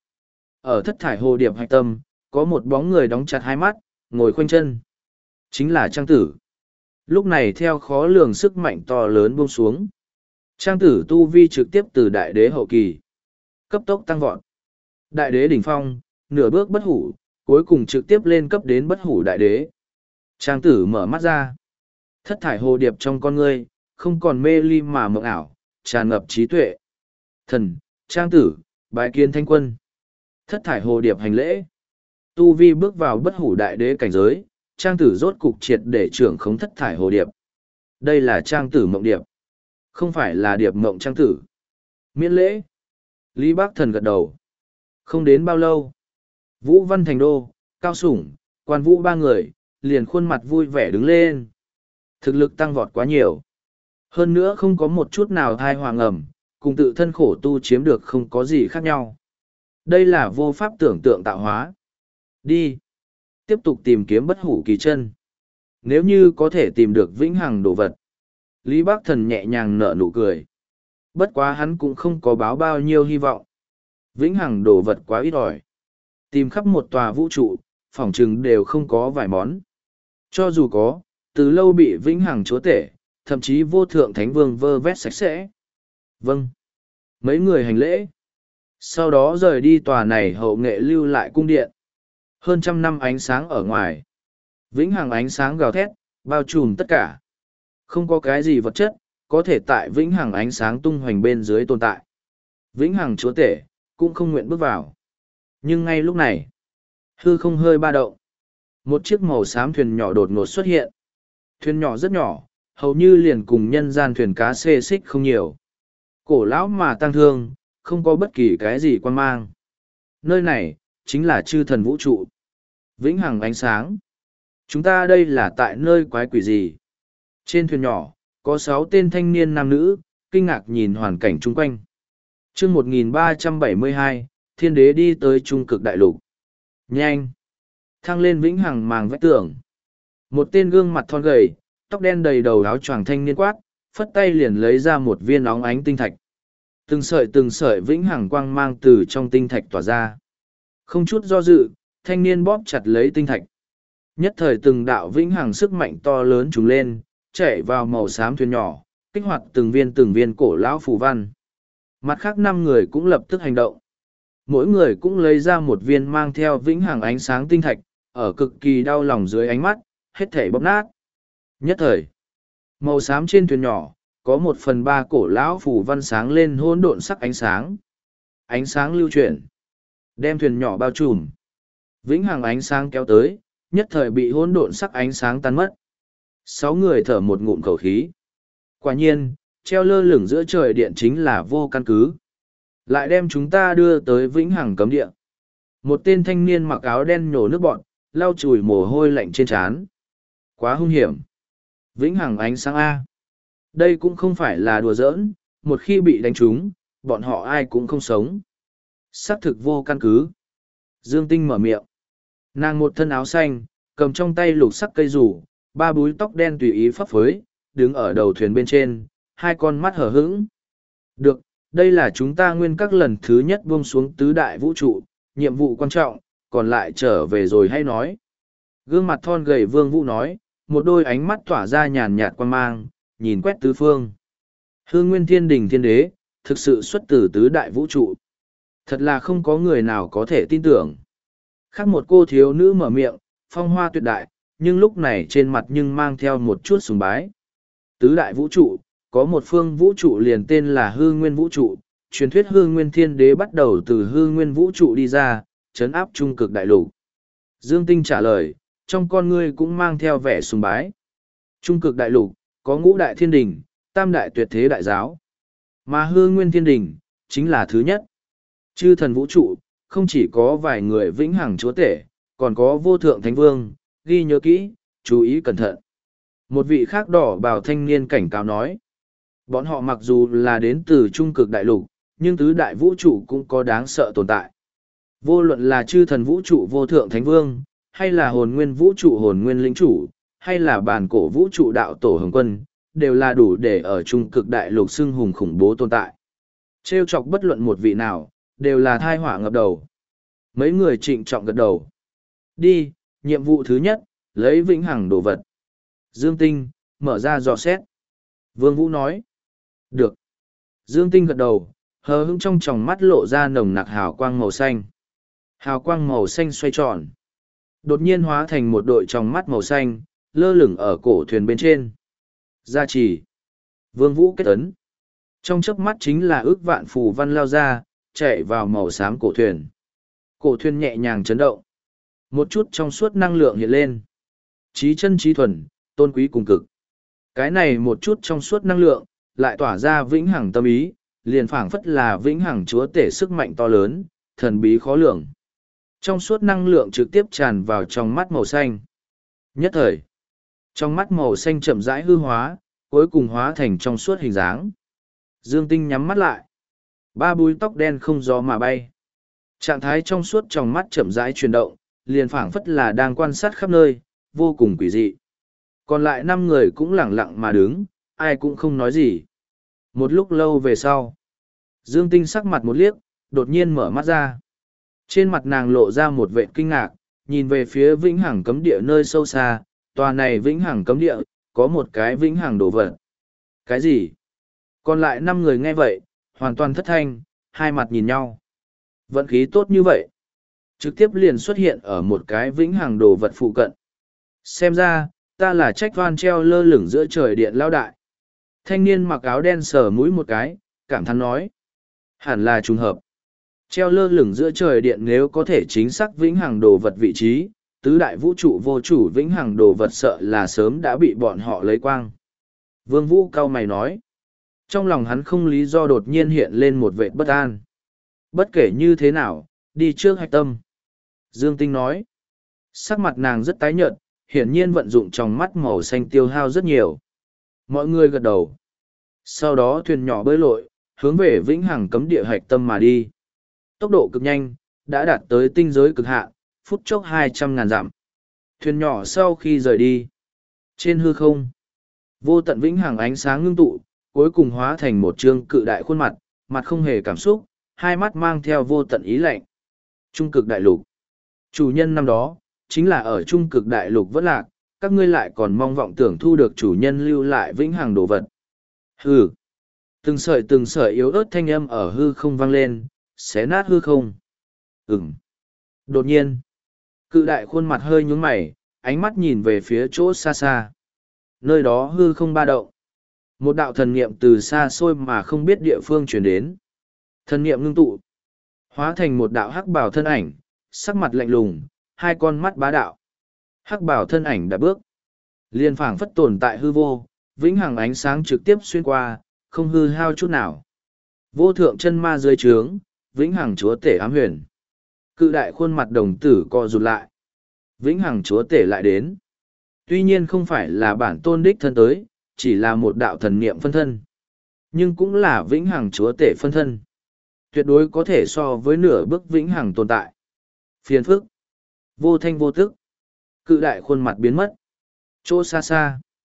Ở thất thải hồ điệp hạch tâm, có một bóng người đóng chặt hai mắt, ngồi khoanh chân. Chính là Trang Tử. Lúc này theo khó lường sức mạnh to lớn buông xuống. Trang Tử tu vi trực tiếp từ đại đế hậu kỳ. Cấp tốc tăng vọt. Đại đế đỉnh phong, nửa bước bất hủ, cuối cùng trực tiếp lên cấp đến bất hủ đại đế. Trang Tử mở mắt ra. Thất thải hồ điệp trong con ngươi, không còn mê ly mà mộng ảo, tràn ngập trí tuệ. Thần, Trang Tử, bái kiến thanh quân. Thất thải hồ điệp hành lễ. Tu vi bước vào bất hủ đại đế cảnh giới, Trang Tử rốt cục triệt để trưởng khống thất thải hồ điệp. Đây là Trang Tử mộng điệp, không phải là điệp mộng Trang Tử. Miễn lễ. Lý Bác Thần gật đầu. Không đến bao lâu, Vũ Văn Thành Đô, Cao Sủng, Quan Vũ ba người, liền khuôn mặt vui vẻ đứng lên. Thực lực tăng vọt quá nhiều. Hơn nữa không có một chút nào thai hoàng ẩm, cùng tự thân khổ tu chiếm được không có gì khác nhau. Đây là vô pháp tưởng tượng tạo hóa. Đi. Tiếp tục tìm kiếm bất hủ kỳ chân. Nếu như có thể tìm được vĩnh hằng đồ vật. Lý Bác Thần nhẹ nhàng nở nụ cười. Bất quá hắn cũng không có báo bao nhiêu hy vọng. Vĩnh hằng đồ vật quá ít ỏi. Tìm khắp một tòa vũ trụ, phỏng chừng đều không có vài món. Cho dù có, từ lâu bị vĩnh hằng chúa tể, thậm chí vô thượng thánh vương vơ vét sạch sẽ. Vâng. Mấy người hành lễ. Sau đó rời đi tòa này hậu nghệ lưu lại cung điện. Hơn trăm năm ánh sáng ở ngoài. Vĩnh hằng ánh sáng gào thét, bao trùm tất cả. Không có cái gì vật chất, có thể tại vĩnh hằng ánh sáng tung hoành bên dưới tồn tại. Vĩnh hằng chúa tể, cũng không nguyện bước vào. Nhưng ngay lúc này, hư không hơi ba động. Một chiếc màu xám thuyền nhỏ đột ngột xuất hiện. Thuyền nhỏ rất nhỏ, hầu như liền cùng nhân gian thuyền cá xê xích không nhiều. Cổ lão mà tăng thương, không có bất kỳ cái gì quan mang. Nơi này, chính là chư thần vũ trụ. Vĩnh hằng ánh sáng. Chúng ta đây là tại nơi quái quỷ gì? Trên thuyền nhỏ, có sáu tên thanh niên nam nữ, kinh ngạc nhìn hoàn cảnh chung quanh. chương một nghìn ba trăm bảy mươi hai, thiên đế đi tới trung cực đại lục. Nhanh! Thăng lên vĩnh hằng màng vách tường. Một tên gương mặt thon gầy, tóc đen đầy đầu áo choàng thanh niên quát, phất tay liền lấy ra một viên óng ánh tinh thạch. Từng sợi từng sợi vĩnh hằng quang mang từ trong tinh thạch tỏa ra. Không chút do dự, thanh niên bóp chặt lấy tinh thạch. Nhất thời từng đạo vĩnh hằng sức mạnh to lớn trùng lên, chạy vào màu xám thuyền nhỏ, kích hoạt từng viên từng viên cổ lão phù văn. Mặt khác năm người cũng lập tức hành động. Mỗi người cũng lấy ra một viên mang theo vĩnh hằng ánh sáng tinh thạch, ở cực kỳ đau lòng dưới ánh mắt, hết thảy bóp nát. Nhất thời, màu xám trên thuyền nhỏ, có một phần ba cổ lão phù văn sáng lên hỗn độn sắc ánh sáng. Ánh sáng lưu chuyển, đem thuyền nhỏ bao trùm. Vĩnh hằng ánh sáng kéo tới, nhất thời bị hỗn độn sắc ánh sáng tan mất. Sáu người thở một ngụm khẩu khí. Quả nhiên, treo lơ lửng giữa trời điện chính là vô căn cứ. Lại đem chúng ta đưa tới vĩnh hằng cấm địa. Một tên thanh niên mặc áo đen nhổ nước bọn, lau chùi mồ hôi lạnh trên trán. Quá hung hiểm. Vĩnh hằng ánh sáng A. Đây cũng không phải là đùa giỡn, một khi bị đánh trúng, bọn họ ai cũng không sống. Xác thực vô căn cứ. Dương Tinh mở miệng. Nàng một thân áo xanh, cầm trong tay lục sắc cây rủ, ba búi tóc đen tùy ý phấp phới, đứng ở đầu thuyền bên trên, hai con mắt hở hững. Được, đây là chúng ta nguyên các lần thứ nhất buông xuống tứ đại vũ trụ, nhiệm vụ quan trọng, còn lại trở về rồi hay nói. Gương mặt thon gầy Vương Vũ nói, một đôi ánh mắt tỏa ra nhàn nhạt quan mang, nhìn quét tứ phương. Hư Nguyên Thiên Đình Thiên Đế, thực sự xuất từ tứ đại vũ trụ. Thật là không có người nào có thể tin tưởng. Khác một cô thiếu nữ mở miệng, phong hoa tuyệt đại, nhưng lúc này trên mặt nhưng mang theo một chút sùng bái. Tứ đại vũ trụ, có một phương vũ trụ liền tên là Hư Nguyên Vũ trụ, truyền thuyết Hư Nguyên Thiên Đế bắt đầu từ Hư Nguyên Vũ trụ đi ra, trấn áp trung cực đại lục. Dương Tinh trả lời, trong con ngươi cũng mang theo vẻ sùng bái. Trung cực đại lục, có ngũ đại thiên đình, tam đại tuyệt thế đại giáo. Mà Hư Nguyên Thiên Đình, chính là thứ nhất. Chư thần vũ trụ, không chỉ có vài người vĩnh hằng chúa tể, còn có vô thượng thánh vương, ghi nhớ kỹ, chú ý cẩn thận. Một vị khác đỏ bào thanh niên cảnh cáo nói. Bọn họ mặc dù là đến từ trung cực đại lục, nhưng tứ đại vũ trụ cũng có đáng sợ tồn tại. Vô luận là chư thần vũ trụ vô thượng thánh vương, hay là hồn nguyên vũ trụ hồn nguyên lĩnh chủ, hay là bản cổ vũ trụ đạo tổ hồng quân, đều là đủ để ở trung cực đại lục xưng hùng khủng bố tồn tại. Trêu chọc bất luận một vị nào, đều là thai họa ngập đầu. Mấy người trịnh trọng gật đầu. Đi, nhiệm vụ thứ nhất, lấy vĩnh hằng đồ vật. Dương Tinh, mở ra dò xét. Vương Vũ nói. Được. Dương Tinh gật đầu, hờ hững trong tròng mắt lộ ra nồng nặc hào quang màu xanh. Hào quang màu xanh xoay tròn. Đột nhiên hóa thành một đội tròng mắt màu xanh, lơ lửng ở cổ thuyền bên trên. Gia trì. Vương Vũ kết ấn. Trong chớp mắt chính là ước vạn phù văn lao ra, chạy vào màu xám cổ thuyền. Cổ thuyền nhẹ nhàng chấn động. Một chút trong suốt năng lượng hiện lên. Trí chân trí thuần, tôn quý cùng cực. Cái này một chút trong suốt năng lượng, lại tỏa ra vĩnh hằng tâm ý, liền phảng phất là vĩnh hằng chúa tể sức mạnh to lớn, thần bí khó lường. Trong suốt năng lượng trực tiếp tràn vào trong mắt màu xanh. Nhất thời, trong mắt màu xanh chậm rãi hư hóa, cuối cùng hóa thành trong suốt hình dáng. Dương Tinh nhắm mắt lại. Ba búi tóc đen không gió mà bay. Trạng thái trong suốt trong mắt chậm rãi chuyển động, liền phảng phất là đang quan sát khắp nơi, vô cùng quỷ dị. Còn lại năm người cũng lẳng lặng mà đứng, ai cũng không nói gì. Một lúc lâu về sau, Dương Tinh sắc mặt một liếc, đột nhiên mở mắt ra. Trên mặt nàng lộ ra một vẻ kinh ngạc, nhìn về phía vĩnh hằng cấm địa nơi sâu xa, tòa này vĩnh hằng cấm địa, có một cái vĩnh hằng đồ vật. Cái gì? Còn lại năm người nghe vậy, hoàn toàn thất thanh, hai mặt nhìn nhau. Vận khí tốt như vậy. Trực tiếp liền xuất hiện ở một cái vĩnh hằng đồ vật phụ cận. Xem ra, ta là trách van treo lơ lửng giữa trời điện lao đại. Thanh niên mặc áo đen sờ mũi một cái, cảm thán nói. Hẳn là trùng hợp. Treo lơ lửng giữa trời điện nếu có thể chính xác vĩnh hằng đồ vật vị trí, tứ đại vũ trụ vô chủ vĩnh hằng đồ vật sợ là sớm đã bị bọn họ lấy quang. Vương Vũ cau mày nói. Trong lòng hắn không lý do đột nhiên hiện lên một vệ bất an. Bất kể như thế nào, đi trước hạch tâm. Dương Tinh nói. Sắc mặt nàng rất tái nhợt, hiển nhiên vận dụng trong mắt màu xanh tiêu hao rất nhiều. Mọi người gật đầu. Sau đó thuyền nhỏ bơi lội, hướng về vĩnh hằng cấm địa hạch tâm mà đi. Tốc độ cực nhanh, đã đạt tới tinh giới cực hạn, phút chốc hai trăm ngàn dặm. Thuyền nhỏ sau khi rời đi. Trên hư không, vô tận vĩnh hằng ánh sáng ngưng tụ, cuối cùng hóa thành một trương cự đại khuôn mặt, mặt không hề cảm xúc, hai mắt mang theo vô tận ý lạnh. Trung cực đại lục. Chủ nhân năm đó, chính là ở trung cực đại lục vẫn lạc, các ngươi lại còn mong vọng tưởng thu được chủ nhân lưu lại vĩnh hằng đồ vật. Hừ. Từng sợi từng sợi yếu ớt thanh âm ở hư không vang lên, xé nát hư không. Ừm. Đột nhiên, cự đại khuôn mặt hơi nhướng mày, ánh mắt nhìn về phía chỗ xa xa. Nơi đó hư không ba động. Một đạo thần niệm từ xa xôi mà không biết địa phương truyền đến. Thần niệm ngưng tụ, hóa thành một đạo hắc bào thân ảnh, sắc mặt lạnh lùng, hai con mắt bá đạo. Hắc bào thân ảnh đã bước, liền phảng phất tồn tại hư vô, vĩnh hằng ánh sáng trực tiếp xuyên qua, không hư hao chút nào. Vô thượng chân ma dưới trướng, vĩnh hằng chúa tể ám huyền. Cự đại khuôn mặt đồng tử co rụt lại. Vĩnh hằng chúa tể lại đến. Tuy nhiên không phải là bản tôn đích thân tới, chỉ là một đạo thần niệm phân thân. Nhưng cũng là vĩnh hằng chúa tể phân thân. Tuyệt đối có thể so với nửa bước vĩnh hằng tồn tại. Phiền phức. Vô thanh vô tức. Cự đại khuôn mặt biến mất. Chỗ xa xa.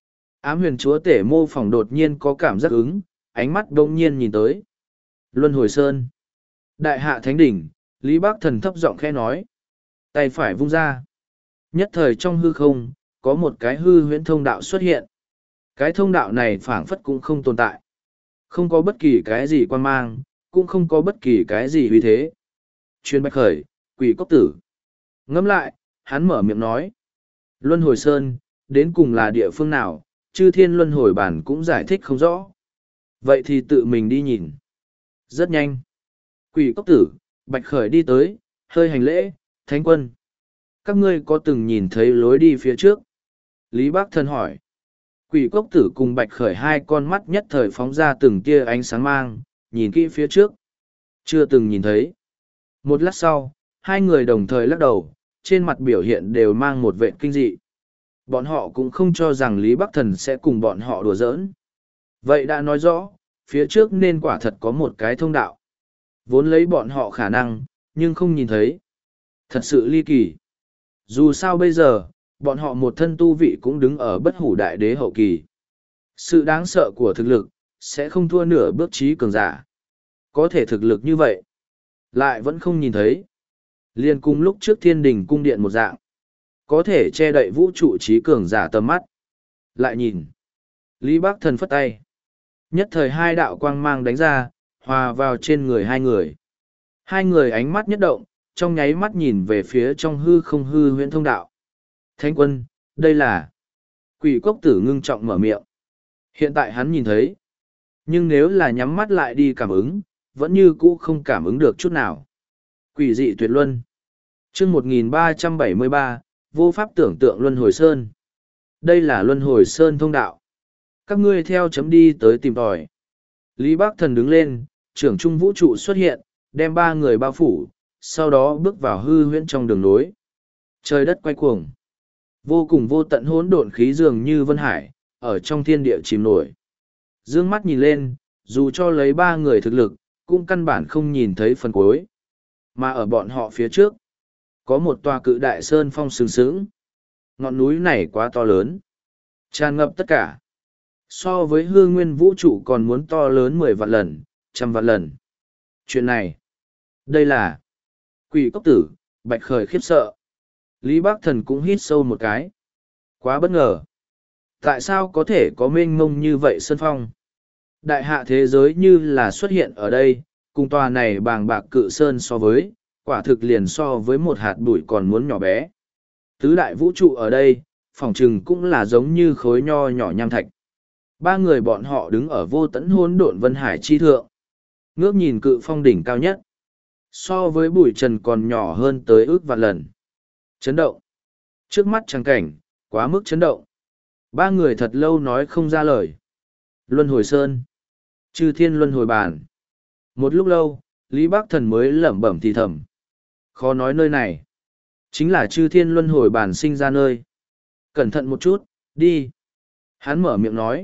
Ám huyền chúa tể mô phỏng đột nhiên có cảm giác ứng, ánh mắt đông nhiên nhìn tới. Luân hồi sơn. Đại hạ thánh đỉnh, Lý Bác Thần thấp giọng khẽ nói. Tay phải vung ra. Nhất thời trong hư không, có một cái hư huyễn thông đạo xuất hiện. Cái thông đạo này phảng phất cũng không tồn tại. Không có bất kỳ cái gì quan mang, cũng không có bất kỳ cái gì uy thế. Chuyên bạch khởi, quỷ cốc tử. Ngẫm lại, hắn mở miệng nói. Luân hồi sơn, đến cùng là địa phương nào, chư thiên luân hồi bản cũng giải thích không rõ. Vậy thì tự mình đi nhìn. Rất nhanh. Quỷ cốc tử, bạch khởi đi tới, hơi hành lễ, thánh quân. Các ngươi có từng nhìn thấy lối đi phía trước? Lý Bác Thần hỏi. Quỷ cốc tử cùng bạch khởi hai con mắt nhất thời phóng ra từng tia ánh sáng mang, nhìn kỹ phía trước. Chưa từng nhìn thấy. Một lát sau, hai người đồng thời lắc đầu, trên mặt biểu hiện đều mang một vệ kinh dị. Bọn họ cũng không cho rằng Lý Bắc Thần sẽ cùng bọn họ đùa giỡn. Vậy đã nói rõ, phía trước nên quả thật có một cái thông đạo. Vốn lấy bọn họ khả năng, nhưng không nhìn thấy. Thật sự ly kỳ. Dù sao bây giờ, bọn họ một thân tu vị cũng đứng ở bất hủ đại đế hậu kỳ. Sự đáng sợ của thực lực, sẽ không thua nửa bước trí cường giả. Có thể thực lực như vậy, lại vẫn không nhìn thấy. Liên cung lúc trước thiên đình cung điện một dạng, có thể che đậy vũ trụ trí cường giả tầm mắt. Lại nhìn, Lý Bác Thần phất tay. Nhất thời hai đạo quang mang đánh ra, hòa vào trên người hai người. Hai người ánh mắt nhất động, trong nháy mắt nhìn về phía trong hư không hư huyễn thông đạo. Thánh quân, đây là... Quỷ cốc tử ngưng trọng mở miệng. Hiện tại hắn nhìn thấy. Nhưng nếu là nhắm mắt lại đi cảm ứng, vẫn như cũ không cảm ứng được chút nào. Quỷ dị tuyệt luân. chương một nghìn ba trăm bảy mươi ba, vô pháp tưởng tượng luân hồi sơn. Đây là luân hồi sơn thông đạo. Các ngươi theo chấm đi tới tìm tòi. Lý Bác Thần đứng lên, trưởng trung vũ trụ xuất hiện, đem ba người bao phủ, sau đó bước vào hư huyễn trong đường nối. Trời đất quay cuồng. Vô cùng vô tận hỗn độn khí dường như vân hải, ở trong thiên địa chìm nổi. Dương mắt nhìn lên, dù cho lấy ba người thực lực, cũng căn bản không nhìn thấy phần cuối. Mà ở bọn họ phía trước, có một tòa cự đại sơn phong sừng sững. Ngọn núi này quá to lớn, tràn ngập tất cả. So với hư nguyên vũ trụ còn muốn to lớn mười vạn lần, trăm vạn lần. Chuyện này, đây là Quỷ cốc tử, bạch khởi khiếp sợ. Lý Bác Thần cũng hít sâu một cái. Quá bất ngờ. Tại sao có thể có mênh mông như vậy sơn phong? Đại hạ thế giới như là xuất hiện ở đây, cùng tòa này bàng bạc cự sơn so với, quả thực liền so với một hạt bụi còn muốn nhỏ bé. Tứ đại vũ trụ ở đây, phỏng chừng cũng là giống như khối nho nhỏ nham thạch. Ba người bọn họ đứng ở vô tận hỗn độn vân hải chi thượng. Ngước nhìn cự phong đỉnh cao nhất. So với bụi trần còn nhỏ hơn tới ước vạn lần. Chấn động. Trước mắt trắng cảnh, quá mức chấn động. Ba người thật lâu nói không ra lời. Luân hồi sơn. Chư thiên luân hồi bàn. Một lúc lâu, Lý Bác Thần mới lẩm bẩm thì thầm. Khó nói nơi này. Chính là chư thiên luân hồi bàn sinh ra nơi. Cẩn thận một chút, đi. Hắn mở miệng nói.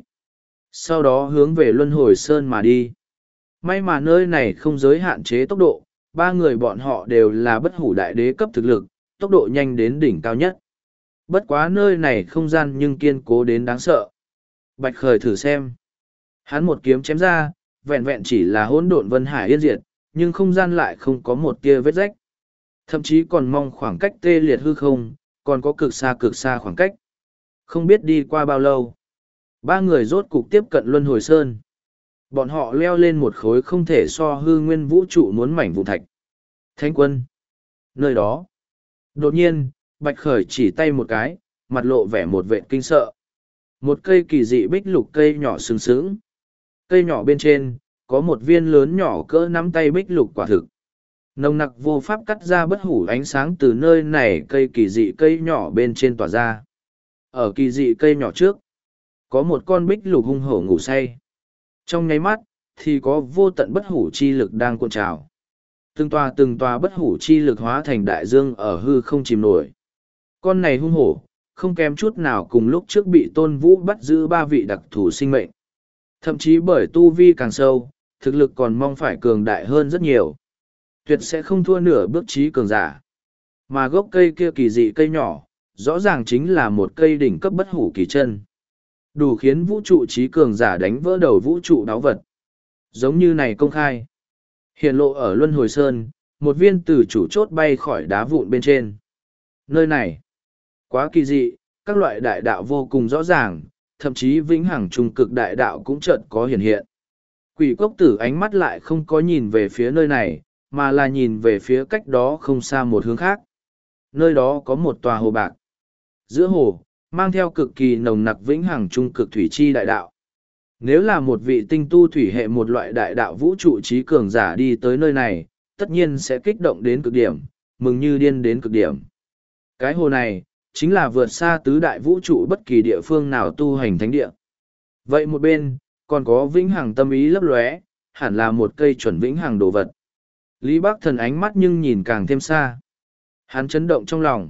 Sau đó hướng về luân hồi sơn mà đi. May mà nơi này không giới hạn chế tốc độ. Ba người bọn họ đều là bất hủ đại đế cấp thực lực, tốc độ nhanh đến đỉnh cao nhất. Bất quá nơi này không gian nhưng kiên cố đến đáng sợ. Bạch khởi thử xem. Hắn một kiếm chém ra, vẹn vẹn chỉ là hỗn độn vân hải yên diệt, nhưng không gian lại không có một tia vết rách. Thậm chí còn mong khoảng cách tê liệt hư không, còn có cực xa cực xa khoảng cách. Không biết đi qua bao lâu. Ba người rốt cục tiếp cận luân hồi sơn. Bọn họ leo lên một khối không thể so hư nguyên vũ trụ muốn mảnh vụn thạch. Thánh quân. Nơi đó. Đột nhiên, Bạch Khởi chỉ tay một cái, mặt lộ vẻ một vệ kinh sợ. Một cây kỳ dị bích lục cây nhỏ sừng sững. Cây nhỏ bên trên, có một viên lớn nhỏ cỡ nắm tay bích lục quả thực. Nồng nặc vô pháp cắt ra bất hủ ánh sáng từ nơi này cây kỳ dị cây nhỏ bên trên tỏa ra. Ở kỳ dị cây nhỏ trước, có một con bích lục hung hổ ngủ say. Trong nháy mắt, thì có vô tận bất hủ chi lực đang cuộn trào. Từng tòa từng tòa bất hủ chi lực hóa thành đại dương ở hư không chìm nổi. Con này hung hổ, không kém chút nào cùng lúc trước bị Tôn Vũ bắt giữ ba vị đặc thù sinh mệnh. Thậm chí bởi tu vi càng sâu, thực lực còn mong phải cường đại hơn rất nhiều. Tuyệt sẽ không thua nửa bước trí cường giả. Mà gốc cây kia kỳ dị cây nhỏ, rõ ràng chính là một cây đỉnh cấp bất hủ kỳ chân. Đủ khiến vũ trụ trí cường giả đánh vỡ đầu vũ trụ đáo vật. Giống như này công khai. Hiện lộ ở Luân Hồi Sơn, một viên tử chủ chốt bay khỏi đá vụn bên trên. Nơi này, quá kỳ dị, các loại đại đạo vô cùng rõ ràng, thậm chí vĩnh hằng trung cực đại đạo cũng chợt có hiện hiện. Quỷ cốc tử ánh mắt lại không có nhìn về phía nơi này, mà là nhìn về phía cách đó không xa một hướng khác. Nơi đó có một tòa hồ bạc. Giữa hồ, mang theo cực kỳ nồng nặc vĩnh hằng trung cực thủy chi đại đạo. Nếu là một vị tinh tu thủy hệ một loại đại đạo vũ trụ trí cường giả đi tới nơi này, tất nhiên sẽ kích động đến cực điểm, mừng như điên đến cực điểm. Cái hồ này, chính là vượt xa tứ đại vũ trụ bất kỳ địa phương nào tu hành thánh địa. Vậy một bên, còn có vĩnh hằng tâm ý lấp lóe, hẳn là một cây chuẩn vĩnh hằng đồ vật. Lý Bắc Thần ánh mắt nhưng nhìn càng thêm xa. Hắn chấn động trong lòng.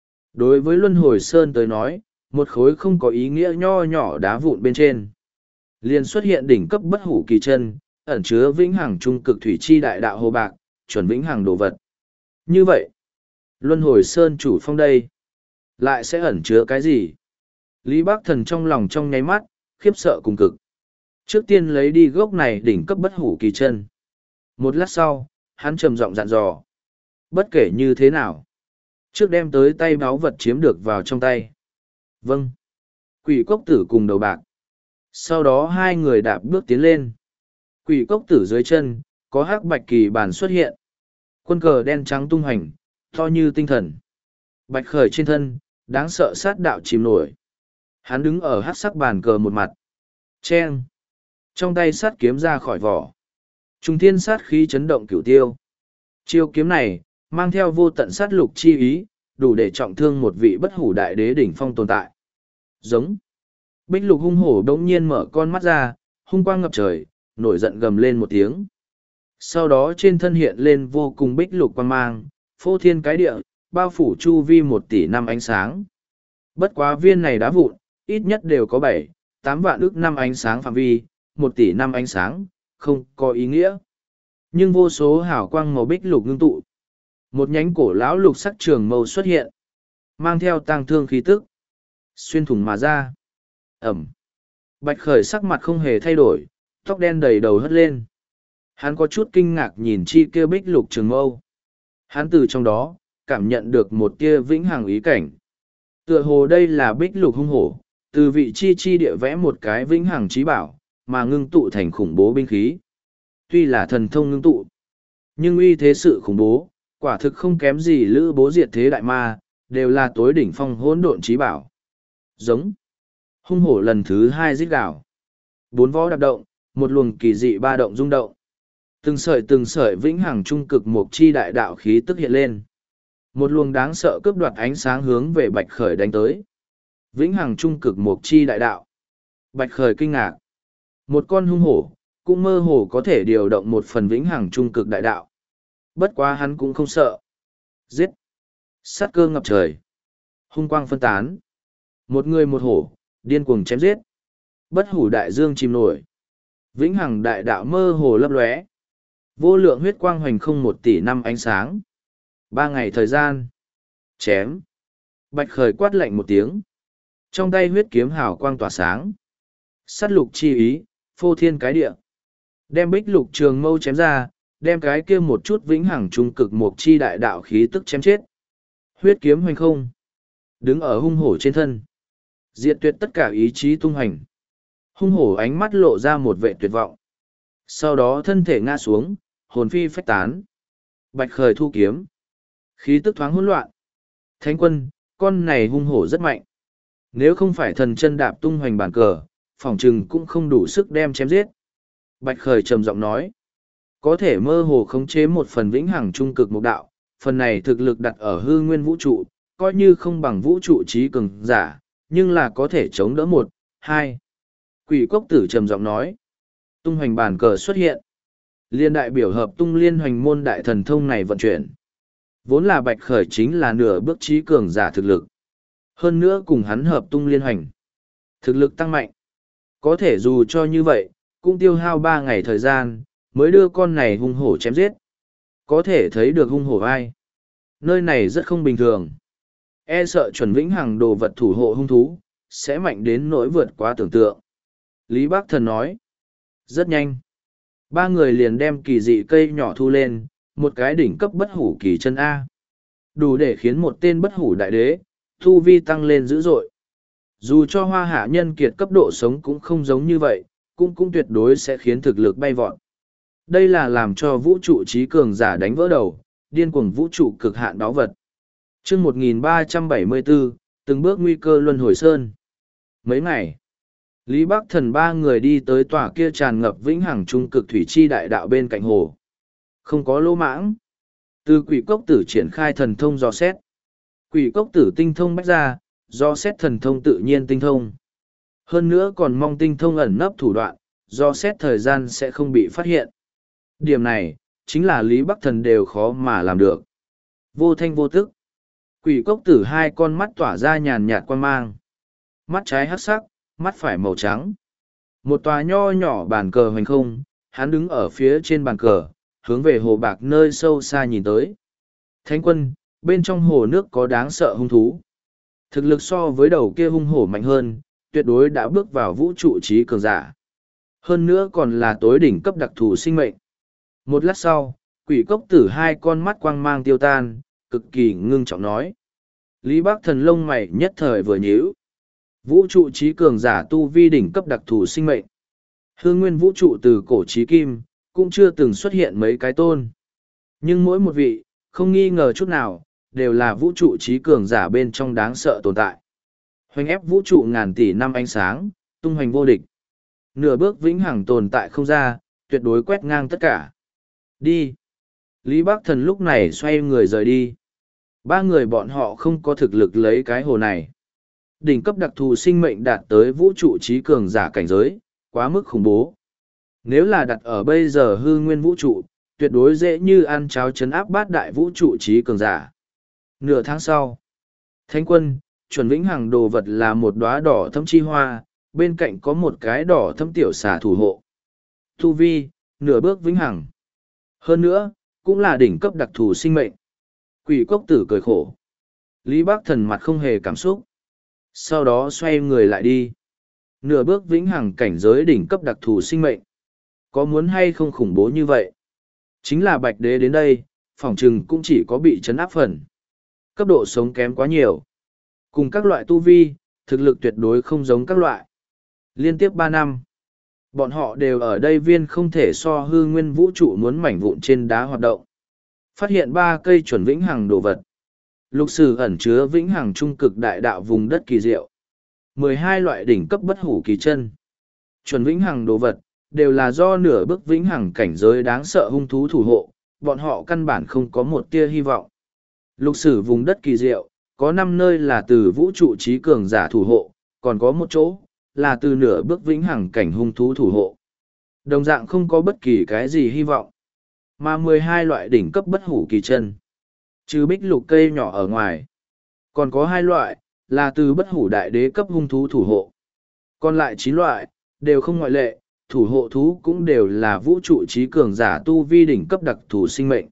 Đối với Luân Hồi Sơn tới nói, một khối không có ý nghĩa nho nhỏ đá vụn bên trên. Liền xuất hiện đỉnh cấp bất hủ kỳ chân, ẩn chứa vĩnh hằng trung cực thủy chi đại đạo hồ bạc, chuẩn vĩnh hằng đồ vật. Như vậy, Luân Hồi Sơn chủ phong đây, lại sẽ ẩn chứa cái gì? Lý Bắc Thần trong lòng trong nháy mắt, khiếp sợ cùng cực. Trước tiên lấy đi gốc này đỉnh cấp bất hủ kỳ chân. Một lát sau, hắn trầm giọng dặn dò. Bất kể như thế nào, trước đem tới tay báu vật chiếm được vào trong tay. Vâng. Quỷ cốc tử cùng đầu bạc. Sau đó hai người đạp bước tiến lên. Quỷ cốc tử dưới chân, có hắc bạch kỳ bàn xuất hiện. Quân cờ đen trắng tung hành, to như tinh thần. Bạch khởi trên thân, đáng sợ sát đạo chìm nổi. Hắn đứng ở hắc sắc bàn cờ một mặt. Chen. Trong tay sát kiếm ra khỏi vỏ. Trung thiên sát khí chấn động cửu tiêu. Chiêu kiếm này, mang theo vô tận sát lục chi ý, đủ để trọng thương một vị bất hủ đại đế đỉnh phong tồn tại. Giống. Bích lục hung hổ đống nhiên mở con mắt ra, hung quang ngập trời, nổi giận gầm lên một tiếng. Sau đó trên thân hiện lên vô cùng bích lục quang mang, phô thiên cái địa, bao phủ chu vi một tỷ năm ánh sáng. Bất quá viên này đá vụn, ít nhất đều có bảy, tám vạn ức năm ánh sáng phạm vi, một tỷ năm ánh sáng, không có ý nghĩa. Nhưng vô số hào quang màu bích lục ngưng tụ. Một nhánh cổ lão lục sắc trường mâu xuất hiện, mang theo tang thương khí tức, xuyên thủng mà ra. Ẩm. Bạch khởi sắc mặt không hề thay đổi, tóc đen đầy đầu hất lên. Hắn có chút kinh ngạc nhìn chi kia bích lục trường mâu. Hắn từ trong đó, cảm nhận được một tia vĩnh hằng ý cảnh. Tựa hồ đây là bích lục hung hổ, từ vị chi chi địa vẽ một cái vĩnh hằng trí bảo, mà ngưng tụ thành khủng bố binh khí. Tuy là thần thông ngưng tụ, nhưng uy thế sự khủng bố, quả thực không kém gì lữ bố diệt thế đại ma, đều là tối đỉnh phong hỗn độn trí bảo. Giống. Hung hổ lần thứ hai rít gào. Bốn vó đạp động, một luồng kỳ dị ba động rung động. Từng sợi từng sợi vĩnh hằng trung cực mộc chi đại đạo khí tức hiện lên. Một luồng đáng sợ cướp đoạt ánh sáng hướng về Bạch Khởi đánh tới. Vĩnh hằng trung cực mộc chi đại đạo. Bạch Khởi kinh ngạc. Một con hung hổ, cũng mơ hồ có thể điều động một phần vĩnh hằng trung cực đại đạo. Bất quá hắn cũng không sợ. Giết. Sát cơ ngập trời. Hung quang phân tán. Một người một hổ, điên cuồng chém giết. Bất hủ đại dương chìm nổi. Vĩnh hằng đại đạo mơ hồ lấp lóe. Vô lượng huyết quang hoành không một tỷ năm ánh sáng. Ba ngày thời gian. Chém. Bạch Khởi quát lạnh một tiếng. Trong tay huyết kiếm hào quang tỏa sáng. Sát lục chi ý, phô thiên cái địa. Đem bích lục trường mâu chém ra, đem cái kia một chút vĩnh hằng trung cực mộc chi đại đạo khí tức chém chết. Huyết kiếm hoành không. Đứng ở hung hổ trên thân. Diệt tuyệt tất cả ý chí tung hành. Hung hổ ánh mắt lộ ra một vẻ tuyệt vọng. Sau đó thân thể ngã xuống, hồn phi phách tán. Bạch Khởi thu kiếm. Khí tức thoáng hỗn loạn. Thánh quân, con này hung hổ rất mạnh. Nếu không phải thần chân đạp tung hoành bản cờ, phỏng chừng cũng không đủ sức đem chém giết. Bạch Khởi trầm giọng nói. Có thể mơ hồ khống chế một phần vĩnh hằng trung cực mục đạo, phần này thực lực đặt ở hư nguyên vũ trụ, coi như không bằng vũ trụ trí cường giả, nhưng là có thể chống đỡ một, hai. Quỷ cốc tử trầm giọng nói. Tung hoành bản cờ xuất hiện. Liên đại biểu hợp tung liên hoành môn đại thần thông này vận chuyển. Vốn là Bạch Khởi chính là nửa bước trí cường giả thực lực. Hơn nữa cùng hắn hợp tung liên hoành. Thực lực tăng mạnh. Có thể dù cho như vậy, cũng tiêu hao ba ngày thời gian, mới đưa con này hung hổ chém giết. Có thể thấy được hung hổ ai. Nơi này rất không bình thường. E sợ chuẩn vĩnh hằng đồ vật thủ hộ hung thú, sẽ mạnh đến nỗi vượt quá tưởng tượng. Lý Bác Thần nói. Rất nhanh. Ba người liền đem kỳ dị cây nhỏ thu lên, một cái đỉnh cấp bất hủ kỳ chân A. Đủ để khiến một tên bất hủ đại đế, thu vi tăng lên dữ dội. Dù cho hoa hạ nhân kiệt cấp độ sống cũng không giống như vậy, cũng cũng tuyệt đối sẽ khiến thực lực bay vọt. Đây là làm cho vũ trụ trí cường giả đánh vỡ đầu, điên cuồng vũ trụ cực hạn báu vật. chương một nghìn ba trăm bảy mươi bốn, từng bước nguy cơ luân hồi sơn. Mấy ngày, Lý Bắc Thần ba người đi tới tòa kia tràn ngập vĩnh hằng trung cực thủy chi đại đạo bên cạnh hồ. Không có lỗ mãng. Từ quỷ cốc tử triển khai thần thông dò xét. Quỷ cốc tử tinh thông bách ra, do xét thần thông tự nhiên tinh thông. Hơn nữa còn mong tinh thông ẩn nấp thủ đoạn, do xét thời gian sẽ không bị phát hiện. Điểm này, chính là Lý Bắc Thần đều khó mà làm được. Vô thanh vô tức. Quỷ cốc tử hai con mắt tỏa ra nhàn nhạt quan mang. Mắt trái hắc sắc, mắt phải màu trắng. Một tòa nho nhỏ bàn cờ hoành không, hắn đứng ở phía trên bàn cờ, hướng về hồ bạc nơi sâu xa nhìn tới. Thánh quân, bên trong hồ nước có đáng sợ hung thú. Thực lực so với đầu kia hung hổ mạnh hơn, tuyệt đối đã bước vào vũ trụ trí cường giả. Hơn nữa còn là tối đỉnh cấp đặc thù sinh mệnh. Một lát sau, quỷ cốc tử hai con mắt quang mang tiêu tan, cực kỳ ngưng trọng nói. Lý Bác Thần lông mày nhất thời vừa nhíu. Vũ trụ trí cường giả tu vi đỉnh cấp đặc thù sinh mệnh. Hương nguyên vũ trụ từ cổ trí kim, cũng chưa từng xuất hiện mấy cái tôn. Nhưng mỗi một vị, không nghi ngờ chút nào, đều là vũ trụ trí cường giả bên trong đáng sợ tồn tại. Hoành ép vũ trụ ngàn tỷ năm ánh sáng, tung hoành vô địch. Nửa bước vĩnh hằng tồn tại không ra, tuyệt đối quét ngang tất cả. Đi. Lý Bác Thần lúc này xoay người rời đi. Ba người bọn họ không có thực lực lấy cái hồ này. Đỉnh cấp đặc thù sinh mệnh đạt tới vũ trụ trí cường giả cảnh giới, quá mức khủng bố. Nếu là đặt ở bây giờ hư nguyên vũ trụ, tuyệt đối dễ như ăn cháo chấn áp bát đại vũ trụ trí cường giả. Nửa tháng sau, Thánh quân, chuẩn vĩnh hằng đồ vật là một đóa đỏ thâm chi hoa, bên cạnh có một cái đỏ thâm tiểu xà thủ hộ. Tu vi, nửa bước vĩnh hằng. Hơn nữa, cũng là đỉnh cấp đặc thù sinh mệnh. Quỷ cốc tử cười khổ. Lý Bác Thần mặt không hề cảm xúc. Sau đó xoay người lại đi. Nửa bước vĩnh hằng cảnh giới đỉnh cấp đặc thù sinh mệnh. Có muốn hay không khủng bố như vậy? Chính là Bạch Đế đến đây, phỏng chừng cũng chỉ có bị chấn áp phần. Cấp độ sống kém quá nhiều. Cùng các loại tu vi, thực lực tuyệt đối không giống các loại. Liên tiếp ba năm, bọn họ đều ở đây viên không thể so hư nguyên vũ trụ muốn mảnh vụn trên đá hoạt động. Phát hiện ba cây chuẩn vĩnh hằng đồ vật. Lục sử ẩn chứa vĩnh hằng trung cực đại đạo vùng đất kỳ diệu. mười hai loại đỉnh cấp bất hủ kỳ chân. Chuẩn vĩnh hằng đồ vật, đều là do nửa bước vĩnh hằng cảnh giới đáng sợ hung thú thủ hộ, bọn họ căn bản không có một tia hy vọng. Lục sử vùng đất kỳ diệu, có năm nơi là từ vũ trụ trí cường giả thủ hộ, còn có một chỗ, là từ nửa bước vĩnh hằng cảnh hung thú thủ hộ. Đồng dạng không có bất kỳ cái gì hy vọng. Mà mười hai loại đỉnh cấp bất hủ kỳ chân. Trừ bích lục cây nhỏ ở ngoài. Còn có hai loại, là từ bất hủ đại đế cấp hung thú thủ hộ. Còn lại chín loại, đều không ngoại lệ, thủ hộ thú cũng đều là vũ trụ trí cường giả tu vi đỉnh cấp đặc thù sinh mệnh.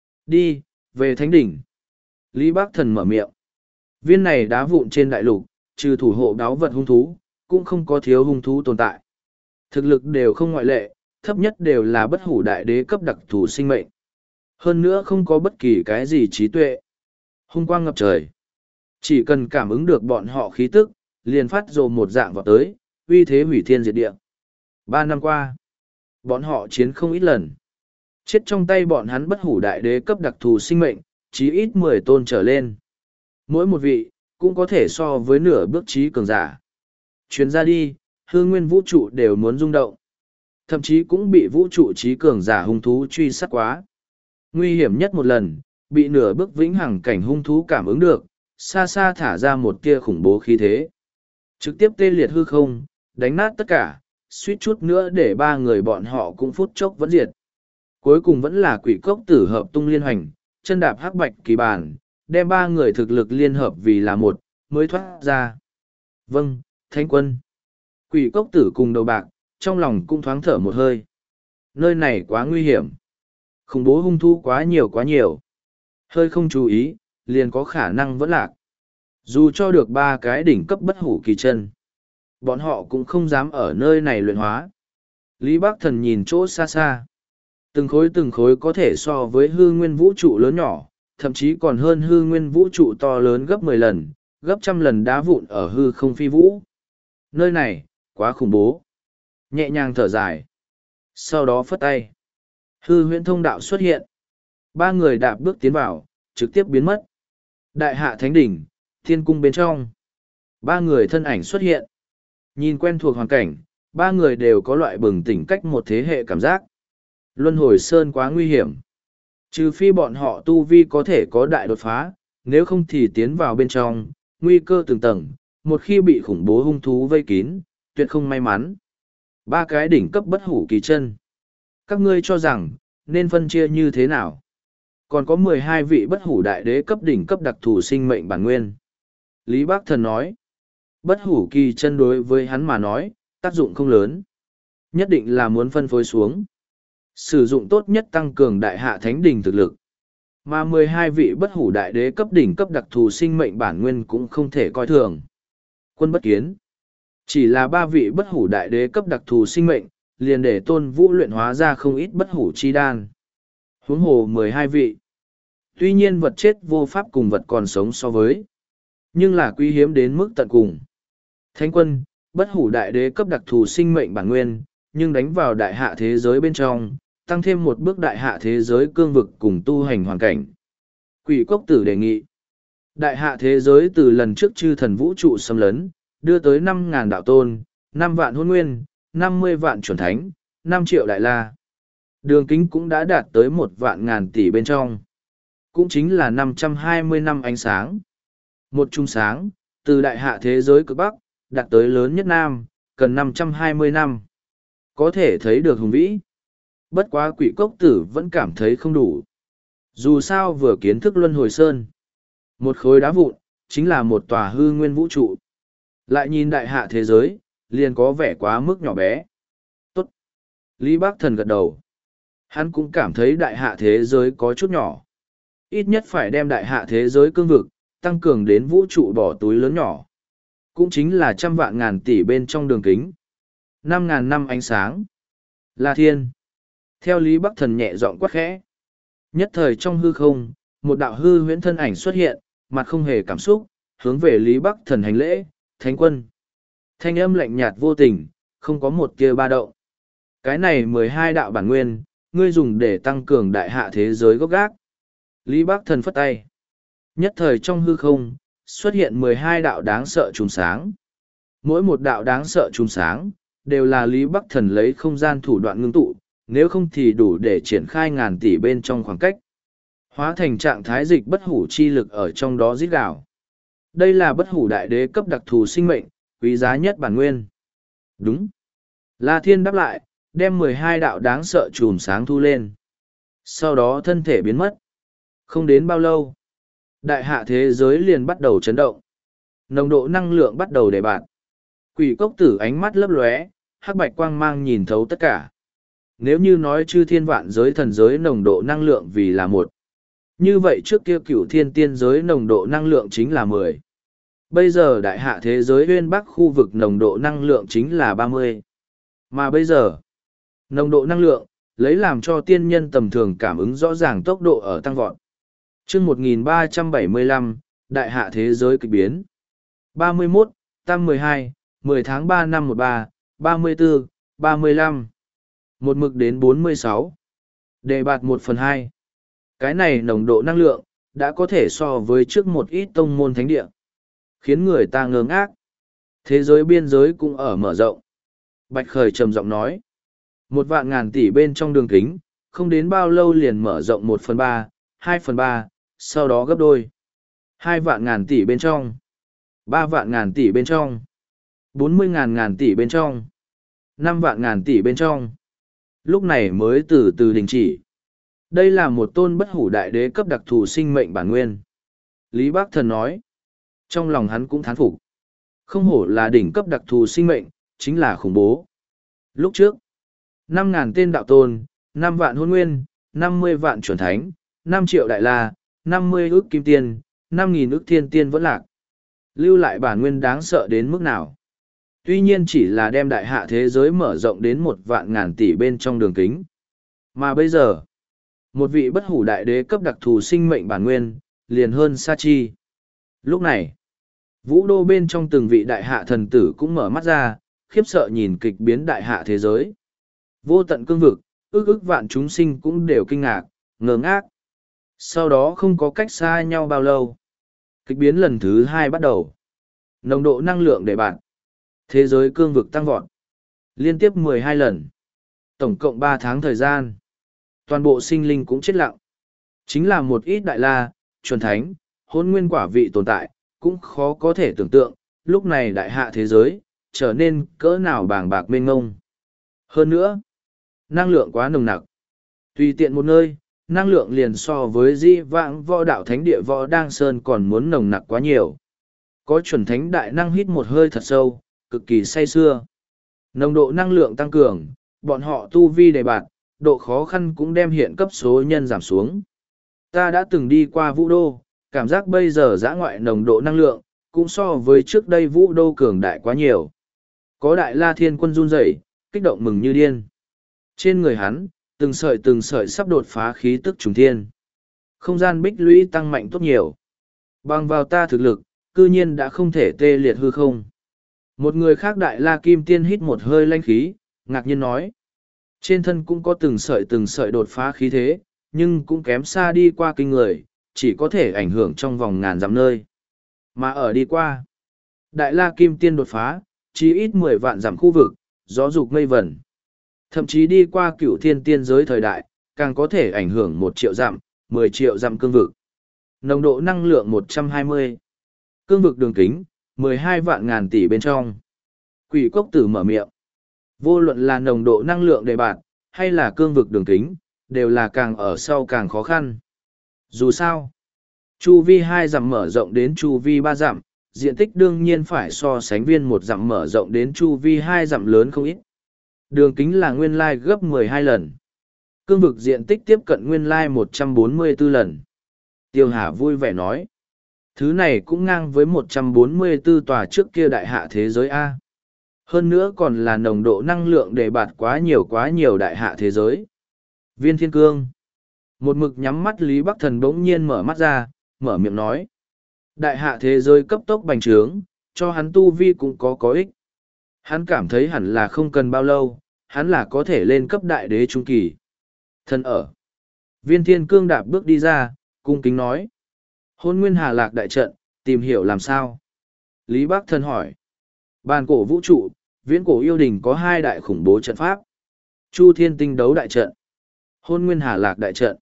Đi, về thánh đỉnh. Lý Bác Thần mở miệng. Viên này đá vụn trên đại lục, trừ thủ hộ đáo vật hung thú, cũng không có thiếu hung thú tồn tại. Thực lực đều không ngoại lệ, thấp nhất đều là bất hủ đại đế cấp đặc thù sinh mệnh. Hơn nữa không có bất kỳ cái gì trí tuệ. Hung quang ngập trời. Chỉ cần cảm ứng được bọn họ khí tức, liền phát rồ một dạng vào tới, uy thế hủy thiên diệt địa. Ba năm qua, bọn họ chiến không ít lần. Chết trong tay bọn hắn bất hủ đại đế cấp đặc thù sinh mệnh, chí ít mười tôn trở lên. Mỗi một vị, cũng có thể so với nửa bước trí cường giả. Chuyến ra đi, hư nguyên vũ trụ đều muốn rung động. Thậm chí cũng bị vũ trụ trí cường giả hung thú truy sát quá. Nguy hiểm nhất một lần, bị nửa bước vĩnh hằng cảnh hung thú cảm ứng được, xa xa thả ra một tia khủng bố khí thế. Trực tiếp tê liệt hư không, đánh nát tất cả, suýt chút nữa để ba người bọn họ cũng phút chốc vẫn diệt. Cuối cùng vẫn là quỷ cốc tử hợp tung liên hoành, chân đạp hắc bạch kỳ bàn, đem ba người thực lực liên hợp vì là một, mới thoát ra. Vâng, Thánh quân. Quỷ cốc tử cùng đầu bạc, trong lòng cũng thoáng thở một hơi. Nơi này quá nguy hiểm. Khủng bố hung thu quá nhiều quá nhiều. Hơi không chú ý, liền có khả năng vẫn lạc. Dù cho được ba cái đỉnh cấp bất hủ kỳ chân, bọn họ cũng không dám ở nơi này luyện hóa. Lý Bác Thần nhìn chỗ xa xa. Từng khối từng khối có thể so với hư nguyên vũ trụ lớn nhỏ, thậm chí còn hơn hư nguyên vũ trụ to lớn gấp mười lần, gấp trăm lần đá vụn ở hư không phi vũ. Nơi này, quá khủng bố. Nhẹ nhàng thở dài. Sau đó phất tay. Hư huyễn thông đạo xuất hiện. Ba người đạp bước tiến vào, trực tiếp biến mất. Đại hạ thánh đỉnh, thiên cung bên trong. Ba người thân ảnh xuất hiện. Nhìn quen thuộc hoàn cảnh, ba người đều có loại bừng tỉnh cách một thế hệ cảm giác. Luân hồi sơn quá nguy hiểm. Trừ phi bọn họ tu vi có thể có đại đột phá, nếu không thì tiến vào bên trong, nguy cơ từng tầng, một khi bị khủng bố hung thú vây kín, tuyệt không may mắn. Ba cái đỉnh cấp bất hủ kỳ chân. Các ngươi cho rằng, nên phân chia như thế nào? Còn có mười hai vị bất hủ đại đế cấp đỉnh cấp đặc thù sinh mệnh bản nguyên. Lý Bác Thần nói, bất hủ kỳ chân đối với hắn mà nói, tác dụng không lớn. Nhất định là muốn phân phối xuống. Sử dụng tốt nhất tăng cường đại hạ thánh đỉnh thực lực. Mà mười hai vị bất hủ đại đế cấp đỉnh cấp đặc thù sinh mệnh bản nguyên cũng không thể coi thường. Quân bất kiến. Chỉ là ba vị bất hủ đại đế cấp đặc thù sinh mệnh, liền để Tôn Vũ luyện hóa ra không ít bất hủ chi đan. Huống hồ mười hai vị. Tuy nhiên vật chết vô pháp cùng vật còn sống so với. Nhưng là quý hiếm đến mức tận cùng. Thánh quân, bất hủ đại đế cấp đặc thù sinh mệnh bản nguyên, nhưng đánh vào đại hạ thế giới bên trong, tăng thêm một bước đại hạ thế giới cương vực cùng tu hành hoàn cảnh. Quỷ cốc tử đề nghị. Đại hạ thế giới từ lần trước chư thần vũ trụ xâm lấn, đưa tới năm ngàn đạo tôn, năm vạn hôn nguyên, năm mươi vạn chuẩn thánh, năm triệu đại la. Đường kính cũng đã đạt tới một vạn ngàn tỷ bên trong. Cũng chính là năm trăm hai mươi năm ánh sáng. Một trung sáng, từ đại hạ thế giới cực Bắc, đạt tới lớn nhất Nam, cần năm trăm hai mươi năm. Có thể thấy được hùng vĩ. Bất quá quỷ cốc tử vẫn cảm thấy không đủ. Dù sao vừa kiến thức luân hồi sơn. Một khối đá vụn, chính là một tòa hư nguyên vũ trụ. Lại nhìn đại hạ thế giới, liền có vẻ quá mức nhỏ bé. Tốt. Lý Bác Thần gật đầu. Hắn cũng cảm thấy đại hạ thế giới có chút nhỏ. Ít nhất phải đem đại hạ thế giới cương vực, tăng cường đến vũ trụ bỏ túi lớn nhỏ. Cũng chính là trăm vạn ngàn tỷ bên trong đường kính. Năm ngàn năm ánh sáng. La Thiên. Theo Lý Bắc Thần nhẹ giọng quát khẽ. Nhất thời trong hư không, một đạo hư huyễn thân ảnh xuất hiện, mặt không hề cảm xúc, hướng về Lý Bắc Thần hành lễ, thánh quân. Thanh âm lạnh nhạt vô tình, không có một tia ba động. Cái này mười hai đạo bản nguyên, ngươi dùng để tăng cường đại hạ thế giới gốc gác. Lý Bắc Thần phất tay. Nhất thời trong hư không, xuất hiện mười hai đạo đáng sợ chùm sáng. Mỗi một đạo đáng sợ chùm sáng, đều là Lý Bắc Thần lấy không gian thủ đoạn ngưng tụ, nếu không thì đủ để triển khai ngàn tỷ bên trong khoảng cách. Hóa thành trạng thái dịch bất hủ chi lực ở trong đó rít gào. Đây là bất hủ đại đế cấp đặc thù sinh mệnh, quý giá nhất bản nguyên. Đúng. La Thiên đáp lại, đem mười hai đạo đáng sợ chùm sáng thu lên. Sau đó thân thể biến mất. Không đến bao lâu, đại hạ thế giới liền bắt đầu chấn động. Nồng độ năng lượng bắt đầu đề bạt. Quỷ cốc tử ánh mắt lấp lóe, hắc bạch quang mang nhìn thấu tất cả. Nếu như nói chư thiên vạn giới thần giới nồng độ năng lượng vì là một. Như vậy trước kia cửu thiên tiên giới nồng độ năng lượng chính là mười. Bây giờ đại hạ thế giới uyên bắc khu vực nồng độ năng lượng chính là ba mươi. Mà bây giờ, nồng độ năng lượng, lấy làm cho tiên nhân tầm thường cảm ứng rõ ràng tốc độ ở tăng vọt. Chương một nghìn ba trăm bảy mươi lăm, đại hạ thế giới kịch biến. ba mươi mốt, tam mười hai, mười tháng ba năm một ba, ba mươi tư, ba mươi lăm. Một mực đến bốn mươi sáu. Đề bạt một phần hai. Cái này nồng độ năng lượng, đã có thể so với trước một ít tông môn thánh địa. Khiến người ta ngơ ngác. Thế giới biên giới cũng ở mở rộng. Bạch Khởi trầm giọng nói. Một vạn ngàn tỷ bên trong đường kính, không đến bao lâu liền mở rộng một phần ba, hai phần ba, sau đó gấp đôi. Hai vạn ngàn tỷ bên trong. Ba vạn ngàn tỷ bên trong. Bốn mươi ngàn ngàn tỷ bên trong. Năm vạn ngàn tỷ bên trong. Lúc này mới từ từ đình chỉ. Đây là một tôn bất hủ đại đế cấp đặc thù sinh mệnh bản nguyên. Lý Bác Thần nói. Trong lòng hắn cũng thán phục. Không hổ là đỉnh cấp đặc thù sinh mệnh, chính là khủng bố. Lúc trước, năm ngàn tên đạo tôn, năm vạn hôn nguyên, năm mươi vạn chuẩn thánh, năm triệu đại la, năm mươi ước kim tiên, năm nghìn ước thiên tiên vẫn lạc. Lưu lại bản nguyên đáng sợ đến mức nào? Tuy nhiên chỉ là đem đại hạ thế giới mở rộng đến một vạn ngàn tỷ bên trong đường kính. Mà bây giờ, một vị bất hủ đại đế cấp đặc thù sinh mệnh bản nguyên, liền hơn Sa Chi. Lúc này, vũ đô bên trong từng vị đại hạ thần tử cũng mở mắt ra, khiếp sợ nhìn kịch biến đại hạ thế giới. Vô tận cương vực, ước ước vạn chúng sinh cũng đều kinh ngạc, ngơ ngác. Sau đó không có cách xa nhau bao lâu. Kịch biến lần thứ hai bắt đầu. Nồng độ năng lượng để bạn. Thế giới cương vực tăng vọt. Liên tiếp mười hai lần. Tổng cộng ba tháng thời gian. Toàn bộ sinh linh cũng chết lặng. Chính là một ít đại la, chuẩn thánh, hôn nguyên quả vị tồn tại, cũng khó có thể tưởng tượng, lúc này đại hạ thế giới, trở nên cỡ nào bàng bạc mênh ngông. Hơn nữa, năng lượng quá nồng nặc. Tùy tiện một nơi, năng lượng liền so với di vãng võ đạo thánh địa võ đang sơn còn muốn nồng nặc quá nhiều. Có chuẩn thánh đại năng hít một hơi thật sâu, cực kỳ say sưa. Nồng độ năng lượng tăng cường, bọn họ tu vi đề bạt, độ khó khăn cũng đem hiện cấp số nhân giảm xuống. Ta đã từng đi qua vũ đô, cảm giác bây giờ dã ngoại nồng độ năng lượng, cũng so với trước đây vũ đô cường đại quá nhiều. Có đại la thiên quân run rẩy, kích động mừng như điên. Trên người hắn, từng sợi từng sợi sắp đột phá khí tức trùng thiên. Không gian bích lũy tăng mạnh tốt nhiều. Bằng vào ta thực lực, cư nhiên đã không thể tê liệt hư không. Một người khác đại la kim tiên hít một hơi lanh khí, ngạc nhiên nói. Trên thân cũng có từng sợi từng sợi đột phá khí thế, nhưng cũng kém xa đi qua kinh người, chỉ có thể ảnh hưởng trong vòng ngàn dặm nơi. Mà ở đi qua, đại la kim tiên đột phá, chỉ ít mười vạn dặm khu vực, gió dục mây vẩn. Thậm chí đi qua cửu thiên tiên giới thời đại, càng có thể ảnh hưởng một triệu dặm, mười triệu dặm cương vực. Nồng độ năng lượng một trăm hai mươi. Cương vực đường kính, mười hai vạn ngàn tỷ bên trong. Quỷ cốc tử mở miệng. Vô luận là nồng độ năng lượng đề bạt, hay là cương vực đường kính, đều là càng ở sau càng khó khăn. Dù sao, chu vi hai dặm mở rộng đến chu vi ba dặm, diện tích đương nhiên phải so sánh viên một dặm mở rộng đến chu vi hai dặm lớn không ít. Đường kính là nguyên lai gấp mười hai lần. Cương vực diện tích tiếp cận nguyên lai một trăm bốn mươi tư lần. Tiêu Hà vui vẻ nói. Thứ này cũng ngang với một trăm bốn mươi tư tòa trước kia đại hạ thế giới A. Hơn nữa còn là nồng độ năng lượng đề bạt quá nhiều quá nhiều đại hạ thế giới. Viên Thiên Cương. Một mực nhắm mắt Lý Bắc Thần bỗng nhiên mở mắt ra, mở miệng nói. Đại hạ thế giới cấp tốc bành trướng, cho hắn tu vi cũng có có ích. Hắn cảm thấy hẳn là không cần bao lâu, hắn là có thể lên cấp đại đế trung kỳ. Thân ở. Viên Thiên Cương đạp bước đi ra, cung kính nói. Hôn Nguyên Hà Lạc đại trận, tìm hiểu làm sao? Lý Bắc Thần hỏi. Bàn cổ vũ trụ, viễn cổ yêu đình có hai đại khủng bố trận pháp. Chu Thiên Tinh đấu đại trận. Hôn Nguyên Hà Lạc đại trận.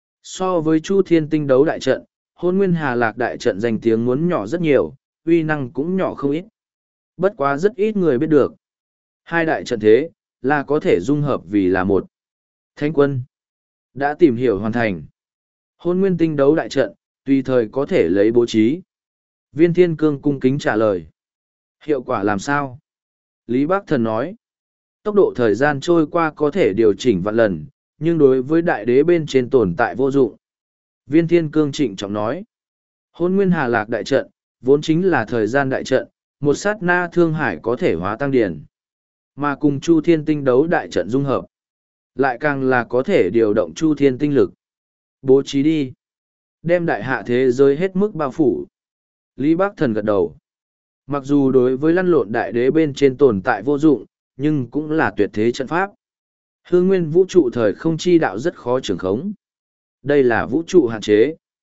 So với Chu Thiên Tinh đấu đại trận, Hôn Nguyên Hà Lạc đại trận danh tiếng muốn nhỏ rất nhiều, uy năng cũng nhỏ không ít. Bất quá rất ít người biết được. Hai đại trận thế, là có thể dung hợp vì là một. Thánh quân. Đã tìm hiểu hoàn thành. Hôn Nguyên Tinh đấu đại trận, tùy thời có thể lấy bố trí. Viên Thiên Cương cung kính trả lời. Hiệu quả làm sao? Lý Bắc Thần nói. Tốc độ thời gian trôi qua có thể điều chỉnh vạn lần, nhưng đối với đại đế bên trên tồn tại vô dụng. Viên Thiên Cương trịnh trọng nói. Hôn Nguyên Hà Lạc đại trận, vốn chính là thời gian đại trận, một sát na thương hải có thể hóa tăng điển. Mà cùng Chu Thiên Tinh đấu đại trận dung hợp. Lại càng là có thể điều động Chu Thiên Tinh lực. Bố trí đi. Đem đại hạ thế giới hết mức bao phủ. Lý Bắc Thần gật đầu. Mặc dù đối với lăn lộn đại đế bên trên tồn tại vô dụng, nhưng cũng là tuyệt thế trận pháp. Hương nguyên vũ trụ thời không chi đạo rất khó trưởng khống. Đây là vũ trụ hạn chế.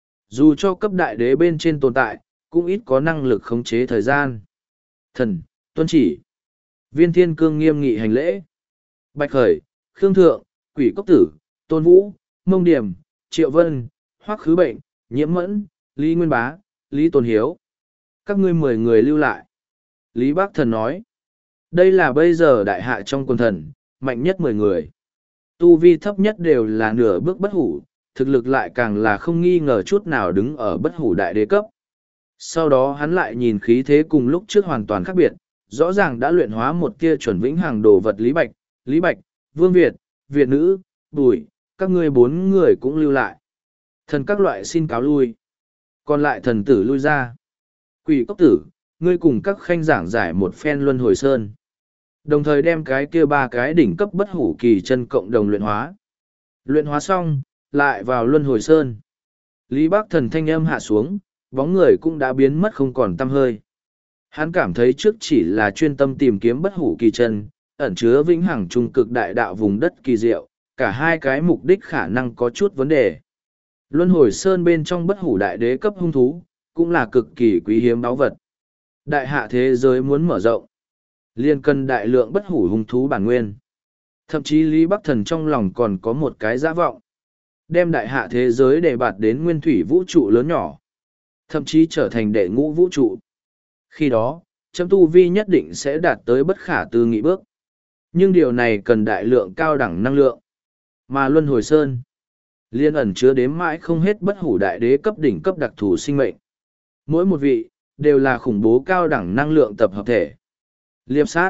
Dù cho cấp đại đế bên trên tồn tại, cũng ít có năng lực khống chế thời gian. Thần, tuân chỉ. Viên Thiên Cương nghiêm nghị hành lễ. Bạch Khởi, Khương Thượng, Quỷ Cốc Tử, Tôn Vũ, Mông Điểm, Triệu Vân, Hoắc Khứ Bệnh, Nhiễm Mẫn, Lý Nguyên Bá, Lý Tôn Hiếu. Các ngươi mười người lưu lại. Lý Bắc Thần nói. Đây là bây giờ đại hạ trong quân thần, mạnh nhất mười người. Tu vi thấp nhất đều là nửa bước bất hủ, thực lực lại càng là không nghi ngờ chút nào đứng ở bất hủ đại đế cấp. Sau đó hắn lại nhìn khí thế cùng lúc trước hoàn toàn khác biệt, rõ ràng đã luyện hóa một tia chuẩn vĩnh hằng đồ vật Lý Bạch, Lý Bạch, Vương Việt, Việt Nữ, Bùi, các ngươi bốn người cũng lưu lại. Thần các loại xin cáo lui. Còn lại thần tử lui ra. Quỷ cốc tử, ngươi cùng các khanh giảng giải một phen luân hồi sơn. Đồng thời đem cái kia ba cái đỉnh cấp bất hủ kỳ chân cộng đồng luyện hóa. Luyện hóa xong, lại vào luân hồi sơn. Lý Bác Thần thanh âm hạ xuống, bóng người cũng đã biến mất không còn tăm hơi. Hắn cảm thấy trước chỉ là chuyên tâm tìm kiếm bất hủ kỳ chân, ẩn chứa vĩnh hằng trung cực đại đạo vùng đất kỳ diệu, cả hai cái mục đích khả năng có chút vấn đề. Luân hồi sơn bên trong bất hủ đại đế cấp hung thú, cũng là cực kỳ quý hiếm báu vật. Đại hạ thế giới muốn mở rộng, liền cần đại lượng bất hủ hung thú bản nguyên. Thậm chí Lý Bắc Thần trong lòng còn có một cái giả vọng. Đem đại hạ thế giới để bạt đến nguyên thủy vũ trụ lớn nhỏ. Thậm chí trở thành đệ ngũ vũ trụ. Khi đó, chấm tu vi nhất định sẽ đạt tới bất khả tư nghị bước. Nhưng điều này cần đại lượng cao đẳng năng lượng. Mà Luân Hồi Sơn, liên ẩn chứa đếm mãi không hết bất hủ đại đế cấp đỉnh cấp đặc thù sinh mệnh. Mỗi một vị, đều là khủng bố cao đẳng năng lượng tập hợp thể. Liệp sát,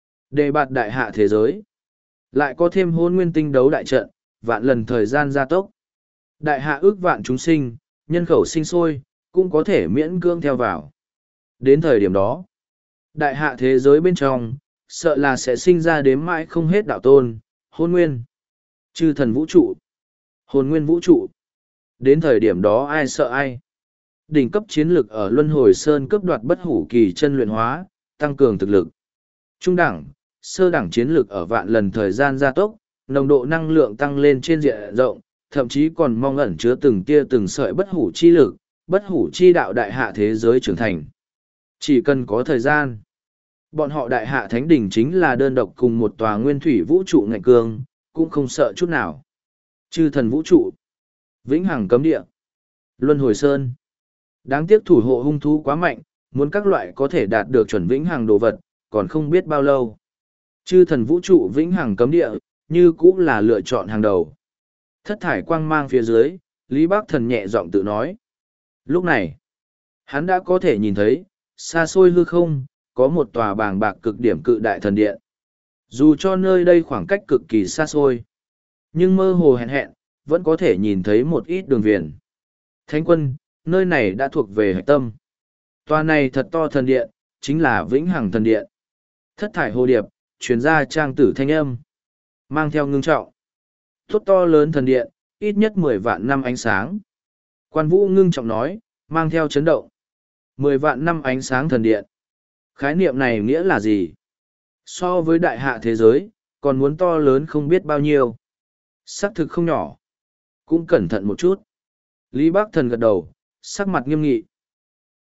đề bạt đại hạ thế giới. Lại có thêm hôn nguyên tinh đấu đại trận, vạn lần thời gian gia tốc. Đại hạ ước vạn chúng sinh, nhân khẩu sinh sôi, cũng có thể miễn cưỡng theo vào. Đến thời điểm đó, đại hạ thế giới bên trong, sợ là sẽ sinh ra đếm mãi không hết đạo tôn, hôn nguyên, chư thần vũ trụ, hồn nguyên vũ trụ. Đến thời điểm đó ai sợ ai. Đỉnh cấp chiến lực ở Luân Hồi Sơn cướp đoạt bất hủ kỳ chân luyện hóa, tăng cường thực lực. Trung đẳng, sơ đẳng chiến lực ở vạn lần thời gian gia tốc, nồng độ năng lượng tăng lên trên diện rộng, thậm chí còn mong ẩn chứa từng tia từng sợi bất hủ chi lực, bất hủ chi đạo đại hạ thế giới trưởng thành. Chỉ cần có thời gian, bọn họ đại hạ thánh đỉnh chính là đơn độc cùng một tòa nguyên thủy vũ trụ ngạnh cương, cũng không sợ chút nào. Chư thần vũ trụ, vĩnh hằng cấm địa, Luân Hồi Sơn. Đáng tiếc thủ hộ hung thú quá mạnh, muốn các loại có thể đạt được chuẩn vĩnh hằng đồ vật, còn không biết bao lâu. Chư thần vũ trụ vĩnh hằng cấm địa, như cũng là lựa chọn hàng đầu. Thất thải quang mang phía dưới, Lý Bác Thần nhẹ giọng tự nói. Lúc này, hắn đã có thể nhìn thấy, xa xôi hư không, có một tòa bàng bạc cực điểm cự đại thần điện. Dù cho nơi đây khoảng cách cực kỳ xa xôi, nhưng mơ hồ hẹn hẹn, vẫn có thể nhìn thấy một ít đường viền. Thánh quân, nơi này đã thuộc về hạch tâm. Tòa này thật to thần điện, chính là vĩnh hằng thần điện. Thất thải hồ điệp, truyền ra trang tử thanh âm, mang theo ngưng trọng. Thốt to lớn thần điện, ít nhất mười vạn năm ánh sáng. Quan Vũ ngưng trọng nói, mang theo chấn động. Mười vạn năm ánh sáng thần điện. Khái niệm này nghĩa là gì? So với đại hạ thế giới, còn muốn to lớn không biết bao nhiêu. Xác thực không nhỏ. Cũng cẩn thận một chút. Lý Bác Thần gật đầu, sắc mặt nghiêm nghị.